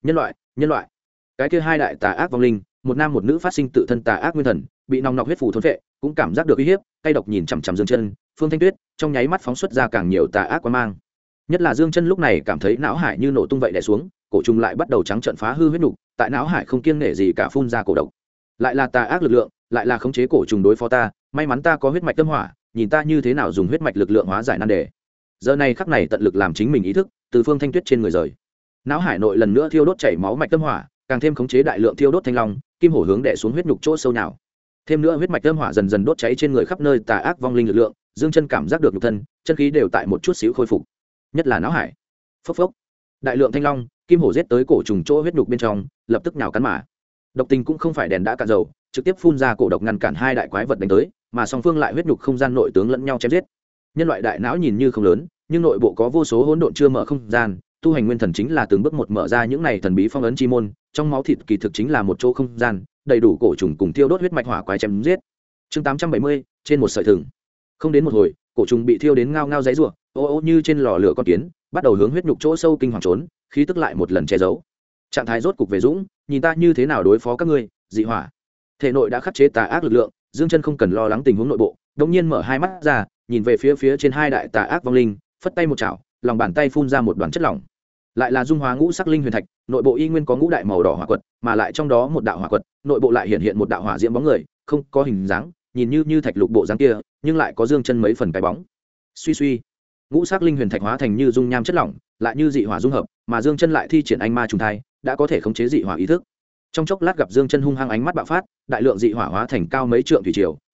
loại, cái kia hai đại tà ác vong linh, một nam một nữ phát sinh tự thân tà ác nguyên thần, bị nòng nọc huyết phủ thôn phệ, cũng cảm giác được uy hiếp, cay độc nhìn chằm chằm Dương Chân, Phương Thanh Tuyết trong nháy mắt phóng xuất ra càng nhiều tà ác quang mang. Nhất là Dương Chân lúc này cảm thấy não hải như nổ tung vậy đè xuống, cổ trùng lại bắt đầu trắng trợn phá hư huyết nục, tại não hải không kiêng nể gì cả phun ra cổ độc. Lại là tà ác lực lượng, lại là khống chế cổ trùng đối phó ta, may mắn ta có huyết mạch tâm hỏa, nhìn ta như thế nào dùng huyết mạch lực lượng hóa giải nan đề. Giờ này khắc này tận lực làm chính mình ý thức từ Phương Thanh Tuyết trên người rời. Não hải nội lần nữa thiêu đốt chảy máu mạch tâm hỏa, càng thêm khống chế đại lượng thiêu đốt thanh long, kim hổ hướng đè xuống huyết nhục chỗ sâu nào. Thêm nữa huyết mạch tâm hỏa dần dần đốt cháy trên người khắp nơi tà ác vong linh lực lượng, Dương Chân cảm giác được nhục thân, chân khí đều tại một chút xíu khôi phục. Nhất là não hải. Phốc phốc. Đại lượng thanh long, kim hổ giết tới cổ trùng chỗ huyết nhục bên trong, lập tức nhào cắn mà. Độc tình cũng không phải đèn đã cạn dầu, trực tiếp phun ra cổ độc ngăn cản hai đại quái vật đánh tới, mà song phương lại huyết nhục không gian nội tướng lẫn nhau chém giết. Nhân loại đại não nhìn như không lớn, nhưng nội bộ có vô số hỗn độn chưa mở không gian, tu hành nguyên thần chính là từng bước một mở ra những này thần bí phong ấn chi môn, trong máu thịt kỳ thực chính là một chỗ không gian, đầy đủ cổ trùng cùng tiêu đốt huyết mạch hỏa quái chém giết. Chương 870, trên một sợi thừng. Không đến một hồi, cổ trùng bị thiêu đến ngao ngao giãy giụa, ô ô như trên lò lửa con kiến, bắt đầu hướng huyết nhục chỗ sâu kinh hoàng trốn, khí tức lại một lần che giấu. Trạng thái rốt cục về dũng, nhìn ta như thế nào đối phó các ngươi, dị hỏa. Thể nội đã khắc chế tà ác lực lượng, Dương Chân không cần lo lắng tình huống nội bộ, đột nhiên mở hai mắt ra, nhìn về phía trên hai đại tà ác vong linh, phất tay một chảo, lòng bàn tay phun ra một đoàn chất lỏng. Lại là dung hóa ngũ sắc linh huyền thạch, nội bộ y nguyên có ngũ đại màu đỏ hỏa quật, mà lại trong đó một đạo hỏa quật, nội bộ lại hiện một đạo hỏa diễm bóng người, không có hình dáng, nhìn như thạch lục bộ dáng kia, nhưng lại có Dương Chân mấy phần cái bóng. Suy suy, ngũ sắc linh huyền thạch hóa thành như dung nham chất lỏng, lại như dị hỏa dung hợp, mà Dương Chân lại thi triển anh ma trùng thai, đã có thể khống chế dị hỏa ý thức. Trong chốc lát gặp Dương Chân hung hăng ánh mắt bạo phát, đại lượng dị hỏa hóa thành cao mấy trượng thủy triều,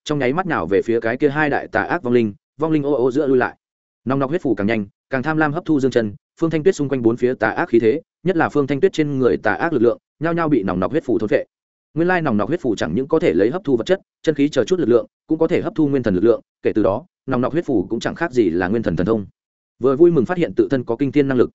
trong nháy mắt nào về phía cái kia hai đại tà ác vong linh ô ô giữa lui lại. Nòng nọc huyết phủ càng nhanh, càng tham lam hấp thu Dương Chân, Phương Thanh Tuyết xung quanh bốn phía tà ác khí thế, nhất là Phương Thanh Tuyết trên người tà ác lực lượng, nhao nhao bị nòng nọc huyết phủ thôn phệ. Nguyên lai nòng nọc huyết phủ chẳng những có thể lấy hấp thu vật chất, chân khí chờ chút lực lượng, cũng có thể hấp thu nguyên thần lực lượng, kể từ đó, nòng nọc huyết phủ cũng chẳng khác gì là nguyên thần thần thông. Vừa vui mừng phát hiện tự thân có kinh thiên năng lực.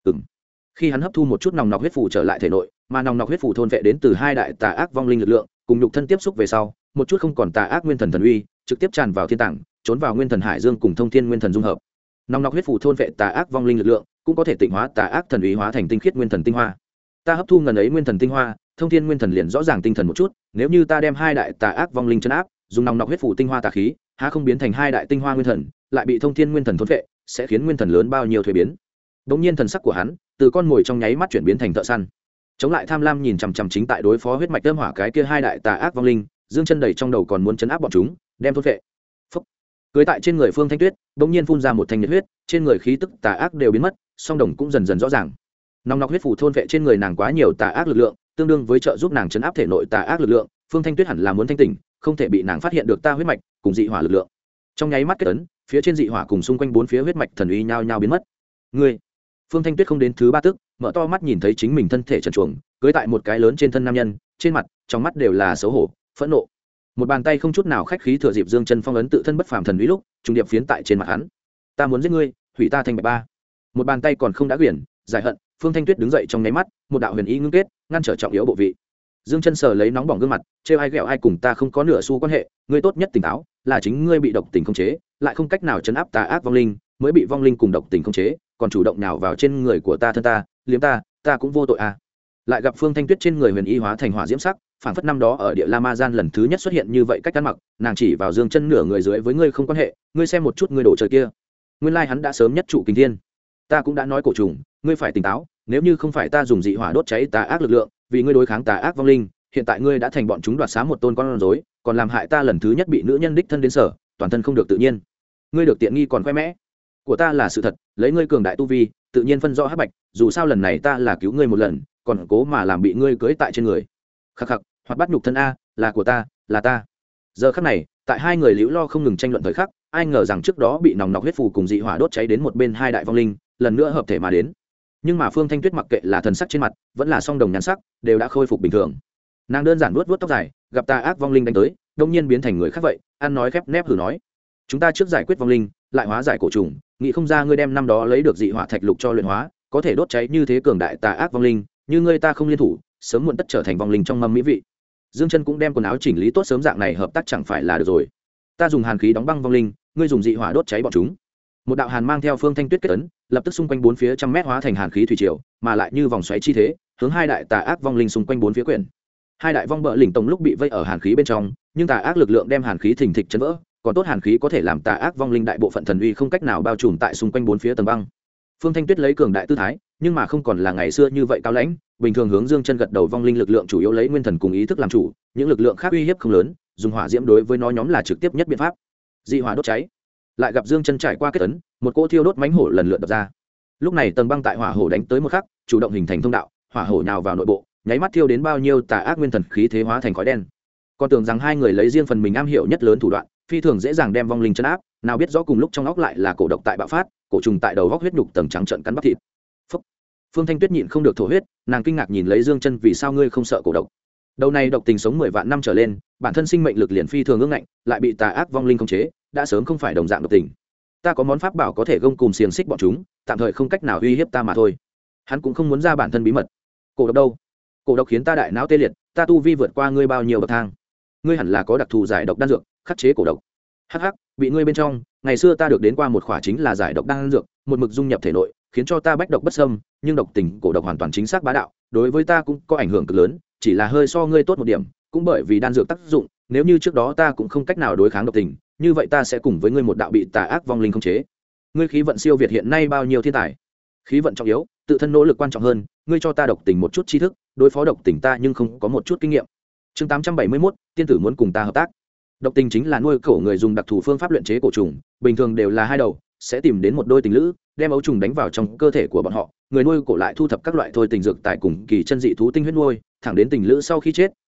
Khi hắn hấp thu một chút nòng nọc huyết phủ trở lại thể nội, mà nòng nọc huyết phủ thôn vệ đến từ hai đại tà ác vong linh lực lượng, cùng nhục thân tiếp xúc về sau, một chút không còn tà ác nguyên thần thần uy, trực tiếp tràn vào thiên tạng, trốn vào nguyên thần hải dương cùng thông thiên nguyên thần dung hợp. Nòng nọc huyết phủ thôn vệ tà ác vong linh lực lượng, cũng có thể tịnh hóa tà ác thần uy hóa thành tinh khiết nguyên thần tinh hoa. Ta hấp thu ngần ấy nguyên thần tinh hoa, thông thiên nguyên thần liền rõ ràng tinh thần một chút, nếu như ta đem hai đại tà ác vong linh trấn áp, dùng nòng nọc huyết phủ tinh hoa tà khí, há không biến thành hai đại tinh hoa nguyên thần, lại bị thông thiên nguyên thần thôn vệ, sẽ khiến nguyên thần lớn bao nhiêu thuế biến. Đống nhiên thần sắc của hắn, từ con mồi trong nháy mắt chuyển biến thành thợ săn. Chống lại tham lam nhìn chằm chằm chính tại đối phó huyết mạch tôm hỏa cái kia hai đại tà ác vong linh, Dương Chân đầy trong đầu còn muốn chấn áp bọn chúng, đem thôn vệ. Phốc. Cưới tại trên người Phương Thanh Tuyết, đống nhiên phun ra một thanh nhiệt huyết, trên người khí tức tà ác đều biến mất, song đồng cũng dần dần rõ ràng. Nòng nọc huyết phủ thôn vệ trên người nàng quá nhiều tà ác lực lượng, tương đương với trợ giúp nàng chấn áp thể nội tà ác lực lượng, Phương Thanh Tuyết hẳn là muốn thanh tỉnh, không thể bị nàng phát hiện được ta huyết mạch cùng dị hỏa lực lượng. Trong nháy mắt kết ấn, phía trên dị hỏa cùng xung quanh bốn phía huyết mạch thần uy nhao nhao biến mất. Ngươi, Phương Thanh Tuyết không đến thứ ba tức, mở to mắt nhìn thấy chính mình thân thể trần truồng, cưỡi tại một cái lớn trên thân nam nhân, trên mặt, trong mắt đều là xấu hổ, phẫn nộ. Một bàn tay không chút nào khách khí thừa dịp Dương Chân phong ấn tự thân bất phàm thần uy lúc, trùng điệp phiến tại trên mặt hắn. Ta muốn giết ngươi, hủy ta thành bạch ba. Một bàn tay còn không đã quyển, giải hận, Phương Thanh Tuyết đứng dậy trong nháy mắt, một đạo huyền ý ngưng kết, ngăn trở trọng yếu bộ vị. Dương Chân sờ lấy nóng bỏng gương mặt, trêu ai ghẹo ai cùng ta không có nửa xu quan hệ, ngươi tốt nhất tỉnh táo, là chính ngươi bị độc tình khống chế, lại không cách nào trấn áp tà ác vong linh, mới bị vong linh cùng độc tình khống chế, còn chủ động nào vào trên người của ta thân ta, liếm ta cũng vô tội à. Lại gặp Phương Thanh Tuyết trên người huyền y hóa thành hỏa diễm sắc, phản phất năm đó ở địa La Ma Gian lần thứ nhất xuất hiện như vậy cách ăn mặc, nàng chỉ vào Dương Chân nửa người dưới với ngươi không quan hệ, ngươi xem một chút ngươi đổ trời kia. Nguyên lai hắn đã sớm nhất trụ kinh thiên. Ta cũng đã nói cổ trùng, ngươi phải tỉnh táo, nếu như không phải ta dùng dị hỏa đốt cháy tà ác lực lượng, vì ngươi đối kháng tà ác vong linh, hiện tại ngươi đã thành bọn chúng đoạt xá một tôn con rối, còn làm hại ta lần thứ nhất bị nữ nhân đích thân đến sở, toàn thân không được tự nhiên. Ngươi được tiện nghi còn khoe mẽ. Của ta là sự thật, lấy ngươi cường đại tu vi, tự nhiên phân rõ hắc bạch, dù sao lần này ta là cứu ngươi một lần, còn cố mà làm bị ngươi cưỡi tại trên người. Khắc khắc, hoạt bát nhục thân a, là của ta, là ta. Giờ khắc này, tại hai người liễu lo không ngừng tranh luận thời khắc, ai ngờ rằng trước đó bị nòng nọc huyết phù cùng dị hỏa đốt cháy đến một bên hai đại vong linh, lần nữa hợp thể mà đến. Nhưng mà Phương Thanh Tuyết mặc kệ là thần sắc trên mặt, vẫn là song đồng nhan sắc, đều đã khôi phục bình thường. Nàng đơn giản vuốt vuốt tóc dài, gặp tà ác vong linh đánh tới, đông nhiên biến thành người khác vậy, ăn nói khép nép hừ nói: chúng ta trước giải quyết vong linh, lại hóa giải cổ trùng, nghĩ không ra ngươi đem năm đó lấy được dị hỏa thạch lục cho luyện hóa, có thể đốt cháy như thế cường đại tà ác vong linh, như ngươi ta không liên thủ, sớm muộn tất trở thành vong linh trong mâm mỹ vị. Dương Chân cũng đem quần áo chỉnh lý tốt, sớm dạng này hợp tác chẳng phải là được rồi. Ta dùng hàn khí đóng băng vong linh, ngươi dùng dị hỏa đốt cháy bọn chúng. Một đạo hàn mang theo Phương Thanh Tuyết kết ấn, lập tức xung quanh bốn phía trăm mét hóa thành hàn khí thủy triều, mà lại như vòng xoáy chi thế, hướng hai đại tà ác vong linh xung quanh bốn phía quyển. Hai đại vong bợ lỉnh tổng lúc bị vây ở hàn khí bên trong, nhưng tà ác lực lượng đem hàn khí thình thịch chấn vỡ, còn tốt hàn khí có thể làm tà ác vong linh đại bộ phận thần uy không cách nào bao trùm tại xung quanh bốn phía tầng băng. Phương Thanh Tuyết lấy cường đại tư thái, nhưng mà không còn là ngày xưa như vậy cao lãnh, bình thường hướng Dương Chân gật đầu. Vong linh lực lượng chủ yếu lấy nguyên thần cùng ý thức làm chủ, những lực lượng khác uy hiếp không lớn, dùng hỏa diễm đối với nó nhóm là trực tiếp nhất biện pháp. Dị hỏa đốt cháy. Lại gặp Dương Chân trải qua kết ấn, một cỗ thiêu đốt mãnh hổ lần lượt đập ra. Lúc này tầng băng tại hỏa hổ đánh tới một khắc, chủ động hình thành thông đạo, hỏa hổ nhào vào nội bộ, nháy mắt thiêu đến bao nhiêu tà ác nguyên thần khí thế hóa thành khói đen. Còn tưởng rằng hai người lấy riêng phần mình am hiểu nhất lớn thủ đoạn, phi thường dễ dàng đem vong linh trấn áp, nào biết rõ cùng lúc trong óc lại là cổ độc tại bạo phát, cổ trùng tại đầu góc huyết nhục tầng trắng trợn cắn bắp thịt. Phúc. Phương Thanh Tuyết nhịn không được thổ huyết, nàng kinh ngạc nhìn lấy Dương Chân, vì sao ngươi không sợ cổ độc? Đầu này độc tình sống 10 vạn năm trở lên, bản thân sinh mệnh lực liền phi thường ương ngạnh, lại bị tà ác vong linh khống chế, đã sớm không phải đồng dạng độc tình. Ta có món pháp bảo có thể gông cùm xiềng xích bọn chúng, tạm thời không cách nào uy hiếp ta mà thôi. Hắn cũng không muốn ra bản thân bí mật. Cổ độc đâu? Cổ độc khiến ta đại não tê liệt, ta tu vi vượt qua ngươi bao nhiêu bậc thang. Ngươi hẳn là có đặc thù giải độc đan dược, khắc chế cổ độc. Hắc hắc, bị ngươi bên trong, ngày xưa ta được đến qua một khỏa chính là giải độc đan dược, một mực dung nhập thể nội, khiến cho ta bách độc bất xâm, nhưng độc tình cổ độc hoàn toàn chính xác bá đạo, đối với ta cũng có ảnh hưởng cực lớn, chỉ là hơi so ngươi tốt một điểm, cũng bởi vì đan dược tác dụng, nếu như trước đó ta cũng không cách nào đối kháng độc tình, như vậy ta sẽ cùng với ngươi một đạo bị tà ác vong linh khống chế. Ngươi khí vận siêu việt hiện nay bao nhiêu thiên tài? Khí vận trọng yếu, tự thân nỗ lực quan trọng hơn, ngươi cho ta độc tình một chút tri thức, đối phó độc tình ta nhưng không có một chút kinh nghiệm. Chương 871, tiên tử muốn cùng ta hợp tác. Độc tình chính là nuôi cổ người dùng đặc thù phương pháp luyện chế cổ trùng, bình thường đều là hai đầu, sẽ tìm đến một đôi tình lữ, đem ấu trùng đánh vào trong cơ thể của bọn họ, người nuôi cổ lại thu thập các loại thôi tình dược tại cùng kỳ chân dị thú tinh huyết nuôi, thẳng đến tình lữ sau khi chết,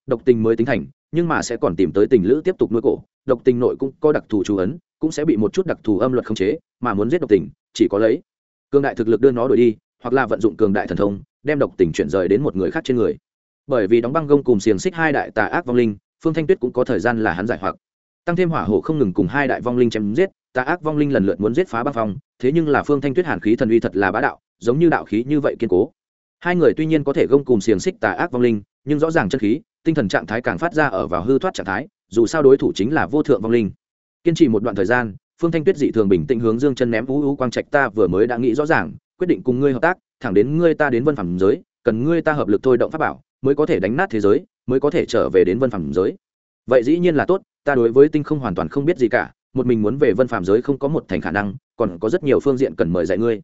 độc tình mới tính thành, nhưng mà sẽ còn tìm tới tình lữ tiếp tục nuôi cổ. Độc tình nội cũng có đặc thù chú ấn, cũng sẽ bị một chút đặc thù âm luật khống chế, mà muốn giết độc tình chỉ có lấy cường đại thực lực đưa nó đuổi đi, hoặc là vận dụng cường đại thần thông đem độc tình chuyển rời đến một người khác trên người. Bởi vì đóng băng gông cùng xiềng xích hai đại tà ác vong linh, Phương Thanh Tuyết cũng có thời gian là hắn giải hoặc. Tăng thêm hỏa hổ không ngừng cùng hai đại vong linh chém giết, tà ác vong linh lần lượt muốn giết phá băng phong, thế nhưng là Phương Thanh Tuyết hàn khí thần uy thật là bá đạo, giống như đạo khí như vậy kiên cố. Hai người tuy nhiên có thể gông cùng xiềng xích tà ác vong linh, nhưng rõ ràng chân khí, tinh thần trạng thái càng phát ra ở vào hư thoát trạng thái, dù sao đối thủ chính là vô thượng vong linh. Kiên trì một đoạn thời gian, Phương Thanh Tuyết dị thường bình tĩnh hướng Dương Chân ném u quang trạch, ta vừa mới đã nghĩ rõ ràng, quyết định cùng ngươi hợp tác, thẳng đến ngươi ta đến vân phàm giới, cần ngươi ta hợp lực thôi động pháp bảo, mới có thể đánh nát thế giới, mới có thể trở về đến vân phàm giới. Vậy dĩ nhiên là tốt, ta đối với tinh không hoàn toàn không biết gì cả, một mình muốn về vân phàm giới không có một thành khả năng, còn có rất nhiều phương diện cần mời dạy ngươi.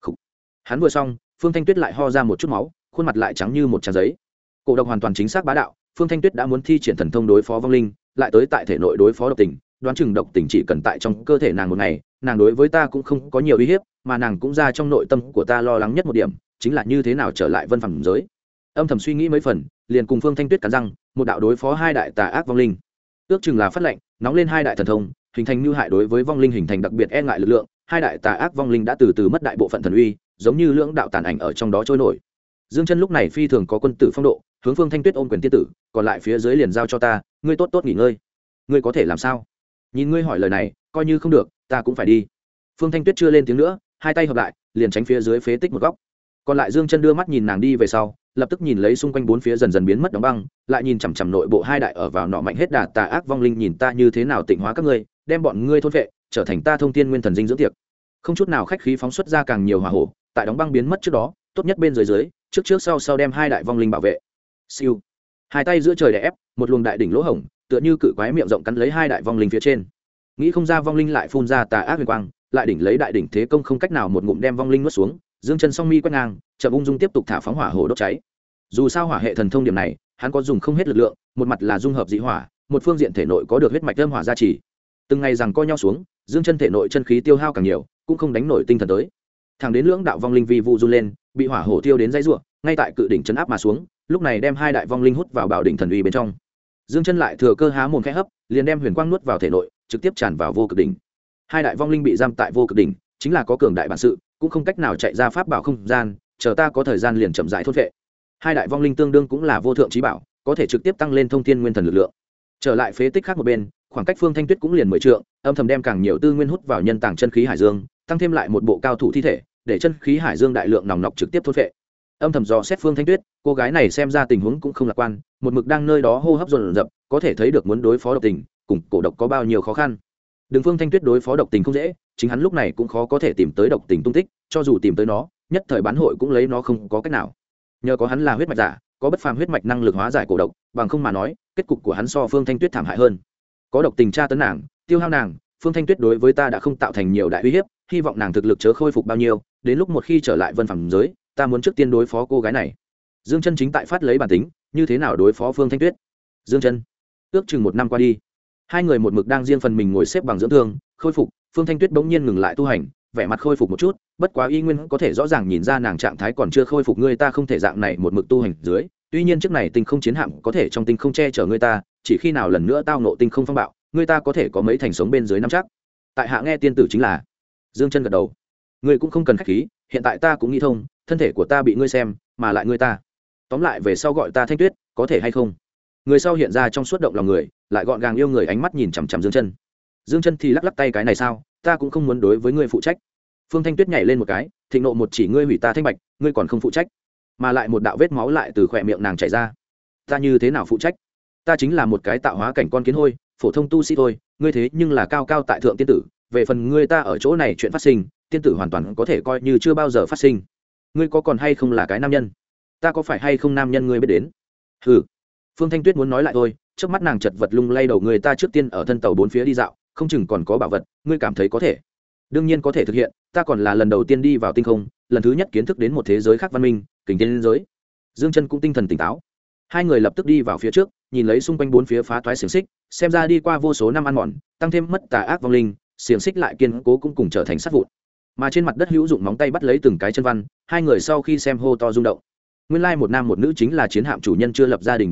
Hắn vừa xong, Phương Thanh Tuyết lại ho ra một chút máu, khuôn mặt lại trắng như một trang giấy. Cổ độc hoàn toàn chính xác bá đạo, Phương Thanh Tuyết đã muốn thi triển thần thông đối phó vong linh, lại tới tại thể nội đối phó độc tình, đoán chừng độc tình chỉ cần tại trong cơ thể nàng một ngày, nàng đối với ta cũng không có nhiều uy hiếp, mà nàng cũng ra trong nội tâm của ta lo lắng nhất một điểm, chính là như thế nào trở lại vân phàm giới. Âm thầm suy nghĩ mấy phần, liền cùng Phương Thanh Tuyết cắn răng, một đạo đối phó hai đại tà ác vong linh. Ước chừng là phát lệnh, nóng lên hai đại thần thông, hình thành như hại đối với vong linh hình thành đặc biệt e ngại lực lượng, hai đại tà ác vong linh đã từ từ mất đại bộ phận thần uy, giống như lưỡng đạo tàn ảnh ở trong đó trôi nổi. Dương Chân lúc này phi thường có quân tử phong độ, hướng Phương Thanh Tuyết ôm quyền tiên tử, còn lại phía dưới liền giao cho ta, ngươi tốt tốt nghỉ ngơi. Ngươi có thể làm sao? Nhìn ngươi hỏi lời này, coi như không được, ta cũng phải đi. Phương Thanh Tuyết chưa lên tiếng nữa, hai tay hợp lại, liền tránh phía dưới phế tích một góc. Còn lại Dương Chân đưa mắt nhìn nàng đi về sau, lập tức nhìn lấy xung quanh bốn phía dần dần biến mất đóng băng, lại nhìn chằm chằm nội bộ hai đại ở vào nọ mạnh hết đà tà ác vong linh, nhìn ta như thế nào tịnh hóa các ngươi, đem bọn ngươi thôn vệ, trở thành ta thông thiên nguyên thần dinh dưỡng tiệc. Không chút nào khách khí phóng xuất ra càng nhiều hỏa hổ, tại đóng băng biến mất trước đó, tốt nhất bên dưới trước sau đem hai đại vong linh bảo vệ. Siêu. Hai tay giữa trời đè ép, một luồng đại đỉnh lỗ hổng, tựa như cự quái miệng rộng cắn lấy hai đại vong linh phía trên. Nghĩ không ra vong linh lại phun ra tà ác huyền quang, lại đỉnh lấy đại đỉnh thế công không cách nào một ngụm đem vong linh nuốt xuống. Dương Chân song mi quét ngang, chậm ung dung tiếp tục thả phóng hỏa hổ đốt cháy. Dù sao hỏa hệ thần thông điểm này, hắn có dùng không hết lực lượng, một mặt là dung hợp dị hỏa, một phương diện thể nội có được huyết mạch âm hỏa gia trì. Từng ngày rằng co nhau xuống, Dương Chân thể nội chân khí tiêu hao càng nhiều, cũng không đánh nổi tinh thần tới. Thẳng đến lưỡng đạo vong linh vi vu run lên, bị hỏa hổ tiêu đến dãy rủa, ngay tại cự đỉnh chấn áp mà xuống, lúc này đem hai đại vong linh hút vào bảo đỉnh thần uy bên trong. Dương Chân lại thừa cơ há mồm khẽ hấp, liền đem huyền quang nuốt vào thể nội, trực tiếp tràn vào vô cực đỉnh. Hai đại vong linh bị giam tại vô cực đỉnh, chính là có cường đại bản sự, cũng không cách nào chạy ra pháp bảo không gian, chờ ta có thời gian liền chậm rãi thôn phệ. Hai đại vong linh tương đương cũng là vô thượng chí bảo, có thể trực tiếp tăng lên thông thiên nguyên thần lực lượng. Trở lại phế tích khác một bên, khoảng cách Phương Thanh Tuyết cũng liền 10 trượng, âm thầm đem càng nhiều tư nguyên hút vào nhân tàng chân khí hải dương, tăng thêm lại một bộ cao thủ thi thể, để chân khí hải dương đại lượng nòng nọc trực tiếp thôn phệ. Âm thầm dò xét Phương Thanh Tuyết, cô gái này xem ra tình huống cũng không lạc quan, một mực đang nơi đó hô hấp dồn dập, có thể thấy được muốn đối phó độc tình, cùng cổ độc có bao nhiêu khó khăn. Đường Phương Thanh Tuyết đối phó độc tình không dễ, chính hắn lúc này cũng khó có thể tìm tới độc tình tung tích, cho dù tìm tới nó, nhất thời bán hội cũng lấy nó không có cách nào. Nhờ có hắn là huyết mạch giả, có bất phàm huyết mạch năng lực hóa giải cổ độc, bằng không mà nói, kết cục của hắn so Phương Thanh Tuyết thảm hại hơn. Có độc tình tra tấn nàng, tiêu hao nàng, Phương Thanh Tuyết đối với ta đã không tạo thành nhiều đại uy hiếp, hy vọng nàng thực lực chớ khôi phục bao nhiêu, đến lúc một khi trở lại vân phàm giới, ta muốn trước tiên đối phó cô gái này. Dương Chân chính tại phát lấy bản tính, như thế nào đối phó Phương Thanh Tuyết. Dương Chân, ước chừng 1 năm qua đi, hai người một mực đang riêng phần mình ngồi xếp bằng dưỡng thương, khôi phục. Phương Thanh Tuyết bỗng nhiên ngừng lại tu hành, vẻ mặt khôi phục một chút, bất quá y nguyên có thể rõ ràng nhìn ra nàng trạng thái còn chưa khôi phục, người ta không thể dạng này một mực tu hành dưới. Tuy nhiên trước này tinh không chiến hạm có thể trong tinh không che chở người ta, chỉ khi nào lần nữa tao nộ tinh không phong bạo, người ta có thể có mấy thành sống bên dưới năm chắc. Tại hạ nghe tiên tử chính là. Dương Chân gật đầu. Ngươi cũng không cần khách khí, hiện tại ta cũng nghĩ thông, thân thể của ta bị ngươi xem, mà lại ngươi ta. Tóm lại về sau gọi ta Thanh Tuyết, có thể hay không? Người sau hiện ra trong suốt động lòng người, lại gọn gàng yêu người, ánh mắt nhìn chằm chằm Dương Chân. Dương Chân thì lắc lắc tay, cái này sao, ta cũng không muốn đối với ngươi phụ trách. Phương Thanh Tuyết nhảy lên một cái, thịnh nộ một chỉ, ngươi hủy ta thanh bạch, ngươi còn không phụ trách. Mà lại một đạo vết máu lại từ khóe miệng nàng chảy ra. Ta như thế nào phụ trách? Ta chính là một cái tạo hóa cảnh con kiến hôi, phổ thông tu sĩ thôi, ngươi thế nhưng là cao cao tại thượng tiên tử, về phần ngươi ta ở chỗ này chuyện phát sinh, tiên tử hoàn toàn có thể coi như chưa bao giờ phát sinh. Ngươi có còn hay không là cái nam nhân? Ta có phải hay không nam nhân ngươi biết đến? Hừ. Phương Thanh Tuyết muốn nói lại thôi, trước mắt nàng chật vật lung lay đầu, người ta trước tiên ở thân tàu bốn phía đi dạo, không chừng còn có bảo vật, ngươi cảm thấy có thể? Đương nhiên có thể thực hiện, ta còn là lần đầu tiên đi vào tinh không, lần thứ nhất kiến thức đến một thế giới khác văn minh, kình tiên giới. Dương Chân cũng tinh thần tỉnh táo. Hai người lập tức đi vào phía trước, nhìn lấy xung quanh bốn phía phá toái xiềng xích, xem ra đi qua vô số năm ăn mòn, tăng thêm mất tà ác vong linh, xiềng xích lại kiên cố cũng cùng trở thành sắt vụn. Mà trên mặt đất hữu dụng móng tay bắt lấy từng cái chân văn, hai người sau khi xem hô to rung động. Nguyên lai một nam một nữ chính là chiến hạm chủ nhân chưa lập gia đình đối tượng,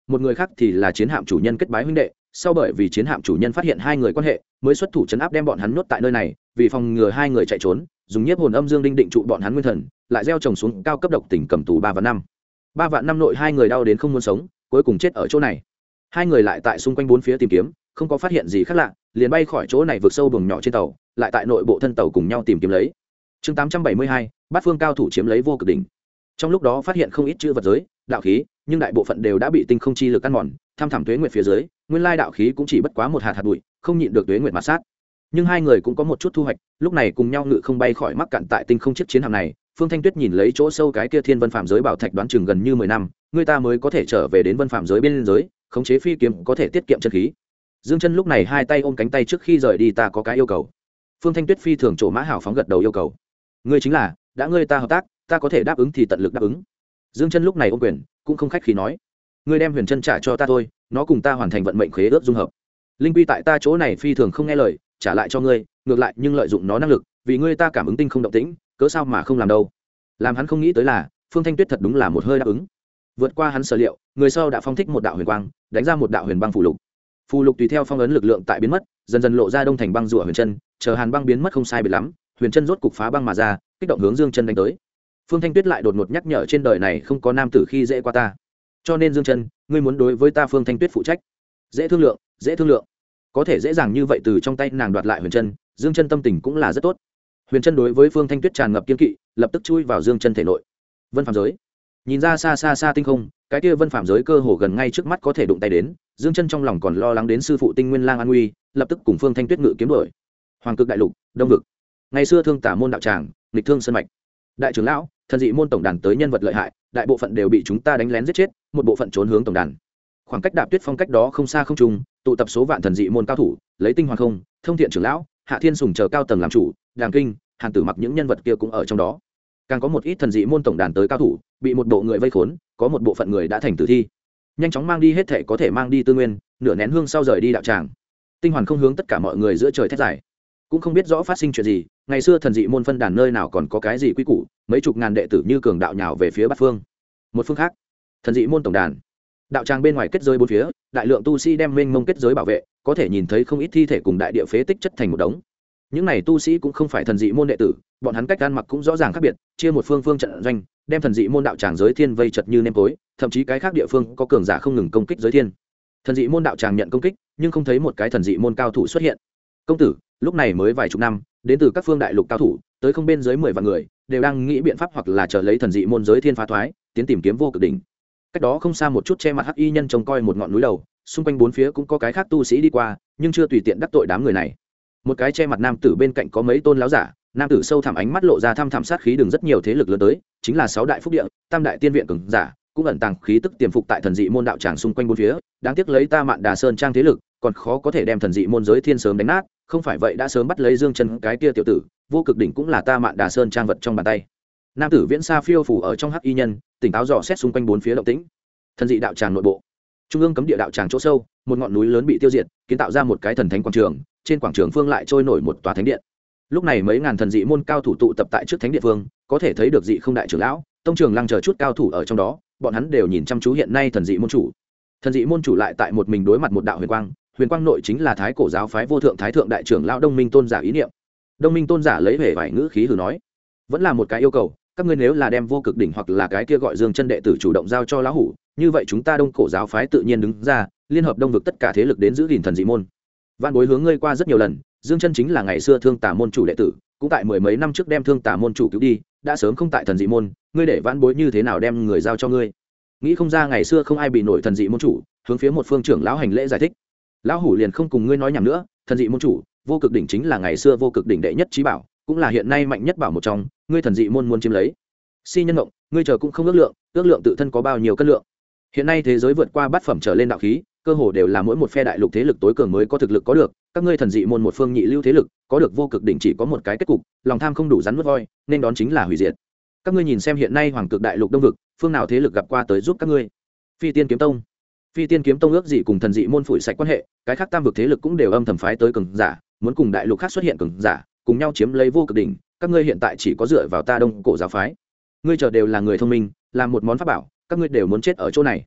một người khác thì là chiến hạm chủ nhân kết bái huynh đệ, sau bởi vì chiến hạm chủ nhân phát hiện hai người quan hệ mới xuất thủ chấn áp đem bọn hắn nhốt tại nơi này, vì phòng ngừa hai người chạy trốn dùng nhiếp hồn âm dương đinh định trụ bọn hắn nguyên thần, lại gieo trồng xuống cao cấp độc tỉnh cầm tù 3 vạn năm. 3 vạn năm nội hai người đau đến không muốn sống, cuối cùng chết ở chỗ này. Hai người lại tại xung quanh bốn phía tìm kiếm, không có phát hiện gì khác lạ, liền bay khỏi chỗ này vượt sâu buồng nhỏ trên tàu, lại tại nội bộ thân tàu cùng nhau tìm kiếm lấy. Chương 872, bát phương cao thủ chiếm lấy vô cực đỉnh. Trong lúc đó phát hiện không ít chữ vật giới, đạo khí, nhưng đại bộ phận đều đã bị tinh không chi lực ăn mòn, tham thẳm tuế nguyệt phía dưới, nguyên lai đạo khí cũng chỉ bất quá một hạt bụi, không nhịn được tuế nguyệt mà sát. Nhưng hai người cũng có một chút thu hoạch, lúc này cùng nhau ngự không bay khỏi mắc cạn tại tinh không chiếc chiến hạm này. Phương Thanh Tuyết nhìn lấy chỗ sâu cái kia thiên vân phạm giới bảo thạch, đoán chừng gần như 10 năm, người ta mới có thể trở về đến vân phạm giới bên giới, khống chế phi kiếm có thể tiết kiệm chân khí. Dương Chân lúc này hai tay ôm cánh tay, trước khi rời đi ta có cái yêu cầu. Phương Thanh Tuyết phi thường trổ mã hào phóng gật đầu yêu cầu. Ngươi chính là, đã ngươi ta hợp tác, ta có thể đáp ứng thì tận lực đáp ứng. Dương Chân lúc này ôm quyền, cũng không khách khí nói, ngươi đem Huyền Chân trả cho ta thôi, nó cùng ta hoàn thành vận mệnh khế ước dung hợp. Linh quy tại ta chỗ này phi thường không nghe lời, trả lại cho ngươi, ngược lại nhưng lợi dụng nó năng lực, vì ngươi ta cảm ứng tinh không động tĩnh, cớ sao mà không làm đâu. Làm hắn không nghĩ tới là, Phương Thanh Tuyết thật đúng là một hơi đáp ứng. Vượt qua hắn sở liệu, người sau đã phong thích một đạo huyền quang, đánh ra một đạo huyền băng phù lục. Phù lục tùy theo phong ấn lực lượng tại biến mất, dần dần lộ ra đông thành băng rùa Huyền Chân, chờ Hàn băng biến mất không sai biệt lắm, Huyền Chân rốt cục phá băng mà ra, kích động hướng Dương Chân đánh tới. Phương Thanh Tuyết lại đột ngột nhắc nhở trên đời này không có nam tử khi dễ qua ta, cho nên Dương Chân, ngươi muốn đối với ta Phương Thanh Tuyết phụ trách. Dễ thương lượng, dễ thương lượng. Có thể dễ dàng như vậy từ trong tay nàng đoạt lại Huyền Chân, Dương Chân tâm tình cũng là rất tốt. Huyền Chân đối với Phương Thanh Tuyết tràn ngập kiên kỵ, lập tức chui vào Dương Chân thể nội. Vân Phạm giới, nhìn ra xa xa xa tinh không, cái kia Vân Phạm giới cơ hồ gần ngay trước mắt có thể đụng tay đến. Dương Chân trong lòng còn lo lắng đến sư phụ Tinh Nguyên Lang an nguy, lập tức cùng Phương Thanh Tuyết ngự kiếm đuổi. Hoàng Cực đại lục, Đông vực. Ngày xưa Thương Tả môn đạo tràng, nghịch thương sơn mạch. Đại trưởng lão, thần dị môn tổng đàn tới nhân vật lợi hại, đại bộ phận đều bị chúng ta đánh lén giết chết, một bộ phận trốn hướng tổng đàn. Khoảng cách Đạp Tuyết Phong cách đó không xa không trung, tụ tập số vạn thần dị môn cao thủ, lấy Tinh Hoàng Không, Thông Thiện trưởng lão, Hạ Thiên Sùng chờ cao tầng làm chủ, Đàng Kinh, Hàn Tử Mặc những nhân vật kia cũng ở trong đó. Càng có một ít thần dị môn tổng đàn tới cao thủ, bị một bộ người vây khốn, có một bộ phận người đã thành tử thi. Nhanh chóng mang đi hết thể có thể mang đi tư nguyên, nửa nén hương sau rời đi đạo tràng. Tinh Hoàn không hướng tất cả mọi người giữa trời thét dài, cũng không biết rõ phát sinh chuyện gì. Ngày xưa thần dị môn phân đàn nơi nào còn có cái gì quy củ, mấy chục ngàn đệ tử như cường đạo nhào về phía Bát Phương. Một phương khác, thần dị môn tổng đàn, đạo tràng bên ngoài kết giới bốn phía, đại lượng tu sĩ đem mênh mông kết giới bảo vệ, có thể nhìn thấy không ít thi thể cùng đại địa phế tích chất thành một đống. Những này tu sĩ cũng không phải thần dị môn đệ tử, bọn hắn cách ăn mặc cũng rõ ràng khác biệt, chia một phương phương trận doanh, đem thần dị môn đạo tràng giới thiên vây chật như nêm tối, thậm chí cái khác địa phương có cường giả không ngừng công kích giới thiên. Thần dị môn đạo tràng nhận công kích, nhưng không thấy một cái thần dị môn cao thủ xuất hiện. Công tử, lúc này mới vài chục năm, đến từ các phương đại lục cao thủ, tới không bên dưới 10 vạn người, đều đang nghĩ biện pháp hoặc là chờ lấy thần dị môn giới thiên phá thoái, tiến tìm kiếm vô cực đỉnh. Cách đó không xa một chút che mặt hắc y nhân trông coi một ngọn núi đầu, xung quanh bốn phía cũng có cái khác tu sĩ đi qua, nhưng chưa tùy tiện đắc tội đám người này. Một cái che mặt nam tử bên cạnh có mấy tôn láo giả, nam tử sâu thẳm ánh mắt lộ ra thăm thẳm sát khí, đường rất nhiều thế lực lớn tới, chính là 6 đại phúc địa, tam đại tiên viện cường giả, cũng ẩn tàng khí tức tiềm phục tại thần dị môn đạo tràng xung quanh bốn phía. Đáng tiếc lấy ta Mạn Đà Sơn trang thế lực, còn khó có thể đem thần dị môn giới thiên sớm đánh nát, không phải vậy đã sớm bắt lấy Dương Chân cái kia tiểu tử. Vô cực đỉnh cũng là ta Mạn Đà Sơn trang vật trong bàn tay. Nam tử viễn xa phiêu phủ ở trong hắc y nhân, tỉnh táo dò xét xung quanh bốn phía động tĩnh. Thần dị đạo tràng nội bộ, trung ương cấm địa đạo tràng chỗ sâu, một ngọn núi lớn bị tiêu diệt, kiến tạo ra một cái thần thánh quảng trường, trên quảng trường phương lại trôi nổi một tòa thánh điện. Lúc này mấy ngàn thần dị môn cao thủ tụ tập tại trước thánh điện phương, có thể thấy được dị không đại trưởng lão, tông trường lăng chờ chút cao thủ ở trong đó, bọn hắn đều nhìn chăm chú hiện nay thần dị môn chủ. Thần dị môn chủ lại tại một mình đối mặt một đạo huyền quang, huyền quang nội chính là thái cổ giáo phái vô thượng thái thượng đại trưởng lão Đông Minh tôn giả ý niệm. Đông Minh tôn giả lấy vẻ vài ngữ khí hừ nói, vẫn là một cái yêu cầu, các ngươi nếu là đem vô cực đỉnh hoặc là cái kia gọi Dương Chân đệ tử chủ động giao cho lão hủ, như vậy chúng ta Đông cổ giáo phái tự nhiên đứng ra, liên hợp đông vực tất cả thế lực đến giữ gìn thần dị môn. Vạn bối hướng ngươi qua rất nhiều lần, Dương Chân chính là ngày xưa Thương Tả môn chủ đệ tử, cũng tại 10 mấy năm trước đem Thương Tả môn chủ cứu đi, đã sớm không tại thần dị môn, ngươi để vạn bối như thế nào đem người giao cho ngươi? Nghĩ không ra ngày xưa không ai bị nổi thần dị môn chủ, hướng phía một phương trưởng lão hành lễ giải thích. Lão hủ liền không cùng ngươi nói nhảm nữa, thần dị môn chủ, vô cực đỉnh chính là ngày xưa vô cực đỉnh đệ nhất chí bảo, cũng là hiện nay mạnh nhất bảo một trong, ngươi thần dị môn muốn chiếm lấy. Si nhân ngộng, ngươi chờ cũng không ước lượng tự thân có bao nhiêu cân lượng. Hiện nay thế giới vượt qua bát phẩm trở lên đạo khí, cơ hồ đều là mỗi một phe đại lục thế lực tối cường mới có thực lực có được, các ngươi thần dị môn một phương nhị lưu thế lực, có được vô cực đỉnh chỉ có một cái kết cục, lòng tham không đủ rắn nuốt voi, nên đón chính là hủy diệt. Các ngươi nhìn xem hiện nay Hoàng Cực đại lục đông vực, phương nào thế lực gặp qua tới giúp các ngươi? Phi Tiên kiếm tông. Phi Tiên kiếm tông ước gì cùng thần dị môn phủi sạch quan hệ, cái khác tam vực thế lực cũng đều âm thầm phái tới cường giả, muốn cùng đại lục khác xuất hiện cường giả, cùng nhau chiếm lấy vô cực đỉnh, các ngươi hiện tại chỉ có dựa vào ta Đông cổ giáo phái. Ngươi chờ đều là người thông minh, làm một món pháp bảo, các ngươi đều muốn chết ở chỗ này.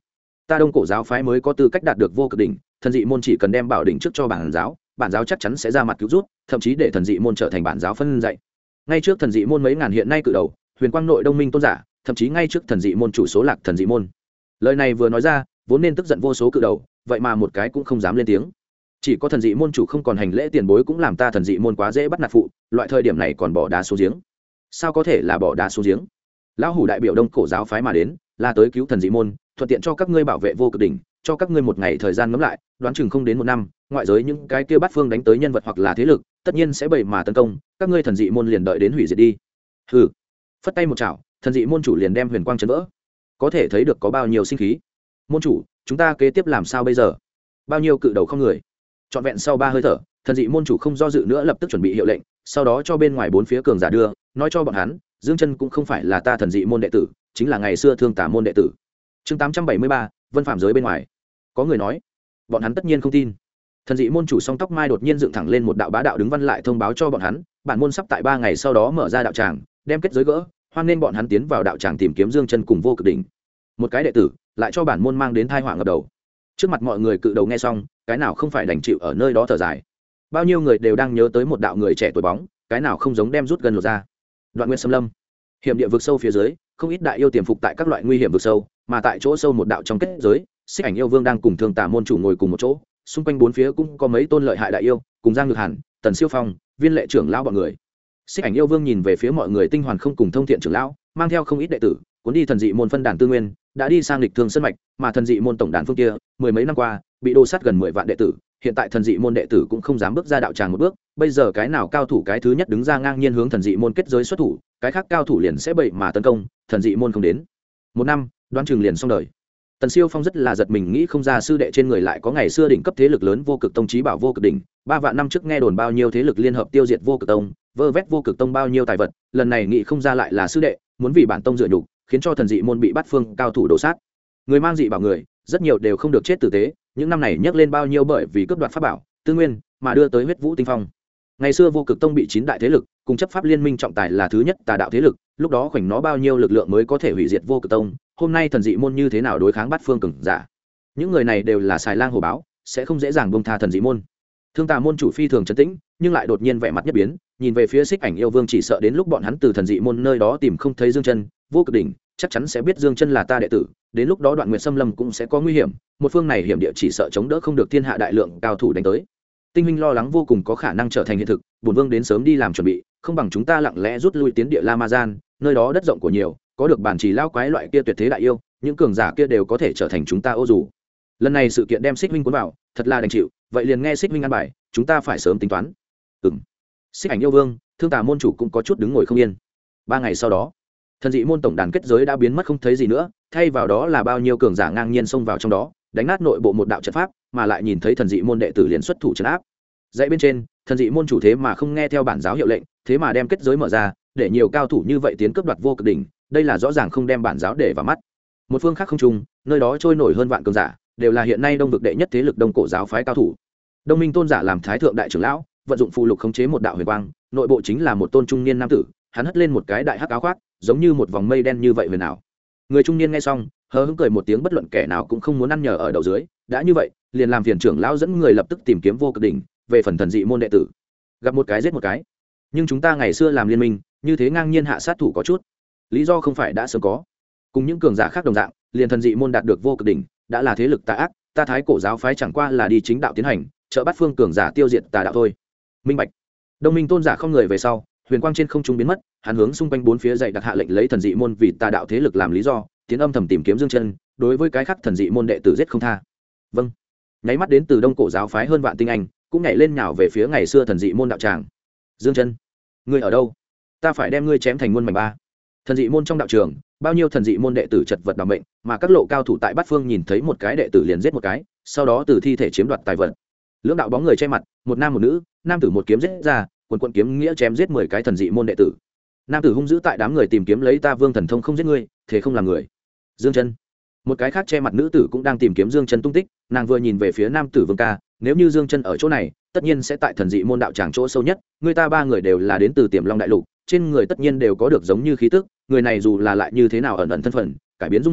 ta đông cổ giáo phái mới có tư cách đạt được vô cực đỉnh, thần dị môn chỉ cần đem bảo đỉnh trước cho bản giáo chắc chắn sẽ ra mặt cứu rút, thậm chí để thần dị môn trở thành bản giáo phân dạy. Ngay trước thần dị môn mấy ngàn hiện nay cự đầu, huyền quang nội đông minh tôn giả, thậm chí ngay trước thần dị môn chủ số lạc thần dị môn. Lời này vừa nói ra, vốn nên tức giận vô số cự đầu, vậy mà một cái cũng không dám lên tiếng. Chỉ có thần dị môn chủ không còn hành lễ tiền bối cũng làm ta thần dị môn quá dễ bắt nạt phụ, loại thời điểm này còn bỏ đá xuống giếng. Sao có thể là bỏ đá xuống giếng? Lão hủ đại biểu đông cổ giáo phái mà đến, là tới cứu thần dị môn, thuận tiện cho các ngươi bảo vệ vô cực đỉnh, cho các ngươi một ngày thời gian ngẫm lại, đoán chừng không đến một năm, ngoại giới những cái kia bát phương đánh tới nhân vật hoặc là thế lực, tất nhiên sẽ bày mà tấn công, các ngươi thần dị môn liền đợi đến hủy diệt đi. Hừ. Phất tay một chảo, thần dị môn chủ liền đem huyền quang chấn vỡ. Có thể thấy được có bao nhiêu sinh khí. Môn chủ, chúng ta kế tiếp làm sao bây giờ? Bao nhiêu cự đầu không người. Trọn vẹn sau 3 hơi thở, thần dị môn chủ không do dự nữa lập tức chuẩn bị hiệu lệnh, sau đó cho bên ngoài 4 phía cường giả đưa, nói cho bọn hắn, Dương Chân cũng không phải là ta thần dị môn đệ tử, chính là ngày xưa Thương Tà môn đệ tử. Chương 873, Vân Phạm giới bên ngoài. Có người nói, bọn hắn tất nhiên không tin. Thần dị môn chủ song tóc mai đột nhiên dựng thẳng lên một đạo bá đạo đứng văn lại thông báo cho bọn hắn, bản môn sắp tại 3 ngày sau đó mở ra đạo tràng, đem kết giới gỡ, hoan nên bọn hắn tiến vào đạo tràng tìm kiếm Dương Chân cùng vô cực đỉnh. Một cái đệ tử, lại cho bản môn mang đến tai họa ngập đầu. Trước mặt mọi người cự đầu nghe xong, cái nào không phải đành chịu ở nơi đó thở dài. Bao nhiêu người đều đang nhớ tới một đạo người trẻ tuổi bóng, cái nào không giống đem rút gần lột ra. Đoạn Nguyên Sâm Lâm, hiểm địa vực sâu phía dưới, không ít đại yêu tiềm phục tại các loại nguy hiểm vực sâu, mà tại chỗ sâu một đạo trong kết giới, Xích Ảnh yêu vương đang cùng Thương Tà môn chủ ngồi cùng một chỗ, xung quanh 4 phía cũng có mấy tôn lợi hại đại yêu, cùng Giang Nhược Hàn, Tần Siêu Phong, Viên Lệ trưởng lão bọn người. Xích Ảnh yêu vương nhìn về phía mọi người tinh hoàn không cùng Thông Thiện trưởng lão, mang theo không ít đệ tử, cuốn đi thần dị môn phân đàn tư nguyên, đã đi sang lịch thương sân mạch, mà thần dị môn tổng đàn phương kia, mười mấy năm qua, bị đô sát gần 10 vạn đệ tử, hiện tại thần dị môn đệ tử cũng không dám bước ra đạo tràng một bước, bây giờ cái nào cao thủ cái thứ nhất đứng ra ngang nhiên hướng thần dị môn kết giới xuất thủ, cái khác cao thủ liền sẽ bậy mà tấn công, thần dị môn không đến. Một năm, đoán chừng liền xong đời. Tần Siêu Phong rất là giật mình nghĩ không ra sư đệ trên người lại có ngày xưa đỉnh cấp thế lực lớn vô cực tông chí bảo vô cực đỉnh, 3 vạn năm trước nghe đồn bao nhiêu thế lực liên hợp tiêu diệt vô cực tông, vơ vét vô cực tông bao nhiêu tài vật, lần này nghĩ không ra lại là sư đệ, muốn vì bản tông dựa nhục, khiến cho thần dị môn bị bắt phương cao thủ đổ sát. Người mang dị bảo người, rất nhiều đều không được chết tử tế, những năm này nhắc lên bao nhiêu bởi vì cướp đoạt pháp bảo, tư nguyên, mà đưa tới huyết vũ tinh phong. Ngày xưa vô cực tông bị 9 đại thế lực, cùng chấp pháp liên minh trọng tài là thứ nhất tà đạo thế lực, lúc đó khoảnh nó bao nhiêu lực lượng mới có thể hủy diệt vô cực tông, hôm nay thần dị môn như thế nào đối kháng bắt phương cường giả. Những người này đều là xài lang hổ báo, sẽ không dễ dàng buông tha thần dị môn. Thương Tà môn chủ phi thường trấn tĩnh, nhưng lại đột nhiên vẻ mặt nhất biến, nhìn về phía Xích Ảnh yêu vương chỉ sợ đến lúc bọn hắn từ thần dị môn nơi đó tìm không thấy Dương Chân, vô cực đỉnh, chắc chắn sẽ biết Dương Chân là ta đệ tử, đến lúc đó Đoạn Nguyệt Xâm Lâm cũng sẽ có nguy hiểm, một phương này hiểm địa chỉ sợ chống đỡ không được thiên hạ đại lượng cao thủ đánh tới. Tinh huynh lo lắng vô cùng có khả năng trở thành hiện thực, bổn vương đến sớm đi làm chuẩn bị, không bằng chúng ta lặng lẽ rút lui tiến địa La Ma Gian, nơi đó đất rộng của nhiều, có được bản chỉ lao quái loại kia tuyệt thế đại yêu, những cường giả kia đều có thể trở thành chúng ta ô dù. Lần này sự kiện đem Xích huynh cuốn vào, thật là đành chịu, vậy liền nghe Xích huynh ăn bài, chúng ta phải sớm tính toán. Xích Ảnh yêu vương, Thương Tà môn chủ cũng có chút đứng ngồi không yên. 3 ngày sau đó, thần dị môn tổng đàn kết giới đã biến mất không thấy gì nữa, thay vào đó là bao nhiêu cường giả ngang nhiên xông vào trong đó, đánh nát nội bộ một đạo trận pháp, mà lại nhìn thấy thần dị môn đệ tử liền xuất thủ trấn áp. Dãy bên trên, thần dị môn chủ thế mà không nghe theo bản giáo hiệu lệnh, thế mà đem kết giới mở ra, để nhiều cao thủ như vậy tiến cướp đoạt vô cực đỉnh, đây là rõ ràng không đem bản giáo để vào mắt. Một phương khác không trung, nơi đó trôi nổi hơn vạn cường giả, đều là hiện nay đông vực đệ nhất thế lực đông cổ giáo phái cao thủ. Đông minh tôn giả làm thái thượng đại trưởng lão, vận dụng phù lục khống chế một đạo huyền quang, nội bộ chính là một tôn trung niên nam tử, hắn hất lên một cái đại hắc áo khoác, giống như một vòng mây đen như vậy huyền ảo. Người trung niên nghe xong, hờ hững cười một tiếng, bất luận kẻ nào cũng không muốn ăn nhờ ở đậu dưới, đã như vậy, liền làm phiền trưởng lão dẫn người lập tức tìm kiếm vô cực đỉnh, về phần thần dị môn đệ tử, gặp một cái giết một cái. Nhưng chúng ta ngày xưa làm liên minh, như thế ngang nhiên hạ sát thủ có chút, lý do không phải đã sớm có. Cùng những cường giả khác đồng dạng, liền thần dị môn đạt được vô cực đỉnh, đã là thế lực tà ác, ta thái cổ giáo phái chẳng qua là đi chính đạo tiến hành, trợ bắt phương cường giả tiêu diệt tà đạo thôi. Minh bạch. Đông minh tôn giả không người về sau, huyền quang trên không trung biến mất, hắn hướng xung quanh 4 phía dậy đặt hạ lệnh lấy thần dị môn vì tà đạo thế lực làm lý do, tiến âm thầm tìm kiếm Dương Chân, đối với cái khác thần dị môn đệ tử giết không tha. Vâng. Nháy mắt đến từ đông cổ giáo phái hơn vạn tinh anh, cũng nhảy lên nhào về phía ngày xưa thần dị môn đạo tràng. Dương Chân, ngươi ở đâu? Ta phải đem ngươi chém thành muôn mảnh ba. Thần dị môn trong đạo trường, bao nhiêu thần dị môn đệ tử chật vật đảm mệnh, mà các lộ cao thủ tại bát phương nhìn thấy một cái đệ tử liền giết một cái, sau đó từ thi thể chiếm đoạt tài vật. Lưỡng đạo bóng người che mặt, một nam một nữ, nam tử một kiếm giết ra, quần quần kiếm nghĩa chém giết 10 cái thần dị môn đệ tử. Nam tử hung dữ tại đám người tìm kiếm lấy ta Vương Thần Thông không giết ngươi, thế không làm người. Dương Chân, một cái khác che mặt nữ tử cũng đang tìm kiếm Dương Chân tung tích, nàng vừa nhìn về phía nam tử Vương ca, nếu như Dương Chân ở chỗ này, tất nhiên sẽ tại thần dị môn đạo tràng chỗ sâu nhất, người ta 3 người đều là đến từ Tiềm Long đại lục, trên người tất nhiên đều có được giống như khí tức, người này dù là lại như thế nào ẩn ẩn thân phận, cải biến dung mạo,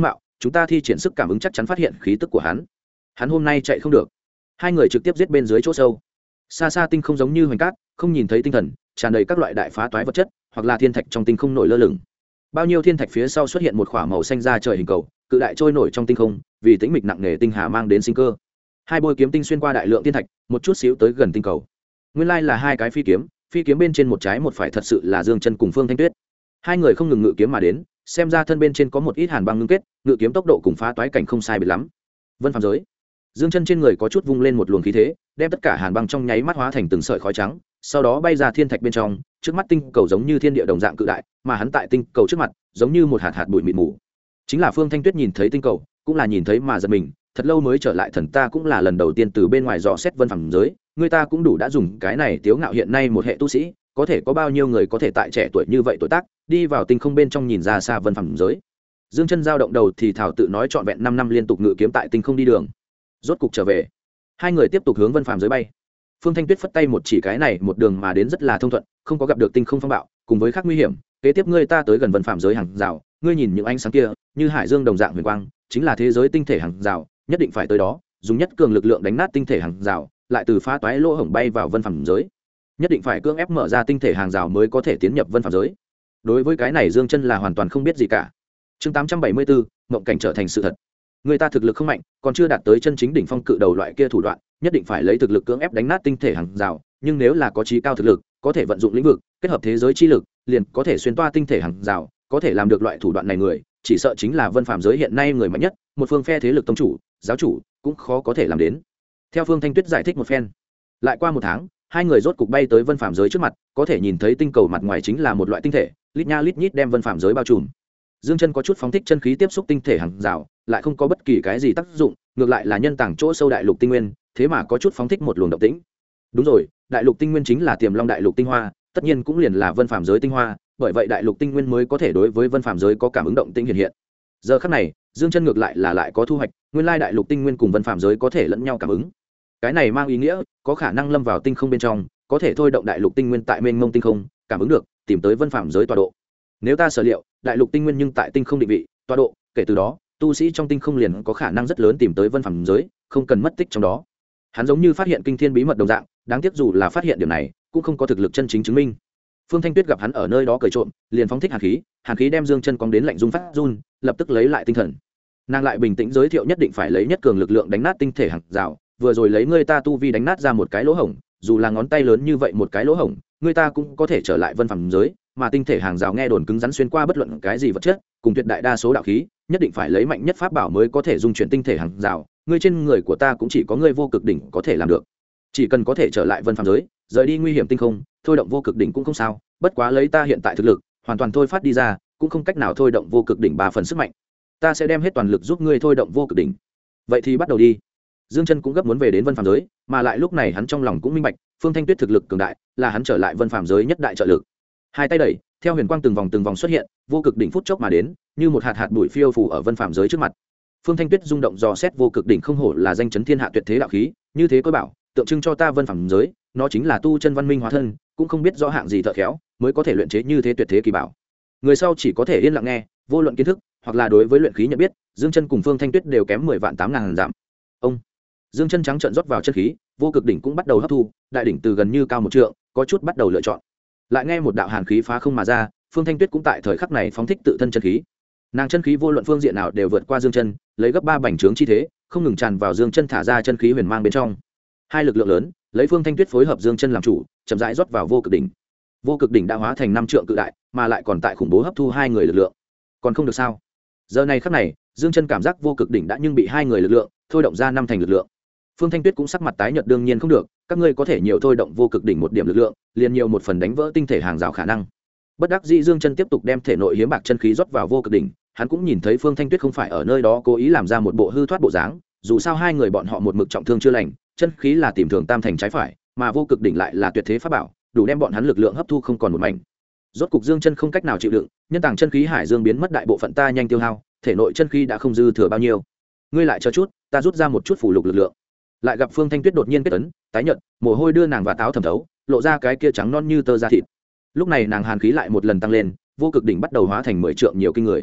chúng ta thi triển sức cảm ứng chắc chắn phát hiện khí tức của hắn hôm nay chạy không được. Hai người trực tiếp giết bên dưới chỗ sâu. Xa xa tinh không giống như hoành cát, không nhìn thấy tinh thần, tràn đầy các loại đại phá toái vật chất, hoặc là thiên thạch trong tinh không nổi lơ lửng. Bao nhiêu thiên thạch phía sau xuất hiện một khỏa màu xanh ra trời hình cầu, cự đại trôi nổi trong tinh không, vì tĩnh mịch nặng nề tinh hà mang đến sinh cơ. Hai bôi kiếm tinh xuyên qua đại lượng thiên thạch, một chút xíu tới gần tinh cầu. Nguyên lai là hai cái phi kiếm bên trên một trái một phải thật sự là Dương Chân cùng Phương Thanh Tuyết. Hai người không ngừng ngự kiếm mà đến, xem ra thân bên trên có một ít hàn băng ngưng kết, ngự kiếm tốc độ cùng phá toái cảnh không sai biệt lắm. Vân Phàm giới, Dương Chân trên người có chút vung lên một luồng khí thế, đem tất cả hàn băng trong nháy mắt hóa thành từng sợi khói trắng, sau đó bay ra thiên thạch bên trong, trước mắt tinh cầu giống như thiên địa đồng dạng cự đại, mà hắn tại tinh cầu trước mặt, giống như một hạt bụi mịn mù. Chính là Phương Thanh Tuyết nhìn thấy tinh cầu, cũng là nhìn thấy mà giật mình, thật lâu mới trở lại thần ta cũng là lần đầu tiên từ bên ngoài dò xét Vân Phàm giới, người ta cũng đủ đã dùng cái này tiếu ngạo hiện nay một hệ tu sĩ, có thể có bao nhiêu người có thể tại trẻ tuổi như vậy tuổi tác, đi vào tinh không bên trong nhìn ra xa Vân Phàm giới. Dương Chân giao động đầu thì thảo tự nói trọn vẹn 5 năm liên tục ngự kiếm tại tinh không đi đường. Rốt cục trở về. Hai người tiếp tục hướng Vân Phàm giới bay. Phương Thanh Tuyết phất tay một chỉ cái này một đường mà đến rất là thông thuận, không có gặp được tinh không phong bạo, cùng với khác nguy hiểm, kế tiếp ngươi ta tới gần Vân Phàm giới hàng rào, ngươi nhìn những ánh sáng kia, như hải dương đồng dạng huyền quang, chính là thế giới tinh thể hàng rào, nhất định phải tới đó, dùng nhất cường lực lượng đánh nát tinh thể hàng rào, lại từ phá toái lỗ hổng bay vào Vân Phàm giới. Nhất định phải cưỡng ép mở ra tinh thể hàng rào mới có thể tiến nhập Vân Phàm giới. Đối với cái này Dương Chân là hoàn toàn không biết gì cả. Chương 874, mộng cảnh trở thành sự thật. Người ta thực lực không mạnh, còn chưa đạt tới chân chính đỉnh phong cự đầu loại kia thủ đoạn, nhất định phải lấy thực lực cưỡng ép đánh nát tinh thể hàng rào, nhưng nếu là có trí cao thực lực, có thể vận dụng lĩnh vực, kết hợp thế giới chi lực, liền có thể xuyên toa tinh thể hàng rào, có thể làm được loại thủ đoạn này người, chỉ sợ chính là Vân Phàm giới hiện nay người mạnh nhất, một phương phe thế lực tông chủ, giáo chủ, cũng khó có thể làm đến. Theo Phương Thanh Tuyết giải thích một phen, lại qua một tháng, hai người rốt cục bay tới Vân Phàm giới trước mặt, có thể nhìn thấy tinh cầu mặt ngoài chính là một loại tinh thể, lít nha lít nhít đem Vân Phàm giới bao trùm. Dương Chân có chút phóng thích chân khí tiếp xúc tinh thể hàng rào, lại không có bất kỳ cái gì tác dụng, ngược lại là nhân tàng chỗ sâu đại lục tinh nguyên, thế mà có chút phóng thích một luồng động tĩnh. Đúng rồi, đại lục tinh nguyên chính là Tiềm Long đại lục tinh hoa, tất nhiên cũng liền là Vân Phàm giới tinh hoa, bởi vậy đại lục tinh nguyên mới có thể đối với Vân Phàm giới có cảm ứng động tĩnh hiện hiện. Giờ khắc này, Dương Chân ngược lại là lại có thu hoạch, nguyên lai đại lục tinh nguyên cùng Vân Phàm giới có thể lẫn nhau cảm ứng. Cái này mang ý nghĩa, có khả năng lâm vào tinh không bên trong, có thể thôi động đại lục tinh nguyên tại mênh mông tinh không, cảm ứng được, tìm tới Vân Phàm giới tọa độ. Nếu ta sở liệu, đại lục tinh nguyên nhưng tại tinh không định vị, tọa độ, kể từ đó, tu sĩ trong tinh không liền có khả năng rất lớn tìm tới Vân Phàm giới, không cần mất tích trong đó. Hắn giống như phát hiện kinh thiên bí mật đồng dạng, đáng tiếc dù là phát hiện điểm này, cũng không có thực lực chân chính chứng minh. Phương Thanh Tuyết gặp hắn ở nơi đó cười trộm, liền phóng thích hàn khí đem Dương Chân cong đến lạnh run phát run, lập tức lấy lại tinh thần. Nàng lại bình tĩnh giới thiệu nhất định phải lấy nhất cường lực lượng đánh nát tinh thể hàng rào, vừa rồi lấy ngươi ta tu vi đánh nát ra một cái lỗ hổng, dù là ngón tay lớn như vậy một cái lỗ hổng, ngươi ta cũng có thể trở lại Vân Phàm giới, mà tinh thể hàng rào nghe đồn cứng rắn xuyên qua bất luận cái gì vật chất, cùng tuyệt đại đa số đạo khí, nhất định phải lấy mạnh nhất pháp bảo mới có thể dung chuyển tinh thể hàng rào, ngươi trên người của ta cũng chỉ có ngươi vô cực đỉnh có thể làm được. Chỉ cần có thể trở lại Vân Phàm giới, rời đi nguy hiểm tinh không, thôi động vô cực đỉnh cũng không sao, bất quá lấy ta hiện tại thực lực, hoàn toàn thôi phát đi ra, cũng không cách nào thôi động vô cực đỉnh 3 phần sức mạnh. Ta sẽ đem hết toàn lực giúp ngươi thôi động vô cực đỉnh. Vậy thì bắt đầu đi. Dương Chân cũng gấp muốn về đến Vân Phàm giới, mà lại lúc này hắn trong lòng cũng minh bạch, Phương Thanh Tuyết thực lực cường đại, là hắn trở lại Vân Phàm giới nhất đại trợ lực. Hai tay đẩy, theo huyền quang từng vòng xuất hiện, vô cực đỉnh phút chốc mà đến, như một hạt bụi phiêu phù ở Vân Phàm giới trước mặt. Phương Thanh Tuyết rung động dò xét vô cực đỉnh không hổ là danh chấn thiên hạ tuyệt thế đạo khí, như thế coi bảo, tượng trưng cho ta Vân Phàm giới, nó chính là tu chân văn minh hóa thân, cũng không biết rõ hạng gì thợ khéo, mới có thể luyện chế như thế tuyệt thế kỳ bảo. Người sau chỉ có thể yên lặng nghe, vô luận kiến thức, hoặc là đối với luyện khí nhận biết, Dương Chân cùng Phương Thanh Tuyết đều kém 10 vạn 8.000 giảm. Ông Dương Chân trắng trợn rót vào chân khí, vô cực đỉnh cũng bắt đầu hấp thu, đại đỉnh từ gần như cao một trượng, có chút bắt đầu lựa chọn. Lại nghe một đạo hàn khí phá không mà ra, Phương Thanh Tuyết cũng tại thời khắc này phóng thích tự thân chân khí. Nàng chân khí vô luận phương diện nào đều vượt qua Dương Chân, lấy gấp 3 bành trướng chi thế, không ngừng tràn vào Dương Chân thả ra chân khí huyền mang bên trong. Hai lực lượng lớn, lấy Phương Thanh Tuyết phối hợp Dương Chân làm chủ, chậm rãi rót vào vô cực đỉnh. Vô cực đỉnh đã hóa thành 5 trượng cự đại, mà lại còn tại khủng bố hấp thu hai người lực lượng. Còn không được sao? Giờ này khắc này, Dương Chân cảm giác vô cực đỉnh đã nhưng bị hai người lực lượng thôi động ra 5 thành lực lượng. Phương Thanh Tuyết cũng sắc mặt tái nhợt, đương nhiên không được, các ngươi có thể nhiều thôi động vô cực đỉnh một điểm lực lượng, liền nhiều một phần đánh vỡ tinh thể hàng rào khả năng. Bất đắc dĩ Dương Chân tiếp tục đem thể nội hiếm bạc chân khí rót vào vô cực đỉnh, hắn cũng nhìn thấy Phương Thanh Tuyết không phải ở nơi đó cố ý làm ra một bộ hư thoát bộ dáng, dù sao hai người bọn họ một mực trọng thương chưa lành, chân khí là tìm thường tam thành trái phải, mà vô cực đỉnh lại là tuyệt thế pháp bảo, đủ đem bọn hắn lực lượng hấp thu không còn một mảnh. Rốt cục Dương Chân không cách nào chịu đựng, nhân tàng chân khí hải dương biến mất đại bộ phận ta nhanh tiêu hao, thể nội chân khí đã không dư thừa bao nhiêu. Ngươi lại chờ chút, ta rút ra một chút phủ lục lực lượng. Lại gặp Phương Thanh Tuyết đột nhiên kết ấn, tái nhợt, mồ hôi đưa nàng và táo thẩm thấu, lộ ra cái kia trắng non như tơ da thịt. Lúc này nàng hàn khí lại một lần tăng lên, vô cực đỉnh bắt đầu hóa thành 10 trượng nhiều kinh người.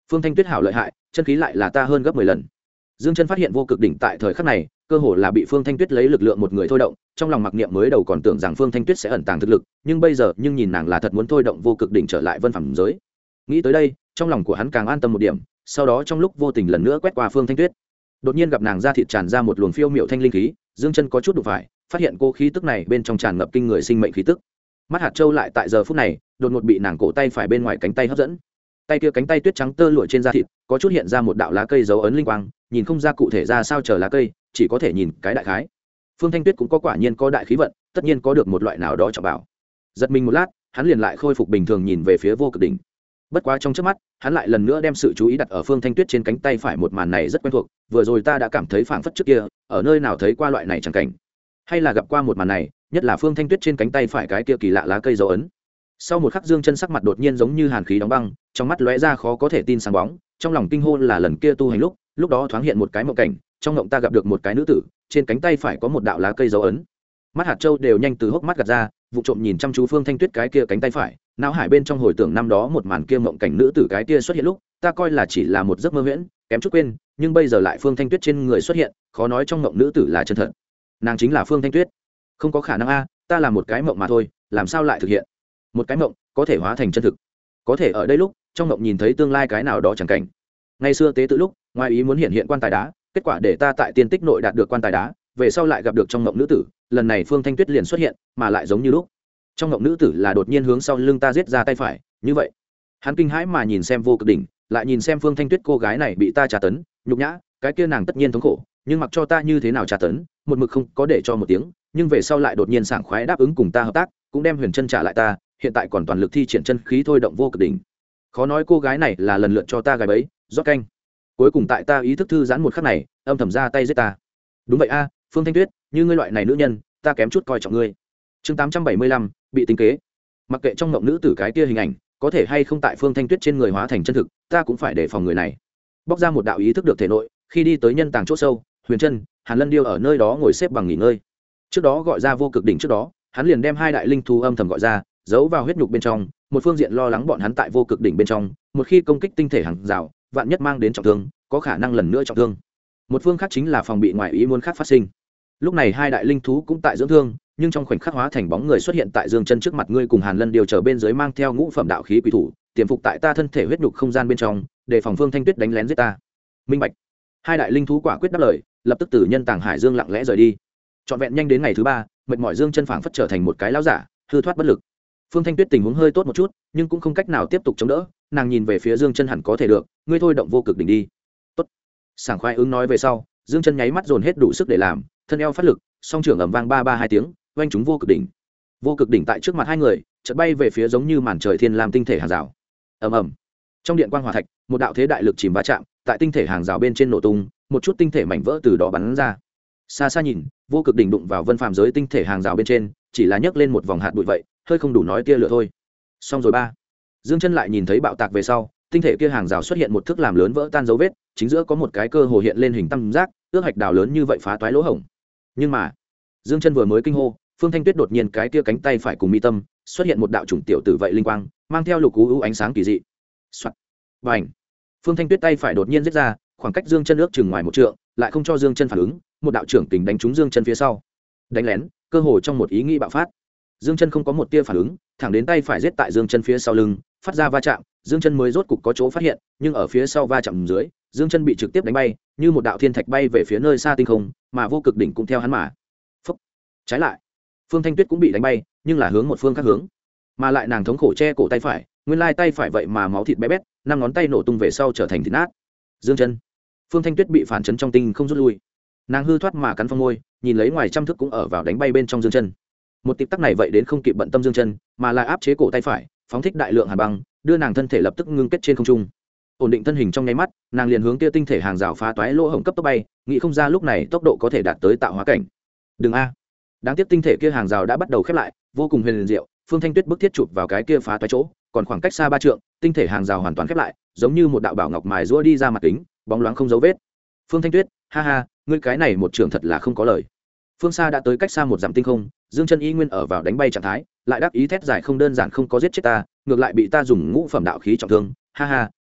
Phương Thanh Tuyết hảo lợi hại, chân khí lại là ta hơn gấp 10 lần. Dương Chân phát hiện vô cực đỉnh tại thời khắc này cơ hồ là bị Phương Thanh Tuyết lấy lực lượng một người thôi động, trong lòng mặc niệm mới đầu còn tưởng rằng Phương Thanh Tuyết sẽ ẩn tàng thực lực, nhưng bây giờ nhìn nàng là thật muốn thôi động vô cực đỉnh trở lại vân phẩm giới. Nghĩ tới đây, trong lòng của hắn càng an tâm một điểm, sau đó trong lúc vô tình lần nữa quét qua Phương Thanh Tuyết. Đột nhiên gặp nàng da thịt tràn ra một luồng phiêu miệu thanh linh khí, Dương Chân có chút đụng phải, phát hiện cô khí tức này bên trong tràn ngập kinh người sinh mệnh khí tức. Mắt hạt châu lại tại giờ phút này, đột ngột bị nàng cổ tay phải bên ngoài cánh tay hấp dẫn. Tay kia cánh tay tuyết trắng tơ lụa trên da thịt, có chút hiện ra một đạo lá cây dấu ấn linh quang, nhìn không ra cụ thể ra sao chờ lá cây, chỉ có thể nhìn cái đại khái. Phương Thanh Tuyết cũng có quả nhiên có đại khí vận, tất nhiên có được một loại nào đó trọng bảo. Giật mình một lát, hắn liền lại khôi phục bình thường nhìn về phía vô cực đỉnh. Bất quá trong chớp mắt, hắn lại lần nữa đem sự chú ý đặt ở Phương Thanh Tuyết trên cánh tay phải, một màn này rất quen thuộc, vừa rồi ta đã cảm thấy phảng phất trước kia, ở nơi nào thấy qua loại này chẳng cảnh, hay là gặp qua một màn này, nhất là Phương Thanh Tuyết trên cánh tay phải cái kia kỳ lạ lá cây dấu ấn. Sau một khắc Dương Chân sắc mặt đột nhiên giống như hàn khí đóng băng, trong mắt lóe ra khó có thể tin sáng bóng, trong lòng kinh hô là lần kia tu hành lúc đó thoáng hiện một cái mộng cảnh, trong mộng ta gặp được một cái nữ tử, trên cánh tay phải có một đạo lá cây dấu ấn. Mắt hạt châu đều nhanh từ hốc mắt gạt ra, vụ trộm nhìn chăm chú Phương Thanh Tuyết cái kia cánh tay phải, não hải bên trong hồi tưởng năm đó một màn kia mộng cảnh nữ tử cái kia xuất hiện lúc, ta coi là chỉ là một giấc mơ huyễn, kém chút quên, nhưng bây giờ lại Phương Thanh Tuyết trên người xuất hiện, khó nói trong mộng nữ tử là chân thật. Nàng chính là Phương Thanh Tuyết. Không có khả năng a, ta là một cái mộng mà thôi, làm sao lại thực hiện? Một cái mộng có thể hóa thành chân thực, có thể ở đây lúc trong mộng nhìn thấy tương lai cái nào đó chẳng cảnh. Ngày xưa tế tự lúc ngoài ý muốn hiện quan tài đá, kết quả để ta tại tiên tích nội đạt được quan tài đá, về sau lại gặp được trong mộng nữ tử, lần này Phương Thanh Tuyết liền xuất hiện, mà lại giống như lúc trong mộng nữ tử là đột nhiên hướng sau lưng ta giết ra tay phải, như vậy hắn kinh hãi mà nhìn xem vô cực đỉnh, lại nhìn xem Phương Thanh Tuyết cô gái này bị ta tra tấn nhục nhã, cái kia nàng tất nhiên thống khổ, nhưng mặc cho ta như thế nào tra tấn một mực không có để cho một tiếng, nhưng về sau lại đột nhiên sảng khoái đáp ứng cùng ta hợp tác, cũng đem huyền chân trả lại ta, hiện tại còn toàn lực thi triển chân khí thôi động vô cực đỉnh. Khó nói cô gái này là lần lượt cho ta gài bẫy rót canh, cuối cùng tại ta ý thức thư giãn một khắc này âm thầm ra tay giết ta. Đúng vậy a, Phương Thanh Tuyết, như ngươi loại này nữ nhân ta kém chút coi trọng ngươi. Chương 875, bị tính kế. Mặc kệ trong mộng nữ tử cái kia hình ảnh có thể hay không tại Phương Thanh Tuyết trên người hóa thành chân thực, ta cũng phải đề phòng người này. Bóc ra một đạo ý thức được thể nội, khi đi tới nhân tàng chỗ sâu, huyền chân, Hàn Lân Điêu ở nơi đó ngồi xếp bằng nghỉ ngơi. Trước đó gọi ra vô cực đỉnh trước đó, hắn liền đem hai đại linh thú âm thầm gọi ra, giấu vào huyết nhục bên trong, một phương diện lo lắng bọn hắn tại vô cực đỉnh bên trong, một khi công kích tinh thể hàng rào, vạn nhất mang đến trọng thương, có khả năng lần nữa trọng thương. Một phương khác chính là phòng bị ngoại ý muốn khác phát sinh. Lúc này hai đại linh thú cũng tại dưỡng thương, nhưng trong khoảnh khắc hóa thành bóng người xuất hiện tại Dương Chân trước mặt ngươi, cùng Hàn Lân Điêu trở bên dưới mang theo ngũ phẩm đạo khí quỷ thủ, tiềm phục tại ta thân thể huyết nhục không gian bên trong, để phòng Phương Thanh Tuyết đánh lén giết ta. Minh bạch. Hai đại linh thú quả quyết đáp lời, lập tức từ nhân tàng hải dương lặng lẽ rời đi. Trọn vẹn nhanh đến ngày thứ ba, mệt mỏi Dương Chân phảng phất trở thành một cái lão giả, hư thoát bất lực. Phương Thanh Tuyết tình huống hơi tốt một chút, nhưng cũng không cách nào tiếp tục chống đỡ, nàng nhìn về phía Dương Chân, hẳn có thể được, ngươi thôi động vô cực đỉnh đi. Tốt. Sảng khoái ứng nói về sau, Dương Chân nháy mắt dồn hết đủ sức để làm, thân eo phát lực, song trưởng ầm vang ba ba hai tiếng, vang trúng vô cực đỉnh. Vô cực đỉnh tại trước mặt hai người, chợt bay về phía giống như màn trời thiên lam tinh thể hàng rào. Ầm ầm. Trong điện quang hỏa thạch, một đạo thế đại lực chìm va chạm, tại tinh thể hàng rào bên trên nổ tung, một chút tinh thể mảnh vỡ từ đó bắn ra. Xa xa nhìn, vô cực đỉnh đụng vào vân phàm giới tinh thể hàng rào bên trên, chỉ là nhấc lên một vòng hạt bụi vậy, hơi không đủ nói tia lửa thôi. Xong rồi ba. Dương Chân lại nhìn thấy bạo tạc về sau, tinh thể kia hàng rào xuất hiện một thước làm lớn vỡ tan dấu vết, chính giữa có một cái cơ hồ hiện lên hình tam giác, ước hạch đào lớn như vậy phá toái lỗ hổng. Nhưng mà, Dương Chân vừa mới kinh hô, Phương Thanh Tuyết đột nhiên cái kia cánh tay phải cùng mi tâm xuất hiện một đạo chủng tiểu tử vậy linh quang, mang theo lục u ánh sáng kỳ dị. Soạt. Bành. Phương Thanh Tuyết tay phải đột nhiên giết ra, khoảng cách Dương Chân ước chừng ngoài một trượng, lại không cho Dương Chân phản ứng, một đạo trưởng kình đánh trúng Dương Chân phía sau. Đánh lén, cơ hồ trong một ý nghĩ bạo phát. Dương Chân không có một tia phản ứng, thẳng đến tay phải giết tại Dương Chân phía sau lưng, phát ra va chạm, Dương Chân mới rốt cục có chỗ phát hiện, nhưng ở phía sau va chạm dưới, Dương Chân bị trực tiếp đánh bay, như một đạo thiên thạch bay về phía nơi xa tinh không, mà vô cực đỉnh cũng theo hắn mà. Phốc. Trái lại, Phương Thanh Tuyết cũng bị đánh bay, nhưng là hướng một phương khác hướng, mà lại nàng thống khổ che cổ tay phải, nguyên lai tay phải vậy mà máu thịt bé bét, năm ngón tay nổ tung về sau trở thành thịt nát. Dương Chân, Phương Thanh Tuyết bị phản chấn trong tinh không rút lui, nàng hư thoát mà cắn phong môi, nhìn lấy ngoài trăm thước cũng ở vào đánh bay bên trong Dương Chân. Một tịp tắc này vậy đến không kịp bận tâm Dương Chân, mà lại áp chế cổ tay phải, phóng thích đại lượng hàn băng, đưa nàng thân thể lập tức ngưng kết trên không trung. Ổn định thân hình trong nháy mắt, nàng liền hướng kia tinh thể hàng rào phá toái lỗ hổng cấp tốc bay, nghĩ không ra lúc này tốc độ có thể đạt tới tạo hóa cảnh. Đừng a. Đáng tiếc tinh thể kia hàng rào đã bắt đầu khép lại, vô cùng huyền diệu, Phương Thanh Tuyết bức thiết chụp vào cái kia phá toái chỗ, còn khoảng cách xa 3 trượng, tinh thể hàng rào hoàn toàn khép lại, giống như một đạo bảo ngọc mài giũa đi ra mặt kính, bóng loáng không dấu vết. Phương Thanh Tuyết, ha ha, ngươi cái này một trường thật là không có lời. Phương xa đã tới cách xa một dặm tinh không, Dương Chân y nguyên ở vào đánh bay trạng thái, lại đáp ý thét giải không đơn giản không có giết chết ta, ngược lại bị ta dùng ngũ phẩm đạo khí trọng thương, ha ha,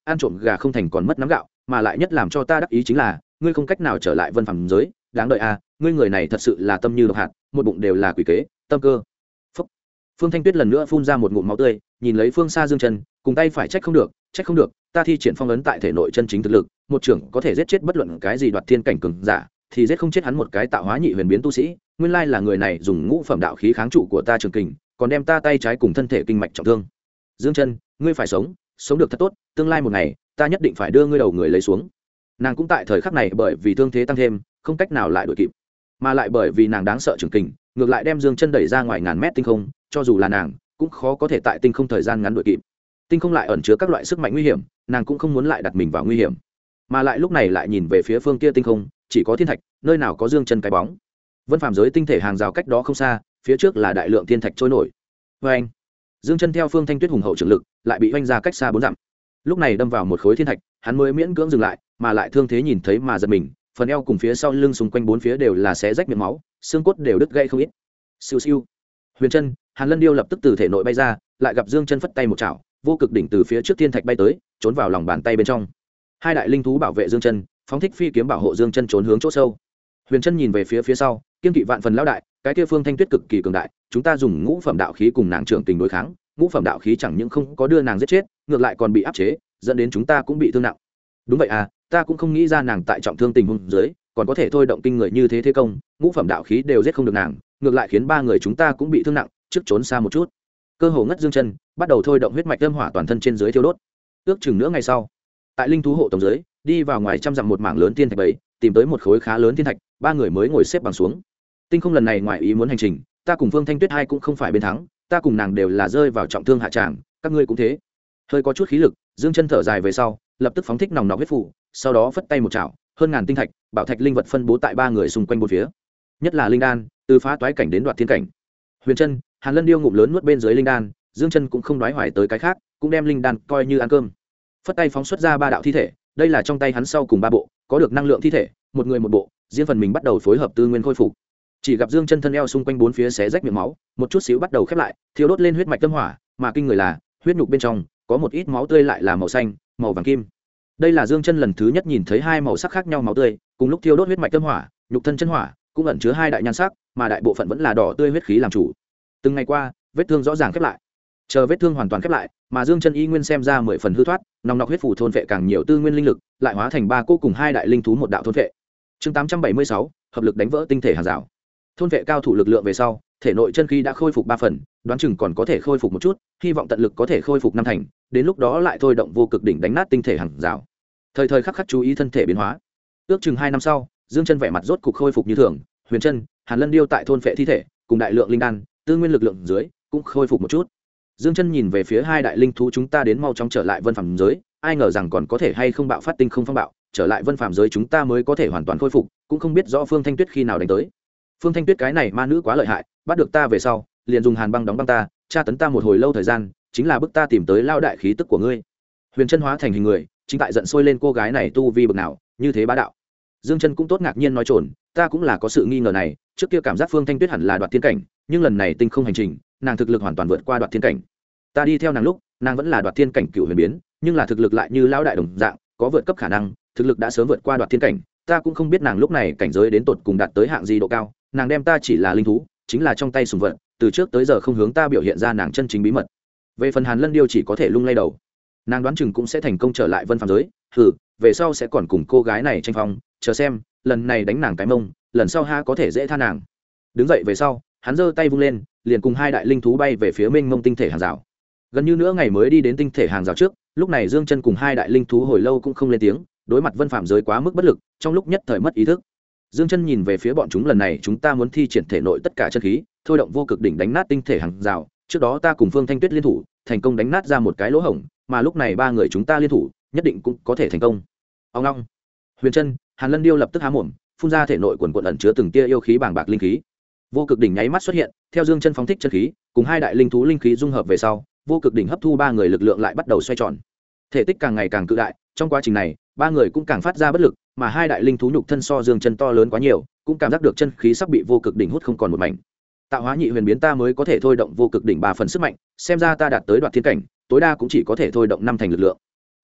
ăn trộm gà không thành còn mất nắm gạo, mà lại nhất làm cho ta đắc ý chính là ngươi không cách nào trở lại vân phàm giới, đáng đợi à, ngươi người này thật sự là tâm như độc hạt, một bụng đều là quỷ kế tâm cơ. Phúc. Phương Thanh Tuyết lần nữa phun ra một ngụm máu tươi, nhìn lấy phương xa Dương Chân, cùng tay phải trách không được, ta thi triển phong ấn tại thể nội chân chính thực lực, một trưởng có thể giết chết bất luận cái gì đoạt thiên cảnh cường giả, thì giết không chết hắn một cái tạo hóa nhị huyền biến tu sĩ, nguyên lai là người này dùng ngũ phẩm đạo khí kháng trụ của ta trường kình, còn đem ta tay trái cùng thân thể kinh mạch trọng thương. Dương Chân, ngươi phải sống được thật tốt, tương lai một ngày, ta nhất định phải đưa ngươi đầu người lấy xuống. Nàng cũng tại thời khắc này bởi vì thương thế tăng thêm, không cách nào lại đuổi kịp, mà lại bởi vì nàng đáng sợ trường kình, ngược lại đem Dương Chân đẩy ra ngoài ngàn mét tinh không, cho dù là nàng, cũng khó có thể tại tinh không thời gian ngắn đuổi kịp. Tinh không lại ẩn chứa các loại sức mạnh nguy hiểm, nàng cũng không muốn lại đặt mình vào nguy hiểm, mà lại lúc này lại nhìn về phía phương kia tinh không, chỉ có thiên thạch, nơi nào có Dương Chân cái bóng. Vân phàm giới tinh thể hàng rào cách đó không xa, phía trước là đại lượng thiên thạch trôi nổi. Vê anh, Dương Chân theo Phương Thanh Tuyết hùng hậu trưởng lực, lại bị oanh ra cách xa 4 dặm. Lúc này đâm vào một khối thiên thạch, hắn mới miễn cưỡng dừng lại, mà lại thương thế nhìn thấy mà giật mình, phần eo cùng phía sau lưng xung quanh bốn phía đều là xé rách miệng máu, xương cốt đều đứt gãy không ít. Siêu siêu. Huyền Chân, Hàn Lân Điêu lập tức từ thể nội bay ra, lại gặp Dương Chân phất tay một chảo, vô cực đỉnh từ phía trước thiên thạch bay tới, trốn vào lòng bàn tay bên trong. Hai đại linh thú bảo vệ Dương Chân, phóng thích phi kiếm bảo hộ Dương Chân trốn hướng chỗ sâu. Huyền Chân nhìn về phía sau, kiên kỵ vạn phần lão đại, cái kia Phương Thanh Tuyết cực kỳ cường đại, chúng ta dùng ngũ phẩm đạo khí cùng nàng trưởng tình đối kháng, ngũ phẩm đạo khí chẳng những không có đưa nàng giết chết, ngược lại còn bị áp chế, dẫn đến chúng ta cũng bị thương nặng. Đúng vậy à, ta cũng không nghĩ ra nàng tại trọng thương tình huống dưới, còn có thể thôi động kinh người như thế công, ngũ phẩm đạo khí đều giết không được nàng, ngược lại khiến ba người chúng ta cũng bị thương nặng, trước trốn xa một chút. Cơ hồ ngất Dương Chân, bắt đầu thôi động huyết mạch âm hỏa toàn thân trên dưới thiêu đốt. Ước chừng nửa ngày sau, tại linh thú hộ tổng dưới, đi vào ngoài trăm dặm một mảng lớn thiên thạch bầy, tìm tới một khối khá lớn thiên thạch, ba người mới ngồi xếp bằng xuống. Tinh không lần này ngoài ý muốn hành trình, ta cùng Phương Thanh Tuyết hai cũng không phải bên thắng, ta cùng nàng đều là rơi vào trọng thương hạ tràng, các ngươi cũng thế. Hơi có chút khí lực, Dương Chân thở dài về sau, lập tức phóng thích nòng nọc huyết phủ, sau đó phất tay một chảo, hơn ngàn tinh thạch, bảo thạch linh vật phân bố tại ba người xung quanh bốn phía. Nhất là linh đan, từ phá toái cảnh đến đoạt thiên cảnh. Huyền Chân, Hàn Lân Điêu ngụm lớn nuốt bên dưới linh đan, Dương Chân cũng không đoái hoài tới cái khác, cũng đem linh đan coi như ăn cơm. Phất tay phóng xuất ra ba đạo thi thể, đây là trong tay hắn sau cùng ba bộ, có được năng lượng thi thể, một người một bộ, riêng phần mình bắt đầu phối hợp tư nguyên khôi phục. Chỉ gặp Dương Chân thân eo xung quanh bốn phía xé rách miệng máu, một chút xíu bắt đầu khép lại, thiêu đốt lên huyết mạch tâm hỏa, mà kinh người là, huyết nhục bên trong có một ít máu tươi lại là màu xanh, màu vàng kim. Đây là Dương Chân lần thứ nhất nhìn thấy hai màu sắc khác nhau máu tươi, cùng lúc thiêu đốt huyết mạch tâm hỏa, nhục thân chân hỏa, cũng ẩn chứa hai đại nhan sắc, mà đại bộ phận vẫn là đỏ tươi huyết khí làm chủ. Từng ngày qua, vết thương rõ ràng khép lại. Chờ vết thương hoàn toàn khép lại, mà Dương Chân y nguyên xem ra 10 phần hư thoát, nòng nọc huyết phủ thôn vệ càng nhiều tư nguyên linh lực, lại hóa thành ba cô cùng hai đại linh thú một đạo thôn vệ. Chương 876, hợp lực đánh vỡ tinh thể hàng rào. Thôn vệ cao thủ lực lượng về sau, thể nội chân khí đã khôi phục 3 phần, đoán chừng còn có thể khôi phục một chút, hy vọng tận lực có thể khôi phục 5 thành, đến lúc đó lại thôi động vô cực đỉnh đánh nát tinh thể hàng rào. Thời thời khắc khắc chú ý thân thể biến hóa. Ước chừng 2 năm sau, Dương Chân vẻ mặt rốt cục khôi phục như thường, Huyền Chân, Hàn Lân Điêu tại thôn vệ thi thể, cùng đại lượng linh đan, tư nguyên lực lượng dưới, cũng khôi phục một chút. Dương Chân nhìn về phía hai đại linh thú, chúng ta đến mau chóng trở lại vân phàm giới, ai ngờ rằng còn có thể hay không bạo phát tinh không phong bạo, trở lại vân phàm giới chúng ta mới có thể hoàn toàn khôi phục, cũng không biết rõ Phương Thanh Tuyết khi nào đánh tới. Phương Thanh Tuyết cái này ma nữ quá lợi hại, bắt được ta về sau, liền dùng hàn băng đóng băng ta, tra tấn ta một hồi lâu thời gian, chính là bức ta tìm tới lao đại khí tức của ngươi. Huyền Chân hóa thành hình người, chính tại giận sôi lên cô gái này tu vi bậc nào, như thế bá đạo. Dương Chân cũng tốt ngạc nhiên nói trồn, ta cũng là có sự nghi ngờ này, trước kia cảm giác Phương Thanh Tuyết hẳn là đoạt thiên cảnh, nhưng lần này tinh không hành trình, nàng thực lực hoàn toàn vượt qua đoạt thiên cảnh. Ta đi theo nàng lúc, nàng vẫn là đoạt thiên cảnh cựu huyền biến, nhưng là thực lực lại như lão đại đồng dạng, có vượt cấp khả năng, thực lực đã sớm vượt qua đoạt thiên cảnh, ta cũng không biết nàng lúc này cảnh giới đến tột cùng đạt tới hạng gì độ cao, nàng đem ta chỉ là linh thú, chính là trong tay sùng vật, từ trước tới giờ không hướng ta biểu hiện ra nàng chân chính bí mật. Về phần Hàn Lân Điêu chỉ có thể lung lay đầu, nàng đoán chừng cũng sẽ thành công trở lại vân phàm giới, về sau sẽ còn cùng cô gái này tranh phong, chờ xem, lần này đánh nàng cái mông, lần sau ha có thể dễ tha nàng. Đứng dậy về sau, hắn giơ tay vung lên, liền cùng hai đại linh thú bay về phía mênh mông tinh thể hàng rào. Gần như nửa ngày mới đi đến tinh thể hàng rào trước, lúc này Dương Chân cùng hai đại linh thú hồi lâu cũng không lên tiếng, đối mặt vân phàm giới quá mức bất lực, trong lúc nhất thời mất ý thức. Dương Chân nhìn về phía bọn chúng, lần này chúng ta muốn thi triển thể nội tất cả chân khí, thôi động vô cực đỉnh đánh nát tinh thể hàng rào, trước đó ta cùng Phương Thanh Tuyết liên thủ, thành công đánh nát ra một cái lỗ hổng, mà lúc này ba người chúng ta liên thủ, nhất định cũng có thể thành công. Ông long. Huyền Chân, Hàn Lân Điêu lập tức há mồm, phun ra thể nội quần quần ẩn chứa từng tia yêu khí bàng bạc linh khí. Vô cực đỉnh nháy mắt xuất hiện, theo Dương Chân phóng thích chân khí, cùng hai đại linh thú linh khí dung hợp về sau, vô cực đỉnh hấp thu ba người lực lượng lại bắt đầu xoay tròn. Thể tích càng ngày càng cự đại, trong quá trình này, ba người cũng càng phát ra bất lực, mà hai đại linh thú nhục thân so Dương Chân to lớn quá nhiều, cũng cảm giác được chân khí sắp bị vô cực đỉnh hút không còn một mảnh. Tạo hóa nhị huyền biến ta mới có thể thôi động vô cực đỉnh 3 phần sức mạnh, xem ra ta đạt tới đoạt thiên cảnh, tối đa cũng chỉ có thể thôi động 5 thành lực lượng.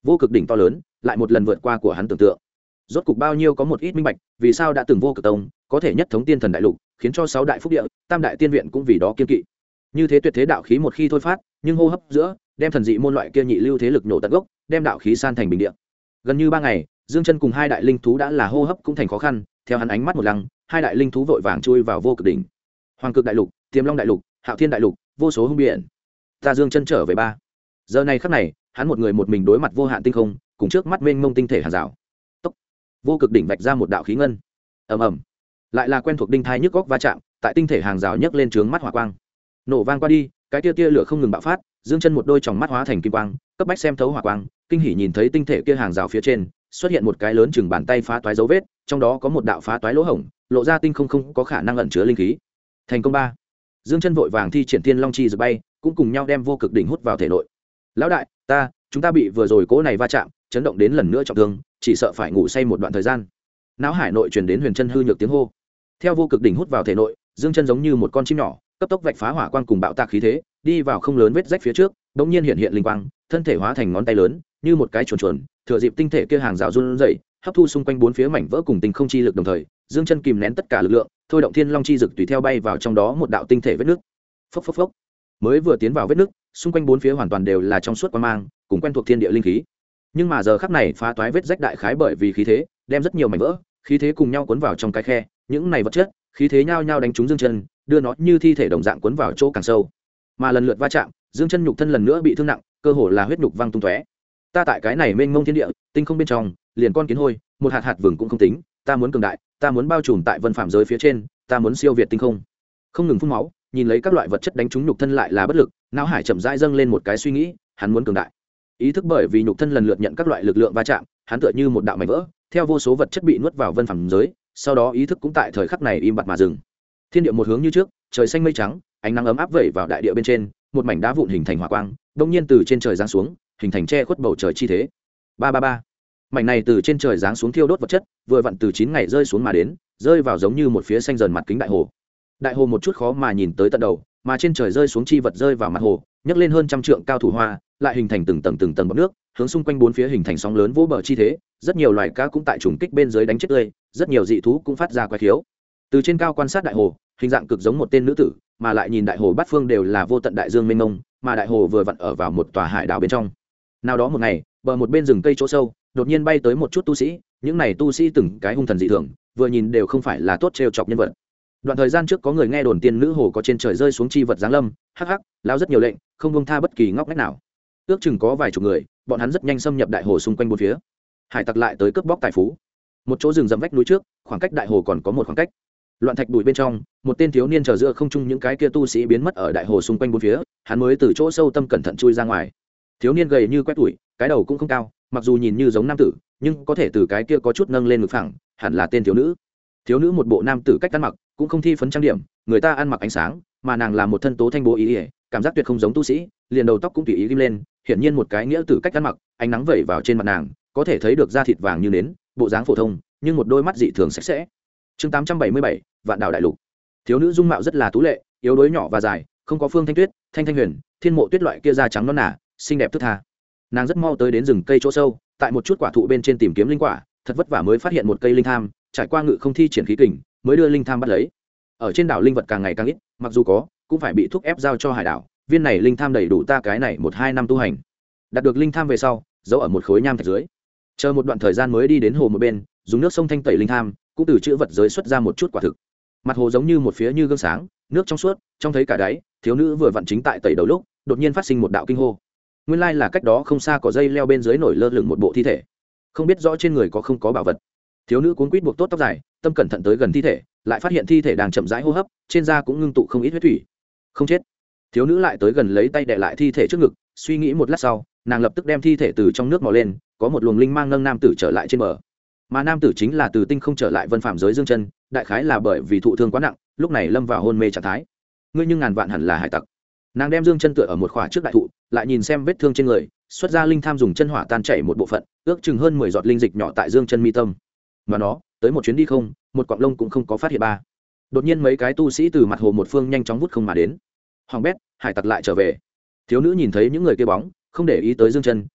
vô cực đỉnh to lớn lại một lần vượt qua của hắn tưởng tượng. Rốt cục bao nhiêu có một ít minh bạch, vì sao đã từng vô cực tông có thể nhất thống tiên thần đại lục, khiến cho 6 đại phúc địa, tam đại tiên viện cũng vì đó kiên kỵ. Như thế tuyệt thế đạo khí một khi thôi phát, nhưng hô hấp giữa, đem thần dị môn loại kia nhị lưu thế lực nổ tận gốc, đem đạo khí san thành bình địa. Gần như 3 ngày, Dương Chân cùng 2 đại linh thú đã là hô hấp cũng thành khó khăn, theo hắn ánh mắt một lăng, 2 đại linh thú vội vàng chui vào vô cực đỉnh. Hoàng cực đại lục, Tiềm Long đại lục, Hạo Thiên đại lục, vô số hung biển. Ta Dương Chân trở về ba. Giờ này khắc này, hắn một người một mình đối mặt vô hạn tinh không, cùng trước mắt mênh mông tinh thể hàng rào. Tốc. Vô cực đỉnh vạch ra một đạo khí ngân. Ầm ầm. Lại là quen thuộc đinh thai nhức góc va chạm, tại tinh thể hàng rào nhấc lên trướng mắt hỏa quang. Nổ vang qua đi, cái tia lửa không ngừng bạo phát, Dương Chân một đôi tròng mắt hóa thành kim quang, cấp bách xem thấu hỏa quang, kinh hỉ nhìn thấy tinh thể kia hàng rào phía trên, xuất hiện một cái lớn chừng bàn tay phá toái dấu vết, trong đó có một đạo phá toái lỗ hổng, lộ ra tinh không có khả năng ẩn chứa linh khí. Thành công ba. Dương Chân vội vàng thi triển Thiên Long chi dược bay, cũng cùng nhau đem vô cực đỉnh hút vào thể nội. Lão đại, chúng ta bị vừa rồi cố này va chạm, chấn động đến lần nữa trọng thương, chỉ sợ phải ngủ say một đoạn thời gian. Náo hải nội truyền đến Huyền Chân hư nhược tiếng hô. Theo vô cực đỉnh hút vào thể nội, Dương Chân giống như một con chim nhỏ, cấp tốc vạch phá hỏa quang cùng bạo tạc khí thế, đi vào không lớn vết rách phía trước, đột nhiên hiện linh quang, thân thể hóa thành ngón tay lớn, như một cái chuồn, thừa dịp tinh thể kia hàng rào run rẩy, hấp thu xung quanh bốn phía mảnh vỡ cùng tinh không chi lực đồng thời, Dương Chân kìm nén tất cả lực lượng, thôi động Thiên Long chi dực tùy theo bay vào trong đó một đạo tinh thể vết nước. Phốc phốc phốc. Mới vừa tiến vào vết nước, xung quanh bốn phía hoàn toàn đều là trong suốt quang mang, cùng quen thuộc thiên địa linh khí. Nhưng mà giờ khắc này phá toái vết rách đại khái bởi vì khí thế, đem rất nhiều mảnh vỡ, khí thế cùng nhau cuốn vào trong cái khe, những này vật chất, khí thế nhao nhao đánh trúng Dương Chân, đưa nó như thi thể đồng dạng cuốn vào chỗ càng sâu. Mà lần lượt va chạm, Dương Chân nhục thân lần nữa bị thương nặng, cơ hồ là huyết nhục văng tung tóe. Ta tại cái này mênh mông thiên địa, tinh không bên trong, liền con kiến hôi, một hạt vừng cũng không tính, ta muốn cường đại, ta muốn bao trùm tại vân phạm giới phía trên, ta muốn siêu việt tinh không. Không ngừng phun máu, nhìn lấy các loại vật chất đánh trúng nhục thân lại là bất lực, não hải chậm rãi dâng lên một cái suy nghĩ, hắn muốn cường đại. Ý thức bởi vì nhục thân lần lượt nhận các loại lực lượng va chạm, hắn tựa như một đạo mảnh vỡ, theo vô số vật chất bị nuốt vào vân phạm giới, sau đó ý thức cũng tại thời khắc này im bặt mà dừng. Thiên địa một hướng như trước, trời xanh mây trắng, ánh nắng ấm áp vẩy vào đại địa bên trên, một mảnh đá vụn hình thành hỏa quang, đông nhiên từ trên trời giáng xuống, hình thành che khuất bầu trời chi thế. Ba ba ba. Mảnh này từ trên trời giáng xuống thiêu đốt vật chất, vừa vặn từ 9 ngày rơi xuống mà đến, rơi vào giống như một phía xanh dần mặt kính đại hồ. Đại hồ một chút khó mà nhìn tới tận đầu, mà trên trời rơi xuống chi vật rơi vào mặt hồ, nhấc lên hơn trăm trượng cao thủ hoa, lại hình thành từng tầng bọt nước, hướng xung quanh bốn phía hình thành sóng lớn vỗ bờ chi thế, rất nhiều loài cá cũng tại trùng kích bên dưới đánh chết tươi, rất nhiều dị thú cũng phát ra quái khiếu. Từ trên cao quan sát đại hồ, hình dạng cực giống một tên nữ tử, mà lại nhìn đại hồ bát phương đều là vô tận đại dương mênh mông, mà đại hồ vừa vặn ở vào một tòa hải đảo bên trong. Nào đó một ngày, bờ một bên rừng cây chỗ sâu, đột nhiên bay tới một chút tu sĩ, những này tu sĩ từng cái hung thần dị thường, vừa nhìn đều không phải là tốt trêu chọc nhân vật. Đoạn thời gian trước có người nghe đồn tiên nữ hồ có trên trời rơi xuống chi vật giáng lâm, hắc hắc, lao rất nhiều lệnh, không buông tha bất kỳ ngóc ngách nào. Ước chừng có vài chục người, bọn hắn rất nhanh xâm nhập đại hồ xung quanh bốn phía. Hải tặc lại tới cướp bóc tài phú. Một chỗ rừng rậm vách núi trước, khoảng cách đại hồ còn có một khoảng cách. Loạn thạch bụi bên trong, một tên thiếu niên chờ giữa không trung những cái kia tu sĩ biến mất ở đại hồ xung quanh bốn phía, hắn mới từ chỗ sâu tâm cẩn thận chui ra ngoài. Thiếu niên gầy như quét tuổi, cái đầu cũng không cao, mặc dù nhìn như giống nam tử, nhưng có thể từ cái kia có chút nâng lên ngực phẳng, hẳn là tên thiếu nữ. Thiếu nữ một bộ nam tử cách ăn mặc, cũng không thi phấn trang điểm, người ta ăn mặc ánh sáng, mà nàng là một thân tố thanh bố ý, cảm giác tuyệt không giống tu sĩ, liền đầu tóc cũng tùy ý ghim lên, hiển nhiên một cái nghĩa tử cách ăn mặc, ánh nắng vẩy vào trên mặt nàng, có thể thấy được da thịt vàng như nến, bộ dáng phổ thông, nhưng một đôi mắt dị thường sạch sẽ. Chương 877, Vạn Đảo đại lục. Thiếu nữ dung mạo rất là tú lệ, yếu đuối nhỏ và dài, không có Phương Thanh Tuyết, Thanh Thanh Huyền, Thiên Mộ Tuyết loại kia da trắng nõn nà, xinh đẹp thướt tha. Nàng rất mau tới đến rừng cây chỗ sâu, tại một chút quả thụ bên trên tìm kiếm linh quả, thật vất vả mới phát hiện một cây linh tham, trải qua ngự không thi triển khí kình, mới đưa linh tham bắt lấy. Ở trên đảo linh vật càng ngày càng ít, mặc dù có, cũng phải bị thúc ép giao cho hải đảo, viên này linh tham đầy đủ ta cái này 1-2 năm tu hành. Đạt được linh tham về sau, giấu ở một khối nham thạch dưới. Chờ một đoạn thời gian mới đi đến hồ một bên, dùng nước sông thanh tẩy linh tham, cũng từ chữ vật giới xuất ra một chút quả thực. Mặt hồ giống như một phía như gương sáng, nước trong suốt, trông thấy cả đáy, thiếu nữ vừa vặn chính tại tẩy đầu lúc, đột nhiên phát sinh một đạo kinh hô. Nguyên lai là cách đó không xa có dây leo bên dưới nổi lơ lửng một bộ thi thể. Không biết rõ trên người có không có bảo vật. Thiếu nữ cuốn quýt buộc tốt tóc dài, tâm cẩn thận tới gần thi thể, lại phát hiện thi thể đang chậm rãi hô hấp, trên da cũng ngưng tụ không ít huyết thủy. Không chết. Thiếu nữ lại tới gần lấy tay đè lại thi thể trước ngực, suy nghĩ một lát sau, nàng lập tức đem thi thể từ trong nước mò lên, có một luồng linh mang nâng nam tử trở lại trên bờ. Mà nam tử chính là từ tinh không trở lại vân phạm giới Dương Chân, đại khái là bởi vì thụ thương quá nặng, lúc này lâm vào hôn mê trạng thái. Ngươi nhưng ngàn vạn hẳn là hải tặc. Nàng đem Dương Chân tựa ở một khỏa trước đại thụ, lại nhìn xem vết thương trên người, xuất ra linh tham dùng chân hỏa tan chảy một bộ phận, ước chừng hơn 10 giọt linh dịch nhỏ tại Dương Chân mi tâm. Mà nó, tới một chuyến đi không, một quặng lông cũng không có phát hiện ba. Đột nhiên mấy cái tu sĩ từ mặt hồ một phương nhanh chóng vút không mà đến. Hoàng bét, hải tặc lại trở về. Thiếu nữ nhìn thấy những người kia bóng, không để ý tới Dương Chân,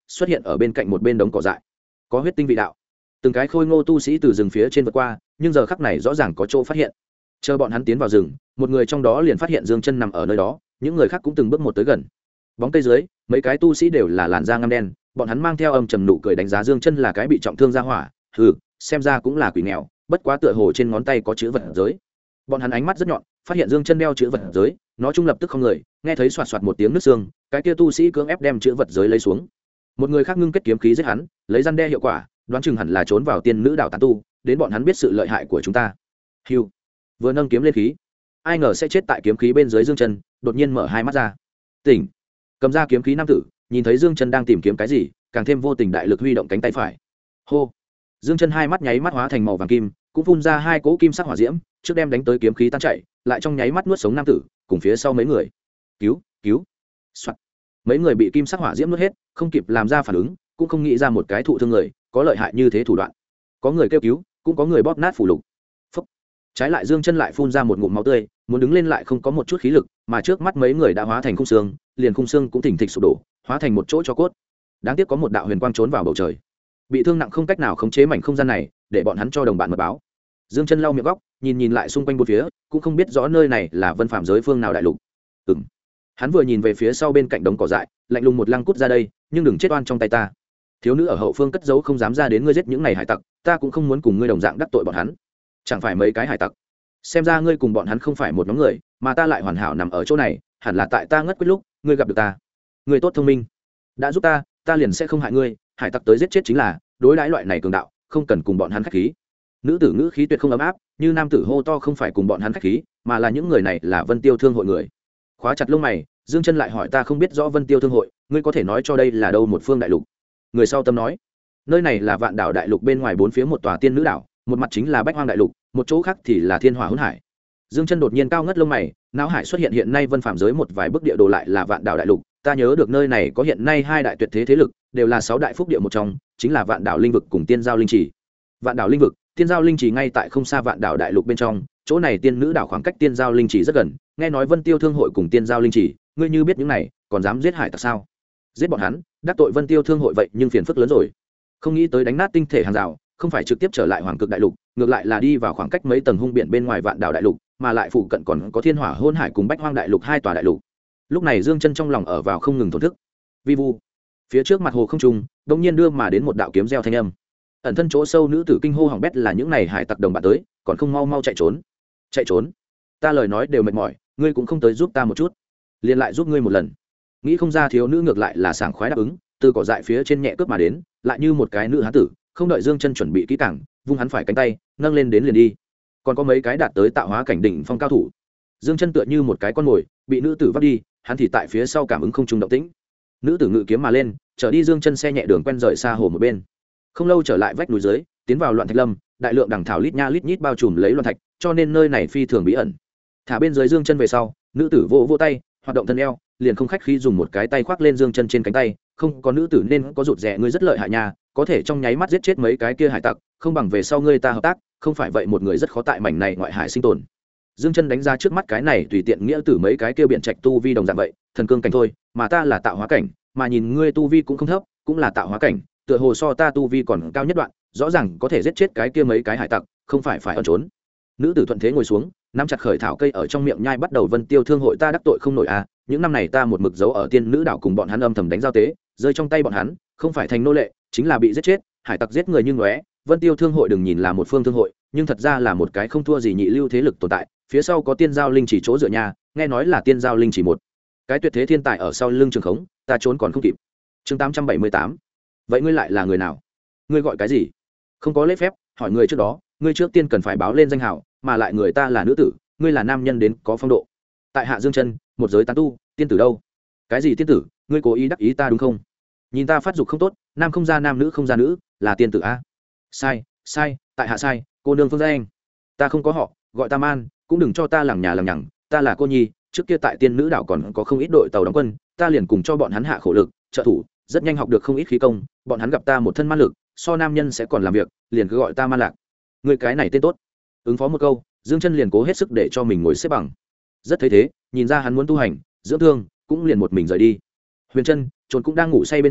xuất hiện ở bên cạnh một bên đống cỏ dại, có huyết tinh vị đạo. Từng cái khôi ngô tu sĩ từ rừng phía trên vượt qua, nhưng giờ khắc này rõ ràng có chỗ phát hiện. Chờ bọn hắn tiến vào rừng, một người trong đó liền phát hiện Dương Chân nằm ở nơi đó, những người khác cũng từng bước một tới gần. Bóng cây dưới, mấy cái tu sĩ đều là làn da ngăm đen, bọn hắn mang theo âm trầm nụ cười đánh giá Dương Chân là cái bị trọng thương ra hỏa, hừ, xem ra cũng là quỷ nghèo, bất quá tựa hồ trên ngón tay có chữ vật giới. Bọn hắn ánh mắt rất nhọn, phát hiện Dương Chân đeo chữ vật giới, nó trung lập tức không người, nghe thấy xoạt xoạt một tiếng nứt xương, cái kia tu sĩ cưỡng ép đem chữ vật giới lấy xuống. Một người khác ngưng kết kiếm khí giết hắn, lấy răn đe hiệu quả, đoán chừng hẳn là trốn vào tiên nữ đảo tán tu, đến bọn hắn biết sự lợi hại của chúng ta. Hưu, vừa nâng kiếm lên khí, ai ngờ sẽ chết tại kiếm khí bên dưới Dương Chân, đột nhiên mở hai mắt ra. Tỉnh. Cầm ra kiếm khí nam tử, nhìn thấy Dương Chân đang tìm kiếm cái gì, càng thêm vô tình đại lực huy động cánh tay phải. Hô. Dương Chân hai mắt nháy mắt hóa thành màu vàng kim, cũng phun ra hai cỗ kim sắc hỏa diễm, trước đem đánh tới kiếm khí tan chạy, lại trong nháy mắt nuốt sống nam tử, cùng phía sau mấy người. Cứu, cứu. Soạt. Mấy người bị kim sắc hỏa diễm nuốt hết, không kịp làm ra phản ứng, cũng không nghĩ ra một cái thụ thương người có lợi hại như thế thủ đoạn. Có người kêu cứu, cũng có người bóp nát phủ lục. Phốc. Trái lại Dương Chân lại phun ra một ngụm máu tươi, muốn đứng lên lại không có một chút khí lực, mà trước mắt mấy người đã hóa thành khung xương, liền khung xương cũng thình thịch sụp đổ, hóa thành một chỗ tro cốt. Đáng tiếc có một đạo huyền quang trốn vào bầu trời, bị thương nặng không cách nào khống chế mảnh không gian này, để bọn hắn cho đồng bạn mật báo. Dương Chân lau miệng góc, nhìn lại xung quanh bốn phía, cũng không biết rõ nơi này là Vân Phạm giới phương nào đại lục. Hắn vừa nhìn về phía sau bên cạnh đống cỏ dại, lạnh lùng một lăng cút ra đây, nhưng đừng chết oan trong tay ta. Thiếu nữ ở hậu phương cất giấu không dám ra đến, ngươi giết những này hải tặc, ta cũng không muốn cùng ngươi đồng dạng đắc tội bọn hắn. Chẳng phải mấy cái hải tặc, xem ra ngươi cùng bọn hắn không phải một nhóm người, mà ta lại hoàn hảo nằm ở chỗ này, hẳn là tại ta ngất quyết lúc ngươi gặp được ta. Ngươi tốt thông minh, đã giúp ta, ta liền sẽ không hại ngươi. Hải tặc tới giết chết chính là, đối đãi loại này cường đạo, không cần cùng bọn hắn khách khí. Nữ tử ngữ khí tuyệt không ấm áp, như nam tử hô to không phải cùng bọn hắn khách khí, mà là những người này là Vân Tiêu Thương hội người. Khóa chặt lông mày, Dương Chân lại hỏi, ta không biết rõ Vân Tiêu Thương hội, ngươi có thể nói cho đây là đâu một phương đại lục? Người sau tâm nói, nơi này là Vạn Đảo đại lục, bên ngoài bốn phía một tòa tiên nữ đảo, một mặt chính là Bách Hoang đại lục, một chỗ khác thì là Thiên Hỏa Hỗn Hải. Dương Chân đột nhiên cao ngất lông mày, não hải xuất hiện hiện nay Vân Phạm giới một vài bức địa đồ lại là Vạn Đảo đại lục, ta nhớ được nơi này có hiện nay hai đại tuyệt thế thế lực, đều là sáu đại phúc địa một trong, chính là Vạn Đảo linh vực cùng Tiên Giao linh chỉ. Vạn Đảo linh vực, Tiên Giao linh chỉ ngay tại không xa Vạn Đảo đại lục bên trong, chỗ này tiên nữ đảo khoảng cách Tiên Giao linh chỉ rất gần, nghe nói Vân Tiêu Thương hội cùng Tiên Giao linh chỉ, ngươi như biết những này, còn dám giết hải tặc sao? Giết bọn hắn, đắc tội Vân Tiêu Thương hội vậy nhưng phiền phức lớn rồi. Không nghĩ tới đánh nát tinh thể hàng rào, không phải trực tiếp trở lại Hoàng Cực đại lục, ngược lại là đi vào khoảng cách mấy tầng hung biển bên ngoài Vạn Đảo đại lục, mà lại phụ cận còn có Thiên Hỏa Hỗn Hải cùng Bách Hoang đại lục hai tòa đại lục. Lúc này Dương Chân trong lòng ở vào không ngừng thổn thức. Vi vu, phía trước mặt hồ không trung, đột nhiên đưa mà đến một đạo kiếm reo thanh âm. Ẩn thân chỗ sâu nữ tử kinh hô hỏng bét, là những này hải tặc đồng bạn tới, còn không mau mau chạy trốn. Chạy trốn? Ta lời nói đều mệt mỏi, ngươi cũng không tới giúp ta một chút, liền lại giúp ngươi một lần. Nghĩ không ra thiếu nữ ngược lại là sảng khoái đáp ứng, từ cỏ dại phía trên nhẹ cướp mà đến, lại như một cái nữ hán tử, không đợi Dương Chân chuẩn bị kỹ càng, vung hắn phải cánh tay, nâng lên đến liền đi. Còn có mấy cái đạt tới tạo hóa cảnh đỉnh phong cao thủ. Dương Chân tựa như một cái con mồi, bị nữ tử vấp đi, hắn thì tại phía sau cảm ứng không trung động tĩnh. Nữ tử ngự kiếm mà lên, chở đi Dương Chân xe nhẹ đường quen rời xa hồ một bên. Không lâu trở lại vách núi dưới, tiến vào Loạn Thạch Lâm, đại lượng đằng thảo lít nha lít nhít bao trùm lấy loạn thạch, cho nên nơi này phi thường bí ẩn. Thả bên dưới Dương Chân về sau, nữ tử vỗ vỗ tay, hoạt động thân eo, liền không khách khí dùng một cái tay khoác lên Dương Chân trên cánh tay, không có nữ tử nên có rụt rè, ngươi rất lợi hại nha, có thể trong nháy mắt giết chết mấy cái kia hải tặc, không bằng về sau ngươi ta hợp tác, không phải vậy một người rất khó tại mảnh này ngoại hải sinh tồn. Dương Chân đánh ra trước mắt cái này tùy tiện nghĩa tử mấy cái kia biện trạch tu vi đồng dạng vậy, thần cương cảnh thôi, mà ta là tạo hóa cảnh, mà nhìn ngươi tu vi cũng không thấp, cũng là tạo hóa cảnh, tựa hồ so ta tu vi còn cao nhất đoạn, rõ ràng có thể giết chết cái kia mấy cái hải tặc, không phải phải ẩn trốn. Nữ tử thuận thế ngồi xuống, nắm chặt khởi thảo cây ở trong miệng nhai bắt đầu. Vân Tiêu Thương hội ta đắc tội không nổi à, những năm này ta một mực giấu ở tiên nữ đảo cùng bọn hắn âm thầm đánh giao tế, rơi trong tay bọn hắn, không phải thành nô lệ, chính là bị giết chết, hải tặc giết người như ngóe. Vân Tiêu Thương hội đừng nhìn là một phương thương hội, nhưng thật ra là một cái không thua gì nhị lưu thế lực tồn tại, phía sau có Tiên Giao linh chỉ chỗ dựa nhà, nghe nói là Tiên Giao linh chỉ một cái tuyệt thế thiên tài ở sau lưng trường khống, ta trốn còn không kịp. Chương 878. Vậy ngươi lại là người nào? Ngươi gọi cái gì? Không có lễ phép, hỏi người trước đó, ngươi trước tiên cần phải báo lên danh hào, mà lại người ta là nữ tử, ngươi là nam nhân đến có phong độ. Tại hạ Dương Chân, một giới tán tu, tiên tử đâu? Cái gì tiên tử? Ngươi cố ý đắc ý ta đúng không? Nhìn ta phát dục không tốt, nam không ra nam, nữ không ra nữ, là tiên tử a? Sai, sai, tại hạ sai, cô nương phương danh. Ta không có họ, gọi ta Man, cũng đừng cho ta lằng nhà lằng nhằng, ta là cô nhi, trước kia tại tiên nữ đảo còn có không ít đội tàu đóng quân, ta liền cùng cho bọn hắn hạ khổ lực, trợ thủ, rất nhanh học được không ít khí công, bọn hắn gặp ta một thân man lực, so nam nhân sẽ còn làm việc, liền cứ gọi ta Man Lạc. Người cái này tên tốt. Ứng phó một câu, Dương Chân liền cố hết sức để cho mình ngồi xếp bằng. Rất thấy thế, nhìn ra hắn muốn tu hành, dưỡng thương, cũng liền một mình rời đi. Huyền Trân, trồn cũng đang ngủ say bên trong,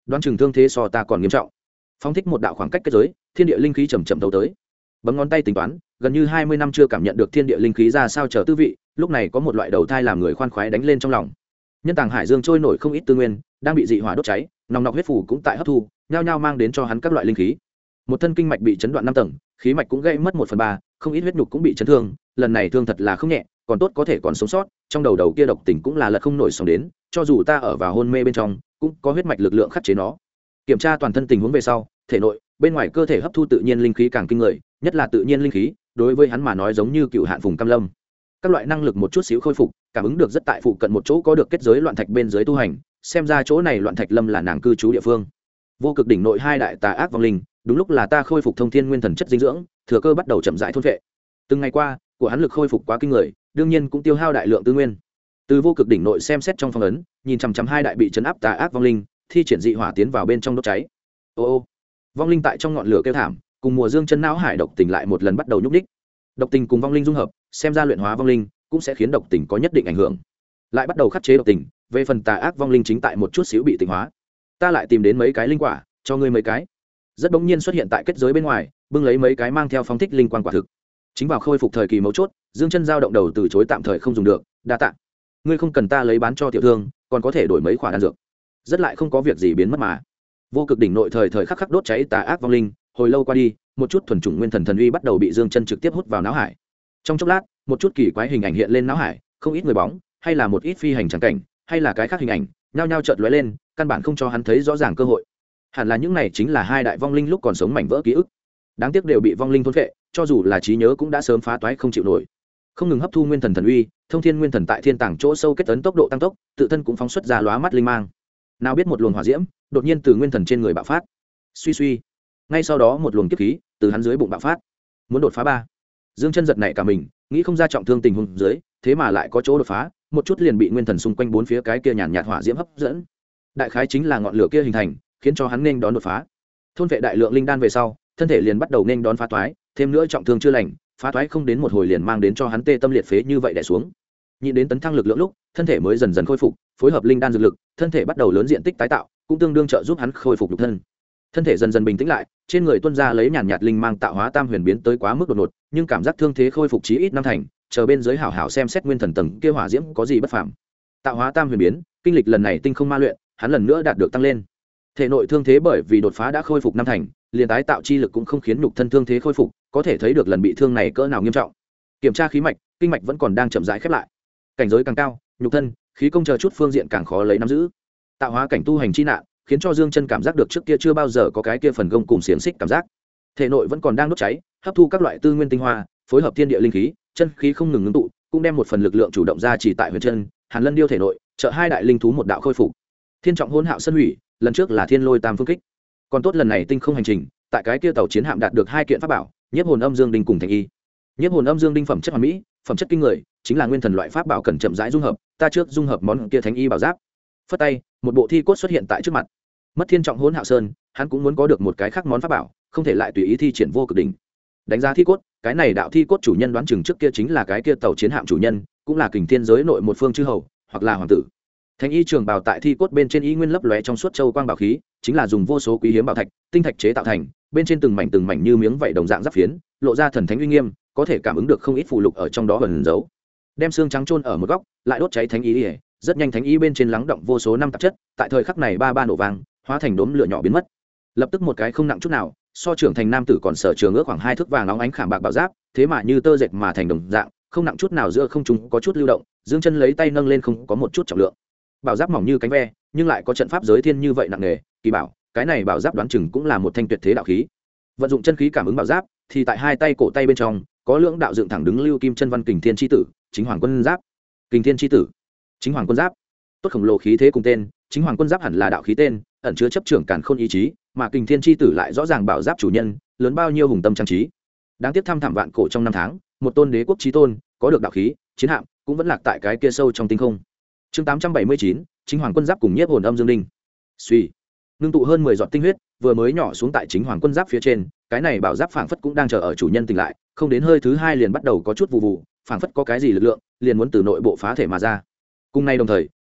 đoán chừng thương thế so ta còn nghiêm trọng. Phóng thích một đạo khoảng cách kết giới, thiên địa linh khí chầm chậm thấu tới. Bấm ngón tay tính toán, gần như 20 năm chưa cảm nhận được thiên địa linh khí ra sao chờ tư vị, lúc này có một loại đầu thai làm người khoan khoái đánh lên trong lòng. Nhân tàng hải dương trôi nổi không ít tư nguyên, đang bị dị hỏa đốt cháy, nòng nọc huyết phủ cũng tại hấp thu, nhao nhao mang đến cho hắn các loại linh khí. Một thân kinh mạch bị chấn đoạn 5 tầng, khí mạch cũng gãy mất 1/3, không ít huyết nhục cũng bị chấn thương, lần này thương thật là không nhẹ, còn tốt có thể còn sống sót, trong đầu kia độc tình cũng là lật không nổi sóng đến, cho dù ta ở vào hôn mê bên trong, cũng có huyết mạch lực lượng khắc chế nó. Kiểm tra toàn thân tình huống về sau, thể nội, bên ngoài cơ thể hấp thu tự nhiên linh khí càng kinh người, nhất là tự nhiên linh khí, đối với hắn mà nói giống như cựu hạn vùng cam lâm. Các loại năng lực một chút xíu khôi phục, cảm ứng được rất tại phụ cận một chỗ có được kết giới loạn thạch bên dưới tu hành, xem ra chỗ này loạn thạch lâm là nàng cư trú địa phương. Vô cực đỉnh nội hai đại tà ác vong linh, đúng lúc là ta khôi phục thông thiên nguyên thần chất dinh dưỡng, thừa cơ bắt đầu chậm rãi thôn vệ. Từng ngày qua, của hắn lực khôi phục quá kinh người, đương nhiên cũng tiêu hao đại lượng tư nguyên. Từ vô cực đỉnh nội xem xét trong phong ấn, nhìn chằm chằm hai đại bị chấn áp tà ác vong linh, thi triển dị hỏa tiến vào bên trong đốt cháy. Ô ô, vong linh tại trong ngọn lửa kêu thảm, cùng mùa dương chân não hải độc tình lại một lần bắt đầu nhúc nhích. Độc tình cùng vong linh dung hợp, xem ra luyện hóa vong linh cũng sẽ khiến độc tình có nhất định ảnh hưởng. Lại bắt đầu khắc chế độc tình, về phần tà ác vong linh chính tại một chút xíu bị tịnh hóa. Ta lại tìm đến mấy cái linh quả, cho ngươi mấy cái. Rất bỗng nhiên xuất hiện tại kết giới bên ngoài, bưng lấy mấy cái mang theo phong thích linh quan quả thực. Chính vào khôi phục thời kỳ mấu chốt, dương chân dao động đầu từ chối tạm thời không dùng được, đa tạ. Ngươi không cần ta lấy bán cho tiểu thương, còn có thể đổi mấy quả đan dược. Rất lại không có việc gì biến mất mà. Vô cực đỉnh nội thời thời khắc khắc đốt cháy tà ác vong linh, hồi lâu qua đi, một chút thuần chủng nguyên thần thần uy bắt đầu bị dương chân trực tiếp hút vào não hải. Trong chốc lát, một chút kỳ quái hình ảnh hiện lên não hải, không ít người bóng, hay là một ít phi hành trắng cảnh, hay là cái khác hình ảnh, nhao nhao chợt lóe lên, căn bản không cho hắn thấy rõ ràng cơ hội. Hẳn là những này chính là hai đại vong linh lúc còn sống mảnh vỡ ký ức. Đáng tiếc đều bị vong linh thôn phệ, cho dù là trí nhớ cũng đã sớm phá toái không chịu nổi. Không ngừng hấp thu nguyên thần thần uy, thông thiên nguyên thần tại thiên tàng chỗ sâu kết ấn tốc độ tăng tốc, tự thân cũng phóng xuất ra lóa mắt linh mang. Nào biết một luồng hỏa diễm đột nhiên từ nguyên thần trên người bạo phát. Suy suy, ngay sau đó một luồng kiếp khí từ hắn dưới bụng bạo phát, muốn đột phá ba. Dương chân giật nảy cả mình, nghĩ không ra trọng thương tình huống dưới, thế mà lại có chỗ đột phá, một chút liền bị nguyên thần xung quanh bốn phía cái kia nhàn nhạt hỏa diễm hấp dẫn. Đại khái chính là ngọn lửa kia hình thành, khiến cho hắn nên đón đột phá. Thôn vệ đại lượng linh đan về sau, thân thể liền bắt đầu nên đón phá toái, thêm nữa trọng thương chưa lành, phá toái không đến một hồi liền mang đến cho hắn tê tâm liệt phế như vậy đè xuống. Nhịn đến tấn thăng lực lượng lúc, thân thể mới dần dần khôi phục, phối hợp linh đan dược lực, thân thể bắt đầu lớn diện tích tái tạo, cũng tương đương trợ giúp hắn khôi phục nhục thân. Thân thể dần dần bình tĩnh lại, trên người tuôn ra lấy nhàn nhạt linh mang tạo hóa tam huyền biến tới quá mức đột ngột, nhưng cảm giác thương thế khôi phục chí ít năm thành, chờ bên dưới hảo hảo xem xét nguyên thần tầng kia hỏa diễm có gì bất phàm. Tạo hóa tam huyền biến, kinh lịch lần này tinh không ma luyện, hắn lần nữa đạt được tăng lên. Thể nội thương thế bởi vì đột phá đã khôi phục năm thành, liền tái tạo chi lực cũng không khiến nhục thân thương thế khôi phục, có thể thấy được lần bị thương này cỡ nào nghiêm trọng. Kiểm tra khí mạch, kinh mạch vẫn còn đang chậm rãi khép lại. Cảnh giới càng cao, nhục thân, khí công chờ chút phương diện càng khó lấy nắm giữ. Tạo hóa cảnh tu hành chi nạn, khiến cho Dương Chân cảm giác được trước kia chưa bao giờ có cái kia phần gông cùng xiềng xích cảm giác. Thể nội vẫn còn đang đốt cháy, hấp thu các loại tư nguyên tinh hoa, phối hợp thiên địa linh khí, chân khí không ngừng ngưng tụ, cũng đem một phần lực lượng chủ động ra chỉ tại huyền chân, Hàn Lân điêu thể nội, trợ hai đại linh thú một đạo khôi phục. Thiên trọng hỗn hạo sân hủy, lần trước là thiên lôi tam phương kích, còn tốt lần này tinh không hành trình, tại cái kia tàu chiến hạm đạt được hai kiện pháp bảo, nhiếp hồn âm dương đinh cùng thành y. Nhiếp hồn âm dương đinh phẩm chất hoàn mỹ, phẩm chất kinh người, chính là nguyên thần loại pháp bảo cần chậm rãi dung hợp, ta trước dung hợp món kia thánh y bảo giáp. Phất tay, một bộ thi cốt xuất hiện tại trước mặt. Mất thiên trọng hỗn hạo sơn, hắn cũng muốn có được một cái khác món pháp bảo, không thể lại tùy ý thi triển vô cực đỉnh. Đánh giá thi cốt, cái này đạo thi cốt chủ nhân đoán chừng trước kia chính là cái kia tàu chiến hạm chủ nhân, cũng là kình thiên giới nội một phương chư hầu, hoặc là hoàng tử. Thánh y trường bào tại thi cốt bên trên y nguyên lấp lóe trong suốt châu quang bảo khí, chính là dùng vô số quý hiếm bảo thạch, tinh thạch chế tạo thành, bên trên từng mảnh như miếng vảy đồng dạng giáp phiến, lộ ra thần thánh uy nghiêm, có thể cảm ứng được không ít phù lục ở trong đó ẩn giấu. Đem xương trắng chôn ở một góc, lại đốt cháy thánh y, rất nhanh thánh y bên trên lắng động vô số năm tạp chất, tại thời khắc này ba nổ vang, hóa thành đốm lửa nhỏ biến mất. Lập tức một cái không nặng chút nào, so trưởng thành nam tử còn sở trường ước khoảng 2 thước vàng óng ánh khảm bạc bảo giáp, thế mà như tơ dệt mà thành đồng dạng, không nặng chút nào, giữa không trung có chút lưu động, Dương Chân lấy tay nâng lên không có một chút trọng lượng. Bảo giáp mỏng như cánh ve, nhưng lại có trận pháp giới thiên như vậy nặng nề, kỳ bảo, cái này bảo giáp đoán chừng cũng là một thanh tuyệt thế đạo khí. Vận dụng chân khí cảm ứng bảo giáp, thì tại hai tay cổ tay bên trong có lưỡng đạo dựng thẳng đứng lưu kim chân văn kình thiên chi tử, chính hoàng quân giáp. Kình thiên chi tử, chính hoàng quân giáp. Tốt khổng lồ khí thế cùng tên, chính hoàng quân giáp hẳn là đạo khí tên, ẩn chứa chấp trưởng càn khôn ý chí, mà kình thiên chi tử lại rõ ràng bảo giáp chủ nhân, lớn bao nhiêu hùng tâm trang trí. Đáng tiếc thăm thẳm vạn cổ trong năm tháng, một tôn đế quốc chí tôn, có được đạo khí, chiến hạm, cũng vẫn lạc tại cái kia sâu trong tinh không. Chương 879, chính hoàng quân giáp cùng nhiếp hồn âm dương đinh. Suy, ngưng tụ hơn 10 giọt tinh huyết, vừa mới nhỏ xuống tại chính hoàng quân giáp phía trên, cái này bảo giáp phảng phất cũng đang chờ ở chủ nhân tỉnh lại, không đến hơi thứ hai liền bắt đầu có chút vụ vụ, phảng phất có cái gì lực lượng, liền muốn từ nội bộ phá thể mà ra. Cùng nay đồng thời,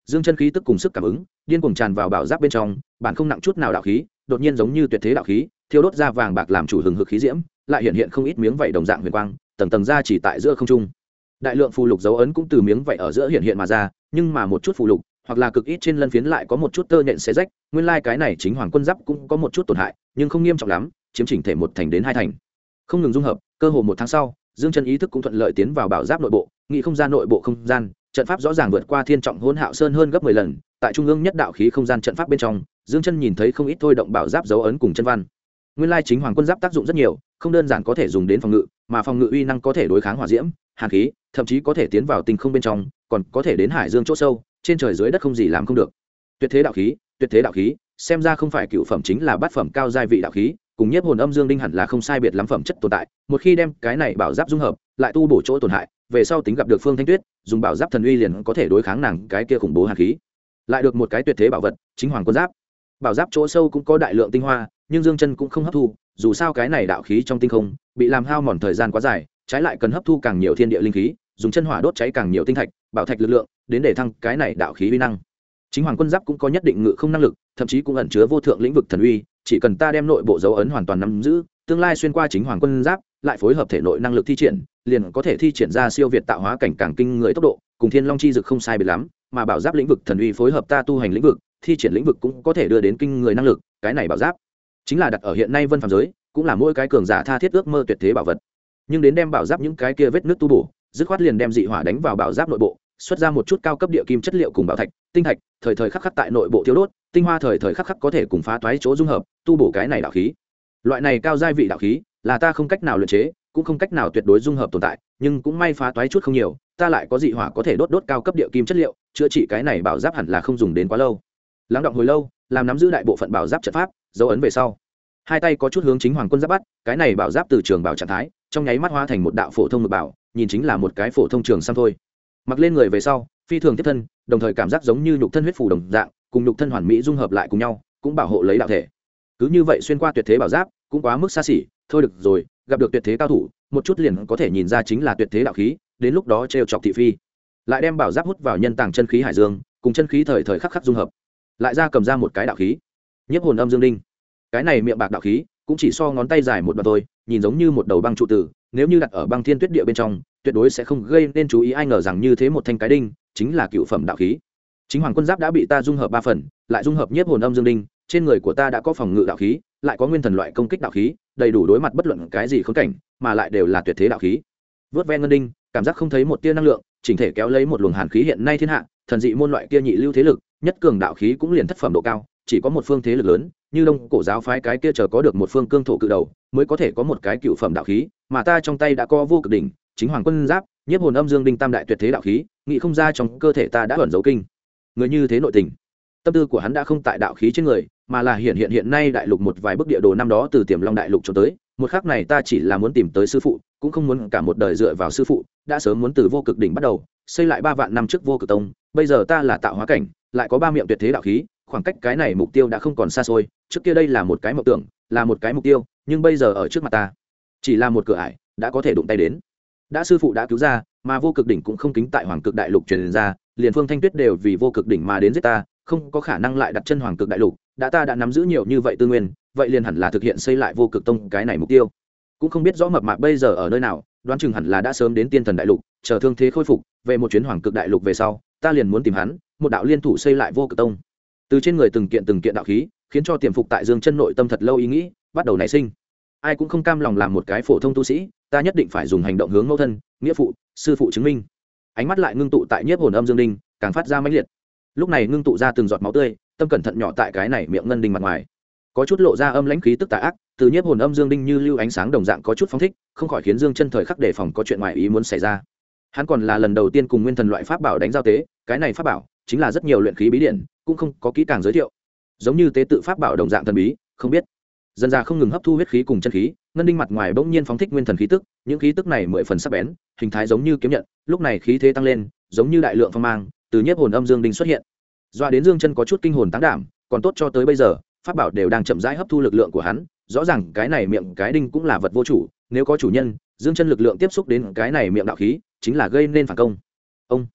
dương chân khí tức cùng sức cảm ứng điên cuồng tràn vào bảo giáp bên trong, bản không nặng chút nào đạo khí đột nhiên giống như tuyệt thế đạo khí thiêu đốt ra vàng bạc làm chủ hừng hực khí diễm, lại hiện hiện không ít miếng vảy đồng dạng huyền quang, tầng tầng ra chỉ tại giữa không trung. Đại lượng phù lục dấu ấn cũng từ miếng vảy ở giữa hiện hiện mà ra, nhưng mà một chút phù lục hoặc là cực ít trên lân phiến lại có một chút tơ nhện xé rách, nguyên lai cái này chính hoàng quân giáp cũng có một chút tổn hại, nhưng không nghiêm trọng lắm, chiếm chỉnh thể một thành đến hai thành. Không ngừng dung hợp, cơ hồ một tháng sau, dương chân ý thức cũng thuận lợi tiến vào bảo giáp nội bộ, nghĩ không gian nội bộ không gian trận pháp rõ ràng vượt qua thiên trọng hỗn hạo sơn hơn gấp 10 lần. Tại trung ương nhất đạo khí không gian trận pháp bên trong, dương chân nhìn thấy không ít thôi động bảo giáp dấu ấn cùng chân văn. Nguyên lai chính hoàng quân giáp tác dụng rất nhiều, không đơn giản có thể dùng đến phòng ngự, mà phòng ngự uy năng có thể đối kháng hỏa diễm, hàn khí, thậm chí có thể tiến vào tinh không bên trong, còn có thể đến hải dương chỗ sâu, trên trời dưới đất không gì làm không được. Tuyệt thế đạo khí, tuyệt thế đạo khí, xem ra không phải cựu phẩm chính là bát phẩm cao giai vị đạo khí, cùng nhiếp hồn âm dương đinh hẳn là không sai biệt lắm phẩm chất tồn tại. Một khi đem cái này bảo giáp dung hợp, lại tu bổ chỗ tổn hại, về sau tính gặp được Phương Thanh Tuyết, dùng bảo giáp thần uy liền có thể đối kháng nàng cái kia khủng bố hàn khí. Lại được một cái tuyệt thế bảo vật, chính hoàng quân giáp. Bảo giáp chỗ sâu cũng có đại lượng tinh hoa, nhưng dương chân cũng không hấp thu, dù sao cái này đạo khí trong tinh không bị làm hao mòn thời gian quá dài, trái lại cần hấp thu càng nhiều thiên địa linh khí, dùng chân hỏa đốt cháy càng nhiều tinh thạch, bảo thạch lực lượng, đến để thăng cái này đạo khí uy năng. Chính hoàng quân giáp cũng có nhất định ngự không năng lực, thậm chí cũng ẩn chứa vô thượng lĩnh vực thần uy, chỉ cần ta đem nội bộ dấu ấn hoàn toàn nắm giữ, tương lai xuyên qua chính hoàng quân giáp, lại phối hợp thể nội năng lực thi triển, liền có thể thi triển ra siêu việt tạo hóa cảnh càng kinh người tốc độ, cùng thiên long chi dực không sai biệt lắm, mà bảo giáp lĩnh vực thần uy phối hợp ta tu hành lĩnh vực, thi triển lĩnh vực cũng có thể đưa đến kinh người năng lực, cái này bảo giáp chính là đặt ở hiện nay vân phàm giới, cũng là mỗi cái cường giả tha thiết ước mơ tuyệt thế bảo vật. Nhưng đến đem bảo giáp những cái kia vết nứt tu bổ, dứt khoát liền đem dị hỏa đánh vào bảo giáp nội bộ, xuất ra một chút cao cấp địa kim chất liệu cùng bảo thạch, tinh thạch, thời thời khắc khắc tại nội bộ thiếu đốt, tinh hoa thời thời khắc khắc có thể cùng phá toái chỗ dung hợp, tu bổ cái này đạo khí. Loại này cao giai vị đạo khí, là ta không cách nào luyện chế, cũng không cách nào tuyệt đối dung hợp tồn tại, nhưng cũng may phá toái chút không nhiều, ta lại có dị hỏa có thể đốt cao cấp địa kim chất liệu, chữa trị cái này bảo giáp hẳn là không dùng đến quá lâu. Lắng động hồi lâu, làm nắm giữ đại bộ phận bảo giáp trận pháp, dấu ấn về sau, hai tay có chút hướng chính hoàng quân giáp bắt, cái này bảo giáp từ trường bảo trạng thái, trong nháy mắt hóa thành một đạo phổ thông mực bảo, nhìn chính là một cái phổ thông trường sam thôi. Mặc lên người về sau, phi thường tiếp thân, đồng thời cảm giác giống như nhục thân huyết phù đồng dạng, cùng nhục thân hoàn mỹ dung hợp lại cùng nhau, cũng bảo hộ lấy đạo thể. Cứ như vậy xuyên qua tuyệt thế bảo giáp, cũng quá mức xa xỉ, thôi được rồi, gặp được tuyệt thế cao thủ, một chút liền có thể nhìn ra chính là tuyệt thế đạo khí, đến lúc đó trêu chọc thị phi. Lại đem bảo giáp hút vào nhân tàng chân khí hải dương, cùng chân khí thời thời khắc khắc dung hợp. Lại ra cầm ra một cái đạo khí, nhiếp hồn âm dương đinh. Cái này miệng bạc đạo khí, cũng chỉ so ngón tay dài một đoạn thôi, nhìn giống như một đầu băng trụ tử, nếu như đặt ở băng thiên tuyết địa bên trong, tuyệt đối sẽ không gây nên chú ý, ai ngờ rằng như thế một thanh cái đinh, chính là cựu phẩm đạo khí. Chính hoàng quân giáp đã bị ta dung hợp 3 phần, lại dung hợp nhiếp hồn âm dương đinh, trên người của ta đã có phòng ngự đạo khí, lại có nguyên thần loại công kích đạo khí, đầy đủ đối mặt bất luận cái gì khốn cảnh, mà lại đều là tuyệt thế đạo khí. Vớt ve ngân đinh, cảm giác không thấy một tia năng lượng, chỉnh thể kéo lấy một luồng hàn khí, hiện nay thiên hạ, thần dị môn loại kia nhị lưu thế lực, nhất cường đạo khí cũng liền thất phẩm độ cao, chỉ có một phương thế lực lớn, như Đông Cổ giáo phái cái kia chờ có được một phương cương thổ cự đầu, mới có thể có một cái cựu phẩm đạo khí, mà ta trong tay đã có vô cực đỉnh, chính hoàng quân giáp, nhiếp hồn âm dương đinh tam đại tuyệt thế đạo khí, nghĩ không ra trong cơ thể ta đã ẩn giấu kinh người như thế nội tình. Tâm tư của hắn đã không tại đạo khí trên người, mà là hiện nay đại lục một vài bức địa đồ năm đó từ Tiềm Long đại lục cho tới, một khắc này ta chỉ là muốn tìm tới sư phụ, cũng không muốn cả một đời dựa vào sư phụ, đã sớm muốn từ vô cực đỉnh bắt đầu, xây lại 3 vạn năm trước vô cực tông, bây giờ ta là tạo hóa cảnh, lại có 3 miệng tuyệt thế đạo khí, khoảng cách cái này mục tiêu đã không còn xa xôi, trước kia đây là một cái mộng tưởng, là một cái mục tiêu, nhưng bây giờ ở trước mặt ta, chỉ là một cửa ải, đã có thể đụng tay đến. Đã sư phụ đã cứu ra, mà vô cực đỉnh cũng không kính tại hoàng cực đại lục truyền ra, liền Phương Thanh Tuyết đều vì vô cực đỉnh mà đến giết ta, không có khả năng lại đặt chân hoàng cực đại lục, đã ta đã nắm giữ nhiều như vậy tư nguyên, vậy liền hẳn là thực hiện xây lại vô cực tông cái này mục tiêu. Cũng không biết rõ mập mạp bây giờ ở nơi nào, đoán chừng hẳn là đã sớm đến tiên thần đại lục, chờ thương thế khôi phục, về một chuyến hoàng cực đại lục về sau, ta liền muốn tìm hắn, một đạo liên thủ xây lại vô cực tông. Từ trên người từng kiện đạo khí, khiến cho tiềm phục tại dương chân nội tâm thật lâu ý nghĩ bắt đầu nảy sinh. Ai cũng không cam lòng làm một cái phổ thông tu sĩ, ta nhất định phải dùng hành động hướng mẫu thân, nghĩa phụ, sư phụ chứng minh. Ánh mắt lại ngưng tụ tại nhiếp hồn âm dương đinh, càng phát ra mãnh liệt. Lúc này ngưng tụ ra từng giọt máu tươi, tâm cẩn thận nhỏ tại cái này miệng ngân đinh mặt ngoài, có chút lộ ra âm lãnh khí tức tà ác, từ nhiếp hồn âm dương đinh như lưu ánh sáng đồng dạng có chút phóng thích, không khỏi khiến dương chân thời khắc đề phòng có chuyện ngoài ý muốn xảy ra. Hắn còn là lần đầu tiên cùng nguyên thần loại pháp bảo đánh giao tế, cái này pháp bảo chính là rất nhiều luyện khí bí điển, cũng không có kỹ càng giới thiệu, giống như tế tự pháp bảo đồng dạng thần bí, không biết. Dần ra không ngừng hấp thu huyết khí cùng chân khí, ngân đinh mặt ngoài bỗng nhiên phóng thích nguyên thần khí tức, những khí tức này 10 phần sắc bén, hình thái giống như kiếm nhận, lúc này khí thế tăng lên, giống như đại lượng phong mang, từ nhiếp hồn âm dương đinh xuất hiện. Doa đến dương chân có chút kinh hồn táng đảm, còn tốt cho tới bây giờ, pháp bảo đều đang chậm rãi hấp thu lực lượng của hắn, rõ ràng cái này miệng cái đinh cũng là vật vô chủ, nếu có chủ nhân, dương chân lực lượng tiếp xúc đến cái này miệng đạo khí, chính là gây nên phản công. Ông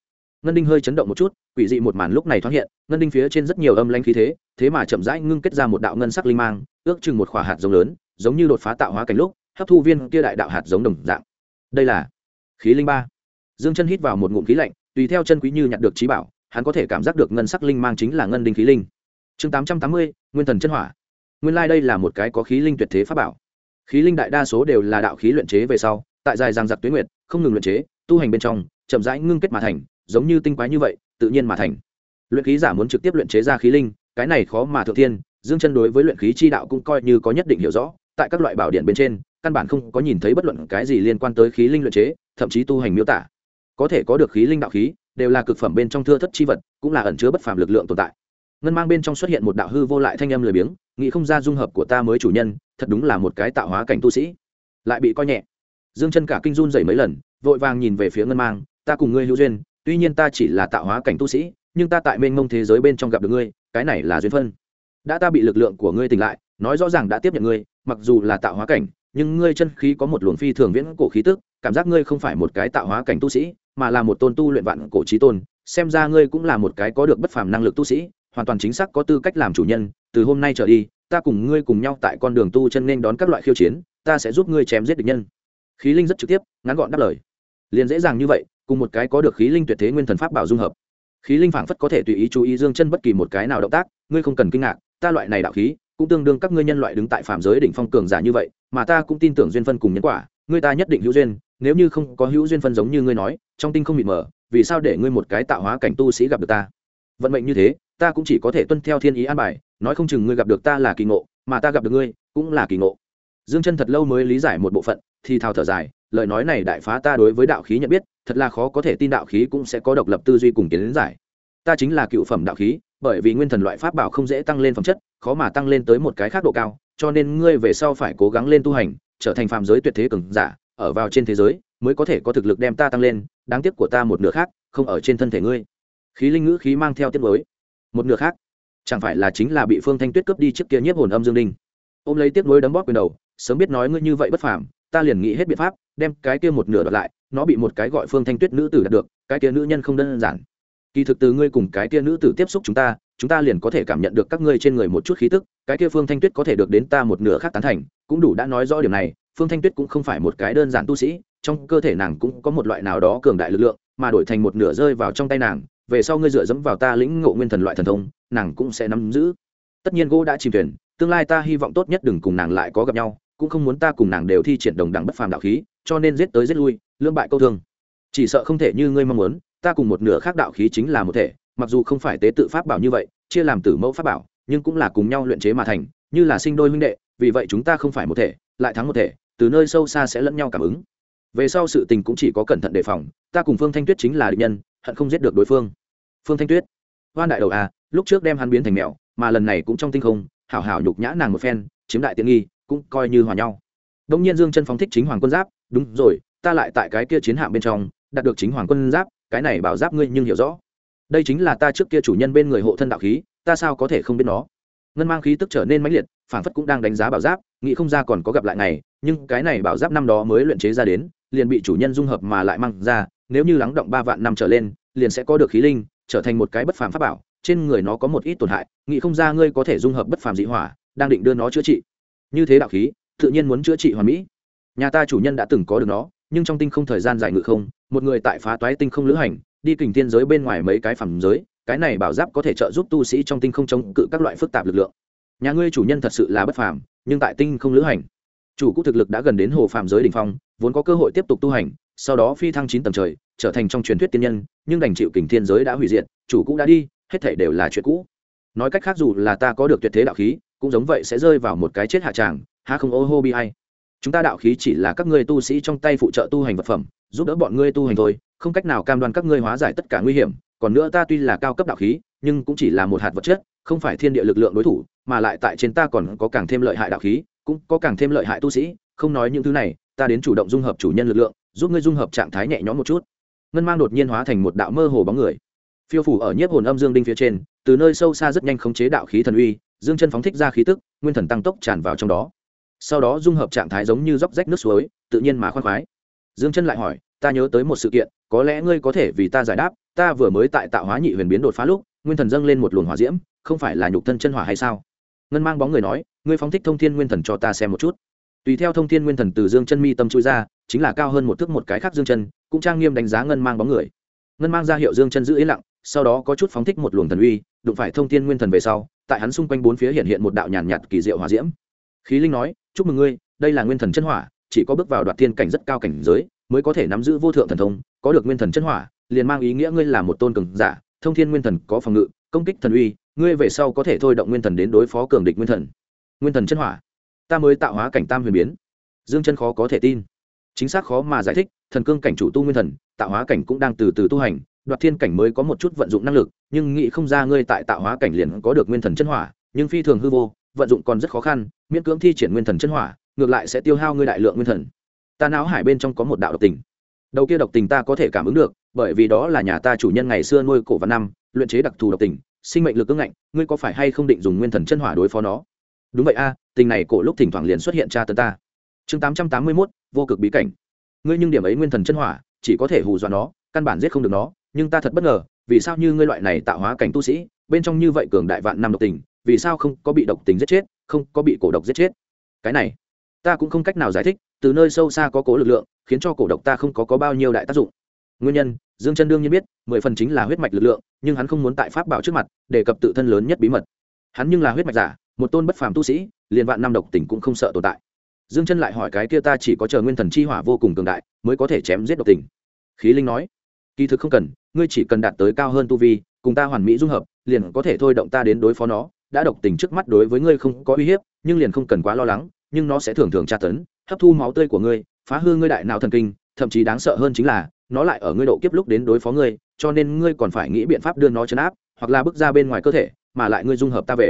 ngân đinh hơi chấn động một chút, quỷ dị một màn lúc này thoáng hiện, ngân đinh phía trên rất nhiều âm lãnh khí thế, thế mà chậm rãi ngưng kết ra một đạo ngân sắc linh mang, ước chừng một khỏa hạt giống lớn, giống như đột phá tạo hóa cảnh lúc hấp thu viên kia đại đạo hạt giống đồng dạng. Đây là khí linh 3. Dương Chân hít vào một ngụm khí lạnh, tùy theo chân quý như nhặt được trí bảo, hắn có thể cảm giác được ngân sắc linh mang chính là ngân đinh khí linh. Chương 880, Nguyên thần chân hỏa. Nguyên lai đây là một cái có khí linh tuyệt thế pháp bảo. Khí linh đại đa số đều là đạo khí luyện chế về sau, tại dài dằng dặc tuyết nguyệt, không ngừng luyện chế, tu hành bên trong, chậm rãi ngưng kết mà thành, giống như tinh quái như vậy, tự nhiên mà thành. Luyện khí giả muốn trực tiếp luyện chế ra khí linh, cái này khó mà thượng thiên, Dương Chân đối với luyện khí chi đạo cũng coi như có nhất định hiểu rõ, tại các loại bảo điện bên trên, căn bản không có nhìn thấy bất luận cái gì liên quan tới khí linh luyện chế, thậm chí tu hành miêu tả. Có thể có được khí linh đạo khí, đều là cực phẩm bên trong thưa thất chi vật, cũng là ẩn chứa bất phàm lực lượng tồn tại. Ngân mang bên trong xuất hiện một đạo hư vô lại thanh âm lười biếng, nghĩ không ra dung hợp của ta mới chủ nhân, thật đúng là một cái tạo hóa cảnh tu sĩ, lại bị coi nhẹ. Dương Chân cả kinh run rẩy mấy lần, vội vàng nhìn về phía Ngân mang, ta cùng ngươi hữu duyên, tuy nhiên ta chỉ là tạo hóa cảnh tu sĩ, nhưng ta tại mênh mông thế giới bên trong gặp được ngươi, cái này là duyên phận. Đã ta bị lực lượng của ngươi tỉnh lại, nói rõ ràng đã tiếp nhận ngươi, mặc dù là tạo hóa cảnh, nhưng ngươi chân khí có một luồng phi thường viễn cổ khí tức, cảm giác ngươi không phải một cái tạo hóa cảnh tu sĩ, mà là một tôn tu luyện vạn cổ chí tôn, xem ra ngươi cũng là một cái có được bất phàm năng lực tu sĩ, hoàn toàn chính xác có tư cách làm chủ nhân. Từ hôm nay trở đi, ta cùng ngươi cùng nhau tại con đường tu chân nên đón các loại khiêu chiến, ta sẽ giúp ngươi chém giết địch nhân. Khí linh rất trực tiếp, ngắn gọn đáp lời, liền dễ dàng như vậy, cùng một cái có được khí linh tuyệt thế nguyên thần pháp bảo dung hợp. Khí linh phảng phất có thể tùy ý chú ý Dương Chân bất kỳ một cái nào động tác, ngươi không cần kinh ngạc, ta loại này đạo khí cũng tương đương các ngươi nhân loại đứng tại phàm giới đỉnh phong cường giả như vậy, mà ta cũng tin tưởng duyên phân cùng nhân quả, ngươi ta nhất định hữu duyên, nếu như không có hữu duyên phân giống như ngươi nói, trong tinh không mịt mờ, vì sao để ngươi một cái tạo hóa cảnh tu sĩ gặp được ta? Vận mệnh như thế, ta cũng chỉ có thể tuân theo thiên ý an bài, nói không chừng ngươi gặp được ta là kỳ ngộ, mà ta gặp được ngươi cũng là kỳ ngộ. Dương Chân thật lâu mới lý giải một bộ phận, thì thào thở dài, lời nói này đại phá ta đối với đạo khí nhận biết, thật là khó có thể tin đạo khí cũng sẽ có độc lập tư duy cùng kiến giải. Ta chính là cựu phẩm đạo khí, bởi vì nguyên thần loại pháp bảo không dễ tăng lên phẩm chất, khó mà tăng lên tới một cái khác độ cao, cho nên ngươi về sau phải cố gắng lên tu hành, trở thành phàm giới tuyệt thế cường giả, ở vào trên thế giới mới có thể có thực lực đem ta tăng lên, đáng tiếc của ta một nửa khác không ở trên thân thể ngươi. Khí linh ngữ khí mang theo tiếc nuối. Một nửa khác, chẳng phải là chính là bị Phương Thanh Tuyết cướp đi trước kia nhiếp hồn âm Dương Đinh. Ôm lấy tiếc nuối đấm bóp quyền đầu, sớm biết nói ngươi như vậy bất phàm, ta liền nghĩ hết biện pháp đem cái kia một nửa đoạt lại, nó bị một cái gọi Phương Thanh Tuyết nữ tử đạt được, cái kia nữ nhân không đơn giản. Kỳ thực từ ngươi cùng cái kia nữ tử tiếp xúc chúng ta liền có thể cảm nhận được các ngươi trên người một chút khí tức, cái kia Phương Thanh Tuyết có thể được đến ta một nửa khác tán thành, cũng đủ đã nói rõ điểm này. Phương Thanh Tuyết cũng không phải một cái đơn giản tu sĩ, trong cơ thể nàng cũng có một loại nào đó cường đại lực lượng, mà đổi thành một nửa rơi vào trong tay nàng, về sau ngươi dựa dẫm vào ta lĩnh ngộ nguyên thần loại thần thông, nàng cũng sẽ nắm giữ. Tất nhiên gỗ đã chìm thuyền, tương lai ta hy vọng tốt nhất đừng cùng nàng lại có gặp nhau, cũng không muốn ta cùng nàng đều thi triển đồng đẳng bất phàm đạo khí, cho nên giết tới giết lui, lưỡng bại câu thương. Chỉ sợ không thể như ngươi mong muốn, ta cùng một nửa khác đạo khí chính là một thể, mặc dù không phải tế tự pháp bảo như vậy, chia làm tử mẫu pháp bảo, nhưng cũng là cùng nhau luyện chế mà thành, như là sinh đôi huynh đệ, vì vậy chúng ta không phải một thể, lại thắng một thể, từ nơi sâu xa sẽ lẫn nhau cảm ứng. Về sau sự tình cũng chỉ có cẩn thận đề phòng, ta cùng Phương Thanh Tuyết chính là địch nhân, hận không giết được đối phương. Phương Thanh Tuyết, hoan đại đầu à, lúc trước đem hắn biến thành mèo, mà lần này cũng trong tinh không, hảo hảo nhục nhã nàng một phen, chiếm đại tiện nghi, cũng coi như hòa nhau. Đông nhiên Dương Chân phóng thích chính hoàng quân giáp, đúng rồi, ta lại tại cái kia chiến hạm bên trong đạt được chính hoàng quân giáp, cái này bảo giáp ngươi nhưng hiểu rõ, đây chính là ta trước kia chủ nhân bên người hộ thân đạo khí, ta sao có thể không biết nó. Ngân mang khí tức trở nên mãnh liệt, phảng phất cũng đang đánh giá bảo giáp, nghĩ không ra còn có gặp lại ngày, nhưng cái này bảo giáp năm đó mới luyện chế ra đến, liền bị chủ nhân dung hợp mà lại mang ra, nếu như lắng động 3 vạn năm trở lên, liền sẽ có được khí linh, trở thành một cái bất phàm pháp bảo, trên người nó có một ít tổn hại, nghĩ không ra ngươi có thể dung hợp bất phàm dị hỏa, đang định đưa nó chữa trị. Như thế đạo khí, tự nhiên muốn chữa trị hoàn mỹ. Nhà ta chủ nhân đã từng có được nó, nhưng trong tinh không thời gian dài ngự không, một người tại phá toái tinh không lữ hành, đi kình thiên giới bên ngoài mấy cái phàm giới, cái này bảo giáp có thể trợ giúp tu sĩ trong tinh không chống cự các loại phức tạp lực lượng. Nhà ngươi chủ nhân thật sự là bất phàm, nhưng tại tinh không lữ hành, chủ cũ thực lực đã gần đến hồ phàm giới đỉnh phong, vốn có cơ hội tiếp tục tu hành, sau đó phi thăng 9 tầng trời, trở thành trong truyền thuyết tiên nhân, nhưng đành chịu kình thiên giới đã hủy diệt, chủ cũ đã đi, hết thảy đều là chuyện cũ. Nói cách khác, dù là ta có được tuyệt thế đạo khí, cũng giống vậy sẽ rơi vào một cái chết hạ tràng, há không ô hô bi ai. Chúng ta đạo khí chỉ là các ngươi tu sĩ trong tay phụ trợ tu hành vật phẩm, giúp đỡ bọn ngươi tu hành thôi, không cách nào cam đoan các ngươi hóa giải tất cả nguy hiểm. Còn nữa, ta tuy là cao cấp đạo khí, nhưng cũng chỉ là một hạt vật chất, không phải thiên địa lực lượng đối thủ, mà lại tại trên ta còn có càng thêm lợi hại đạo khí, cũng có càng thêm lợi hại tu sĩ. Không nói những thứ này, ta đến chủ động dung hợp chủ nhân lực lượng, giúp ngươi dung hợp trạng thái nhẹ nhõm một chút. Ngân mang đột nhiên hóa thành một đạo mơ hồ bóng người, phiêu phủ ở nhiếp hồn âm Dương Đinh phía trên, từ nơi sâu xa rất nhanh khống chế đạo khí thần uy, Dương Chân phóng thích ra khí tức, nguyên thần tăng tốc tràn vào trong đó. Sau đó dung hợp trạng thái giống như róc rách nước suối, tự nhiên mà khoan khoái. Dương Chân lại hỏi, ta nhớ tới một sự kiện, có lẽ ngươi có thể vì ta giải đáp. Ta vừa mới tại tạo hóa nhị huyền biến đột phá lúc nguyên thần dâng lên một luồng hỏa diễm, không phải là nhục thân chân hỏa hay sao? Ngân mang bóng người nói, ngươi phóng thích thông thiên nguyên thần cho ta xem một chút. Tùy theo thông thiên nguyên thần từ dương chân mi tâm chui ra, chính là cao hơn một thước một cái khác dương chân, cũng trang nghiêm đánh giá ngân mang bóng người. Ngân mang ra hiệu dương chân giữ yên lặng, sau đó có chút phóng thích một luồng thần uy, đụng phải thông thiên nguyên thần về sau, tại hắn xung quanh bốn phía hiện hiện một đạo nhàn nhạt kỳ diệu hỏa diễm. Khí linh nói, chúc mừng ngươi, đây là nguyên thần chân hỏa, chỉ có bước vào đoạt thiên cảnh rất cao cảnh giới mới có thể nắm giữ vô thượng thần thông, có được nguyên thần chân hỏa liền mang ý nghĩa ngươi là một tôn cường giả. Thông thiên nguyên thần có phòng ngự, công kích thần uy, ngươi về sau có thể thôi động nguyên thần đến đối phó cường địch nguyên thần. Nguyên thần chân hỏa, ta mới tạo hóa cảnh tam huyền biến. Dương chân khó có thể tin, chính xác khó mà giải thích. Thần cương cảnh chủ tu nguyên thần, tạo hóa cảnh cũng đang từ từ tu hành, đoạt thiên cảnh mới có một chút vận dụng năng lực, nhưng nghĩ không ra ngươi tại tạo hóa cảnh liền có được nguyên thần chân hỏa, nhưng phi thường hư vô, vận dụng còn rất khó khăn, miễn cưỡng thi triển nguyên thần chân hỏa ngược lại sẽ tiêu hao ngươi đại lượng nguyên thần. Ta não hải bên trong có một đạo độc tình, đầu kia độc tình ta có thể cảm ứng được, bởi vì đó là nhà ta chủ nhân ngày xưa nuôi cổ vạn năm luyện chế đặc thù độc tình, sinh mệnh lực ương ngạnh. Ngươi có phải hay không định dùng nguyên thần chân hỏa đối phó nó? Đúng vậy a, tình này cổ lúc thỉnh thoảng liền xuất hiện tra tấn ta. Chương 881, vô cực bí cảnh. Ngươi nhưng điểm ấy nguyên thần chân hỏa chỉ có thể hù dọa nó, căn bản giết không được nó. Nhưng ta thật bất ngờ, vì sao như ngươi loại này tạo hóa cảnh tu sĩ bên trong như vậy cường đại vạn năm độc tình, vì sao không có bị độc tình giết chết, không có bị cổ độc giết chết? Cái này ta cũng không cách nào giải thích, từ nơi sâu xa có cố lực lượng khiến cho cổ độc ta không có bao nhiêu đại tác dụng. Nguyên nhân Dương chân đương nhiên biết, 10 phần chính là huyết mạch lực lượng, nhưng hắn không muốn tại pháp bảo trước mặt đề cập tự thân lớn nhất bí mật. Hắn nhưng là huyết mạch giả, một tôn bất phàm tu sĩ, liền vạn năm độc tình cũng không sợ tồn tại. Dương chân lại hỏi, cái kia ta chỉ có chờ nguyên thần chi hỏa vô cùng cường đại mới có thể chém giết độc tình. Khí linh nói, kỳ thực không cần, ngươi chỉ cần đạt tới cao hơn tu vi, cùng ta hoàn mỹ dung hợp, liền có thể thôi động ta đến đối phó nó. Đã độc tình trước mắt đối với ngươi không có uy hiếp, nhưng liền không cần quá lo lắng, nhưng nó sẽ thường thường tra tấn, hấp thu máu tươi của ngươi, phá hư ngươi đại não thần kinh, thậm chí đáng sợ hơn chính là nó lại ở ngươi độ kiếp lúc đến đối phó ngươi, cho nên ngươi còn phải nghĩ biện pháp đưa nó trấn áp, hoặc là bước ra bên ngoài cơ thể, mà lại ngươi dung hợp ta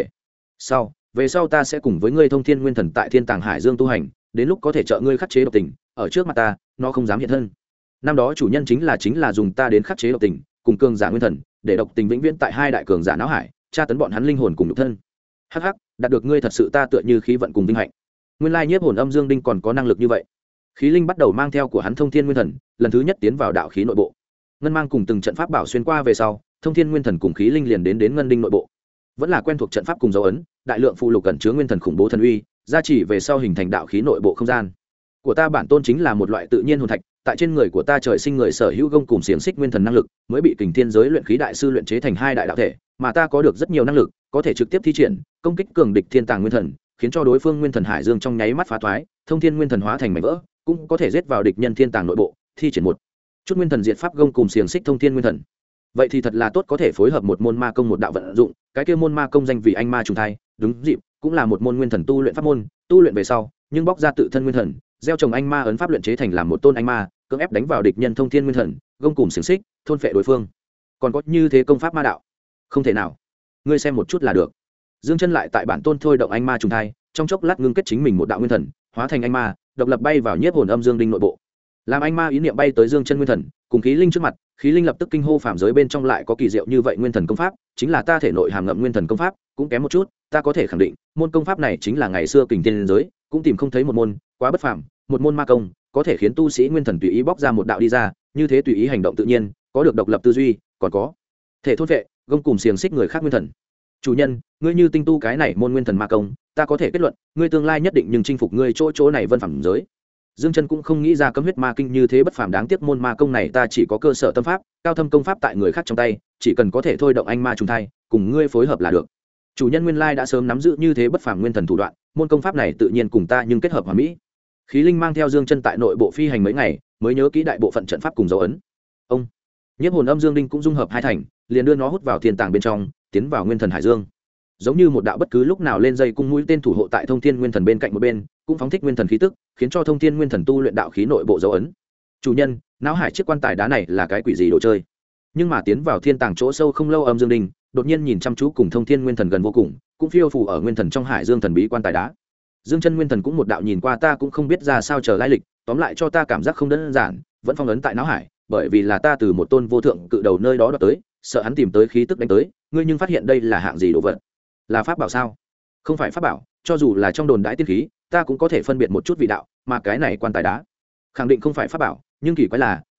về sau ta sẽ cùng với ngươi thông thiên nguyên thần tại thiên tàng hải dương tu hành, đến lúc có thể trợ ngươi khắc chế độc tình, ở trước mặt ta nó không dám hiện thân. Năm đó chủ nhân chính là dùng ta đến khắc chế độc tình, cùng cường giả nguyên thần, để độc tình vĩnh viễn tại hai đại cường giả não hải tra tấn bọn hắn linh hồn cùng nhục thân. Hắc hắc, đạt được ngươi thật sự ta tựa như khí vận cùng vinh hạnh. Nguyên lai nhiếp hồn âm dương đinh còn có năng lực như vậy. Khí linh bắt đầu mang theo của hắn thông thiên nguyên thần lần thứ nhất tiến vào đạo khí nội bộ. Ngân mang cùng từng trận pháp bảo xuyên qua về sau, thông thiên nguyên thần cùng khí linh liền đến ngân đinh nội bộ. Vẫn là quen thuộc trận pháp cùng dấu ấn, đại lượng phụ lục cẩn chứa nguyên thần khủng bố thần uy, gia trì về sau hình thành đạo khí nội bộ không gian của ta. Bản tôn chính là một loại tự nhiên hồn thạch, tại trên người của ta trời sinh người sở hữu gông cùng xiềng xích nguyên thần năng lực, mới bị kình thiên giới luyện khí đại sư luyện chế thành hai đại đạo thể, mà ta có được rất nhiều năng lực, có thể trực tiếp thi triển công kích cường địch thiên tàng nguyên thần, khiến cho đối phương nguyên thần hải dương trong nháy mắt phá thoái, thông thiên nguyên thần hóa thành mảnh vỡ, cũng có thể giết vào địch nhân thiên tàng nội bộ, thi triển một chút nguyên thần diệt pháp gông cùng xiềng xích thông thiên nguyên thần. Vậy thì thật là tốt, có thể phối hợp một môn ma công một đạo vận dụng. Cái kia môn ma công danh vì anh ma trùng thai, đúng dịp cũng là một môn nguyên thần tu luyện pháp môn, tu luyện về sau nhưng bóc ra tự thân nguyên thần, gieo trồng anh ma ấn pháp luyện chế thành làm một tôn anh ma, cưỡng ép đánh vào địch nhân thông thiên nguyên thần, gông cùng xiềng xích, thôn phệ đối phương. Còn có như thế công pháp ma đạo? Không thể nào, ngươi xem một chút là được. Dương chân lại tại bản tôn thôi động anh ma trùng thai, trong chốc lát ngưng kết chính mình một đạo nguyên thần, hóa thành anh ma, độc lập bay vào nhiếp hồn âm dương đinh nội bộ. Làm anh ma ý niệm bay tới Dương chân nguyên thần cùng khí linh trước mặt, khí linh lập tức kinh hô, phàm giới bên trong lại có kỳ diệu như vậy nguyên thần công pháp, chính là ta thể nội hàm ngậm nguyên thần công pháp, cũng kém một chút, ta có thể khẳng định môn công pháp này chính là ngày xưa kình thiên giới cũng tìm không thấy một môn, quá bất phàm, một môn ma công có thể khiến tu sĩ nguyên thần tùy ý bóc ra một đạo đi ra, như thế tùy ý hành động tự nhiên, có được độc lập tư duy, còn có thể thôn vệ gông cùng xiềng xích người khác nguyên thần. Chủ nhân, ngươi như tinh tu cái này môn nguyên thần ma công, ta có thể kết luận ngươi tương lai nhất định nhưng chinh phục ngươi chỗ này vân phẩm giới. Dương chân cũng không nghĩ ra cấm huyết ma kinh như thế bất phàm, đáng tiếc môn ma công này ta chỉ có cơ sở tâm pháp, cao thâm công pháp tại người khác trong tay, chỉ cần có thể thôi động anh ma trùng thai, cùng ngươi phối hợp là được. Chủ nhân nguyên lai đã sớm nắm giữ như thế bất phàm nguyên thần thủ đoạn, môn công pháp này tự nhiên cùng ta nhưng kết hợp hoàn mỹ. Khí linh mang theo Dương chân tại nội bộ phi hành mấy ngày, mới nhớ kỹ đại bộ phận trận pháp cùng dấu ấn. Ông nhiếp hồn âm dương đinh cũng dung hợp hai thành, liền đưa nó hút vào thiên tàng bên trong, tiến vào nguyên thần hải dương. Giống như một đạo bất cứ lúc nào lên dây cung mũi tên thủ hộ tại thông thiên nguyên thần bên cạnh một bên, cũng phóng thích nguyên thần khí tức, khiến cho thông thiên nguyên thần tu luyện đạo khí nội bộ dấu ấn. Chủ nhân, não hải chiếc quan tài đá này là cái quỷ gì đồ chơi? Nhưng mà tiến vào thiên tàng chỗ sâu không lâu, âm dương đinh đột nhiên nhìn chăm chú cùng thông thiên nguyên thần gần vô cùng, cũng phiêu phù ở nguyên thần trong hải dương thần bí quan tài đá. Dương chân nguyên thần cũng một đạo nhìn qua, ta cũng không biết ra sao chờ lai lịch, tóm lại cho ta cảm giác không đơn giản, vẫn phong ấn tại não hải, bởi vì là ta từ một tôn vô thượng cự đầu nơi đó đoạt tới, sợ hắn tìm tới khí tức đánh tới, ngươi nhưng phát hiện đây là hạng gì đồ vật? Là pháp bảo sao? Không phải pháp bảo, cho dù là trong đồn đãi tiên khí, ta cũng có thể phân biệt một chút vị đạo, mà cái này quan tài đá khẳng định không phải pháp bảo, nhưng kỳ quái là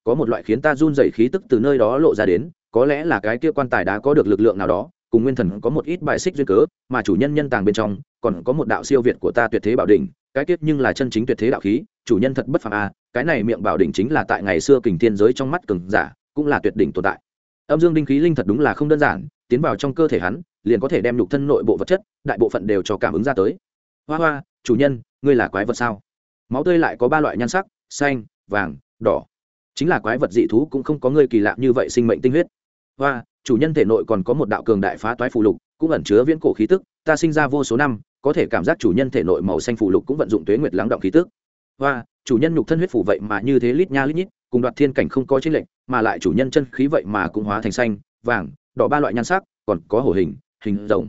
có một loại khiến ta run dày khí tức từ nơi đó lộ ra đến, có lẽ là cái kia quan tài đá có được lực lượng nào đó, cùng nguyên thần có một ít bài xích duyên cớ, mà chủ nhân nhân tàng bên trong còn có một đạo siêu việt của ta tuyệt thế bảo đỉnh, cái kiếp nhưng là chân chính tuyệt thế đạo khí, chủ nhân thật bất phàm a, cái này miệng bảo đỉnh chính là tại ngày xưa kình thiên giới trong mắt cường giả, cũng là tuyệt đỉnh tồn tại. Âm dương đinh khí linh thật đúng là không đơn giản, tiến vào trong cơ thể hắn, liền có thể đem nhục thân nội bộ vật chất, đại bộ phận đều cho cảm ứng ra tới. Hoa hoa, chủ nhân, ngươi là quái vật sao? Máu tươi lại có 3 loại nhan sắc, xanh, vàng, đỏ. Chính là quái vật dị thú cũng không có ngươi kỳ lạ như vậy sinh mệnh tinh huyết. Hoa, chủ nhân thể nội còn có một đạo cường đại phá toái phù lục, cũng ẩn chứa viễn cổ khí tức, ta sinh ra vô số năm, có thể cảm giác chủ nhân thể nội màu xanh phù lục cũng vận dụng tuế nguyệt lắng động khí tức. Hoa, chủ nhân nhục thân huyết phù vậy mà như thế lít nha lít nhít, cùng Đoạt Thiên cảnh không có chênh lệch, mà lại chủ nhân chân khí vậy mà cũng hóa thành xanh, vàng, đỏ 3 loại nhan sắc, còn có hổ hình, hình rồng.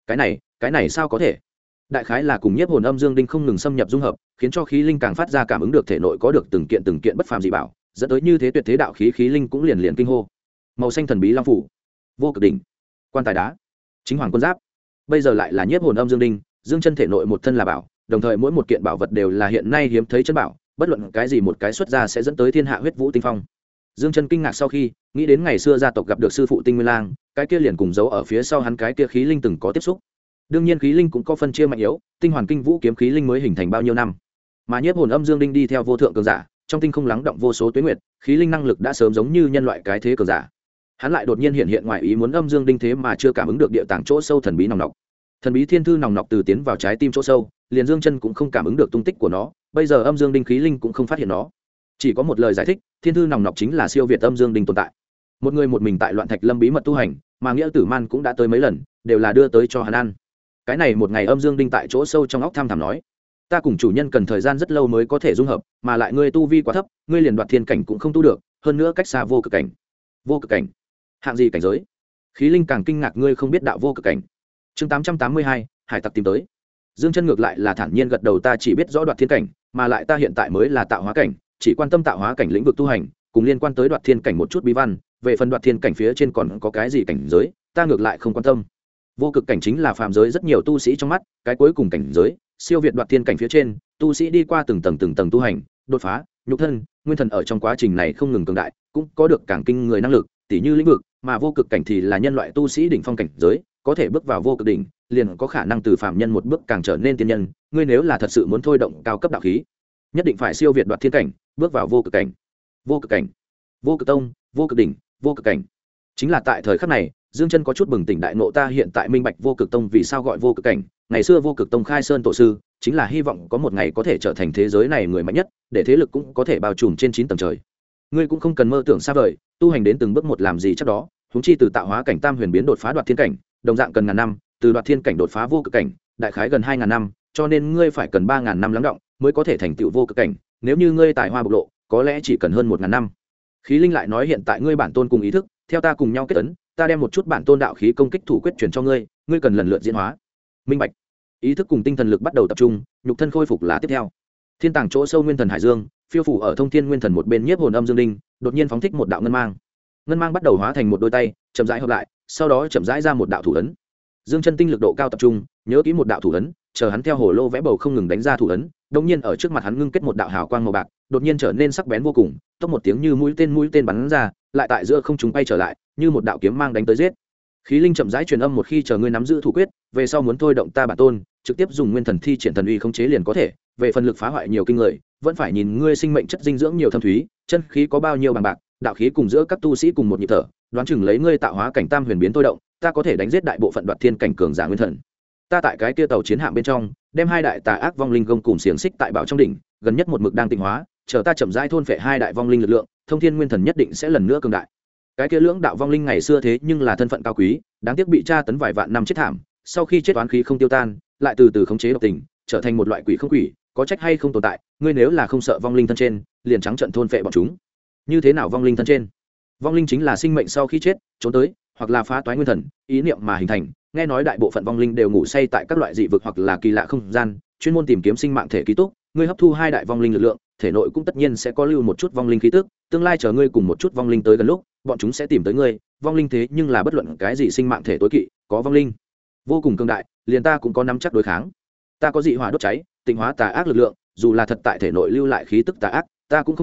Cái này sao có thể? Đại khái là cùng nhiếp hồn âm dương đinh không ngừng xâm nhập dung hợp, khiến cho khí linh càng phát ra cảm ứng được thể nội có được từng kiện bất phàm dị bảo, dẫn tới như thế tuyệt thế đạo khí khí linh cũng liền kinh hô. Màu xanh thần bí long phủ, vô cực đỉnh, quan tài đá, chính hoàng quân giáp, bây giờ lại là nhiếp hồn âm dương đinh, dương chân thể nội một thân là bảo, đồng thời mỗi một kiện bảo vật đều là hiện nay hiếm thấy chân bảo, bất luận cái gì một cái xuất ra sẽ dẫn tới thiên hạ huyết vũ tinh phong. Dương chân kinh ngạc sau khi nghĩ đến ngày xưa gia tộc gặp được sư phụ Tinh Nguyên Lang, cái kia liền cùng giấu ở phía sau hắn cái kia khí linh từng có tiếp xúc. Đương nhiên khí linh cũng có phân chia mạnh yếu, tinh hoàn kinh vũ kiếm khí linh mới hình thành bao nhiêu năm, mà nhiếp hồn âm dương đinh đi theo vô thượng cường giả, trong tinh không lắng động vô số tuyết nguyệt, khí linh năng lực đã sớm giống như nhân loại cái thế cường giả. Hắn lại đột nhiên hiện ngoài ý muốn âm dương đinh thế mà chưa cảm ứng được địa tàng chỗ sâu thần bí nòng nọc. Thần bí thiên thư nòng nọc từ tiến vào trái tim chỗ sâu, liền dương chân cũng không cảm ứng được tung tích của nó, bây giờ âm dương đinh khí linh cũng không phát hiện nó. Chỉ có một lời giải thích, thiên thư nòng nọc chính là siêu việt âm dương đinh tồn tại. Một người một mình tại Loạn Thạch Lâm bí mật tu hành, mà Nghĩa Tử Man cũng đã tới mấy lần, đều là đưa tới cho hắn ăn. Cái này một ngày âm dương đinh tại chỗ sâu trong óc tham thẳm nói, ta cùng chủ nhân cần thời gian rất lâu mới có thể dung hợp, mà lại ngươi tu vi quá thấp, ngươi liền Đoạt Thiên cảnh cũng không tu được, hơn nữa cách xa vô cực cảnh. Vô cực cảnh? Hạng gì cảnh giới? Khí linh càng kinh ngạc, ngươi không biết đạo vô cực cảnh. Chương 882, hải tặc tìm tới. Dương chân ngược lại là thản nhiên gật đầu, ta chỉ biết rõ Đoạt Thiên cảnh, mà lại ta hiện tại mới là tạo hóa cảnh, chỉ quan tâm tạo hóa cảnh lĩnh vực tu hành, cùng liên quan tới Đoạt Thiên cảnh một chút bí văn, về phần Đoạt Thiên cảnh phía trên còn có cái gì cảnh giới, ta ngược lại không quan tâm. Vô cực cảnh chính là phàm giới rất nhiều tu sĩ trong mắt cái cuối cùng cảnh giới, siêu việt Đoạt Thiên cảnh phía trên, tu sĩ đi qua từng tầng tu hành, đột phá, nhục thân, nguyên thần ở trong quá trình này không ngừng cường đại, cũng có được càng kinh người năng lực, tỉ như lĩnh vực, mà vô cực cảnh thì là nhân loại tu sĩ đỉnh phong cảnh giới, có thể bước vào vô cực đỉnh, liền có khả năng từ phàm nhân một bước càng trở nên tiên nhân, ngươi nếu là thật sự muốn thôi động cao cấp đạo khí, nhất định phải siêu việt Đoạt Thiên cảnh, bước vào vô cực cảnh. Vô cực cảnh, vô cực tông, vô cực đỉnh, vô cực cảnh. Chính là tại thời khắc này, Dương chân có chút bừng tỉnh đại ngộ, ta hiện tại minh bạch vô cực tông vì sao gọi vô cực cảnh. Ngày xưa vô cực tông khai sơn tổ sư chính là hy vọng có một ngày có thể trở thành thế giới này người mạnh nhất, để thế lực cũng có thể bao trùm trên 9 tầng trời. Ngươi cũng không cần mơ tưởng xa vời, tu hành đến từng bước một làm gì chắc đó, huống chi từ tạo hóa cảnh tam huyền biến đột phá Đoạt Thiên cảnh, đồng dạng cần ngàn năm, từ Đoạt Thiên cảnh đột phá vô cực cảnh, đại khái gần 2000 năm, cho nên ngươi phải cần 3000 năm lắng động mới có thể thành tựu vô cực cảnh, nếu như ngươi tài hoa bộc lộ, có lẽ chỉ cần hơn 1000 năm. Khí linh lại nói, hiện tại ngươi bản tôn cùng ý thức, theo ta cùng nhau kết ấn, ta đem một chút bản tôn đạo khí công kích thủ quyết truyền cho ngươi, ngươi cần lần lượt diễn hóa. Minh bạch. Ý thức cùng tinh thần lực bắt đầu tập trung, nhục thân khôi phục là tiếp theo. Thiên tàng chỗ sâu nguyên thần hải dương, phiêu phủ ở thông thiên nguyên thần một bên nhiếp hồn âm dương đinh, đột nhiên phóng thích một đạo ngân mang. Ngân mang bắt đầu hóa thành một đôi tay, chậm rãi hợp lại, sau đó chậm rãi ra một đạo thủ ấn. Dương chân tinh lực độ cao tập trung, nhớ kỹ một đạo thủ ấn, chờ hắn theo hồ lô vẽ bầu không ngừng đánh ra thủ ấn, đột nhiên ở trước mặt hắn ngưng kết một đạo hào quang màu bạc, đột nhiên trở nên sắc bén vô cùng, tốc một tiếng như mũi tên bắn ra, lại tại giữa không trung bay trở lại, như một đạo kiếm mang đánh tới giết. Khí linh chậm rãi truyền âm, một khi chờ ngươi nắm giữ thủ quyết, về sau muốn thôi động ta bản tôn, trực tiếp dùng nguyên thần thi triển thần uy khống chế liền có thể, về phần lực phá hoại nhiều kinh người, vẫn phải nhìn ngươi sinh mệnh chất dinh dưỡng nhiều thâm thúy, chân khí có bao nhiêu bằng bạc, đạo khí cùng giữa các tu sĩ cùng một nhịp thở, đoán chừng lấy ngươi tạo hóa cảnh tam huyền biến thôi động, ta có thể đánh giết đại bộ phận Đoạt Thiên cảnh cường giả nguyên thần. Ta tại cái kia tàu chiến hạm bên trong, đem 2 đại tà ác vong linh gông cùng xiềng xích tại bảo trong đỉnh, gần nhất một mực đang tịnh hóa, chờ ta chậm rãi thôn phệ 2 đại vong linh lực lượng, thông thiên nguyên thần nhất định sẽ lần nữa cường đại. Cái kia lưỡng đạo vong linh ngày xưa thế nhưng là thân phận cao quý, đáng tiếc bị tra tấn vài vạn năm chết thảm, sau khi chết oán khí không tiêu tan, lại từ từ khống chế độc tình, trở thành một loại quỷ không quỷ, có trách hay không tồn tại, ngươi nếu là không sợ vong linh thân trên, liền trắng trận thôn phệ bọn chúng. Như thế nào vong linh thân trên? Vong linh chính là sinh mệnh sau khi chết trốn tới, hoặc là phá toái nguyên thần, ý niệm mà hình thành, nghe nói đại bộ phận vong linh đều ngủ say tại các loại dị vực hoặc là kỳ lạ không gian, chuyên môn tìm kiếm sinh mạng thể ký túc, ngươi hấp thu 2 đại vong linh lực lượng, thể nội cũng tất nhiên sẽ có lưu một chút vong linh khí tức, tương lai chờ ngươi cùng một chút vong linh tới gần lúc, bọn chúng sẽ tìm tới ngươi. Vong linh thế nhưng là bất luận cái gì sinh mạng thể tối kỵ, có vong linh vô cùng cường đại, liền ta cũng có nắm chắc đối kháng. Ta có dị hỏa đốt cháy, tịnh hóa tà ác lực lượng, dù là thật tại thể nội lưu lại khí tức tà ác, ta cũng không sợ,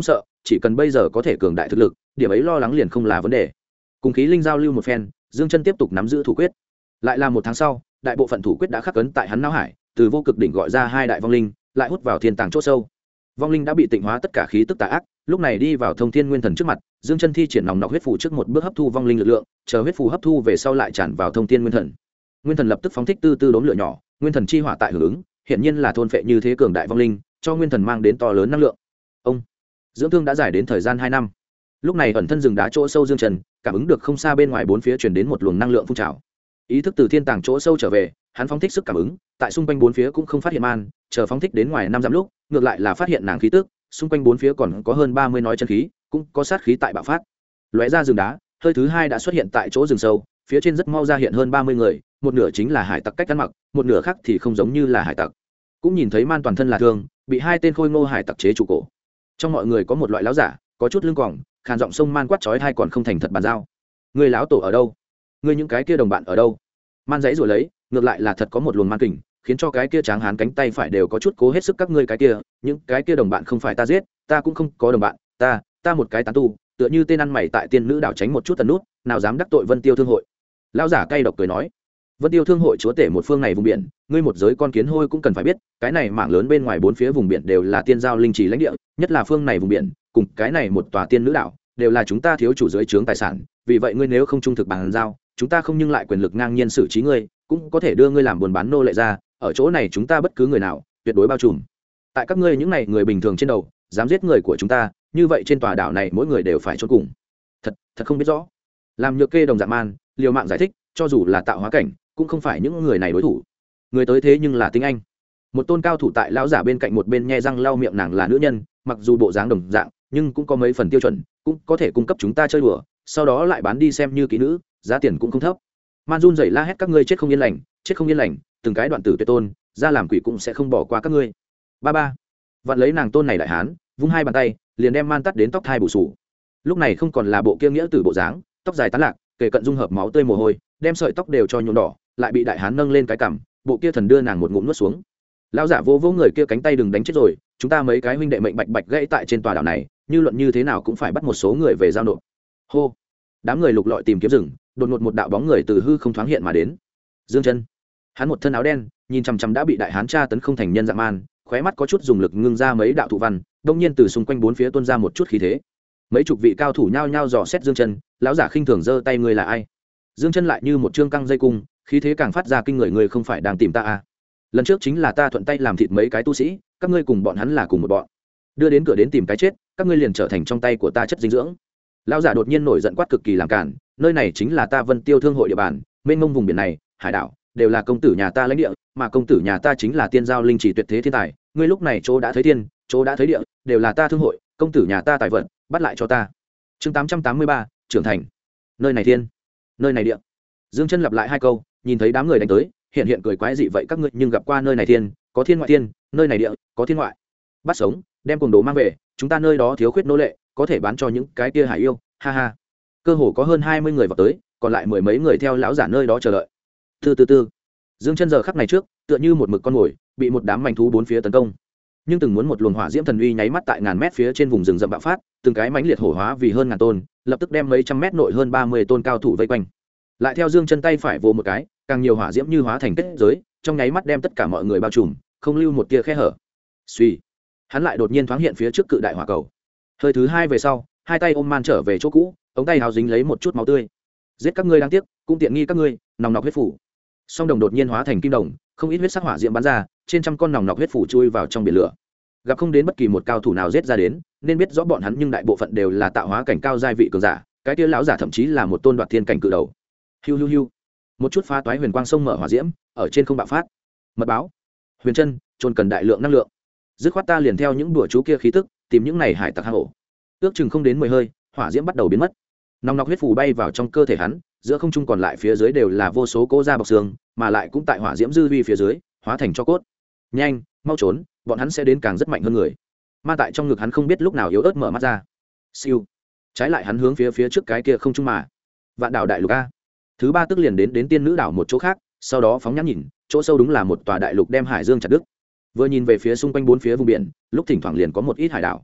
chỉ cần bây giờ có thể cường đại thực lực điểm ấy lo lắng liền không là vấn đề. Cùng khí linh giao lưu một phen, Dương Chân tiếp tục nắm giữ thủ quyết. Lại là một tháng sau, đại bộ phận thủ quyết đã khắc ấn tại hắn não hải, từ vô cực đỉnh gọi ra hai đại vong linh, lại hút vào thiên tàng chỗ sâu. Vong linh đã bị tịnh hóa tất cả khí tức tà ác, lúc này đi vào thông thiên nguyên thần trước mặt. Dương Chân thi triển nòng nọc huyết phù trước một bước hấp thu vong linh lực lượng, chờ huyết phù hấp thu về sau lại tràn vào thông thiên nguyên thần. Nguyên thần lập tức phóng thích tư tư đốm lửa nhỏ, nguyên thần chi hỏa tại hưởng ứng, hiện nhiên là thôn phệ như thế cường đại vong linh, cho nguyên thần mang đến to lớn năng lượng. Ông dưỡng thương đã dài đến thời gian 2 năm. Lúc này ẩn thân rừng đá chỗ sâu Dương Trần cảm ứng được không xa bên ngoài bốn phía truyền đến một luồng năng lượng phun trào. Ý thức từ thiên tàng chỗ sâu trở về, hắn phóng thích sức cảm ứng, tại xung quanh bốn phía cũng không phát hiện man, chờ phóng thích đến ngoài 5 dặm lúc, ngược lại là phát hiện nàng khí tức, xung quanh bốn phía còn có hơn 30 nói chân khí, cũng có sát khí tại bạo phát. Lóe ra rừng đá, hơi thứ hai đã xuất hiện tại chỗ rừng sâu, phía trên rất mau ra hiện hơn 30 người, một nửa chính là hải tặc cách ăn mặc, một nửa khác thì không giống như là hải tặc. Cũng nhìn thấy man toàn thân là thương, bị hai tên khôi ngô hải tặc chế trụ cổ. Trong mọi người có một loại lão giả, có chút lưng quòng, khàn giọng sông man quát chói tai còn không thành thật bàn giao. Người lão tổ ở đâu? Người những cái kia đồng bạn ở đâu? Man giấy rồi lấy, ngược lại là thật có một luồng man kình, khiến cho cái kia tráng hán cánh tay phải đều có chút cố hết sức. Các ngươi cái kia, những cái kia đồng bạn không phải ta giết, ta cũng không có đồng bạn, ta một cái tán tu, tựa như tên ăn mày tại tiên nữ đảo tránh một chút tần nút, nào dám đắc tội Vân Tiêu Thương hội. Lão giả cay độc cười nói, Vân Tiêu Thương hội chúa tể một phương này vùng biển, ngươi một giới con kiến hôi cũng cần phải biết, cái này mảng lớn bên ngoài bốn phía vùng biển đều là tiên giao linh trì lãnh địa, nhất là phương này vùng biển, cùng cái này một tòa tiên nữ đảo, đều là chúng ta thiếu chủ dưới trướng tài sản, vì vậy ngươi nếu không trung thực bàn giao, chúng ta không nhưng lại quyền lực ngang nhiên xử trí ngươi, cũng có thể đưa ngươi làm buôn bán nô lệ ra, ở chỗ này chúng ta bất cứ người nào, tuyệt đối bao trùm. Tại các ngươi những này người bình thường trên đầu, dám giết người của chúng ta, như vậy trên tòa đảo này mỗi người đều phải chôn cùng. Thật không biết rõ. Làm nhược kê đồng dạng man, liều mạng giải thích, cho dù là tạo hóa cảnh, cũng không phải những người này đối thủ. Người tới thế nhưng là tinh anh. Một tôn cao thủ tại lão giả bên cạnh một bên nhe răng lau miệng, nàng là nữ nhân, mặc dù bộ dáng đồng dạng, nhưng cũng có mấy phần tiêu chuẩn, cũng có thể cung cấp chúng ta chơi đùa, sau đó lại bán đi xem như kỹ nữ, giá tiền cũng không thấp. Man run rẩy la hét, các ngươi chết không yên lành, chết không yên lành, từng cái đoạn tử tuyệt tôn, ra làm quỷ cũng sẽ không bỏ qua các ngươi. Ba vặn lấy nàng tôn này đại hán, vung hai bàn tay, liền đem man tắt đến tóc thai bù sù. Lúc này không còn là bộ kia nghĩa tử bộ dáng, tóc dài tán lạc, kề cận dung hợp máu tươi mồ hôi, đem sợi tóc đều cho nhuộm đỏ, lại bị đại hán nâng lên cái cằm, bộ kia thần đưa nàng một ngụm nuốt xuống. Lão giả vô người kia cánh tay, đừng đánh chết rồi, chúng ta mấy cái huynh đệ mệnh bạch bạch gãy tại trên tòa đảo này, như luận như thế nào cũng phải bắt một số người về giao nộp. Hô. Đám người lục lọi tìm kiếm rừng, đột ngột một đạo bóng người từ hư không thoáng hiện mà đến. Dương Chân, hắn một thân áo đen, nhìn chằm chằm đã bị đại hán tra tấn không thành nhân dạng man, khóe mắt có chút dùng lực ngưng ra mấy đạo thụ văn, đông nhiên từ xung quanh bốn phía tuôn ra một chút khí thế. Mấy chục vị cao thủ nhao nhao dò xét Dương Chân, lão giả khinh thường giơ tay, ngươi là ai? Dương Chân lại như một trương căng dây cung, khí thế càng phát ra kinh người, ngươi không phải đang tìm ta à? Lần trước chính là ta thuận tay làm thịt mấy cái tu sĩ, các ngươi cùng bọn hắn là cùng một bọn, đưa đến cửa đến tìm cái chết, các ngươi liền trở thành trong tay của ta chất dinh dưỡng. Lão giả đột nhiên nổi giận quát cực kỳ làm cản, nơi này chính là ta Vân Tiêu Thương hội địa bàn, mênh mông vùng biển này, hải đảo đều là công tử nhà ta lãnh địa, mà công tử nhà ta chính là tiên giao linh chỉ tuyệt thế thiên tài, ngươi lúc này chỗ đã thấy tiên, chỗ đã thấy địa, đều là ta thương hội, công tử nhà ta tài vận, bắt lại cho ta. Chương 883, trưởng thành. Nơi này thiên, nơi này địa. Dương Chân lặp lại hai câu, nhìn thấy đám người đánh tới, hiện cười quái dị, vậy các ngươi nhưng gặp qua nơi này thiên, có thiên ngoại thiên, nơi này địa, có thiên ngoại. Bắt sống, đem cuồng đồ mang về, chúng ta nơi đó thiếu khuyết nô lệ, có thể bán cho những cái kia hải yêu, ha ha. Cơ hồ có hơn 20 người vào tới, còn lại mười mấy người theo lão giả nơi đó chờ đợi. Từ Dương Chân giờ khắc này trước, tựa như một mực con mồi, bị một đám manh thú bốn phía tấn công. Nhưng từng muốn một luồng hỏa diễm thần uy nháy mắt tại ngàn mét phía trên vùng rừng rậm bạo phát, từng cái mãnh liệt hổ hóa vì hơn ngàn tôn, lập tức đem mấy trăm mét nội hơn 30 tôn cao thủ vây quanh. Lại theo Dương Chân tay phải vồ một cái, càng nhiều hỏa diễm như hóa thành kết giới, trong nháy mắt đem tất cả mọi người bao trùm, không lưu một tia khe hở. Suy, hắn lại đột nhiên thoáng hiện phía trước cự đại hỏa cầu. Hơi thứ hai về sau, hai tay ôm man trở về chỗ cũ, ống tay hào dính lấy một chút máu tươi. Giết các ngươi đáng tiếc, cũng tiện nghi các ngươi, nòng nọc huyết phủ. Song đồng đột nhiên hóa thành kim đồng, không ít huyết sắc hỏa diễm bắn ra, trên trăm con nòng nọc huyết phủ chui vào trong biển lửa. Gặp không đến bất kỳ một cao thủ nào giết ra đến, nên biết rõ bọn hắn nhưng đại bộ phận đều là tạo hóa cảnh cao giai vị cường giả, cái kia lão giả thậm chí là một tôn đoạt thiên cảnh cự đầu. Hiu hiu hiu. Một chút phá toái huyền quang sông mở hỏa diễm, ở trên không bạo phát. Mật báo. Huyền chân, trôn cần đại lượng năng lượng. Dứt khoát ta liền theo những đùa chú kia khí tức, tìm những này hải tặc hang ổ. Ước chừng không đến 10 hơi, hỏa diễm bắt đầu biến mất. Nòng nọc huyết phù bay vào trong cơ thể hắn, giữa không trung còn lại phía dưới đều là vô số cỗ da bọc xương, mà lại cũng tại hỏa diễm dư vi phía dưới, hóa thành tro cốt. Nhanh, mau trốn, bọn hắn sẽ đến càng rất mạnh hơn người. Ma tại trong ngực hắn không biết lúc nào yếu ớt mở mắt ra. Siêu. Trái lại hắn hướng phía trước cái kia không trung mà. Vạn đảo đại lục a. Thứ ba tức liền đến tiên nữ đảo một chỗ khác, sau đó phóng nhãn nhìn, chỗ sâu đúng là một tòa đại lục đem hải dương chặt đứt. Vừa nhìn về phía xung quanh bốn phía vùng biển, lúc thỉnh thoảng liền có một ít hải đảo.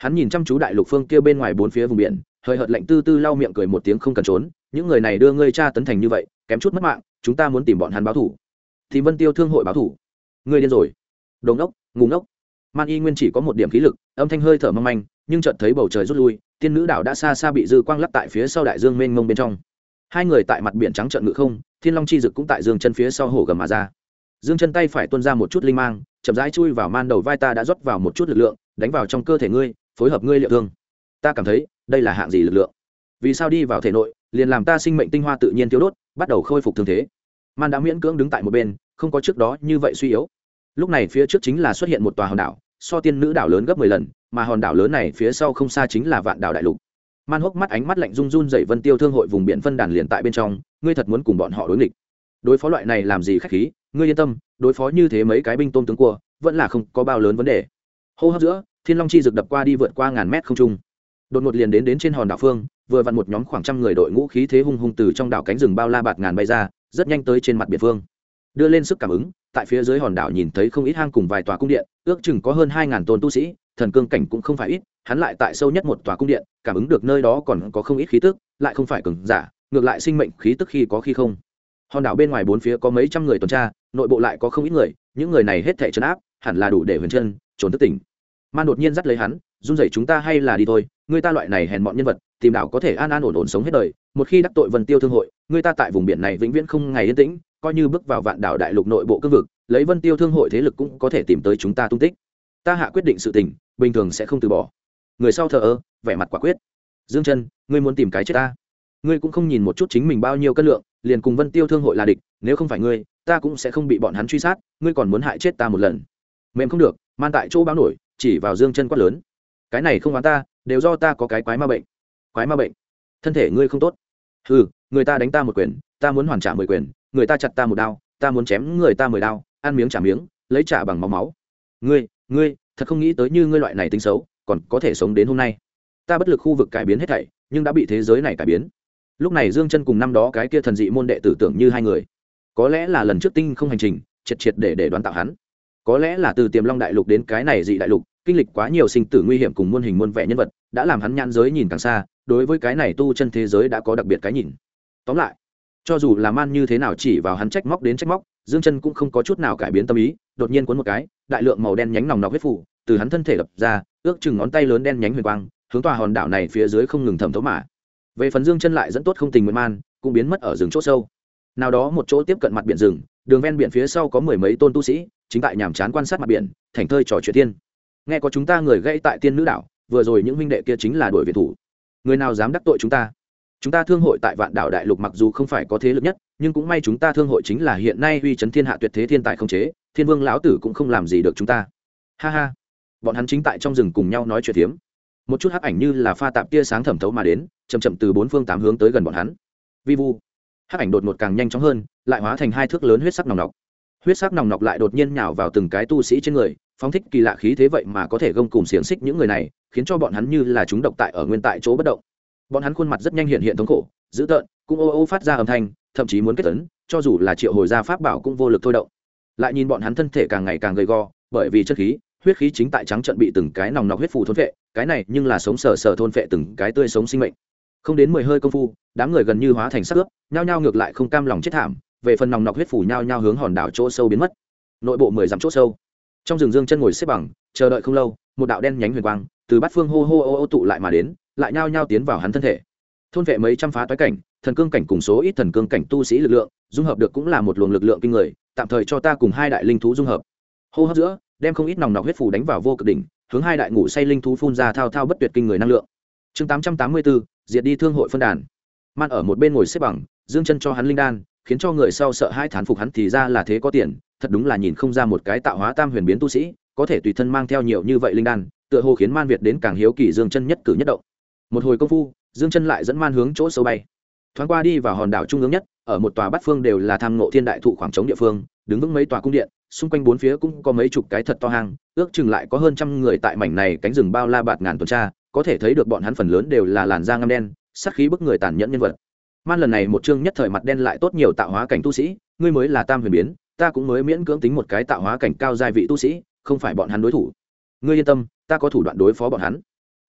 Hắn nhìn chăm chú đại lục phương kia bên ngoài bốn phía vùng biển, hơi hợt lạnh tư tư lau miệng cười một tiếng không cần trốn, những người này đưa ngươi tra tấn thành như vậy, kém chút mất mạng, chúng ta muốn tìm bọn hắn báo thủ. Thì Vân Tiêu thương hội báo thủ? Ngươi điên rồi. Đồ ngốc, ngu ngốc. Man Y Nguyên chỉ có một điểm khí lực, âm thanh hơi thở mong manh, nhưng chợt thấy bầu trời rút lui, tiên nữ đảo đã xa xa bị dư quang lấp tại phía sau đại dương mênh mông bên trong. Hai người tại mặt biển trắng trợn ngự không, Thiên Long chi dực cũng tại dương chân phía sau hổ gầm mà ra. Dương chân tay phải tuôn ra một chút linh mang, chậm rãi chui vào man đầu vai ta đã rót vào một chút lực lượng, đánh vào trong cơ thể ngươi, phối hợp ngươi liệu thương. Ta cảm thấy, đây là hạng gì lực lượng? Vì sao đi vào thể nội, liền làm ta sinh mệnh tinh hoa tự nhiên tiêu đốt, bắt đầu khôi phục thương thế. Man đã miễn cưỡng đứng tại một bên, không có trước đó như vậy suy yếu. Lúc này phía trước chính là xuất hiện một tòa hòn đảo, so tiên nữ đảo lớn gấp 10 lần, mà hòn đảo lớn này phía sau không xa chính là Vạn Đảo đại lục. Man hốc mắt ánh mắt lạnh run run dậy Vân Tiêu thương hội vùng biển phân đàn liền tại bên trong, ngươi thật muốn cùng bọn họ đối nghịch? Đối phó loại này làm gì khách khí, ngươi yên tâm, đối phó như thế mấy cái binh tôm tướng cua, vẫn là không có bao lớn vấn đề. Hô hấp giữa, Thiên Long chi rực đập qua đi vượt qua ngàn mét không trung. Đột ngột liền đến trên hòn đảo phương, vừa vặn một nhóm khoảng trăm người đội ngũ khí thế hung hung từ trong đảo cánh rừng bao la bạt ngàn bay ra, rất nhanh tới trên mặt biển phương. Đưa lên sức cảm ứng, tại phía dưới hòn đảo nhìn thấy không ít hang cùng vài tòa cung điện, ước chừng có hơn 2000 tôn tu sĩ, thần cương cảnh cũng không phải ít, hắn lại tại sâu nhất một tòa cung điện, cảm ứng được nơi đó còn có không ít khí tức, lại không phải cường giả, ngược lại sinh mệnh khí tức khi có khi không. Hòn đảo bên ngoài bốn phía có mấy trăm người tuần tra, nội bộ lại có không ít người, những người này hết thảy trấn áp, hẳn là đủ để huyền chân, trốn thức tỉnh. Man đột nhiên dắt lấy hắn, run rẩy chúng ta hay là đi thôi, người ta loại này hèn mọn nhân vật, tìm đảo có thể an an ổn ổn sống hết đời, một khi đắc tội Vân Tiêu thương hội, người ta tại vùng biển này vĩnh viễn không ngày yên tĩnh, coi như bước vào Vạn Đảo đại lục nội bộ cương vực, lấy Vân Tiêu thương hội thế lực cũng có thể tìm tới chúng ta tung tích. Ta hạ quyết định sự tình, bình thường sẽ không từ bỏ. Người sau thờ ơ, vẻ mặt quả quyết. Dương Chân, ngươi muốn tìm cái chết ta? Ngươi cũng không nhìn một chút chính mình bao nhiêu cân lượng, liền cùng Vân Tiêu thương hội là địch, nếu không phải ngươi, ta cũng sẽ không bị bọn hắn truy sát, ngươi còn muốn hại chết ta một lần. Mềm không được, Man tại chỗ báo nổi, chỉ vào Dương Chân quát lớn. Cái này không oán ta, đều do ta có cái quái ma bệnh. Quái ma bệnh? Thân thể ngươi không tốt. Hừ, người ta đánh ta một quyền, ta muốn hoàn trả 10 quyền, người ta chặt ta một đao, ta muốn chém người ta 10 đao, ăn miếng trả miếng, lấy trả bằng máu máu. Ngươi, thật không nghĩ tới như ngươi loại này tính xấu, còn có thể sống đến hôm nay. Ta bất lực khu vực cải biến hết thảy, nhưng đã bị thế giới này cải biến. Lúc này Dương Chân cùng năm đó cái kia thần dị môn đệ tử tưởng như hai người. Có lẽ là lần trước tinh không hành trình, triệt để đoán tạo hắn. Có lẽ là từ Tiềm Long đại lục đến cái này dị đại lục, kinh lịch quá nhiều sinh tử nguy hiểm cùng muôn hình muôn vẻ nhân vật, đã làm hắn nhãn giới nhìn càng xa, đối với cái này tu chân thế giới đã có đặc biệt cái nhìn. Tóm lại, cho dù là Man như thế nào chỉ vào hắn trách móc đến trách móc, Dương Chân cũng không có chút nào cải biến tâm ý, đột nhiên cuốn một cái, đại lượng màu đen nhánh nòng nọc huyết phủ từ hắn thân thể lập ra, ước chừng ngón tay lớn đen nhánh huyền quang, hướng tòa hòn đảo này phía dưới không ngừng thẩm thấu mà. Về phần Dương Chân lại dẫn tốt không tình nguyện Man, cũng biến mất ở rừng chỗ sâu. Nào đó một chỗ tiếp cận mặt biển rừng, đường ven biển phía sau có mười mấy tôn tu sĩ, chính tại nhàm chán quan sát mặt biển, thành thơi trò chuyện tiên. Nghe có chúng ta người gây tại Tiên Nữ đảo, vừa rồi những huynh đệ kia chính là đuổi viện thủ. Người nào dám đắc tội chúng ta? Chúng ta thương hội tại Vạn Đảo đại lục mặc dù không phải có thế lực nhất, nhưng cũng may chúng ta thương hội chính là hiện nay uy chấn thiên hạ tuyệt thế thiên tài không chế, Thiên Vương lão tử cũng không làm gì được chúng ta. Ha ha. Bọn hắn chính tại trong rừng cùng nhau nói chuyện phiếm. Một chút hắc ảnh như là pha tạp tia sáng thẩm thấu mà đến, chậm chậm từ bốn phương tám hướng tới gần bọn hắn. Vi vu. Hắc ảnh đột ngột càng nhanh chóng hơn, lại hóa thành hai thước lớn huyết sắc nòng nọc. Huyết sắc nòng nọc lại đột nhiên nhào vào từng cái tu sĩ trên người, phóng thích kỳ lạ khí thế vậy mà có thể gông cùng xiềng xích những người này, khiến cho bọn hắn như là chúng độc tại ở nguyên tại chỗ bất động. Bọn hắn khuôn mặt rất nhanh hiện thống khổ, dữ tợn, cũng ô ô phát ra âm thanh, thậm chí muốn kết tấn, cho dù là triệu hồi ra pháp bảo cũng vô lực thôi động. Lại nhìn bọn hắn thân thể càng ngày càng gầy gò, bởi vì chất khí, huyết khí chính tại trắng trận bị từng cái nòng nọc huyết phù thôn phệ, cái này nhưng là sống sờ sờ thôn phệ từng cái tươi sống sinh mệnh. Không đến 10 hơi công phu, đám người gần như hóa thành xác ướp, nhao nhao ngược lại không cam lòng chết thảm, về phần nòng nọc huyết phù nhao nhao hướng hòn đảo chỗ sâu biến mất. Nội bộ 10 dặm chỗ sâu, trong rừng Dương Chân ngồi xếp bằng, chờ đợi không lâu, một đạo đen nhánh huyền quang từ bát phương hô hô ô tụ lại mà đến, lại nhao nhao tiến vào hắn thân thể. Thôn vệ mấy trăm phá toái cảnh, thần cương cảnh cùng số ít thần cương cảnh tu sĩ lực lượng, dung hợp được cũng là một luồng lực lượng kinh người, tạm thời cho ta cùng hai đại linh thú dung hợp. Hô hấp giữa, đem không ít nòng nọc huyết phù đánh vào vô cực đỉnh, hướng hai đại ngủ say linh thú phun ra thao thao bất tuyệt kinh người năng lượng. Chương 884, diệt đi thương hội phân đàn. Man ở một bên ngồi xếp bằng, Dương Chân cho hắn linh đan, khiến cho người sau sợ hai thán phục hắn thì ra là thế có tiền, thật đúng là nhìn không ra một cái tạo hóa tam huyền biến tu sĩ, có thể tùy thân mang theo nhiều như vậy linh đan, tựa hồ khiến Man Việt đến càng hiếu kỳ Dương Chân nhất cử nhất động. Một hồi công phu, Dương Chân lại dẫn Man hướng chỗ sâu bay. Thoáng qua đi vào hòn đảo trung ương nhất, ở một tòa bát phương đều là tham ngộ thiên đại thụ khoảng trống địa phương, đứng vững mấy tòa cung điện, xung quanh bốn phía cũng có mấy chục cái thật to hang, ước chừng lại có hơn trăm người tại mảnh này cánh rừng bao la bạt ngàn tuần tra, có thể thấy được bọn hắn phần lớn đều là làn da ngăm đen, sát khí bức người tàn nhẫn nhân vật. Man lần này một chương nhất thời mặt đen lại tốt nhiều tạo hóa cảnh tu sĩ, ngươi mới là tam huyền biến, ta cũng mới miễn cưỡng tính một cái tạo hóa cảnh cao giai vị tu sĩ, không phải bọn hắn đối thủ. Ngươi yên tâm, ta có thủ đoạn đối phó bọn hắn.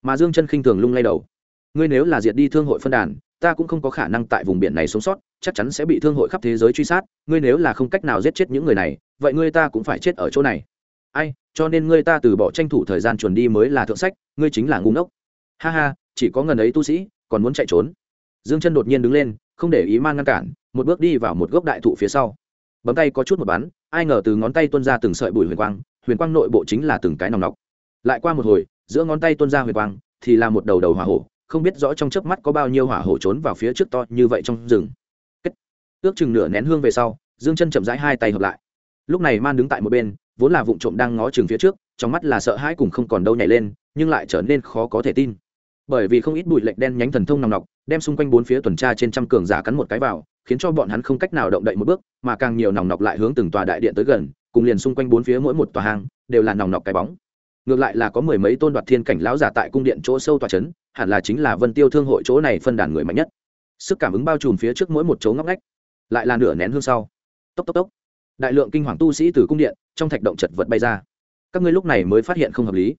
Mà Dương Chân khinh thường lung lay đầu. Ngươi nếu là diệt đi thương hội phân đàn, ta cũng không có khả năng tại vùng biển này sống sót, chắc chắn sẽ bị thương hội khắp thế giới truy sát. Ngươi nếu là không cách nào giết chết những người này, vậy ngươi ta cũng phải chết ở chỗ này. Ai, cho nên ngươi ta từ bỏ tranh thủ thời gian chuẩn đi mới là thượng sách, ngươi chính là ngu ngốc. Ha ha, chỉ có ngần ấy tu sĩ, còn muốn chạy trốn. Dương Chân đột nhiên đứng lên, không để ý Man ngăn cản, một bước đi vào một gốc đại thụ phía sau. Bấm tay có chút một bắn, ai ngờ từ ngón tay tuôn ra từng sợi bụi huyền quang nội bộ chính là từng cái nòng nọc. Lại qua một hồi, giữa ngón tay tuôn ra huyền quang, thì là một đầu đầu hỏa hổ, không biết rõ trong chớp mắt có bao nhiêu hỏa hổ trốn vào phía trước to như vậy trong rừng. Ước chừng nửa nén hương về sau, Dương Chân chậm rãi hai tay hợp lại. Lúc này Man đứng tại một bên, vốn là vụng trộm đang ngó chừng phía trước, trong mắt là sợ hãi cùng không còn đâu nhảy lên, nhưng lại trở nên khó có thể tin. Bởi vì không ít bụi lệch đen nhánh thần thông nòng nọc, đem xung quanh bốn phía tuần tra trên trăm cường giả cắn một cái vào, khiến cho bọn hắn không cách nào động đậy một bước, mà càng nhiều nòng nọc lại hướng từng tòa đại điện tới gần, cùng liền xung quanh bốn phía mỗi một tòa hang đều là nòng nọc cái bóng. Ngược lại là có mười mấy tôn đoạt thiên cảnh lão giả tại cung điện chỗ sâu tòa trấn, hẳn là chính là Vân Tiêu thương hội chỗ này phân đàn người mạnh nhất. Sức cảm ứng bao trùm phía trước mỗi một chỗ ngóc ngách. Lại là nửa nén hương sau, tốc tốc tốc, đại lượng kinh hoàng tu sĩ từ cung điện trong thạch động chật vật bay ra. Các ngươi lúc này mới phát hiện không hợp lý.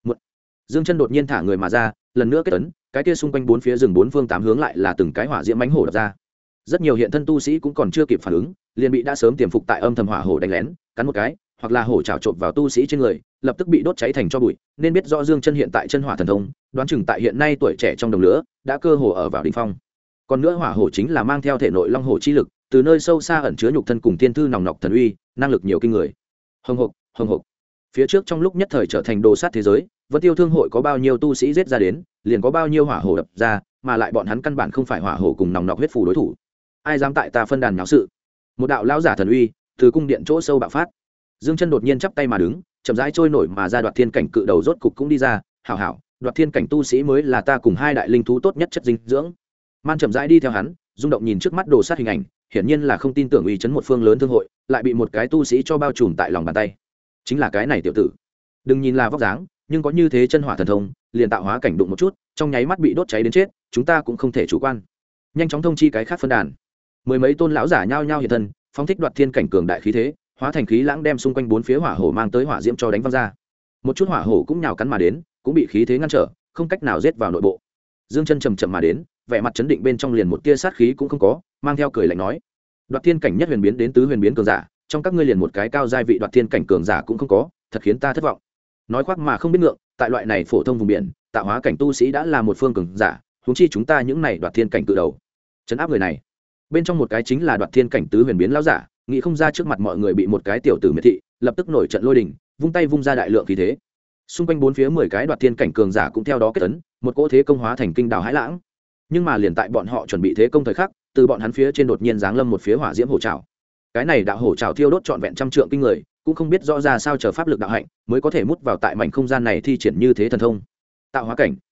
Dương Chân đột nhiên thả người mà ra, lần nữa kết ấn, cái kia xung quanh bốn phía rừng bốn phương tám hướng lại là từng cái hỏa diễm mãnh hổ đập ra. Rất nhiều hiện thân tu sĩ cũng còn chưa kịp phản ứng, liền bị đã sớm tiềm phục tại âm thầm hỏa hổ đánh lén, cắn một cái, hoặc là hổ chảo trộn vào tu sĩ trên người, lập tức bị đốt cháy thành tro bụi. Nên biết rõ Dương Chân hiện tại chân hỏa thần thông, đoán chừng tại hiện nay tuổi trẻ trong đồng lứa, đã cơ hồ ở vào đỉnh phong. Còn nữa hỏa hổ chính là mang theo thể nội long hổ chi lực, từ nơi sâu xa ẩn chứa nhục thân cùng tiên thư nòng nọc thần uy, năng lực nhiều kinh người. Hồng hộc. Phía trước trong lúc nhất thời trở thành đồ sát thế giới, Vân Tiêu thương hội có bao nhiêu tu sĩ giết ra đến, liền có bao nhiêu hỏa hổ đập ra, mà lại bọn hắn căn bản không phải hỏa hổ cùng nòng nọc huyết phù đối thủ. Ai dám tại ta phân đàn náo sự? Một đạo lão giả thần uy từ cung điện chỗ sâu bạo phát. Dương Chân đột nhiên chắp tay mà đứng, chậm rãi trôi nổi mà ra đoạt thiên cảnh cự đầu rốt cục cũng đi ra. Hảo, đoạt thiên cảnh tu sĩ mới là ta cùng hai đại linh thú tốt nhất chất dinh dưỡng. Man chậm rãi đi theo hắn, rung động nhìn trước mắt đồ sát hình ảnh, hiển nhiên là không tin tưởng uy chấn một phương lớn thương hội, lại bị một cái tu sĩ cho bao trùm tại lòng bàn tay. Chính là cái này tiểu tử. Đừng nhìn là vóc dáng, nhưng có như thế chân hỏa thần thông, liền tạo hóa cảnh đụng một chút, trong nháy mắt bị đốt cháy đến chết, chúng ta cũng không thể chủ quan. Nhanh chóng thông chi cái khác phân đàn. Mười mấy tôn lão giả nhao nhao hiện thân, phóng thích đoạt thiên cảnh cường đại khí thế, hóa thành khí lãng đem xung quanh bốn phía hỏa hổ mang tới hỏa diễm cho đánh văng ra. Một chút hỏa hổ cũng nhào cắn mà đến, cũng bị khí thế ngăn trở, không cách nào giết vào nội bộ. Dương Chân chậm chậm mà đến, vẻ mặt chấn định bên trong liền một tia sát khí cũng không có, mang theo cười lạnh nói: đoạt thiên cảnh nhất huyền biến đến tứ huyền biến cường giả, trong các ngươi liền một cái cao giai vị đoạt thiên cảnh cường giả cũng không có, thật khiến ta thất vọng. Nói khoác mà không biết ngượng, tại loại này phổ thông vùng biển, tạo hóa cảnh tu sĩ đã là một phương cường giả, huống chi chúng ta những này đoạt thiên cảnh cự đầu. Trấn áp người này. Bên trong một cái chính là đoạt thiên cảnh tứ huyền biến lão giả, nghĩ không ra trước mặt mọi người bị một cái tiểu tử miệt thị, lập tức nổi trận lôi đình, vung tay vung ra đại lượng khí thế. Xung quanh bốn phía 10 cái đoạt thiên cảnh cường giả cũng theo đó kết ấn, một cỗ thế công hóa thành kinh đào hãi lãng. Nhưng mà liền tại bọn họ chuẩn bị thế công thời khắc, từ bọn hắn phía trên đột nhiên giáng lâm một phía hỏa diễm hổ trảo. Cái này đạo hổ trảo thiêu đốt trọn vẹn trăm trượng kinh người, cũng không biết rõ ra sao chờ pháp lực đạo hạnh mới có thể mút vào tại mảnh không gian này thi triển như thế thần thông. Tạo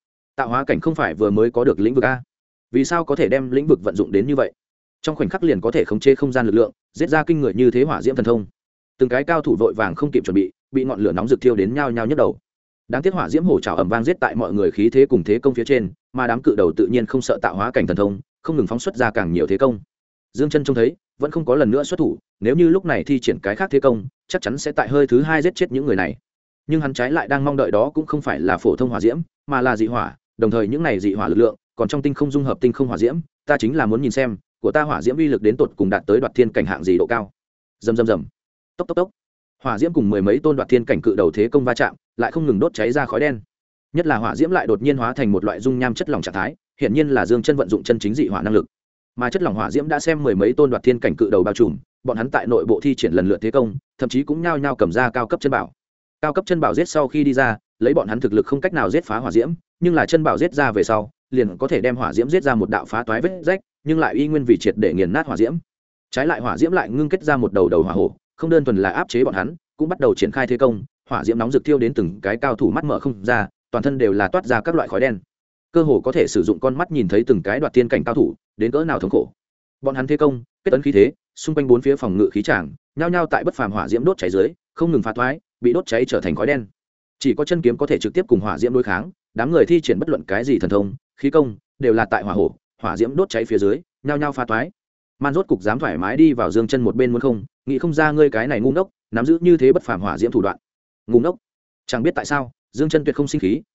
hóa cảnh không phải vừa mới có được lĩnh vực a? Vì sao có thể đem lĩnh vực vận dụng đến như vậy? Trong khoảnh khắc liền có thể khống chế không gian lực lượng, giết ra kinh người như thế hỏa diễm thần thông. Từng cái cao thủ vội vàng không kịp chuẩn bị ngọn lửa nóng rực thiêu đến nhao nhao nhức đầu. Đáng tiếc hỏa diễm hổ trảo ầm vang giết tại mọi người khí thế cùng thế công phía trên, mà đám cự đầu tự nhiên không sợ tạo hóa cảnh thần thông, không ngừng phóng xuất ra càng nhiều thế công. Dương Chân trông thấy, vẫn không có lần nữa xuất thủ, nếu như lúc này thi triển cái khác thế công, chắc chắn sẽ tại hơi thứ hai giết chết những người này. Nhưng hắn trái lại đang mong đợi đó cũng không phải là phổ thông hỏa diễm, mà là dị hỏa, đồng thời những này dị hỏa lực lượng, còn trong tinh không dung hợp tinh không hỏa diễm, ta chính là muốn nhìn xem, của ta hỏa diễm uy lực đến tột cùng đạt tới đoạt thiên cảnh hạng gì độ cao. Rầm rầm rầm. Tốc tốc tốc. Hỏa diễm cùng mười mấy tôn đoạt thiên cảnh cự đầu thế công va chạm, lại không ngừng đốt cháy ra khói đen. Nhất là hỏa diễm lại đột nhiên hóa thành một loại dung nham chất lỏng trạng thái, hiển nhiên là Dương Chân vận dụng chân chính dị hỏa năng lực. Mà chất lỏng hỏa diễm đã xem mười mấy tôn đoạt thiên cảnh cự đầu bao trùm, bọn hắn tại nội bộ thi triển lần lượt thế công, thậm chí cũng nhao nhao cầm ra cao cấp chân bảo. Cao cấp chân bảo giết sau khi đi ra, lấy bọn hắn thực lực không cách nào giết phá hỏa diễm, nhưng là chân bảo giết ra về sau, liền có thể đem hỏa diễm giết ra một đạo phá toái vết rách, nhưng lại y nguyên vì triệt để nghiền nát hỏa diễm. Trái lại hỏa diễm lại ngưng kết ra một đầu đầu hỏa hổ, không đơn thuần là áp chế bọn hắn, cũng bắt đầu triển khai thế công, hỏa diễm nóng rực thiêu đến từng cái cao thủ mắt mở không ra, toàn thân đều là toát ra các loại khói đen. Cơ hồ có thể sử dụng con mắt nhìn thấy từng cái đoạt thiên cảnh cao thủ, đến cỡ nào thống khổ. Bọn hắn thế công, kết ấn khí thế, xung quanh bốn phía phòng ngự khí tràng, nhao nhao tại bất phàm hỏa diễm đốt cháy dưới, không ngừng phá thoái, bị đốt cháy trở thành khói đen. Chỉ có chân kiếm có thể trực tiếp cùng hỏa diễm đối kháng, đám người thi triển bất luận cái gì thần thông, khí công, đều là tại hỏa diễm đốt cháy phía dưới, nhao nhao phá thoái. Man rốt cục dám thoải mái đi vào Dương Chân một bên muốn không, nghĩ không ra ngươi cái này ngu ngốc, nắm giữ như thế bất phàm hỏa diễm thủ đoạn. Ngu ngốc. Chẳng biết tại sao, Dương Chân tuyệt không sinh khí,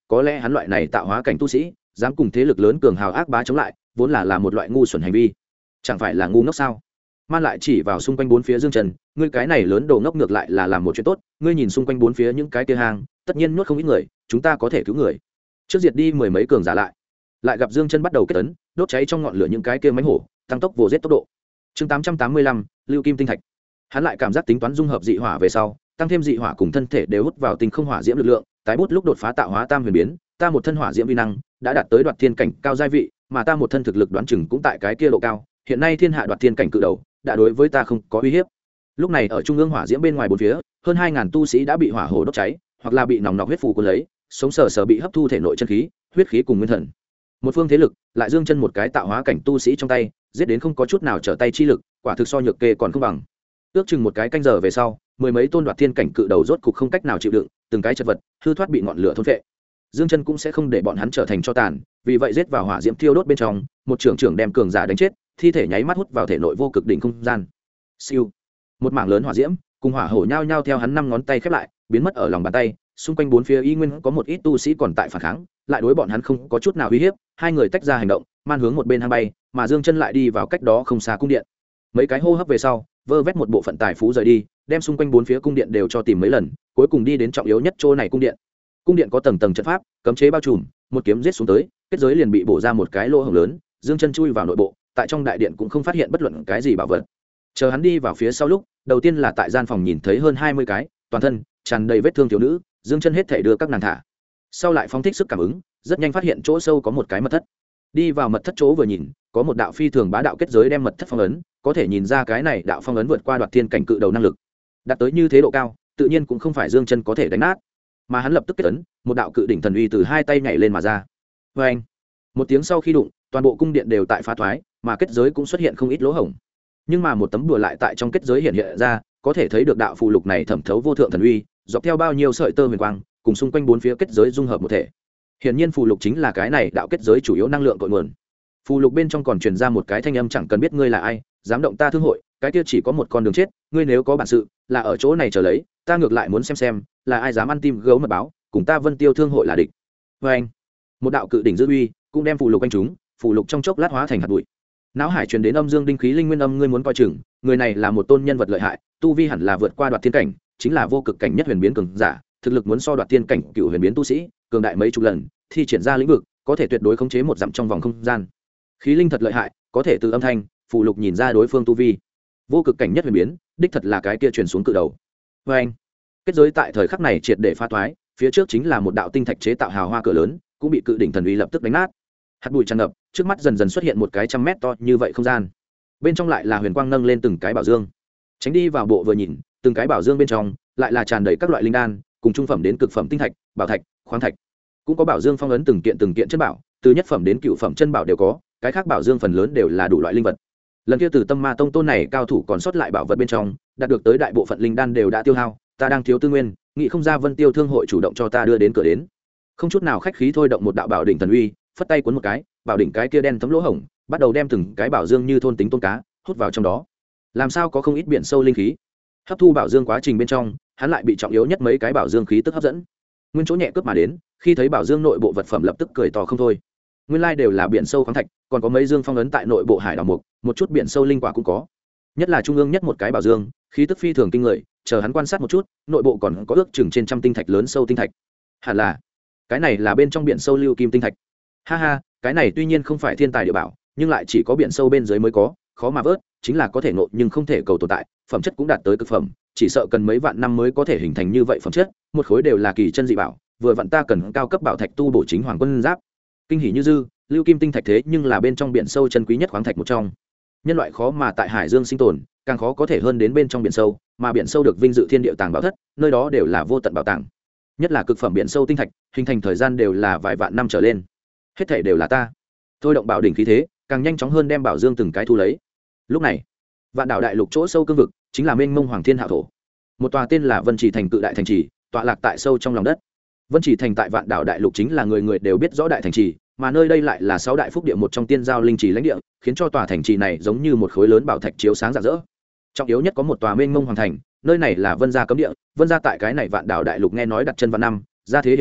có lẽ hắn loại này tạo hóa cảnh tu sĩ dám cùng thế lực lớn cường hào ác bá chống lại vốn là một loại ngu xuẩn hành vi, chẳng phải là ngu ngốc sao? Man lại chỉ vào xung quanh bốn phía Dương Trần, ngươi cái này lớn đồ ngốc ngược lại là làm một chuyện tốt, ngươi nhìn xung quanh bốn phía những cái kia hang, tất nhiên nuốt không ít người, chúng ta có thể cứu người. Trước diệt đi mười mấy cường giả lại gặp Dương Trần bắt đầu kết tấn, đốt cháy trong ngọn lửa những cái kia mánh hổ, tăng tốc vồ giết tốc độ. Chương 885, Lưu Kim tinh thạch. Hắn lại cảm giác tính toán dung hợp dị hỏa về sau, tăng thêm dị hỏa cùng thân thể đều hút vào tinh không hỏa diễm lực lượng, tái bút lúc đột phá tạo hóa tam huyền biến, ta một thân hỏa diễm vi năng đã đạt tới đoạt thiên cảnh cao giai vị, mà ta một thân thực lực đoán chừng cũng tại cái kia độ cao, hiện nay thiên hạ đoạt thiên cảnh cự đầu đã đối với ta không có uy hiếp. Lúc này ở trung ương hỏa diễm bên ngoài bốn phía, hơn 2000 tu sĩ đã bị hỏa hồ đốt cháy, hoặc là bị nòng nọc huyết phù cuốn lấy, sống sờ sờ bị hấp thu thể nội chân khí, huyết khí cùng nguyên thần. Một phương thế lực, lại Dương Chân một cái tạo hóa cảnh tu sĩ trong tay, giết đến không có chút nào trở tay chi lực, quả thực so nhược kê còn không bằng. Ước chừng một cái canh giờ về sau, mười mấy tôn đoạt thiên cảnh cự đầu rốt cục không cách nào chịu đựng, từng cái chật vật, hư thoát bị ngọn lửa thôn phệ. Dương Chân cũng sẽ không để bọn hắn trở thành tro tàn, vì vậy giết vào hỏa diễm thiêu đốt bên trong, một trưởng đem cường giả đánh chết, thi thể nháy mắt hút vào thể nội vô cực đỉnh không gian. Siêu, một mảng lớn hỏa diễm, cùng hỏa hổ nhao nhao theo hắn năm ngón tay khép lại, biến mất ở lòng bàn tay, xung quanh bốn phía y nguyên có một ít tu sĩ còn tại phản kháng, lại đối bọn hắn không có chút nào uy hiếp, hai người tách ra hành động, man hướng một bên hang bay, mà Dương Chân lại đi vào cách đó không xa cung điện. Mấy cái hô hấp về sau, vơ vét một bộ phận tài phú rời đi, đem xung quanh bốn phía cung điện đều cho tìm mấy lần, cuối cùng đi đến trọng yếu nhất chỗ này cung điện. Cung điện có tầng tầng trận pháp, cấm chế bao trùm, một kiếm giết xuống tới, kết giới liền bị bổ ra một cái lỗ hổng lớn, Dương Chân chui vào nội bộ, tại trong đại điện cũng không phát hiện bất luận cái gì bảo vật. Chờ hắn đi vào phía sau lúc, đầu tiên là tại gian phòng nhìn thấy hơn 20 cái, toàn thân tràn đầy vết thương thiếu nữ, Dương Chân hết thảy đưa các nàng thả. Sau lại phóng thích sức cảm ứng, rất nhanh phát hiện chỗ sâu có một cái mật thất. Đi vào mật thất chỗ vừa nhìn, có một đạo phi thường bá đạo kết giới đem mật thất phong ấn, có thể nhìn ra cái này đạo phong ấn vượt qua đoạt thiên cảnh cự đầu năng lực. Đạt tới như thế độ cao, tự nhiên cũng không phải Dương Chân có thể đánh nát, mà hắn lập tức kết ấn, một đạo cự đỉnh thần uy từ hai tay nhảy lên mà ra. Oeng! Một tiếng sau khi đụng, toàn bộ cung điện đều tại phá thoái, mà kết giới cũng xuất hiện không ít lỗ hổng. Nhưng mà một tấm đùa lại tại trong kết giới hiện ra, có thể thấy được đạo phù lục này thẩm thấu vô thượng thần uy, dọc theo bao nhiêu sợi tơ huyền quang, cùng xung quanh bốn phía kết giới dung hợp một thể. Hiển nhiên phù lục chính là cái này đạo kết giới chủ yếu năng lượng cội nguồn. Phù lục bên trong còn truyền ra một cái thanh âm, chẳng cần biết ngươi là ai, dám động ta thương hội, cái kia chỉ có một con đường chết, ngươi nếu có bản sự, là ở chỗ này chờ lấy, ta ngược lại muốn xem là ai dám ăn tim gấu mật báo, cùng ta Vân Tiêu thương hội là địch. Và anh, một đạo cự đỉnh dư uy, cũng đem phù lục anh chúng, phù lục trong chốc lát hóa thành hạt bụi. Não hải truyền đến âm dương đinh khí linh nguyên âm, ngươi muốn coi chừng, người này là một tôn nhân vật lợi hại, tu vi hẳn là vượt qua đoạt thiên cảnh, chính là vô cực cảnh nhất huyền biến cường giả, thực lực muốn so đoạt thiên cảnh cựu huyền biến tu sĩ cường đại mấy chục lần, thi triển ra lĩnh vực có thể tuyệt đối khống chế một dặm trong vòng không gian. Khí linh thật lợi hại, có thể từ âm thanh phù lục nhìn ra đối phương tu vi. Vô cực cảnh nhất huyền biến, đích thật là cái kia truyền xuống cự đầu. Và anh, kết giới tại thời khắc này triệt để phá toái, phía trước chính là một đạo tinh thạch chế tạo hào hoa cửa lớn, cũng bị cự đỉnh thần uy lập tức đánh nát. Hạt bụi tràn ngập, trước mắt dần dần xuất hiện một cái 100 mét to như vậy không gian, bên trong lại là huyền quang nâng lên từng cái bảo dương. Tránh đi vào bộ vừa nhìn, từng cái bảo dương bên trong lại là tràn đầy các loại linh đan, cùng trung phẩm đến cực phẩm tinh thạch, bảo thạch, khoáng thạch. Cũng có bảo dương phong ấn từng kiện chân bảo, từ nhất phẩm đến cựu phẩm chân bảo đều có, cái khác bảo dương phần lớn đều là đủ loại linh vật. Lần kia từ Tâm Ma Tông tôn này cao thủ còn sót lại bảo vật bên trong, đạt được tới đại bộ phận linh đan đều đã tiêu hao, ta đang thiếu tư nguyên, nghĩ không ra Vân Tiêu thương hội chủ động cho ta đưa đến cửa đến. Không chút nào khách khí thôi động một đạo bảo đỉnh thần uy, phất tay cuốn một cái, bảo đỉnh cái kia đen thấm lỗ hổng, bắt đầu đem từng cái bảo dương như thôn tính tôn cá hút vào trong đó. Làm sao có không ít biển sâu linh khí. Hấp thu bảo dương quá trình bên trong, hắn lại bị trọng yếu nhất mấy cái bảo dương khí tức hấp dẫn. Nguyên chỗ nhẹ cướp mà đến, khi thấy bảo dương nội bộ vật phẩm lập tức cười to không thôi. Nguyên lai đều là biển sâu khoáng thạch, còn có mấy dương phong ấn tại nội bộ hải đảo mục, một chút biển sâu linh quả cũng có. Nhất là trung ương nhất một cái bảo dương, khí tức phi thường kinh người, chờ hắn quan sát một chút, nội bộ còn có ước chừng trên trăm tinh thạch lớn sâu tinh thạch. Hẳn là, cái này là bên trong biển sâu lưu kim tinh thạch. Ha ha, cái này tuy nhiên không phải thiên tài địa bảo, nhưng lại chỉ có biển sâu bên dưới mới có, khó mà vớt, chính là có thể ngộ nhưng không thể cầu tồn tại, phẩm chất cũng đạt tới cực phẩm, chỉ sợ cần mấy vạn năm mới có thể hình thành như vậy phẩm chất, một khối đều là kỳ chân dị bảo, vừa vặn ta cần cao cấp bảo thạch tu bổ chính hoàng quân giáp. Kinh hỉ như dư, lưu kim tinh thạch thế nhưng là bên trong biển sâu chân quý nhất khoáng thạch một trong. Nhân loại khó mà tại hải dương sinh tồn, càng khó có thể hơn đến bên trong biển sâu, mà biển sâu được vinh dự thiên địa tàng bảo thất, nơi đó đều là vô tận bảo tàng. Nhất là cực phẩm biển sâu tinh thạch, hình thành thời gian đều là vài vạn năm trở lên. Hết thảy đều là ta. Thôi động bảo đỉnh khí thế, càng nhanh chóng hơn đem bảo dương từng cái thu lấy. Lúc này, vạn đảo đại lục chỗ sâu cương vực, chính là mênh mông hoàng thiên hạo thổ. Một tòa tên là Vân Chỉ thành cự đại thành trì, tọa lạc tại sâu trong lòng đất. Vân Chỉ thành tại vạn đảo đại lục chính là người người đều biết rõ đại thành trì, mà nơi đây lại là 6 đại phúc địa một trong tiên giao linh trì lãnh địa, khiến cho tòa thành trì này giống như một khối lớn bảo thạch chiếu sáng rạng rỡ. Trọng yếu nhất có một tòa mênh mông hoàng thành, nơi này là Vân gia cấm địa, Vân gia tại cái này vạn đảo đại lục nghe nói đặt chân vạn năm, gia thế hiển hách,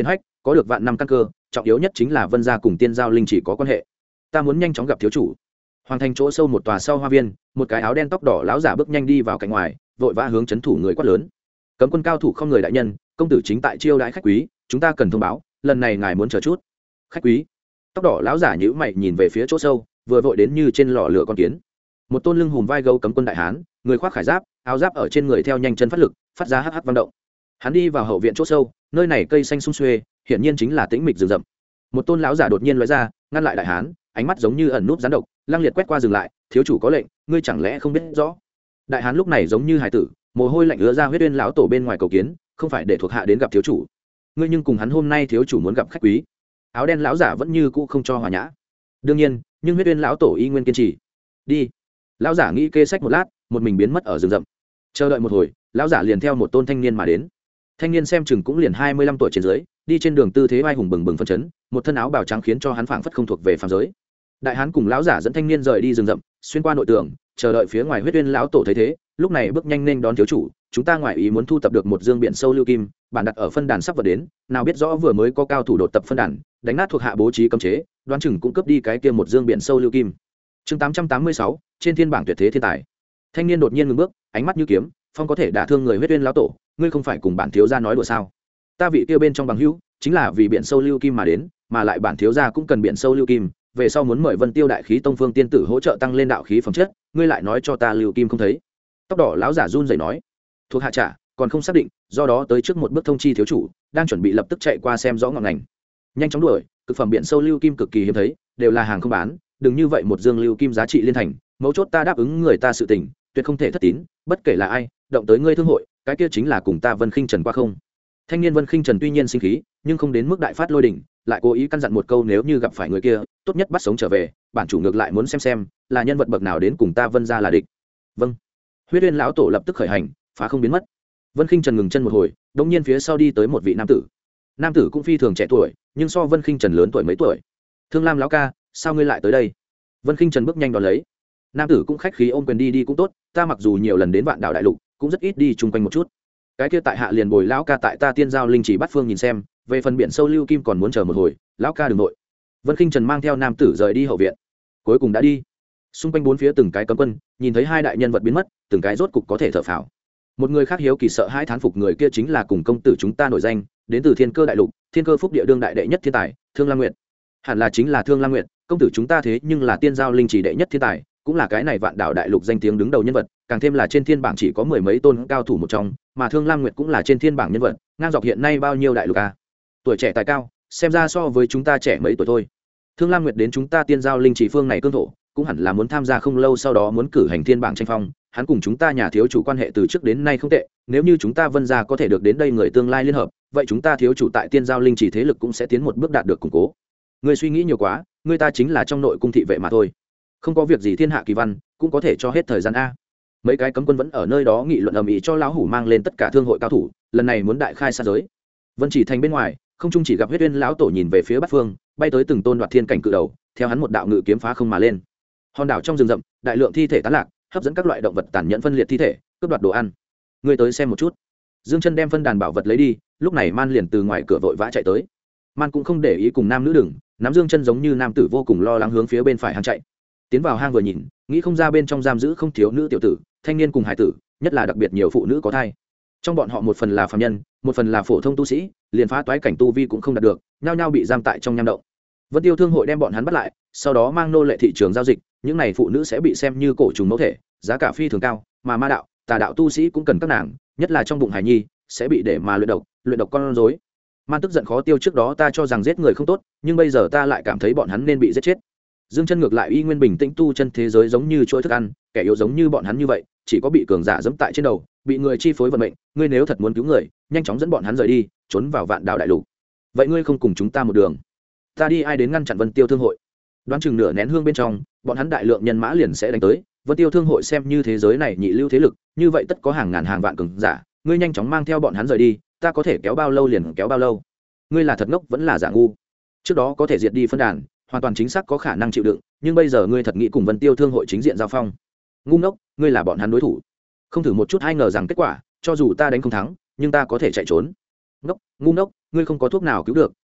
có được vạn năm căn cơ, trọng yếu nhất chính là Vân gia cùng Tiên Giao Linh chỉ có quan hệ. Ta muốn nhanh chóng gặp thiếu chủ. Hoàng thành chỗ sâu một tòa sau hoa viên, một cái áo đen tóc đỏ lão giả bước nhanh đi vào cạnh ngoài, vội vã hướng trấn thủ người quát lớn. Cấm quân cao thủ không người đại nhân, công tử chính tại chiêu đãi khách quý, chúng ta cần thông báo, lần này ngài muốn chờ chút. Khách quý? Tóc đỏ lão giả nhíu mày nhìn về phía chỗ sâu, vừa vội đến như trên lò lửa con kiến. Một tôn lưng hùm vai gấu cấm quân đại hán, người khoác khải giáp, áo giáp ở trên người theo nhanh chân phát lực, phát ra hắc hắc vang động. Hắn đi vào hậu viện chỗ sâu, nơi này cây xanh sum xuê, hiển nhiên chính là tĩnh mịch rừng rậm. Một tôn lão giả đột nhiên lóe ra, ngăn lại đại hán, ánh mắt giống như ẩn núp gián độc, lăng liệt quét qua dừng lại. Thiếu chủ có lệnh, ngươi chẳng lẽ không biết rõ? Đại hán lúc này giống như hải tử, mồ hôi lạnh ứa ra, huyết uyên lão tổ bên ngoài cầu kiến, không phải để thuộc hạ đến gặp thiếu chủ. Ngươi nhưng cùng hắn hôm nay thiếu chủ muốn gặp khách quý. Áo đen lão giả vẫn như cũ không cho hòa nhã. Đương nhiên, nhưng huyết uyên lão tổ y nguyên kiên trì. Đi. Lão giả nghĩ kê sách một lát, một mình biến mất ở rừng rậm. Chờ đợi một hồi, lão giả liền theo một tôn thanh niên mà đến. Thanh niên xem chừng cũng liền 25 tuổi trên dưới, đi trên đường tư thế vai hùng bừng bừng phân chấn, một thân áo bào trắng khiến cho hắn phảng phất không thuộc về phàm giới. Đại hán cùng lão giả dẫn thanh niên rời đi rừng rậm, xuyên qua nội tường, chờ đợi phía ngoài huyết uyên lão tổ thấy thế, lúc này bước nhanh nên đón thiếu chủ. Chúng ta ngoài ý muốn thu tập được một dương biển sâu lưu kim, bản đặt ở phân đàn sắp vào đến, nào biết rõ vừa mới có cao thủ đột tập phân đàn, đánh nát thuộc hạ bố trí cấm chế, đoán chừng cũng cướp đi cái kia một dương biển sâu lưu kim. Chương 886, trên thiên bảng tuyệt thế thiên tài. Thanh niên đột nhiên ngừng bước, ánh mắt như kiếm, phong có thể đả thương người huyết uyên lão tổ, ngươi không phải cùng bản thiếu gia nói đùa sao? Ta vị kia bên trong bằng hữu, chính là vì biển sâu lưu kim mà đến, mà lại bản thiếu gia cũng cần biển sâu lưu kim, về sau muốn mời Vân Tiêu đại khí tông phương tiên tử hỗ trợ tăng lên đạo khí phẩm chất, ngươi lại nói cho ta lưu kim không thấy. Tóc đỏ lão giả run rẩy nói, thuộc hạ trả, còn không xác định, do đó tới trước một bước thông chi thiếu chủ, đang chuẩn bị lập tức chạy qua xem rõ ngọn ngành. Nhanh chóng đuổi, cực phẩm biển sâu lưu kim cực kỳ hiếm thấy, đều là hàng không bán, đừng như vậy một dương lưu kim giá trị liên thành, mấu chốt ta đáp ứng người ta sự tình, tuyệt không thể thất tín, bất kể là ai, động tới ngươi thương hội, cái kia chính là cùng ta Vân Khinh Trần qua không. Thanh niên Vân Khinh Trần tuy nhiên sinh khí, nhưng không đến mức đại phát lôi đình, lại cố ý căn dặn một câu, nếu như gặp phải người kia, tốt nhất bắt sống trở về, bản chủ ngược lại muốn xem là nhân vật bậc nào đến cùng ta Vân gia là địch. Vâng. Huyết Uyên lão tổ lập tức khởi hành, phá không biến mất. Vân Khinh Trần ngừng chân một hồi, đột nhiên phía sau đi tới một vị nam tử. Nam tử cũng phi thường trẻ tuổi, nhưng so Vân Khinh Trần lớn tuổi mấy tuổi. Thương Lam lão ca, sao ngươi lại tới đây? Vân Khinh Trần bước nhanh đón lấy. Nam tử cũng khách khí ôm quyền đi cũng tốt, ta mặc dù nhiều lần đến Vạn Đảo đại lục, cũng rất ít đi chung quanh một chút. Cái kia tại hạ liền bồi lão ca tại ta Tiên Giao Linh chỉ bắt phương nhìn xem, về phần biển sâu lưu kim còn muốn chờ một hồi, lão ca đừng nội. Vân Khinh Trần mang theo nam tử rời đi hậu viện. Cuối cùng đã đi. Xung quanh bốn phía từng cái cấm quân, nhìn thấy hai đại nhân vật biến mất, từng cái rốt cục có thể thở phào. Một người khác hiếu kỳ sợ hãi thán phục, người kia chính là cùng công tử chúng ta nổi danh, đến từ Thiên Cơ đại lục, Thiên Cơ phúc địa đương đại đệ nhất thiên tài, Thương Lam Nguyệt. Hẳn là chính là Thương Lam Nguyệt, công tử chúng ta thế nhưng là Tiên Giao Linh chỉ đệ nhất thiên tài, cũng là cái này Vạn Đảo đại lục danh tiếng đứng đầu nhân vật, càng thêm là trên thiên bảng chỉ có mười mấy tôn cao thủ một trong, mà Thương Lam Nguyệt cũng là trên thiên bảng nhân vật, ngang dọc hiện nay bao nhiêu đại lục a. Tuổi trẻ tài cao, xem ra so với chúng ta trẻ mấy tuổi thôi. Thương Lam Nguyệt đến chúng ta Tiên Giao Linh chỉ phương này cương thổ, cũng hẳn là muốn tham gia không lâu sau đó muốn cử hành thiên bảng tranh phong, hắn cùng chúng ta nhà thiếu chủ quan hệ từ trước đến nay không tệ, nếu như chúng ta Vân gia có thể được đến đây người tương lai liên hợp, vậy chúng ta thiếu chủ tại Tiên Giao Linh chỉ thế lực cũng sẽ tiến một bước đạt được củng cố. Ngươi suy nghĩ nhiều quá, ngươi ta chính là trong nội cung thị vệ mà thôi, không có việc gì thiên hạ kỳ văn cũng có thể cho hết thời gian a. Mấy cái cấm quân vẫn ở nơi đó nghị luận ầm ĩ cho lão hủ mang lên tất cả thương hội cao thủ, lần này muốn đại khai xa giới. Vân Chỉ Thành bên ngoài, không trung chỉ gặp Huyết Uyên lão tổ nhìn về phía Bắc phương, bay tới từng tôn đoạt thiên cảnh cự đầu, theo hắn một đạo ngự kiếm phá không mà lên. Hòn đảo trong rừng rậm, đại lượng thi thể tán lạc, hấp dẫn các loại động vật tàn nhẫn phân liệt thi thể, cướp đoạt đồ ăn. Ngươi tới xem một chút. Dương Chân đem phân đàn bảo vật lấy đi, lúc này Man liền từ ngoài cửa vội vã chạy tới. Man cũng không để ý cùng nam nữ đừng, nắm Dương Chân giống như nam tử vô cùng lo lắng hướng phía bên phải hang chạy. Tiến vào hang vừa nhìn, nghĩ không ra bên trong giam giữ không thiếu nữ tiểu tử, thanh niên cùng hải tử, nhất là đặc biệt nhiều phụ nữ có thai. Trong bọn họ một phần là phàm nhân, một phần là phổ thông tu sĩ, liền phá toái cảnh tu vi cũng không đạt được, nhao nhao bị giam tại trong nham động. Vân Tiêu thương hội đem bọn hắn bắt lại, sau đó mang nô lệ thị trường giao dịch, những này phụ nữ sẽ bị xem như cổ trùng mẫu thể, giá cả phi thường cao, mà ma đạo, tà đạo tu sĩ cũng cần các nàng, nhất là trong bụng hải nhi, sẽ bị để mà luyện độc con rối. Man tức giận khó tiêu, trước đó ta cho rằng giết người không tốt, nhưng bây giờ ta lại cảm thấy bọn hắn nên bị giết chết. Dương Chân ngược lại y nguyên bình tĩnh, tu chân thế giới giống như chuỗi thức ăn, kẻ yếu giống như bọn hắn như vậy, chỉ có bị cường giả giẫm tại trên đầu, bị người chi phối vận mệnh. Ngươi nếu thật muốn cứu người, nhanh chóng dẫn bọn hắn rời đi, trốn vào Vạn Đảo đại lục. Vậy ngươi không cùng chúng ta một đường? Ta đi ai đến ngăn chặn Vân Tiêu thương hội? Đoán chừng nửa nén hương bên trong, bọn hắn đại lượng nhân mã liền sẽ đánh tới. Vân Tiêu thương hội xem như thế giới này nhị lưu thế lực, như vậy tất có hàng ngàn hàng vạn cường giả, ngươi nhanh chóng mang theo bọn hắn rời đi, ta có thể kéo bao lâu liền kéo bao lâu. Ngươi là thật ngốc vẫn là giả ngu? Trước đó có thể diệt đi phân đàn, hoàn toàn chính xác có khả năng chịu đựng, nhưng bây giờ ngươi thật nghĩ cùng Vân Tiêu thương hội chính diện giao phong? Ngu ngốc, ngươi là bọn hắn đối thủ, không thử một chút hay ngờ rằng kết quả, cho dù ta đánh không thắng, nhưng ta có thể chạy trốn. Ngốc, ngu ngốc, ngươi không có thuốc nào cứu được,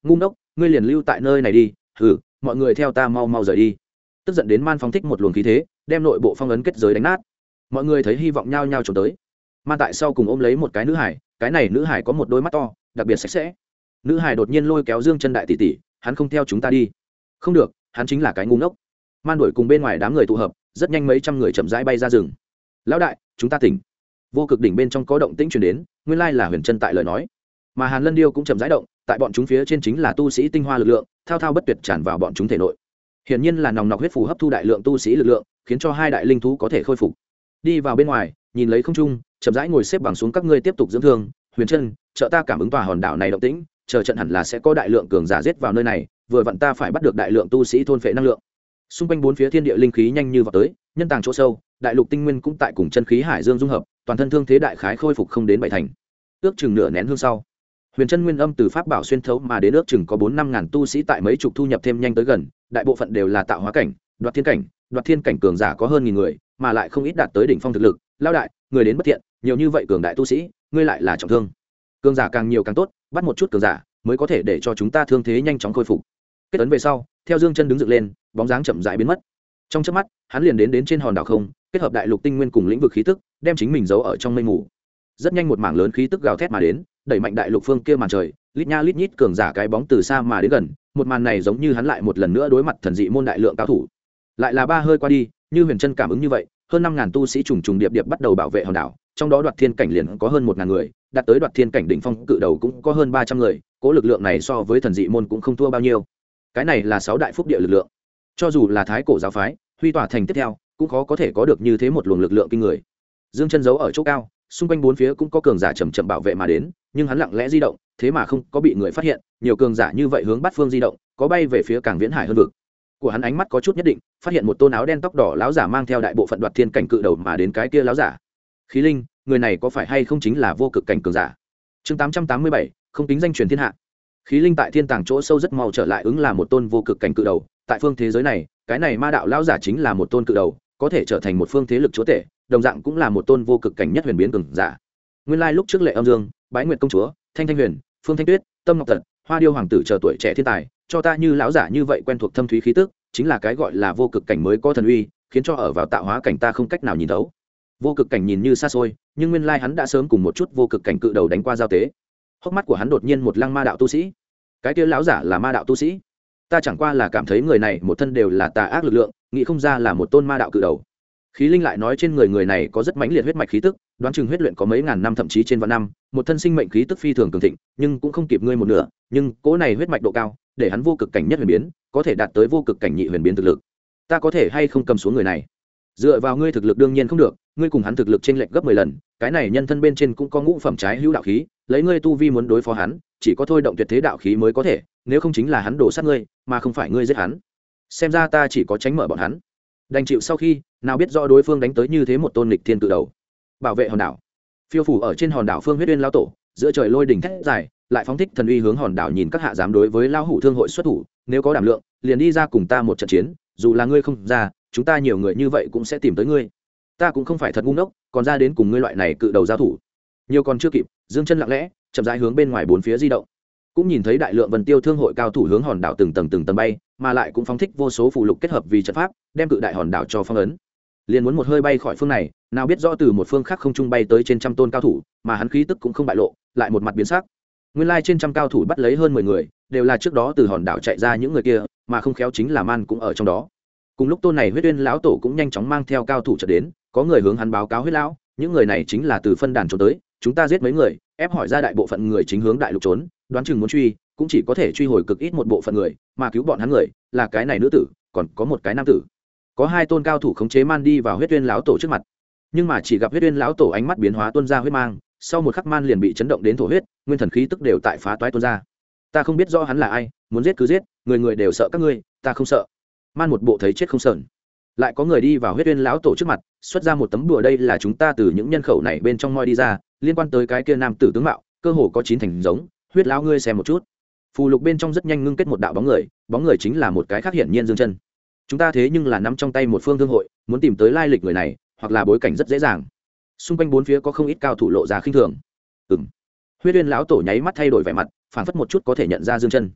ngu ngốc, ngươi liền lưu tại nơi này đi. Hừ, mọi người theo ta mau mau rời đi. Tức giận đến Man phóng thích một luồng khí thế, đem nội bộ phong ấn kết giới đánh nát. Mọi người thấy hy vọng nhao nhao trốn tới. Man tại sau cùng ôm lấy một cái nữ hải, cái này nữ hải có một đôi mắt to, đặc biệt sạch sẽ. Nữ hải đột nhiên lôi kéo Dương Chân đại tỷ tỷ, hắn không theo chúng ta đi. Không được, hắn chính là cái ngu ngốc. Man đuổi cùng bên ngoài đám người tụ hợp, rất nhanh mấy trăm người chậm rãi bay ra rừng. Lão đại, chúng ta tỉnh. Vô cực đỉnh bên trong có động tĩnh truyền đến, nguyên lai là Huyền Chân tại lời nói. Mà Hàn Lân Điêu cũng chậm rãi động, tại bọn chúng phía trên chính là tu sĩ tinh hoa lực lượng, thao thao bất tuyệt tràn vào bọn chúng thể nội. Hiển nhiên là nòng nọc huyết phù hấp thu đại lượng tu sĩ lực lượng, khiến cho hai đại linh thú có thể khôi phục. Đi vào bên ngoài, nhìn lấy không trung, chậm rãi ngồi xếp bằng xuống, các ngươi tiếp tục dưỡng thương. Huyền Chân, trợ ta cảm ứng tòa hòn đảo này động tĩnh, chờ trận hẳn là sẽ có đại lượng cường giả giết vào nơi này, vừa vặn ta phải bắt được đại lượng tu sĩ thôn phệ năng lượng. Xung quanh bốn phía thiên địa linh khí nhanh như vọt tới, nhân tàng chỗ sâu, đại lục tinh nguyên cũng tại cùng chân khí hải dương dung hợp, toàn thân thương thế đại khái khôi phục không đến bảy thành. Ước chừng nửa nén hương sau, Huyền Chân nguyên âm từ pháp bảo xuyên thấu mà đến, ước chừng có 4-5 ngàn tu sĩ tại mấy chục thu nhập thêm nhanh tới gần, đại bộ phận đều là tạo hóa cảnh, đoạt thiên cảnh cường giả có hơn nghìn người, mà lại không ít đạt tới đỉnh phong thực lực. Lao đại, người đến bất thiện, nhiều như vậy cường đại tu sĩ, ngươi lại là trọng thương. Cường giả càng nhiều càng tốt, bắt một chút cường giả mới có thể để cho chúng ta thương thế nhanh chóng khôi phục. Kết ấn về sau, theo Dương Chân đứng dựng lên, bóng dáng chậm rãi biến mất. Trong chớp mắt, hắn liền đến trên hòn đảo không, kết hợp đại lục tinh nguyên cùng lĩnh vực khí tức, đem chính mình giấu ở trong mây mù. Rất nhanh một mảng lớn khí tức gào thét mà đến, đẩy mạnh đại lục phương kia màn trời, lít nha lít nhít cường giả cái bóng từ xa mà đến gần, một màn này giống như hắn lại một lần nữa đối mặt thần dị môn đại lượng cao thủ. Lại là ba hơi qua đi, như Huyền Chân cảm ứng như vậy, hơn 5.000 tu sĩ trùng trùng điệp điệp bắt đầu bảo vệ hòn đảo, trong đó đoạt thiên cảnh liền có hơn 1.000 người, đạt tới đoạt thiên cảnh đỉnh phong cự đầu cũng có hơn 300 người, cố lực lượng này so với thần dị môn cũng không thua bao nhiêu. Cái này là 6 đại phúc địa lực lượng. Cho dù là thái cổ giáo phái, Huy Tỏa thành tiếp theo, cũng khó có thể có được như thế một luồng lực lượng kinh người. Dương Chân giấu ở chỗ cao, xung quanh bốn phía cũng có cường giả chậm chậm bảo vệ mà đến, nhưng hắn lặng lẽ di động, thế mà không có bị người phát hiện, nhiều cường giả như vậy hướng bát phương di động, có bay về phía càng viễn hải hơn vực. Của hắn ánh mắt có chút nhất định, phát hiện một tôn áo đen tóc đỏ lão giả mang theo đại bộ phận đoạt thiên cảnh cự đầu mà đến cái kia lão giả. Khí Linh, người này có phải hay không chính là vô cực cảnh cường giả? Chương 887, không tính danh truyền thiên hạ. Khí Linh tại thiên tàng chỗ sâu rất mau trở lại, ứng là một tôn vô cực cảnh cự đầu, tại phương thế giới này, cái này ma đạo lão giả chính là một tôn cự đầu, có thể trở thành một phương thế lực chúa tể, đồng dạng cũng là một tôn vô cực cảnh nhất huyền biến cường giả. Nguyên lai lúc trước Lệ Âm Dương, Bái Nguyệt công chúa, Thanh Thanh Huyền, Phương Thanh Tuyết, Tâm Ngọc Tật, Hoa Điêu hoàng tử chờ tuổi trẻ thiên tài, cho ta như lão giả như vậy quen thuộc thâm thúy khí tức, chính là cái gọi là vô cực cảnh mới có thần uy, khiến cho ở vào tạo hóa cảnh ta không cách nào nhìn thấu. Vô cực cảnh nhìn như xa xôi, nhưng nguyên lai hắn đã sớm cùng một chút vô cực cảnh cự đầu đánh qua giao tế. Hốc mắt của hắn đột nhiên một lăng ma đạo tu sĩ. Cái kia lão giả là ma đạo tu sĩ? Ta chẳng qua là cảm thấy người này một thân đều là tà ác lực lượng, nghĩ không ra là một tôn ma đạo cự đầu. Khí Linh lại nói trên người này có rất mãnh liệt huyết mạch khí tức, đoán chừng huyết luyện có mấy ngàn năm thậm chí trên vạn năm, một thân sinh mệnh khí tức phi thường cường thịnh, nhưng cũng không kịp ngươi một nửa, nhưng cỗ này huyết mạch độ cao, để hắn vô cực cảnh nhất huyền biến, có thể đạt tới vô cực cảnh nhị huyền biến thực lực. Ta có thể hay không cầm xuống người này? Dựa vào ngươi thực lực đương nhiên không được, ngươi cùng hắn thực lực chênh lệch gấp 10 lần, cái này nhân thân bên trên cũng có ngũ phẩm trái hữu đạo khí, lấy ngươi tu vi muốn đối phó hắn, chỉ có thôi động tuyệt thế đạo khí mới có thể, nếu không chính là hắn đổ sát ngươi, mà không phải ngươi giết hắn. Xem ra ta chỉ có tránh mở bọn hắn. Đành chịu sau khi, nào biết rõ đối phương đánh tới như thế một tôn nghịch thiên cự đầu. Bảo vệ hòn đảo. Phiêu phủ ở trên hòn đảo Phương Huyết Uyên lão tổ, giữa trời lôi đỉnh thét dài, lại phóng thích thần uy hướng hòn đảo, nhìn các hạ dám đối với lão hủ thương hội xuất thủ, nếu có đảm lượng, liền đi ra cùng ta một trận chiến, dù là ngươi không ra, chúng ta nhiều người như vậy cũng sẽ tìm tới ngươi. Ta cũng không phải thật ngu ngốc, còn ra đến cùng ngươi loại này cự đầu giao thủ. Nhiều còn chưa kịp, Dương Chân lặng lẽ chậm rãi hướng bên ngoài bốn phía di động, cũng nhìn thấy đại lượng Vân Tiêu thương hội cao thủ hướng hòn đảo từng tầng bay, mà lại cũng phóng thích vô số phù lục kết hợp vì trận pháp, đem cự đại hòn đảo cho phong ấn. Liền muốn một hơi bay khỏi phương này, nào biết rõ từ một phương khác không trung bay tới trên trăm tôn cao thủ, mà hắn khí tức cũng không bại lộ, lại một mặt biến sắc. Nguyên lai trên trăm cao thủ bắt lấy hơn 10 người, đều là trước đó từ hòn đảo chạy ra những người kia, mà không khéo chính là Man cũng ở trong đó. Cùng lúc tôn này Huyết Uyên lão tổ cũng nhanh chóng mang theo cao thủ chợt đến, có người hướng hắn báo cáo huyết lão, những người này chính là từ phân đàn trốn tới, chúng ta giết mấy người, ép hỏi ra đại bộ phận người chính hướng đại lục trốn, đoán chừng muốn truy, cũng chỉ có thể truy hồi cực ít một bộ phận người, mà cứu bọn hắn người là cái này nữ tử, còn có một cái nam tử. Có hai tôn cao thủ khống chế Man đi vào Huyết Uyên lão tổ trước mặt, nhưng mà chỉ gặp Huyết Uyên lão tổ ánh mắt biến hóa tuôn ra huyết mang, sau một khắc Man liền bị chấn động đến thổ huyết, nguyên thần khí tức đều tại phá toái tuôn ra. Ta không biết rõ hắn là ai, muốn giết cứ giết, người người đều sợ các ngươi, ta không sợ. Man một bộ thấy chết không sờn. Lại có người đi vào Huyết Uyên lão tổ trước mặt, xuất ra một tấm đùa, đây là chúng ta từ những nhân khẩu này bên trong moi đi ra, liên quan tới cái kia nam tử tướng mạo, cơ hồ có 9 thành giống, Huyết lão ngươi xem một chút. Phù lục bên trong rất nhanh ngưng kết một đạo bóng người chính là một cái khác hiển nhiên Dương Chân. Chúng ta thế nhưng là nắm trong tay một phương thương hội, muốn tìm tới lai lịch người này, hoặc là bối cảnh rất dễ dàng. Xung quanh bốn phía có không ít cao thủ lộ ra khinh thường. Huyết Uyên lão tổ nháy mắt thay đổi vẻ mặt, phảng phất một chút có thể nhận ra Dương Chân.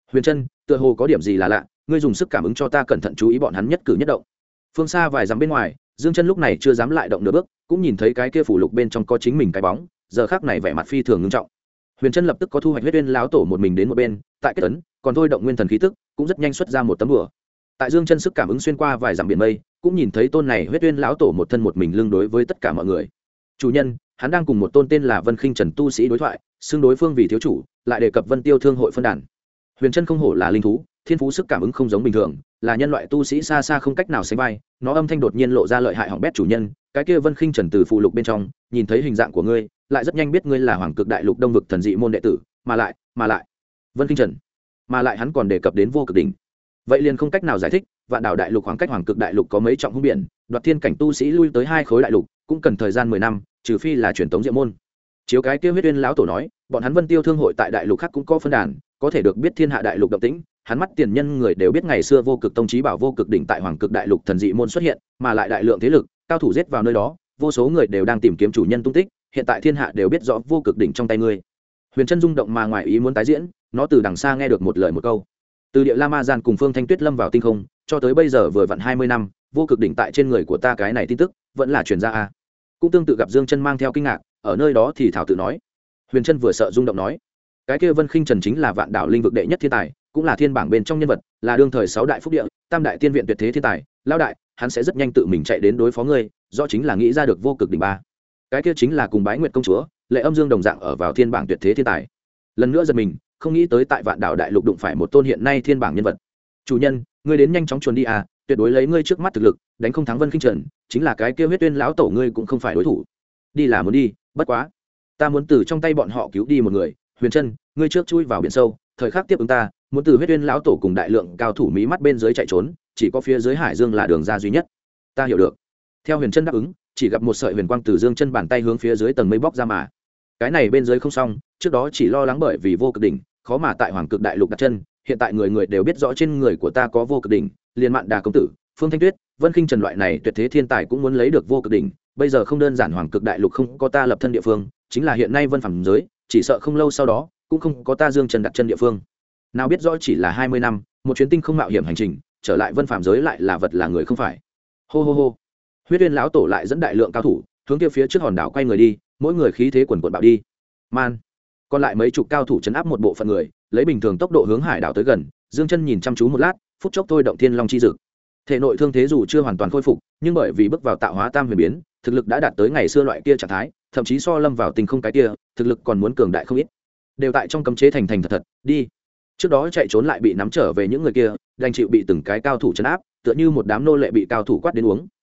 Huyền Trân, tựa hồ có điểm gì là lạ, ngươi dùng sức cảm ứng cho ta cẩn thận chú ý bọn hắn nhất cử nhất động. Phương xa vài dặm bên ngoài, Dương Chân lúc này chưa dám lại động nửa bước, cũng nhìn thấy cái kia phủ lục bên trong có chính mình cái bóng, giờ khắc này vẻ mặt phi thường nghiêm trọng. Huyền Trân lập tức có thu hoạch huyết uyên lão tổ một mình đến một bên, tại kết ấn, còn thôi động nguyên thần khí tức, cũng rất nhanh xuất ra một tấm đùa. Tại Dương Chân sức cảm ứng xuyên qua vài dặm biển mây, cũng nhìn thấy tôn này huyết uyên lão tổ một thân một mình lưng đối với tất cả mọi người. Chủ nhân, hắn đang cùng một tôn tên là Vân Khinh Trần tu sĩ đối thoại, xưng đối phương vì thiếu chủ, lại đề cập Vân Tiêu Thương hội phân đàn. Huyền Trân không hổ là linh thú, thiên phú sức cảm ứng không giống bình thường, là nhân loại tu sĩ xa xa không cách nào sánh vai. Nó âm thanh đột nhiên lộ ra lợi hại hỏng bét chủ nhân, cái kia Vân Khinh Trần từ phù lục bên trong, nhìn thấy hình dạng của ngươi, lại rất nhanh biết ngươi là Hoàng Cực Đại Lục Đông vực thần dị môn đệ tử, mà lại, Vân Khinh Trần, mà lại hắn còn đề cập đến vô cực đỉnh. Vậy liền không cách nào giải thích, Vạn Đảo Đại Lục khoảng cách Hoàng Cực Đại Lục có mấy trọng hung biển, đoạt thiên cảnh tu sĩ lui tới hai khối đại lục, cũng cần thời gian 10 năm, trừ phi là truyền tống diệu môn. Chiếu cái kia huyết uyên lão tổ nói, bọn hắn Vân Tiêu Thương hội tại đại lục khác cũng có phân đàn, có thể được biết thiên hạ đại lục động tĩnh. Hắn mắt tiền nhân người đều biết ngày xưa vô cực tông chí bảo vô cực đỉnh tại Hoàng Cực Đại Lục thần dị môn xuất hiện, mà lại đại lượng thế lực cao thủ giết vào nơi đó, vô số người đều đang tìm kiếm chủ nhân tung tích. Hiện tại thiên hạ đều biết rõ vô cực đỉnh trong tay ngươi. Huyền Trân rung động mà ngoài ý muốn tái diễn, nó từ đằng xa nghe được một lời một câu. Từ địa La Ma Gian cùng Phương Thanh Tuyết lâm vào tinh không, cho tới bây giờ vừa vặn 20 năm, vô cực đỉnh tại trên người của ta, cái này tin tức vẫn là truyền ra a. Cũng tương tự gặp Dương Chân mang theo kinh ngạc, ở nơi đó thì thảo tự nói. Huyền Trân vừa sợ rung động nói, cái kia Vân Khinh Trần chính là Vạn Đảo linh vực đệ nhất thiên tài, cũng là thiên bảng bên trong nhân vật, là đương thời 6 đại phúc địa, tam đại tiên viện tuyệt thế thiên tài, lão đại, hắn sẽ rất nhanh tự mình chạy đến đối phó ngươi, do chính là nghĩ ra được vô cực đỉnh ba. Cái kia chính là cùng Bái Nguyệt công chúa, Lệ Âm Dương đồng dạng ở vào thiên bảng tuyệt thế thiên tài. Lần nữa giật mình, không nghĩ tới tại Vạn Đảo đại lục đụng phải một tôn hiện nay thiên bảng nhân vật. Chủ nhân, ngươi đến nhanh chóng chuồn đi à, tuyệt đối lấy ngươi trước mắt thực lực, đánh không thắng Vân Khinh Trần, chính là cái kia huyết uyên lão tổ ngươi cũng không phải đối thủ. Đi là muốn đi, bất quá, ta muốn từ trong tay bọn họ cứu đi một người. Huyền Trân, ngươi trước chui vào biển sâu, thời khắc tiếp ứng ta, muốn từ huyết uyên lão tổ cùng đại lượng cao thủ mí mắt bên dưới chạy trốn, chỉ có phía dưới hải dương là đường ra duy nhất. Ta hiểu được. Theo Huyền Trân đáp ứng, chỉ gặp một sợi huyền quang từ Dương Chân bàn tay hướng phía dưới tầng mây bóc ra mà. Cái này bên dưới không xong, trước đó chỉ lo lắng bởi vì vô cực đỉnh, khó mà tại Hoàng Cực Đại Lục đặt chân, hiện tại người người đều biết rõ trên người của ta có vô cực đỉnh, liền Mạn Đà công tử, Phương Thanh Tuyết, Vân Khinh Trần loại này tuyệt thế thiên tài cũng muốn lấy được vô cực đỉnh, bây giờ không đơn giản Hoàng Cực Đại Lục không có ta lập thân địa phương, chính là hiện nay Vân Phàm giới, chỉ sợ không lâu sau đó cũng không có ta Dương Trần đặt chân địa phương. Nào biết rõ chỉ là 20 năm, một chuyến tinh không mạo hiểm hành trình, trở lại Vân Phàm giới lại là vật là người không phải. Hô hô hô. Huyết Uyên lão tổ lại dẫn đại lượng cao thủ, hướng kia phía trước hòn đảo quay người đi, mỗi người khí thế quần quần bạo đi. Man. Còn lại mấy chục cao thủ trấn áp một bộ phận người, lấy bình thường tốc độ hướng hải đảo tới gần. Dương Chân nhìn chăm chú một lát, phút chốc thôi động Thiên Long chi dực. Thể nội thương thế dù chưa hoàn toàn khôi phục, nhưng bởi vì bước vào tạo hóa tam huyền biến, thực lực đã đạt tới ngày xưa loại kia trạng thái, thậm chí so lâm vào tình không cái kia, thực lực còn muốn cường đại không ít. Đều tại trong cấm chế thành thật thật, đi. Trước đó chạy trốn lại bị nắm trở về những người kia, đành chịu bị từng cái cao thủ trấn áp, tựa như một đám nô lệ bị cao thủ quát đến uống.